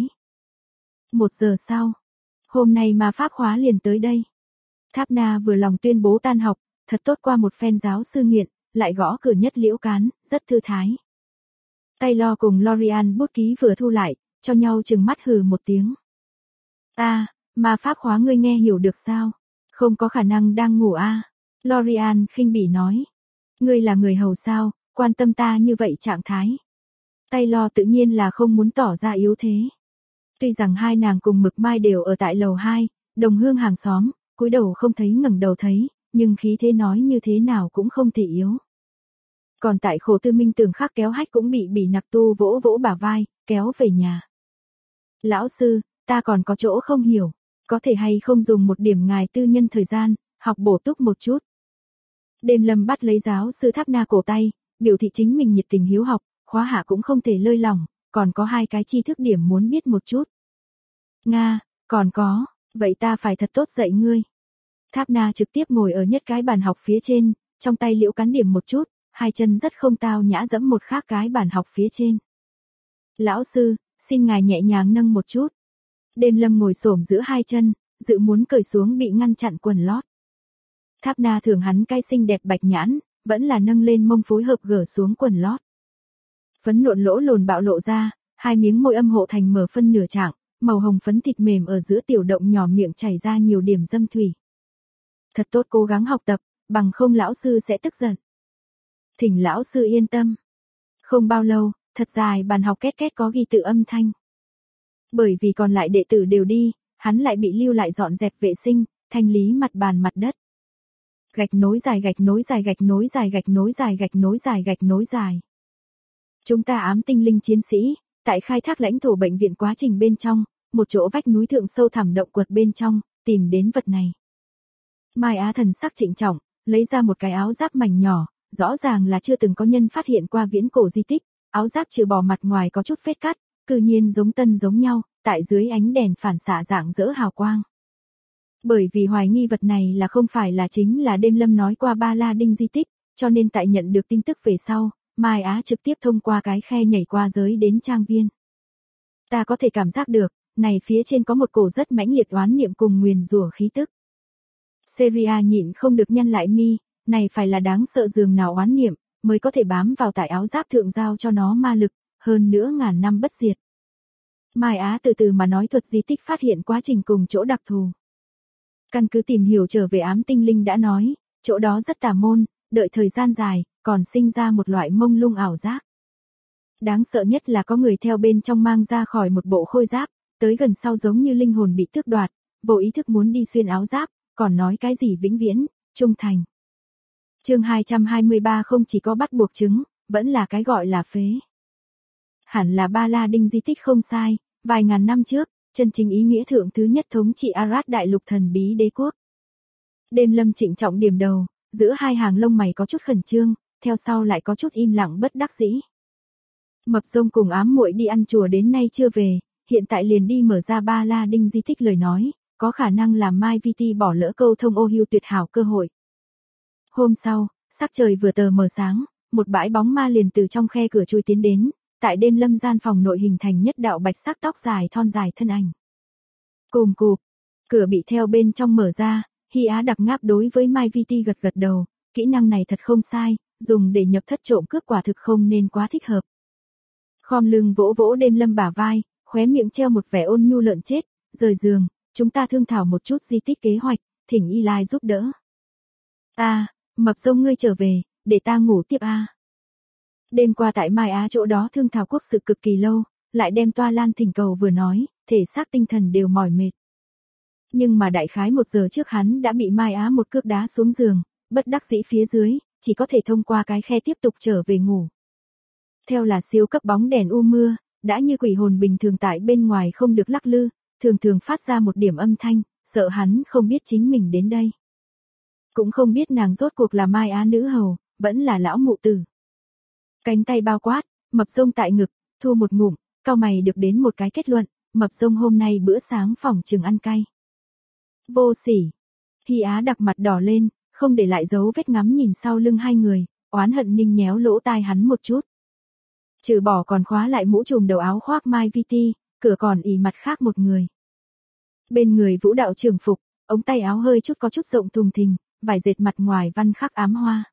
1 giờ sau, hôm nay mà pháp khóa liền tới đây. Tháp Na vừa lòng tuyên bố tan học, thật tốt qua một phen giáo sư nghiện, lại gõ cửa nhất liễu cán, rất thư thái. Taylor cùng Lorian bút ký vừa thu lại, cho nhau chừng mắt hừ một tiếng. Mà pháp khóa ngươi nghe hiểu được sao? Không có khả năng đang ngủ Lorian khinh bỉ nói. Ngươi là người hầu sao, quan tâm ta như vậy trạng thái. Taylor tự nhiên là không muốn tỏ ra yếu thế. Tuy rằng hai nàng cùng Mực Mai đều ở tại lầu 2, đồng hương hàng xóm, cúi đầu không thấy ngẩng đầu thấy, nhưng khí thế nói như thế nào cũng không thể yếu. Còn tại Khổ Tư Minh Tường Khắc kéo hách cũng bị Bỉ Nặc Tu vỗ vỗ bả vai, kéo về nhà. Lão sư, ta còn có chỗ không hiểu, có thể hay không dùng một điểm ngài tư nhân thời gian, học bổ túc một chút. Đêm Lâm bắt lấy giáo sư Tháp Na cổ tay, biểu thị chính mình nhiệt tình hiếu học, khóa hạ cũng không thể lơi lỏng, còn có 2 cái tri thức điểm muốn biết một chút. Nga, còn có, vậy ta phải thật tốt dạy ngươi. Tháp Na trực tiếp ngồi ở nhất cái bàn học phía trên, trong tay liễu cán điểm một chút, 2 chân rất không tao nhã dẫm một khác cái bàn học phía trên. Lão sư, xin ngài nhẹ nhàng nâng một chút. Đêm Lâm ngồi xổm giữa 2 chân, dự muốn cởi xuống bị ngăn chặn quần lót. Tháp Na thường hắn cái xinh đẹp bạch nhãn, vẫn là nâng lên mông phối hợp gỡ xuống quần lót. Phấn nộn lỗ lồn bạo lộ ra, 2 miếng môi âm hộ thành mở phân nửa trạng, màu hồng phấn thịt mềm ở giữa tiểu động nhỏ miệng chảy ra nhiều điểm dâm thủy. Thật tốt cố gắng học tập, bằng không lão sư sẽ tức giận. Thỉnh lão sư yên tâm. Không bao lâu, thật dài bàn học két két có ghi tự âm thanh. Bởi vì còn lại đệ tử đều đi, hắn lại bị lưu lại dọn dẹp vệ sinh, thanh lý mặt bàn mặt đất. Gạch nối dài gạch nối dài gạch nối dài gạch nối dài gạch nối dài gạch nối dài. Chúng ta ám tinh linh chiến sĩ, tại khai thác lãnh thổ bệnh viện quá trình bên trong, một chỗ vách núi thượng sâu thẳm động quật bên trong, tìm đến vật này. Mai Á thần sắc trịnh trọng, lấy ra một cái áo giáp mảnh nhỏ, rõ ràng là chưa từng có nhân phát hiện qua viễn cổ di tích, áo giáp trừ bỏ mặt ngoài có chút vết cắt, cư nhiên giống tân giống nhau, tại dưới ánh đèn phản xạ rạng rỡ hào quang. Bởi vì hoài nghi vật này là không phải là chính là Đêm Lâm nói qua Ba La Đinh di tích, cho nên tại nhận được tin tức về sau, Mai Á trực tiếp thông qua cái khe nhảy qua giới đến trang viên. Ta có thể cảm giác được, này phía trên có một cổ rất mãnh liệt oán niệm cùng nguyền rủa khí tức. Seria nhịn không được nhăn lại mi, này phải là đáng sợ dường nào oán niệm, mới có thể bám vào tại áo giáp thượng giao cho nó ma lực, hơn nữa ngàn năm bất diệt. Mai Á từ từ mà nói thuật di tích phát hiện quá trình cùng chỗ đặc thù. Căn cứ tìm hiểu trở về ám tinh linh đã nói, chỗ đó rất tà môn, đợi thời gian dài, còn sinh ra một loại mông lung ảo giác. Đáng sợ nhất là có người theo bên trong mang ra khỏi một bộ khôi giáp, tới gần sau giống như linh hồn bị tước đoạt, vô ý thức muốn đi xuyên áo giáp, còn nói cái gì vĩnh viễn, trung thành. Chương 223 không chỉ có bắt buộc chứng, vẫn là cái gọi là phế. Hẳn là Ba La Đinh di tích không sai, vài ngàn năm trước, chân chính ý nghĩa thượng thứ nhất thống trị Arad đại lục thần bí đế quốc. Đêm Lâm trịnh trọng điểm đầu, giữa 2 hàng lông mày có chút khẩn trương, theo sau lại có chút im lặng bất đắc dĩ. Mập Rông cùng ám muội đi ăn chùa đến nay chưa về, hiện tại liền đi mở ra Ba La Đinh di tích lời nói, có khả năng làm Mai VT bỏ lỡ câu thông ô hưu tuyệt hảo cơ hội. Hôm sau, sắc trời vừa tờ mờ sáng, một bãi bóng ma liền từ trong khe cửa chui tiến đến, tại Đêm Lâm gian phòng nội hình thành nhất đạo bạch sắc tóc dài thon dài thân ảnh. Cồm cụp, cửa bị theo bên trong mở ra, Hy Á đặc ngáp đối với Mai VT gật gật đầu, kỹ năng này thật không sai, dùng để nhập thất trộm cướp quả thực không nên quá thích hợp. Khom lưng vỗ vỗ Đêm Lâm bả vai, khóe miệng treo một vẻ ôn nhu lợn chết, rời giường, chúng ta thương thảo một chút di tích kế hoạch, thỉnh Eli giúp đỡ. Mập Rông ngươi trở về, để ta ngủ tiếp Đêm qua tại Mai Á chỗ đó thương thảo quốc sự cực kỳ lâu, lại đem toa lan thỉnh cầu vừa nói, thể xác tinh thần đều mỏi mệt. Nhưng mà đại khái 1 giờ trước hắn đã bị Mai Á một cước đá xuống giường, bất đắc dĩ phía dưới, chỉ có thể thông qua cái khe tiếp tục trở về ngủ. Theo là siêu cấp bóng đèn u mưa, đã như quỷ hồn bình thường tại bên ngoài không được lắc lư, thường thường phát ra một điểm âm thanh, sợ hắn không biết chính mình đến đây. Cũng không biết nàng rốt cuộc là Mai Á nữ hầu, vẫn là lão mụ tử. Cánh tay bao quát, mập rông tại ngực, thu một ngụm, cau mày được đến một cái kết luận, mập rông hôm nay bữa sáng phòng chừng ăn cay. Vô sỉ. Hy Á đặc mặt đỏ lên, không để lại dấu vết ngắm nhìn sau lưng hai người, oán hận ninh nhéo lỗ tai hắn một chút. Trừ bỏ còn khóa lại mũ trùm đầu áo khoác Mai Vi Ti, cửa còn ỉ mặt khác một người. Bên người vũ đạo trường phục, ống tay áo hơi chút có chút rộng thùng thình, vải dệt mặt ngoài văn khắc ám hoa.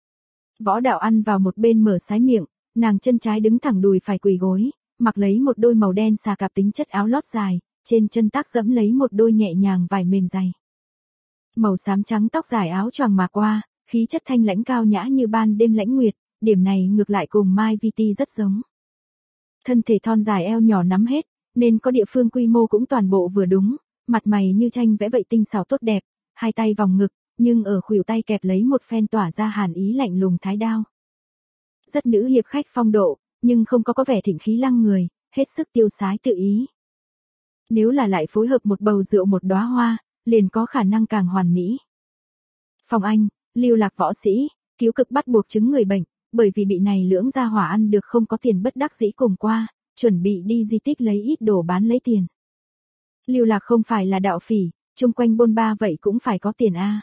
Võ đạo ăn vào một bên mở sái miệng, nàng chân trái đứng thẳng đùi phải quỳ gối, mặc lấy một đôi màu đen xà cạp tính chất áo lót dài, trên chân tác dẫm lấy một đôi nhẹ nhàng vải mềm dày. Màu xám trắng tóc dài áo choàng mà qua, khí chất thanh lãnh cao nhã như ban đêm lãnh nguyệt, điểm này ngược lại cùng Mai Vi Ti rất giống. Thân thể thon dài eo nhỏ nắm hết, nên có địa phương quy mô cũng toàn bộ vừa đúng, mặt mày như tranh vẽ vậy tinh xảo tốt đẹp, hai tay vòng ngực, nhưng ở khuỷu tay kẹp lấy một phen tỏa ra hàn ý lạnh lùng thái đao. Rất nữ hiệp khách phong độ, nhưng không có vẻ thịnh khí lăng người, hết sức tiêu sái tự ý. Nếu là lại phối hợp một bầu rượu một đóa hoa, liền có khả năng càng hoàn mỹ. Phong Anh, lưu lạc võ sĩ, cứu cực bắt buộc chứng người bệnh, bởi vì bị này lưỡng gia hỏa ăn được không có tiền bất đắc dĩ cùng qua, chuẩn bị đi di tích lấy ít đồ bán lấy tiền. Lưu lạc không phải là đạo phỉ, chung quanh bôn ba vậy cũng phải có tiền a.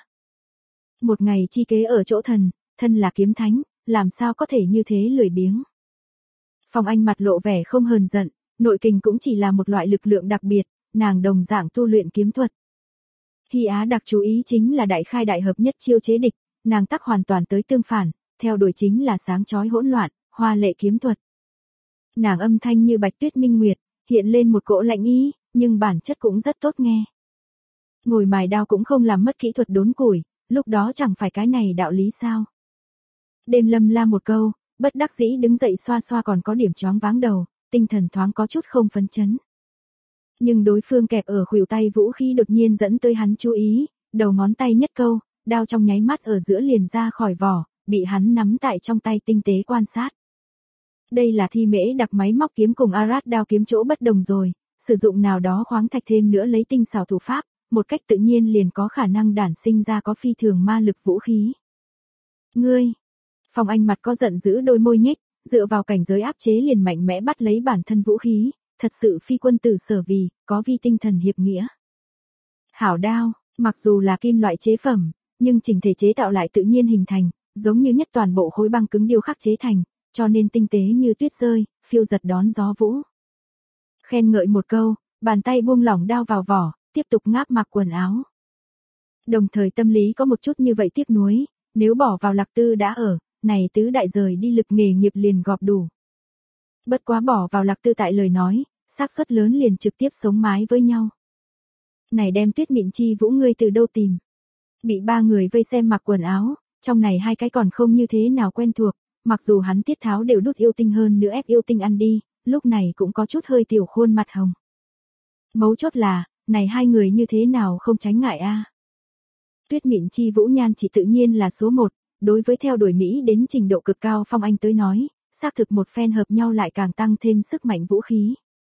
Một ngày chi kế ở chỗ thần, thân là kiếm thánh, làm sao có thể như thế lười biếng. Phong Anh mặt lộ vẻ không hờn giận, nội kình cũng chỉ là một loại lực lượng đặc biệt, nàng đồng dạng tu luyện kiếm thuật. Hy Á đặc chú ý chính là đại khai đại hợp nhất chiêu chế địch, nàng tắc hoàn toàn tới tương phản, theo đuổi chính là sáng chói hỗn loạn, hoa lệ kiếm thuật. Nàng âm thanh như bạch tuyết minh nguyệt, hiện lên một cỗ lạnh ý, nhưng bản chất cũng rất tốt nghe. Ngồi mài đao cũng không làm mất kỹ thuật đốn củi, lúc đó chẳng phải cái này đạo lý sao. Đêm Lâm la một câu, bất đắc dĩ đứng dậy xoa xoa còn có điểm choáng váng đầu, tinh thần thoáng có chút không phấn chấn. Nhưng đối phương kẹp ở khuỷu tay vũ khí đột nhiên dẫn tới hắn chú ý, đầu ngón tay nhất câu, đao trong nháy mắt ở giữa liền ra khỏi vỏ, bị hắn nắm tại trong tay tinh tế quan sát. Đây là Thi Mễ đặc máy móc kiếm cùng Arad đao kiếm chỗ bất đồng rồi, sử dụng nào đó khoáng thạch thêm nữa lấy tinh xảo thủ pháp, một cách tự nhiên liền có khả năng đản sinh ra có phi thường ma lực vũ khí. Ngươi! Phong Anh mặt có giận dữ đôi môi nhếch, dựa vào cảnh giới áp chế liền mạnh mẽ bắt lấy bản thân vũ khí, thật sự phi quân tử sở vì, có vi tinh thần hiệp nghĩa. Hảo đao, mặc dù là kim loại chế phẩm, nhưng chỉnh thể chế tạo lại tự nhiên hình thành, giống như nhất toàn bộ khối băng cứng điêu khắc chế thành, cho nên tinh tế như tuyết rơi, phiêu giật đón gió vũ. Khen ngợi một câu, bàn tay buông lỏng đao vào vỏ, tiếp tục ngáp mặc quần áo. Đồng thời tâm lý có một chút như vậy tiếc nuối, nếu bỏ vào Lạc Tư đã ở, này tứ đại rời đi lực nghề nghiệp liền gọp đủ. Bất quá bỏ vào Lạc Tư tại lời nói, xác suất lớn liền trực tiếp sống mái với nhau. Này đem Tuyết Mịn Chi Vũ ngươi từ đâu tìm? Bị ba người vây xem mặc quần áo, trong này hai cái còn không như thế nào quen thuộc, mặc dù hắn tiết tháo đều đút yêu tinh hơn nữa ép yêu tinh ăn đi, lúc này cũng có chút hơi tiểu khuôn mặt hồng. Mấu chốt là, này hai người như thế nào không tránh ngại a? Tuyết Mịn Chi Vũ nhan chỉ tự nhiên là số 1, đối với theo đuổi Mỹ đến trình độ cực cao Phong Anh tới nói, xác thực một phen hợp nhau lại càng tăng thêm sức mạnh vũ khí.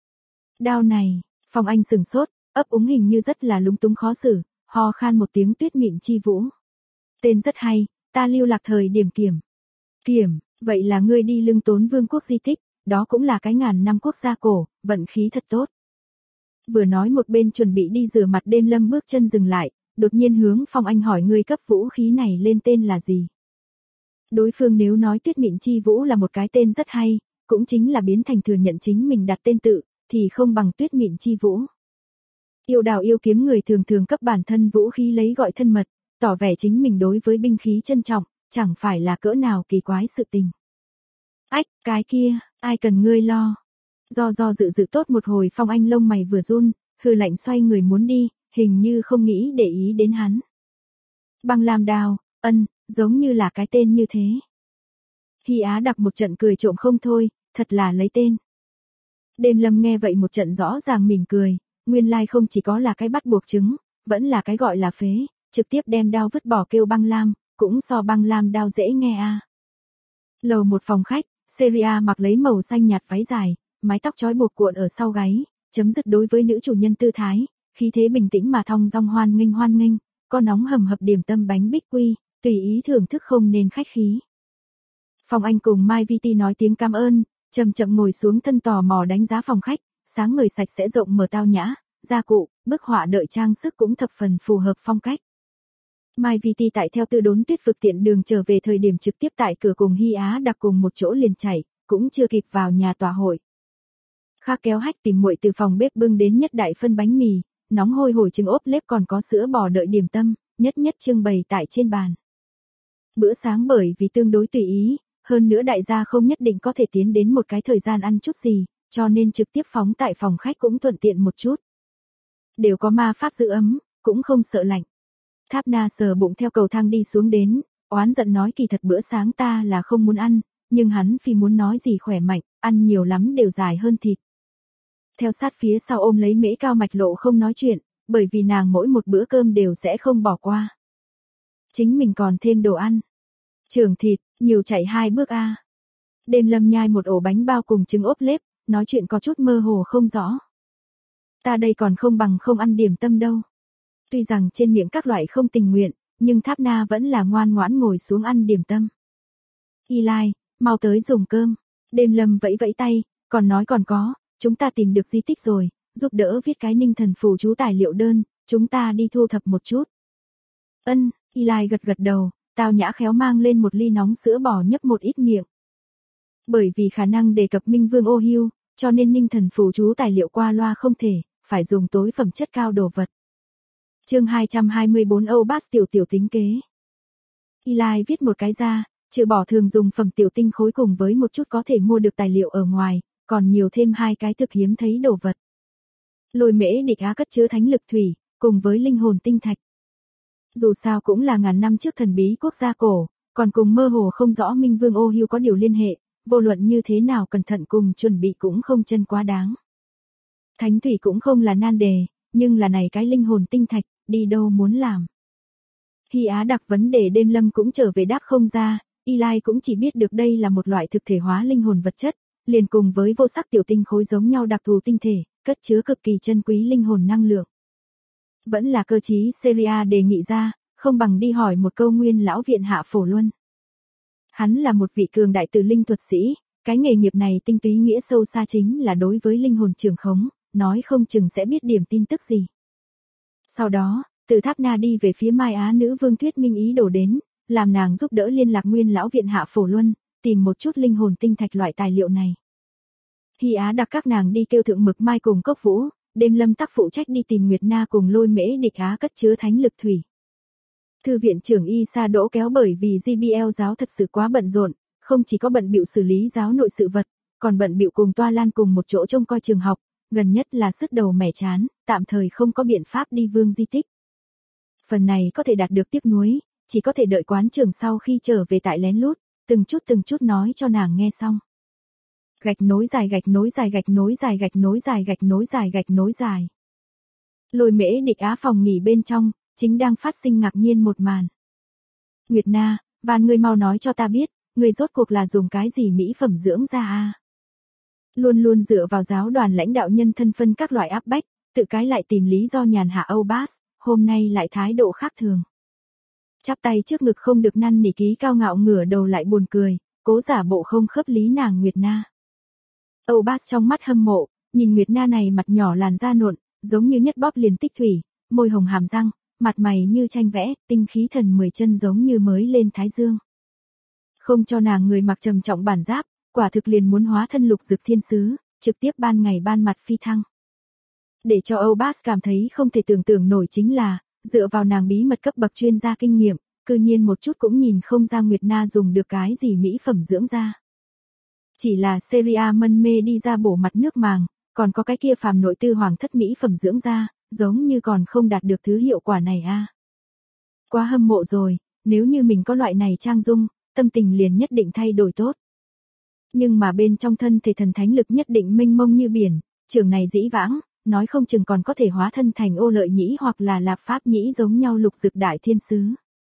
Đao này, Phong Anh sừng sốt, ấp úng hình như rất là lúng túng khó xử, ho khan một tiếng Tuyết Mịn Chi Vũ. Tên rất hay, ta lưu lạc thời điểm kiểm. Kiểm, vậy là ngươi đi Lương Tốn Vương quốc di tích, đó cũng là cái ngàn năm quốc gia cổ, vận khí thật tốt. Vừa nói một bên chuẩn bị đi rửa mặt Đêm Lâm bước chân dừng lại, đột nhiên hướng Phong Anh hỏi ngươi cấp vũ khí này lên tên là gì. Đối phương nếu nói Tuyết Mịn Chi Vũ là một cái tên rất hay, cũng chính là biến thành thừa nhận chính mình đặt tên tự, thì không bằng Tuyết Mịn Chi Vũ. Yêu đào yêu kiếm người thường thường cấp bản thân vũ khí lấy gọi thân mật, tỏ vẻ chính mình đối với binh khí trân trọng, chẳng phải là cỡ nào kỳ quái sự tình. Ách, cái kia, ai cần ngươi lo. Do dự tốt một hồi Phong Anh lông mày vừa run, hừ lạnh xoay người muốn đi, hình như không nghĩ để ý đến hắn. Băng lam đao, giống như là cái tên như thế. Hy Á đặc một trận cười trộm không thôi, thật là lấy tên. Đêm Lâm nghe vậy một trận rõ ràng mỉm cười, nguyên lai không chỉ có là cái bắt buộc chứng, vẫn là cái gọi là phế, trực tiếp đem đao vứt bỏ kêu băng lam, cũng so băng lam đao dễ nghe a. Lầu một phòng khách, Seria mặc lấy màu xanh nhạt váy dài, mái tóc trói buộc cuộn ở sau gáy, chấm dứt đối với nữ chủ nhân tư thái, khí thế bình tĩnh mà thong dong hoan nghênh, có nóng hầm hập điểm tâm bánh bích quy, tùy ý thưởng thức không nên khách khí. Phong Anh cùng Mai VT nói tiếng cảm ơn, chậm chậm ngồi xuống thân tò mò đánh giá phòng khách, sáng ngời sạch sẽ rộng mở tao nhã, gia cụ, bức họa đợi trang sức cũng thập phần phù hợp phong cách. Mai VT tại theo Tư Đốn Tuyết vực tiện đường trở về thời điểm trực tiếp tại cửa cùng Hy Á đặc cùng một chỗ liền chạy, cũng chưa kịp vào nhà tòa hội. Khác kéo hách tìm muội từ phòng bếp bưng đến nhất đại phân bánh mì, nóng hôi hổi trứng ốp lép còn có sữa bò đợi điểm tâm, nhất trưng bày tại trên bàn. Bữa sáng bởi vì tương đối tùy ý, hơn nữa đại gia không nhất định có thể tiến đến một cái thời gian ăn chút gì, cho nên trực tiếp phóng tại phòng khách cũng thuận tiện một chút. Đều có ma pháp giữ ấm, cũng không sợ lạnh. Tháp Na sờ bụng theo cầu thang đi xuống đến, oán giận nói kỳ thật bữa sáng ta là không muốn ăn, nhưng hắn phi muốn nói gì khỏe mạnh, ăn nhiều lắm đều dài hơn thịt. Theo sát phía sau ôm lấy Mễ Cao Mạch Lộ không nói chuyện, bởi vì nàng mỗi một bữa cơm đều sẽ không bỏ qua. Chính mình còn thêm đồ ăn. Trưởng thịt, nhiều chạy 2 bước a. Đêm Lâm nhai một ổ bánh bao cùng trứng ốp lép, nói chuyện có chút mơ hồ không rõ. Ta đây còn không bằng không ăn điểm tâm đâu. Tuy rằng trên miệng các loại không tình nguyện, nhưng Tháp Na vẫn là ngoan ngoãn ngồi xuống ăn điểm tâm. Eli, mau tới dùng cơm. Đêm Lâm vẫy vẫy tay, còn nói còn có, chúng ta tìm được di tích rồi, giúp đỡ viết cái Ninh Thần Phù chú tài liệu đơn, chúng ta đi thu thập một chút. Ân, Eli gật đầu, tao nhã khéo mang lên một ly nóng sữa bò nhấp một ít miệng. Bởi vì khả năng đề cập Minh Vương ô hiu, cho nên Ninh Thần Phù chú tài liệu qua loa không thể, phải dùng tối phẩm chất cao đồ vật. Chương 224 Âu Bass tiểu tính kế. Eli viết một cái ra, trừ bỏ thường dùng phẩm tiểu tinh khối cùng với một chút có thể mua được tài liệu ở ngoài, còn nhiều thêm 2 cái thực hiếm thấy đồ vật. Lôi Mễ Địch Á cất chứa thánh lực thủy, cùng với linh hồn tinh thạch. Dù sao cũng là ngàn năm trước thần bí quốc gia cổ, còn cùng mơ hồ không rõ Minh Vương ô hiu có điều liên hệ, vô luận như thế nào cẩn thận cùng chuẩn bị cũng không chân quá đáng. Thánh thủy cũng không là nan đề, nhưng là này cái linh hồn tinh thạch, đi đâu muốn làm. Hy Á đặt vấn đề Đêm Lâm cũng trở về đáp không ra, Eli cũng chỉ biết được đây là một loại thực thể hóa linh hồn vật chất, liền cùng với vô sắc tiểu tinh khối giống nhau đặc thù tinh thể, cất chứa cực kỳ chân quý linh hồn năng lượng. Vẫn là cơ chí Seria đề nghị ra, không bằng đi hỏi một câu Nguyên lão viện Hạ Phổ Luân. Hắn là một vị cường đại tử linh thuật sĩ, cái nghề nghiệp này tinh túy nghĩa sâu xa chính là đối với linh hồn trường khống, nói không chừng sẽ biết điểm tin tức gì. Sau đó, từ Tháp Na đi về phía Mai Á nữ vương thuyết minh ý đồ đến, làm nàng giúp đỡ liên lạc Nguyên lão viện Hạ Phổ Luân, tìm một chút linh hồn tinh thạch loại tài liệu này. Hy Á đặt các nàng đi kêu Thượng Mực Mai cùng Cốc Vũ, Đêm Lâm tác phụ trách đi tìm Nguyệt Na cùng Lôi Mễ Địch Á cất chứa thánh lực thủy. Thư viện trưởng Y Sa Đỗ kéo bởi vì GBL giáo thật sự quá bận rộn, không chỉ có bận bịu xử lý giáo nội sự vật, còn bận bịu cùng Toa Lan cùng một chỗ trông coi trường học, gần nhất là sứt đầu mẻ chán, tạm thời không có biện pháp đi vương di tích. Phần này có thể đạt được tiếc nuối, chỉ có thể đợi quán trưởng sau khi trở về tại lén lút, từng chút nói cho nàng nghe xong. Gạch nối dài gạch nối dài gạch nối dài gạch nối dài gạch nối dài gạch nối dài. Lôi Mễ Địch Á phòng nghỉ bên trong, chính đang phát sinh ngạc nhiên một màn. Nguyệt Na, van ngươi mau nói cho ta biết, ngươi rốt cuộc là dùng cái gì mỹ phẩm dưỡng da a? Luôn luôn dựa vào giáo đoàn lãnh đạo nhân thân phân các loại áp bách, tự cái lại tìm lý do nhàn hạ Âu Bass, hôm nay lại thái độ khác thường. Chắp tay trước ngực không được năn nỉ ký cao ngạo ngửa đầu lại buồn cười, cố giả bộ không khớp lý nàng Nguyệt Na. Âu Bass trong mắt hâm mộ, nhìn Nguyệt Na này mặt nhỏ làn da nộn, giống như nhất bóp liền tích thủy, môi hồng hàm răng, mặt mày như tranh vẽ, tinh khí thần 10 chân giống như mới lên thái dương. Không cho nàng người mặc trầm trọng bản giáp, quả thực liền muốn hóa thân lục dực thiên sứ, trực tiếp ban ngày ban mặt phi thăng. Để cho Âu Bass cảm thấy không thể tưởng tượng nổi chính là, dựa vào nàng bí mật cấp bậc chuyên gia kinh nghiệm, cư nhiên một chút cũng nhìn không ra Nguyệt Na dùng được cái gì mỹ phẩm dưỡng da. Chỉ là Seria mân mê đi ra bổ mặt nước màng, còn có cái kia phàm nội tư hoàng thất mỹ phẩm dưỡng da, giống như còn không đạt được thứ hiệu quả này a. Quá hâm mộ rồi, nếu như mình có loại này trang dung, tâm tình liền nhất định thay đổi tốt. Nhưng mà bên trong thân thể thần thánh lực nhất định mênh mông như biển, trường này dĩ vãng, nói không chừng còn có thể hóa thân thành Ô Lợi Nhĩ hoặc là Lạp Pháp Nhĩ giống nhau lục dực đại thiên sứ.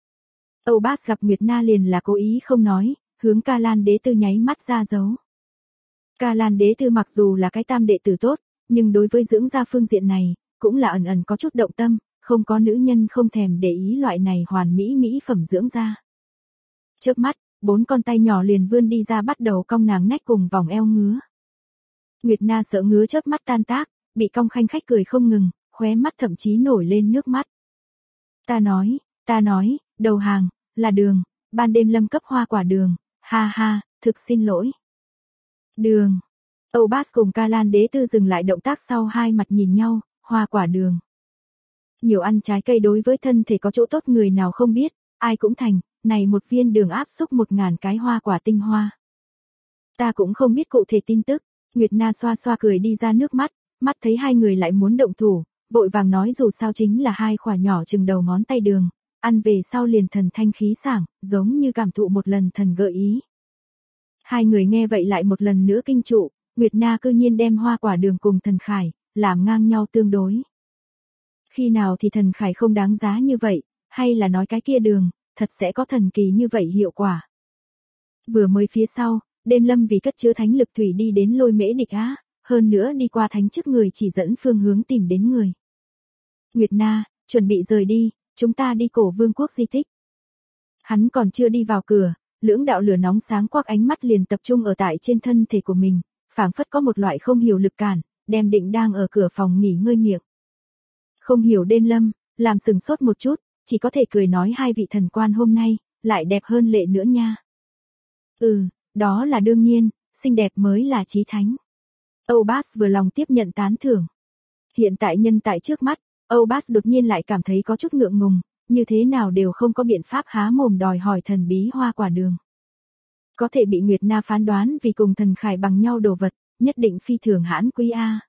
Âu Bass gặp Nguyệt Na liền là cố ý không nói, hướng Ca Lan đế tư nháy mắt ra dấu. Ca Lan đế tư mặc dù là cái tam đệ tử tốt, nhưng đối với dưỡng gia phương diện này, cũng là ẩn ẩn có chút động tâm, không có nữ nhân không thèm để ý loại này hoàn mỹ mỹ phẩm dưỡng da. Chớp mắt, 4 con tay nhỏ liền vươn đi ra bắt đầu cong nàng nách cùng vòng eo ngứa. Nguyệt Na sợ ngứa chớp mắt tan tác, bị cong khanh khách cười không ngừng, khóe mắt thậm chí nổi lên nước mắt. Ta nói, đầu hàng, là đường, ban đêm Lâm cấp hoa quả đường, ha ha, thực xin lỗi. Đường. Âu Bas cùng Ca Lan đế tư dừng lại động tác sau hai mặt nhìn nhau, hoa quả đường. Nhiều ăn trái cây đối với thân thể có chỗ tốt người nào không biết, ai cũng thành, này một viên đường áp xúc 1000 cái hoa quả tinh hoa. Ta cũng không biết cụ thể tin tức, Nguyệt Na xoa xoa cười đi ra nước mắt, mắt thấy hai người lại muốn động thủ, vội vàng nói dù sao chính là 2 quả nhỏ chừng đầu ngón tay đường, ăn về sau liền thần thanh khí sảng, giống như cảm thụ một lần thần gợi ý. Hai người nghe vậy lại một lần nữa kinh trụ, Nguyệt Na cư nhiên đem hoa quả đường cùng thần khải, làm ngang nhau tương đối. Khi nào thì thần khải không đáng giá như vậy, hay là nói cái kia đường, thật sẽ có thần kỳ như vậy hiệu quả. Vừa mới phía sau, đêm Lâm vì cất chứa thánh lực thủy đi đến Lôi Mễ Địch Á, hơn nữa đi qua thánh chức người chỉ dẫn phương hướng tìm đến người. Nguyệt Na, chuẩn bị rời đi, chúng ta đi Cổ Vương quốc di tích. Hắn còn chưa đi vào cửa, lưỡng đạo lửa nóng sáng quắc ánh mắt liền tập trung ở tại trên thân thể của mình, phảng phất có một loại không hiểu lực cản, đem định đang ở cửa phòng nghỉ ngơi miệng. Không hiểu đêm Lâm, làm sừng sốt một chút, chỉ có thể cười nói hai vị thần quan hôm nay, lại đẹp hơn lệ nữa nha. Đó là đương nhiên, xinh đẹp mới là chí thánh. Âu Bas vừa lòng tiếp nhận tán thưởng. Hiện tại nhân tại trước mắt, Âu Bas đột nhiên lại cảm thấy có chút ngượng ngùng, như thế nào đều không có biện pháp há mồm đòi hỏi thần bí hoa quả đường. Có thể bị Nguyệt Na phán đoán vì cùng thần khải bằng nhau đồ vật, nhất định phi thường hãn quý a.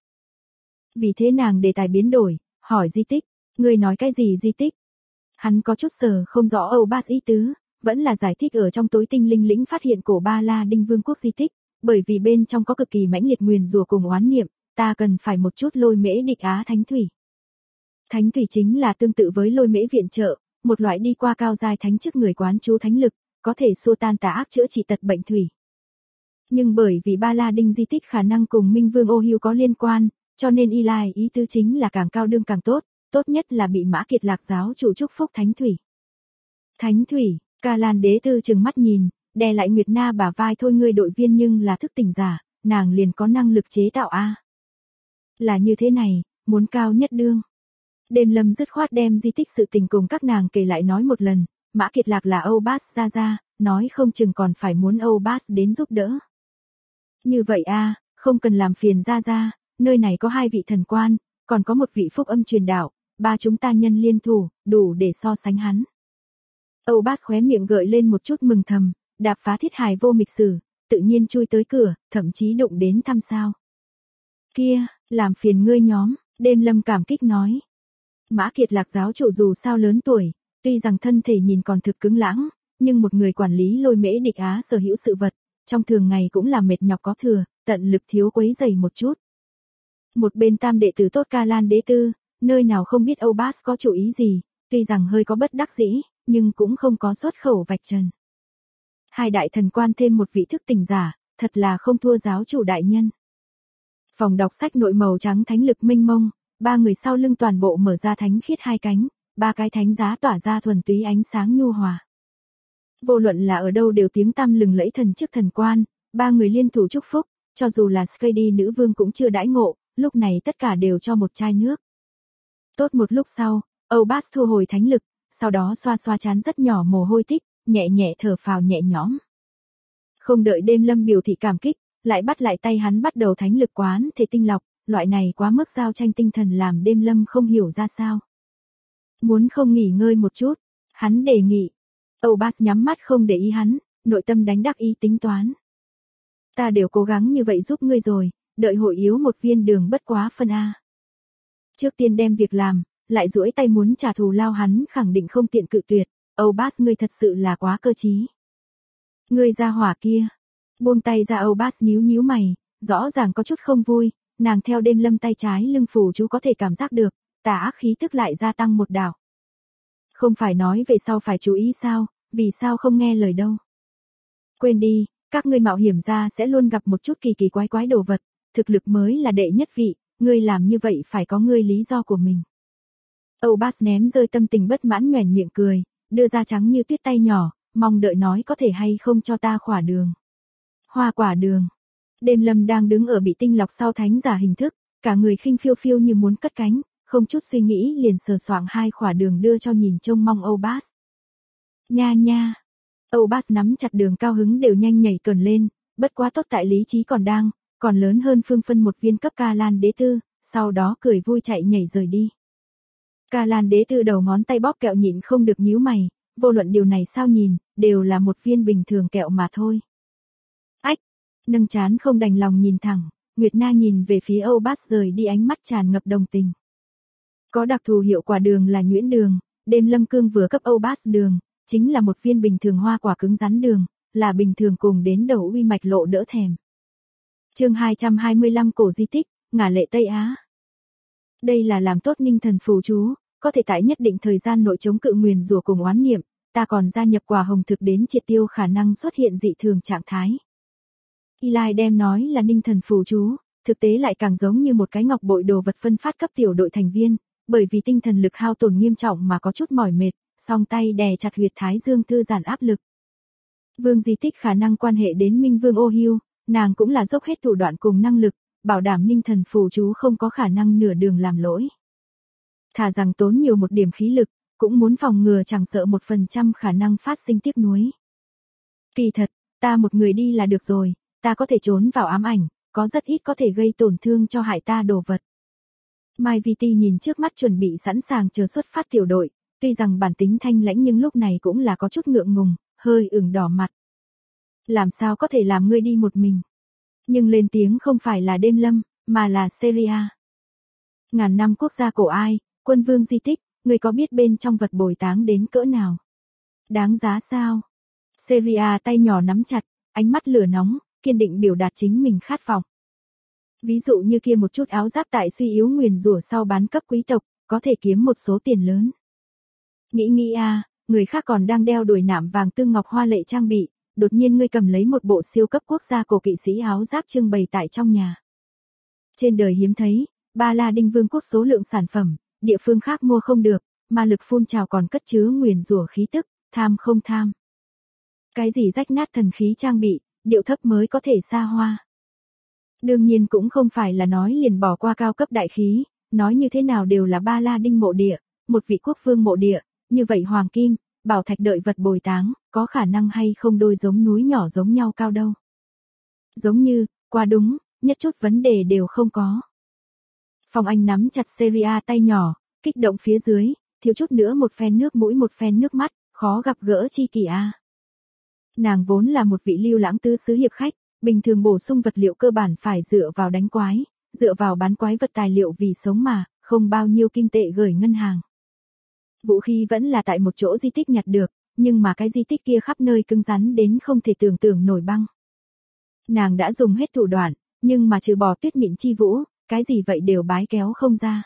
Vì thế nàng đề tài biến đổi, hỏi di tích, ngươi nói cái gì di tích? Hắn có chút sờ không rõ Âu Bas ý tứ, vẫn là giải thích ở trong tối tinh linh lĩnh phát hiện cổ Ba La Đinh Vương quốc di tích, bởi vì bên trong có cực kỳ mãnh liệt nguyền rủa cùng oán niệm, ta cần phải một chút Lôi Mễ Địch Á thánh thủy. Thánh thủy chính là tương tự với Lôi Mễ viện trợ, một loại đi qua cao giai thánh chức người quán chú thánh lực, có thể xua tan tà ác chữa trị tật bệnh thủy. Nhưng bởi vì Ba La Đinh di tích khả năng cùng Minh Vương Ô Hưu có liên quan, cho nên y lai ý tứ chính là càng cao đương càng tốt, tốt nhất là bị Mã Kiệt Lạc giáo chủ chúc phúc thánh thủy. Thánh thủy, Ca Lan đế tư trừng mắt nhìn, đè lại Nguyệt Na bả vai thôi ngươi đội viên nhưng là thức tỉnh giả, nàng liền có năng lực chế tạo a. Là như thế này, muốn cao nhất đương. Đêm Lâm dứt khoát đem di tích sự tình cùng các nàng kể lại nói một lần, Mã Kiệt Lạc là Âu Bas ra, nói không chừng còn phải muốn Âu Bas đến giúp đỡ. Như vậy a, không cần làm phiền ra, nơi này có 2 vị thần quan, còn có một vị phúc âm truyền đạo, 3 chúng ta nhân liên thủ, đủ để so sánh hắn. Âu Bas khóe miệng gợi lên một chút mừng thầm, đạp phá thiết hài vô mịch sử, tự nhiên chui tới cửa, thậm chí đụng đến thăm sao. Kia, làm phiền ngươi nhóm, đêm Lâm cảm kích nói. Mã Kiệt Lạc giáo chủ dù sao lớn tuổi, tuy rằng thân thể nhìn còn thực cứng lãng, nhưng một người quản lý Lôi Mễ Địch Á sở hữu sự vật, trong thường ngày cũng là mệt nhọc có thừa, tận lực thiếu quấy rầy một chút. Một bên tam đệ tử tốt Ca Lan đế tư, nơi nào không biết Âu Bas có chủ ý gì, tuy rằng hơi có bất đắc dĩ, nhưng cũng không có xuất khẩu vạch trần. 2 đại thần quan thêm một vị thức tỉnh giả, thật là không thua giáo chủ đại nhân. Phòng đọc sách nội màu trắng thánh lực mênh mông, 3 người sau lưng toàn bộ mở ra thánh khiết 2 cánh, 3 cái thánh giá tỏa ra thuần túy ánh sáng nhu hòa. Vô luận là ở đâu đều tiếng tăm lừng lẫy thần chức thần quan, 3 người liên thủ chúc phúc, cho dù là Skady nữ vương cũng chưa đãi ngộ, lúc này tất cả đều cho một chai nước. Tốt một lúc sau, Âu Bas thu hồi thánh lực, sau đó xoa xoa trán rất nhỏ mồ hôi tích, nhẹ nhẹ thở phào nhẹ nhõm. Không đợi đêm Lâm biểu thị cảm kích, lại bắt lại tay hắn bắt đầu thánh lực quán thể tinh lọc, loại này quá mức giao tranh tinh thần làm đêm Lâm không hiểu ra sao. Muốn không nghỉ ngơi một chút, hắn đề nghị. Âu Bas nhắm mắt không để ý hắn, nội tâm đánh đắc ý tính toán. Ta đều cố gắng như vậy giúp ngươi rồi, đợi hội yếu một viên đường bất quá phân A. Trước tiên đem việc làm, lại duỗi tay muốn trả thù lao hắn khẳng định không tiện cự tuyệt, Âu Bas ngươi thật sự là quá cơ trí. Ngươi ra hỏa kia, buông tay ra Âu Bas nhíu nhíu mày, rõ ràng có chút không vui, nàng theo đêm Lâm tay trái lưng phù chú có thể cảm giác được, tà ác khí tức lại gia tăng một đảo. Không phải nói về sau phải chú ý sao, vì sao không nghe lời đâu. Quên đi, Các ngươi mạo hiểm ra sẽ luôn gặp một chút kỳ kỳ quái quái đồ vật, thực lực mới là đệ nhất vị, ngươi làm như vậy phải có ngươi lý do của mình. Âu Bass ném rơi tâm tình bất mãn nhoẻn miệng cười, đưa ra trắng như tuyết tay nhỏ, mong đợi nói có thể hay không cho ta quả đường. Hoa quả đường. Đêm Lâm đang đứng ở bị tinh lọc sau thánh giả hình thức, cả người khinh phiêu phiêu như muốn cất cánh, không chút suy nghĩ liền sờ soạng 2 quả đường đưa cho nhìn trông mong Âu Bass. Nha nha. Âu Bass nắm chặt đường cao hứng đều nhanh nhảy cờn lên, bất quá tốt tại lý trí còn lớn hơn Phương Phân một viên cấp Ca Lan Đế Tư, sau đó cười vui chạy nhảy rời đi. Ca Lan Đế Tư đầu ngón tay bóp kẹo nhịn không được nhíu mày, vô luận điều này sao nhìn, đều là một viên bình thường kẹo mà thôi. Ách, nâng chán không đành lòng nhìn thẳng, Nguyệt Na nhìn về phía Âu Bass rời đi ánh mắt tràn ngập đồng tình. Có đặc thù hiệu quả đường là nhuyễn đường, đêm Lâm Cương vừa cấp Âu Bass đường, chính là một viên bình thường hoa quả cứng rắn đường, là bình thường cùng đến đầu uy mạch lộ đỡ thèm. Chương 225 cổ di tích, ngả lệ Tây Á. Đây là làm tốt ninh thần phù chú, có thể tại nhất định thời gian nội chống cự nguyền rủa cùng oán niệm, ta còn gia nhập quả hồng thực đến triệt tiêu khả năng xuất hiện dị thường trạng thái. Eli đem nói là ninh thần phù chú, thực tế lại càng giống như một cái ngọc bội đồ vật phân phát cấp tiểu đội thành viên, bởi vì tinh thần lực hao tổn nghiêm trọng mà có chút mỏi mệt, song tay đè chặt huyệt thái dương thư giãn áp lực. Vương di tích khả năng quan hệ đến Minh Vương Ô Hưu, nàng cũng là dốc hết thủ đoạn cùng năng lực, bảo đảm ninh thần phù chú không có khả năng nửa đường làm lỗi. Thà rằng tốn nhiều một điểm khí lực, cũng muốn phòng ngừa chẳng sợ 1% khả năng phát sinh tiếc nuối. Kỳ thật, ta một người đi là được rồi, ta có thể trốn vào ám ảnh, có rất ít có thể gây tổn thương cho hại ta đồ vật. Mai VT nhìn trước mắt chuẩn bị sẵn sàng chờ xuất phát tiểu đội, tuy rằng bản tính thanh lãnh nhưng lúc này cũng là có chút ngượng ngùng, hơi ửng đỏ mặt. Làm sao có thể làm ngươi đi một mình? Nhưng lên tiếng không phải là Đêm Lâm, mà là Syria. Ngàn năm quốc gia cổ ai, quân vương di tích, ngươi có biết bên trong vật bồi táng đến cỡ nào? Đáng giá sao? Syria tay nhỏ nắm chặt, ánh mắt lửa nóng, kiên định biểu đạt chính mình khát vọng. Ví dụ như kia một chút áo giáp tại suy yếu nguyền rủa sau bán cấp quý tộc, có thể kiếm một số tiền lớn. Nghĩ người khác còn đang đeo đuổi nạm vàng tương ngọc hoa lệ trang bị, đột nhiên ngươi cầm lấy một bộ siêu cấp quốc gia cổ kỵ sĩ áo giáp trưng bày tại trong nhà. Trên đời hiếm thấy, Ba La Đinh Vương quốc số lượng sản phẩm, địa phương khác mua không được, ma lực phun trào còn cất chứa nguyền rủa khí tức, tham không tham. Cái gì rách nát thần khí trang bị, điệu thấp mới có thể xa hoa. Đương nhiên cũng không phải là nói liền bỏ qua cao cấp đại khí, nói như thế nào đều là Ba La Đinh mộ địa, một vị quốc vương mộ địa, như vậy hoàng kim, bảo thạch đợi vật bồi táng, có khả năng hay không đôi giống núi nhỏ giống nhau cao đâu. Giống như, quá đúng, nhất chút vấn đề đều không có. Phong Anh nắm chặt Syria tay nhỏ, kích động phía dưới, thiếu chút nữa một phen nước mũi một phen nước mắt, khó gặp gỡ chi kỷ a. Nàng vốn là một vị lưu lãng tứ xứ hiệp khách, bình thường bổ sung vật liệu cơ bản phải dựa vào đánh quái, dựa vào bán quái vật tài liệu vì sống mà, không bao nhiêu kim tệ gửi ngân hàng. Vũ khí vẫn là tại một chỗ di tích nhặt được, nhưng mà cái di tích kia khắp nơi cứng rắn đến không thể tưởng tượng nổi băng. Nàng đã dùng hết thủ đoạn, nhưng mà trừ bỏ tuyết mịn chi vũ, cái gì vậy đều bái kéo không ra.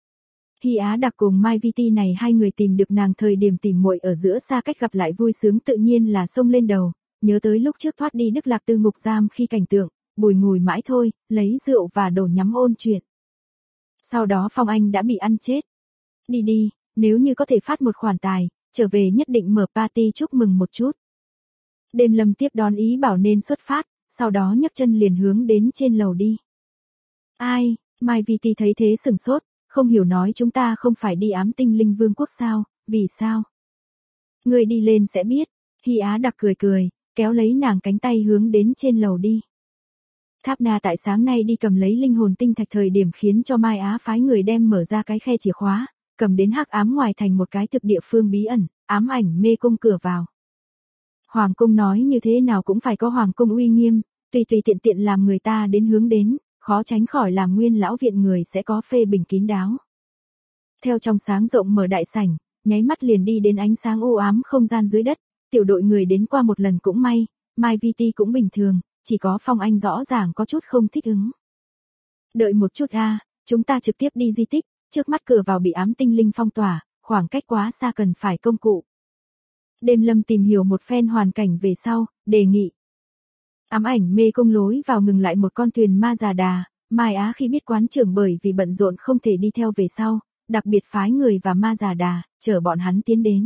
Hy Á Đặc cùng Mai VT này hai người tìm được nàng thời điểm tìm muội ở giữa xa cách gặp lại vui sướng tự nhiên là xông lên đầu, nhớ tới lúc trước thoát đi Đức Lạc Tư ngục giam khi cảnh tượng, bùi ngùi mãi thôi, lấy rượu và đồ nhắm ôn chuyện. Sau đó Phong Anh đã bị ăn chết. Đi, nếu như có thể phát một khoản tài, trở về nhất định mở party chúc mừng một chút. Đêm Lâm tiếp đón ý bảo nên xuất phát, sau đó nhấc chân liền hướng đến trên lầu đi. Ai, Mai VT thấy thế sửng sốt, không hiểu nói chúng ta không phải đi ám tinh linh vương quốc sao, vì sao? Người đi lên sẽ biết, Hy Á Đặc cười, kéo lấy nàng cánh tay hướng đến trên lầu đi. Tháp Na tại sáng nay đi cầm lấy linh hồn tinh thạch thời điểm khiến cho Mai Á phái người đem mở ra cái khe chìa khóa, cầm đến hắc ám ngoài thành một cái thực địa phương bí ẩn, ám ảnh mê cung cửa vào. Hoàng cung nói như thế nào cũng phải có hoàng cung uy nghiêm, tùy tiện làm người ta đến hướng đến, khó tránh khỏi làm nguyên lão viện người sẽ có phê bình kín đáo. Theo trong sáng rộng mở đại sảnh, nháy mắt liền đi đến ánh sáng u ám không gian dưới đất, tiểu đội người đến qua một lần cũng may, Mai VT cũng bình thường, chỉ có Phong Anh rõ ràng có chút không thích ứng. Đợi một chút chúng ta trực tiếp đi di tích, trước mắt cửa vào bị ám tinh linh phong tỏa, khoảng cách quá xa cần phải công cụ. Đêm Lâm tìm hiểu một phen hoàn cảnh về sau, đề nghị. Ám ảnh mê cung lối vào ngừng lại một con thuyền ma già đà, Mai Á khi biết quán trưởng bởi vì bận rộn không thể đi theo về sau, đặc biệt phái người và ma già đà, chở bọn hắn tiến đến.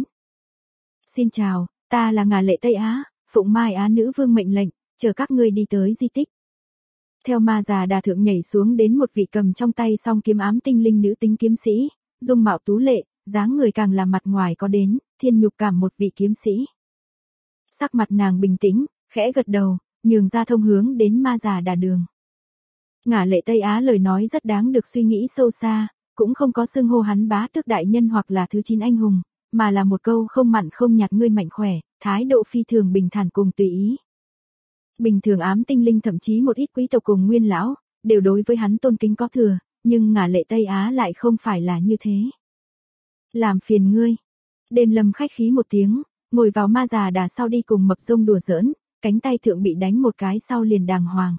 Xin chào, ta là Ngà Lệ Tây Á, phụng Mai Á nữ vương mệnh lệnh, chờ các ngươi đi tới di tích. Theo ma già đà thượng nhảy xuống đến một vị cầm trong tay song kiếm ám tinh linh nữ tính kiếm sĩ, dung mạo tú lệ, dáng người càng là mặt ngoài có đến, thiên nhục cảm một vị kiếm sĩ. Sắc mặt nàng bình tĩnh, khẽ gật đầu, nhường ra thông hướng đến ma già đà đường. Ngà Lệ Tây Á lời nói rất đáng được suy nghĩ sâu xa, cũng không có xưng hô hắn bá tước đại nhân hoặc là thứ 9 anh hùng, mà là một câu không mặn không nhạt ngươi mạnh khỏe, thái độ phi thường bình thản cùng tùy ý. Bình thường ám tinh linh thậm chí một ít quý tộc cùng nguyên lão, đều đối với hắn tôn kính có thừa, nhưng Ngà Lệ Tây Á lại không phải là như thế. Làm phiền ngươi. Đêm Lâm khách khí một tiếng, ngồi vào ma già đà sau đi cùng mập rông đùa giỡn, cánh tay thượng bị đánh một cái sau liền đàng hoàng.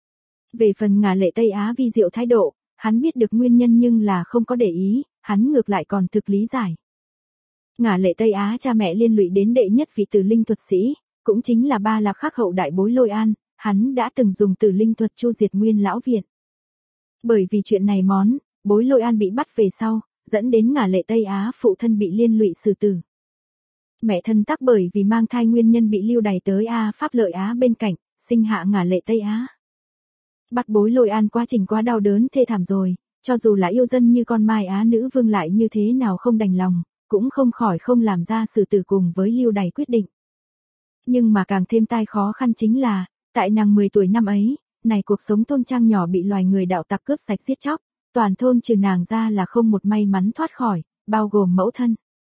Về phần Ngà Lệ Tây Á vi diệu thái độ, hắn biết được nguyên nhân nhưng là không có để ý, hắn ngược lại còn thực lý giải. Ngà Lệ Tây Á cha mẹ liên lụy đến đệ nhất vị tử linh thuật sĩ, cũng chính là Ba Lạc Khắc hậu đại bối Lôi An, hắn đã từng dùng tử linh thuật chu diệt nguyên lão viện. Bởi vì chuyện này bối Lôi An bị bắt về sau, dẫn đến Ngà Lệ Tây Á phụ thân bị liên lụy xử tử. Mẹ thân tắc bởi vì mang thai nguyên nhân bị lưu đày tới Pháp Lợi Á bên cạnh, sinh hạ Ngà Lệ Tây Á. Bắt bối Lôi An quá trình quá đau đớn thê thảm rồi, cho dù là yêu dân như con Mai Á nữ vương lại như thế nào không đành lòng, cũng không khỏi không làm ra xử tử cùng với lưu đày quyết định. Nhưng mà càng thêm tai khó khăn chính là, tại nàng 10 tuổi năm ấy, này cuộc sống thôn trang nhỏ bị loài người đạo tặc cướp sạch giết chóc, toàn thôn trừ nàng ra là không một may mắn thoát khỏi, bao gồm mẫu thân.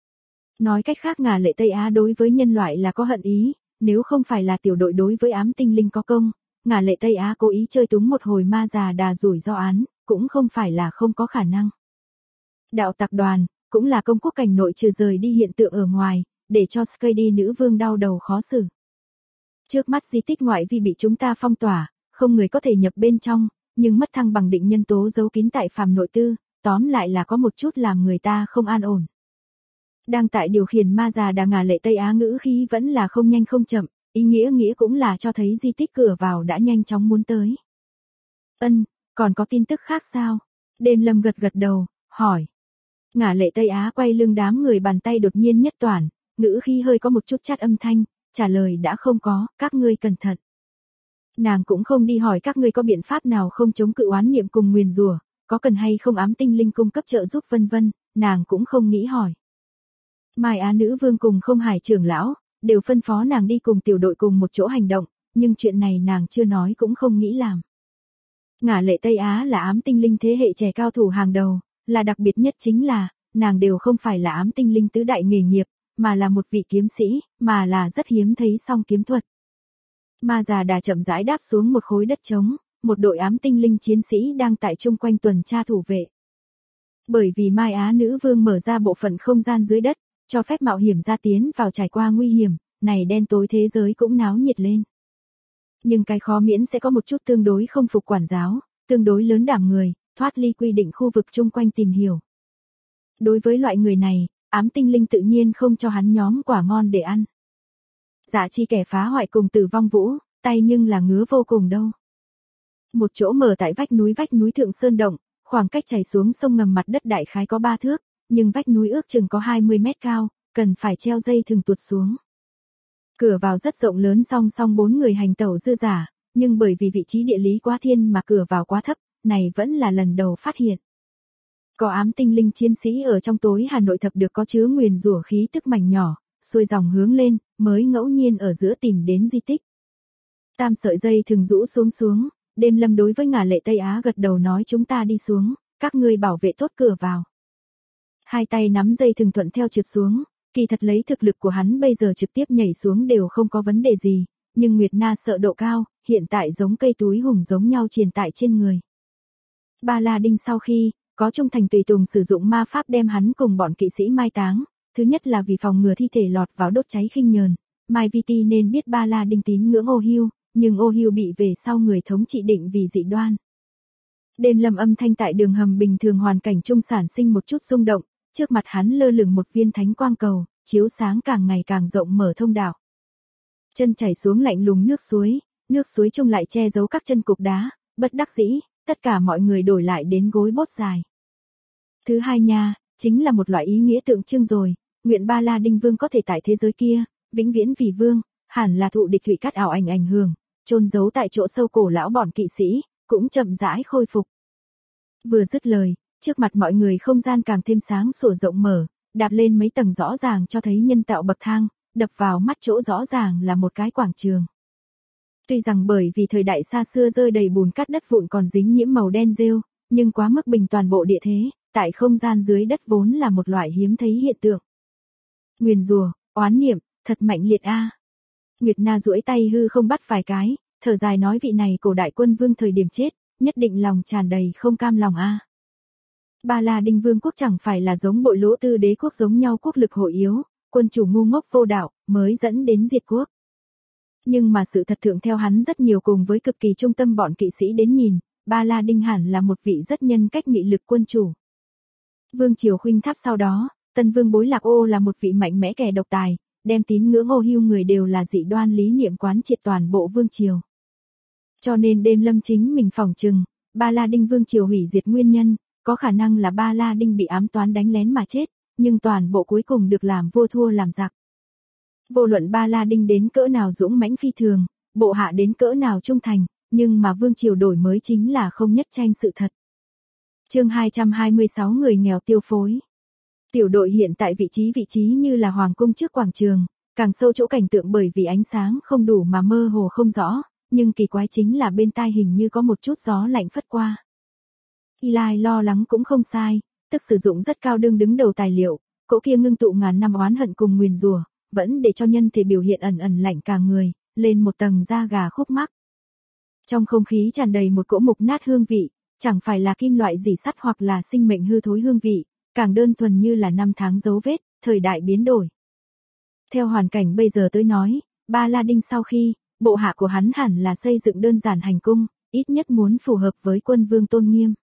Nói cách khác Ngà Lệ Tây Á đối với nhân loại là có hận ý, nếu không phải là tiểu đội đối với ám tinh linh có công, Ngà Lệ Tây Á cố ý chơi túng một hồi ma già đà rủi ro án, cũng không phải là không có khả năng. Đạo tặc đoàn, cũng là công quốc cảnh nội trừ rời đi hiện tượng ở ngoài, để cho Skady nữ vương đau đầu khó xử. Trước mắt di tích ngoại vi bị chúng ta phong tỏa, không người có thể nhập bên trong, nhưng mất thăng bằng định nhân tố giấu kín tại phàm nội tư, tóm lại là có một chút làm người ta không an ổn. Đang tại điều khiển ma già đà Ngà Lệ Tây Á ngữ khí vẫn là không nhanh không chậm, ý nghĩa cũng là cho thấy di tích cửa vào đã nhanh chóng muốn tới. Còn có tin tức khác sao? Đêm Lâm gật gật đầu, hỏi. Ngà Lệ Tây Á quay lưng đám người bàn tay đột nhiên nhất toàn, ngữ khí hơi có một chút chát âm thanh, trả lời đã không có, các ngươi cẩn thận. Nàng cũng không đi hỏi các ngươi có biện pháp nào không chống cự oán niệm cùng nguyền rủa, có cần hay không ám tinh linh cung cấp trợ giúp vân vân, nàng cũng không nghĩ hỏi. Mai Á nữ vương cùng Không Hải trưởng lão, đều phân phó nàng đi cùng tiểu đội cùng một chỗ hành động, nhưng chuyện này nàng chưa nói cũng không nghĩ làm. Ngà Lệ Tây Á là ám tinh linh thế hệ trẻ cao thủ hàng đầu, là đặc biệt nhất chính là, nàng đều không phải là ám tinh linh tứ đại nghề nghiệp, mà là một vị kiếm sĩ, mà là rất hiếm thấy song kiếm thuật. Ma già đà chậm rãi đáp xuống một khối đất trống, một đội ám tinh linh chiến sĩ đang tại chung quanh tuần tra thủ vệ. Bởi vì Mai Á nữ vương mở ra bộ phận không gian dưới đất, cho phép mạo hiểm ra tiến vào trải qua nguy hiểm, này đen tối thế giới cũng náo nhiệt lên. Nhưng cái khó miễn sẽ có một chút tương đối không phục quản giáo, tương đối lớn đảm người, thoát ly quy định khu vực chung quanh tìm hiểu. Đối với loại người này, ám tinh linh tự nhiên không cho hắn nhóm quả ngon để ăn. Dạ chi kẻ phá hoại cùng tử vong vũ, tay nhưng là ngứa vô cùng đâu. Một chỗ mở tại vách núi thượng sơn động, khoảng cách chảy xuống sông ngầm mặt đất đại khái có 3 thước, nhưng vách núi ước chừng có 20 mét cao, cần phải treo dây thừng tuột xuống. Cửa vào rất rộng lớn song song 4 người hành tẩu dư giả, nhưng bởi vì vị trí địa lý quá thiên mà cửa vào quá thấp, này vẫn là lần đầu phát hiện. Có ám tinh linh chiến sĩ ở trong tối Hà Nội thập được có chứa nguyền rủa khí tức mảnh nhỏ, xuôi dòng hướng lên, mới ngẫu nhiên ở giữa tìm đến di tích. Tam sợi dây thừng rũ xuống, Đêm Lâm đối với Ngà Lệ Tây Á gật đầu nói chúng ta đi xuống, các ngươi bảo vệ tốt cửa vào. Hai tay nắm dây thừng thuận theo trượt xuống, kỳ thật lấy thực lực của hắn bây giờ trực tiếp nhảy xuống đều không có vấn đề gì, nhưng Nguyệt Na sợ độ cao, hiện tại giống cây túi hùng giống nhau triền tại trên người. Ba La Đinh sau khi có trung thành tùy tùng sử dụng ma pháp đem hắn cùng bọn kỵ sĩ mai táng, thứ nhất là vì phòng ngừa thi thể lọt vào đốt cháy khinh nhờn, Mai Viti nên biết Ba La Đinh tín ngưỡng Ô Hưu, nhưng Ô Hưu bị về sau người thống trị định vì dị đoan. Đêm Lâm âm thanh tại đường hầm bình thường hoàn cảnh trung sản sinh một chút rung động, trước mặt hắn lơ lửng một viên thánh quang cầu, chiếu sáng càng ngày càng rộng mở thông đạo. Chân chảy xuống lạnh lùng nước suối, nước suối chung lại che giấu các chân cục đá, bất đắc dĩ, tất cả mọi người đổi lại đến gối bốt dài. Thứ hai nha, chính là một loại ý nghĩa tượng trưng rồi, nguyện Ba La Đinh Vương có thể tại thế giới kia, vĩnh viễn vì vương, hẳn là thụ địch thủy cát ảo ảnh hưởng, chôn giấu tại chỗ sâu cổ lão bọn kỵ sĩ, cũng chậm rãi khôi phục. Vừa dứt lời, trước mặt mọi người không gian càng thêm sáng sủa rộng mở, đạp lên mấy tầng rõ ràng cho thấy nhân tạo bậc thang, đập vào mắt chỗ rõ ràng là một cái quảng trường. Tuy rằng bởi vì thời đại xa xưa rơi đầy bùn cát đất vụn còn dính nhiễm màu đen rêu, nhưng quá mức bình toàn bộ địa thế, tại không gian dưới đất vốn là một loại hiếm thấy hiện tượng. Nguyền rủa, oán niệm, thật mạnh liệt a. Nguyệt Na duỗi tay hư không bắt vài cái, thở dài nói vị này cổ đại quân vương thời điểm chết, nhất định lòng tràn đầy không cam lòng a. Ba La Đinh Vương quốc chẳng phải là giống Bội Lỗ Tư đế quốc giống nhau quốc lực hội yếu, quân chủ ngu ngốc vô đạo, mới dẫn đến diệt quốc. Nhưng mà sự thật thượng theo hắn rất nhiều cùng với cực kỳ trung tâm bọn kỵ sĩ đến nhìn, Ba La Đinh hẳn là một vị rất nhân cách mị lực quân chủ. Vương triều khuynh tháp sau đó, Tân Vương Bối Lạc Ô là một vị mạnh mẽ kẻ độc tài, đem tín ngưỡng ô hưu người đều là dị đoan lý niệm quán triệt toàn bộ vương triều. Cho nên đêm lâm chính mình phỏng chừng, Ba La Đinh vương triều hủy diệt nguyên nhân, có khả năng là Ba La Đinh bị ám toán đánh lén mà chết, nhưng toàn bộ cuối cùng được làm vua thua làm giặc. Vô luận Ba La Đinh đến cỡ nào dũng mãnh phi thường, bộ hạ đến cỡ nào trung thành, nhưng mà vương triều đổi mới chính là không nhất tranh sự thật. Chương 226 người nghèo tiêu phối. Tiểu đội hiện tại vị trí như là hoàng cung trước quảng trường, càng sâu chỗ cảnh tượng bởi vì ánh sáng không đủ mà mơ hồ không rõ, nhưng kỳ quái chính là bên tai hình như có một chút gió lạnh phất qua. Eli lo lắng cũng không sai, tức sử dụng rất cao đương đứng đầu tài liệu, cỗ kia ngưng tụ ngàn năm oán hận cùng nguyền rủa, vẫn để cho nhân thể biểu hiện ẩn ẩn lạnh cả người, lên một tầng da gà khúc mắc. Trong không khí tràn đầy một cỗ mục nát hương vị, chẳng phải là kim loại rỉ sắt hoặc là sinh mệnh hư thối hương vị, càng đơn thuần như là năm tháng dấu vết, thời đại biến đổi. Theo hoàn cảnh bây giờ tới nói, Ba La Đinh sau khi, bộ hạ của hắn hẳn là xây dựng đơn giản hành cung, ít nhất muốn phù hợp với quân vương tôn nghiêm.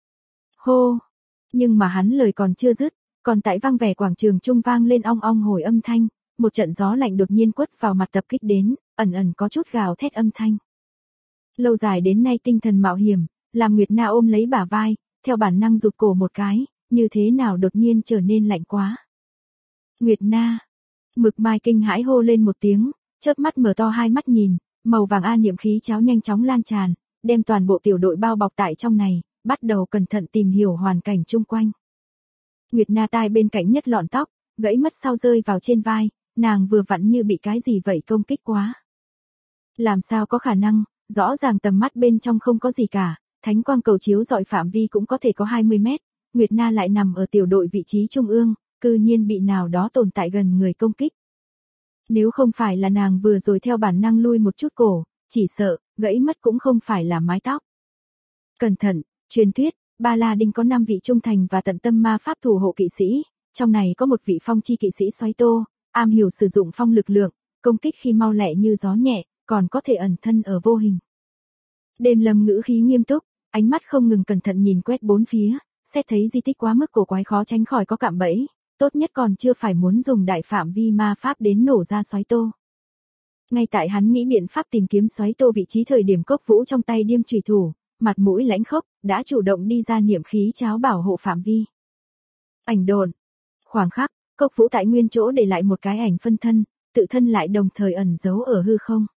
Hô! Nhưng mà hắn lời còn chưa dứt, còn tại vang vẻ quảng trường trung vang lên ong ong hồi âm thanh, một trận gió lạnh đột nhiên quất vào mặt tập kích đến, ẩn ẩn có chút gào thét âm thanh. Lâu dài đến nay tinh thần mạo hiểm, làm Nguyệt Na ôm lấy bả vai, theo bản năng rụt cổ một cái, như thế nào đột nhiên trở nên lạnh quá. Nguyệt Na! Mực Mai kinh hãi hô lên một tiếng, chớp mắt mở to hai mắt nhìn, màu vàng a niệm khí cháo nhanh chóng lan tràn, đem toàn bộ tiểu đội bao bọc tại trong này, bắt đầu cẩn thận tìm hiểu hoàn cảnh chung quanh. Nguyệt Na tai bên cạnh nhất lọn tóc, gãy mất sau rơi vào trên vai, nàng vừa vặn như bị cái gì vậy công kích quá. Làm sao có khả năng, rõ ràng tầm mắt bên trong không có gì cả, thánh quang cầu chiếu dọi phạm vi cũng có thể có 20 mét, Nguyệt Na lại nằm ở tiểu đội vị trí trung ương, cư nhiên bị nào đó tồn tại gần người công kích. Nếu không phải là nàng vừa rồi theo bản năng lui một chút cổ, chỉ sợ, gãy mất cũng không phải là mái tóc. Cẩn thận, truyền thuyết, Ba La Đinh có 5 vị trung thành và tận tâm ma pháp thủ hộ kỵ sĩ, trong này có một vị phong chi kỵ sĩ xoáy tô, am hiểu sử dụng phong lực lượng, công kích khi mau lẹ như gió nhẹ, còn có thể ẩn thân ở vô hình. Đêm lâm ngữ khí nghiêm túc, ánh mắt không ngừng cẩn thận nhìn quét bốn phía, xét thấy di tích quá mức cổ quái khó tránh khỏi có cạm bẫy, tốt nhất còn chưa phải muốn dùng đại phạm vi ma pháp đến nổ ra xoáy tô. Ngay tại hắn nghĩ biện pháp tìm kiếm xoáy tô vị trí thời điểm Cốc Vũ trong tay điêm chùy thủ, mặt mũi lãnh khốc, đã chủ động đi ra niệm khí cháo bảo hộ phạm vi. Ảnh độn. Khoảng khắc, Cốc Vũ tại nguyên chỗ để lại một cái ảnh phân thân, tự thân lại đồng thời ẩn giấu ở hư không.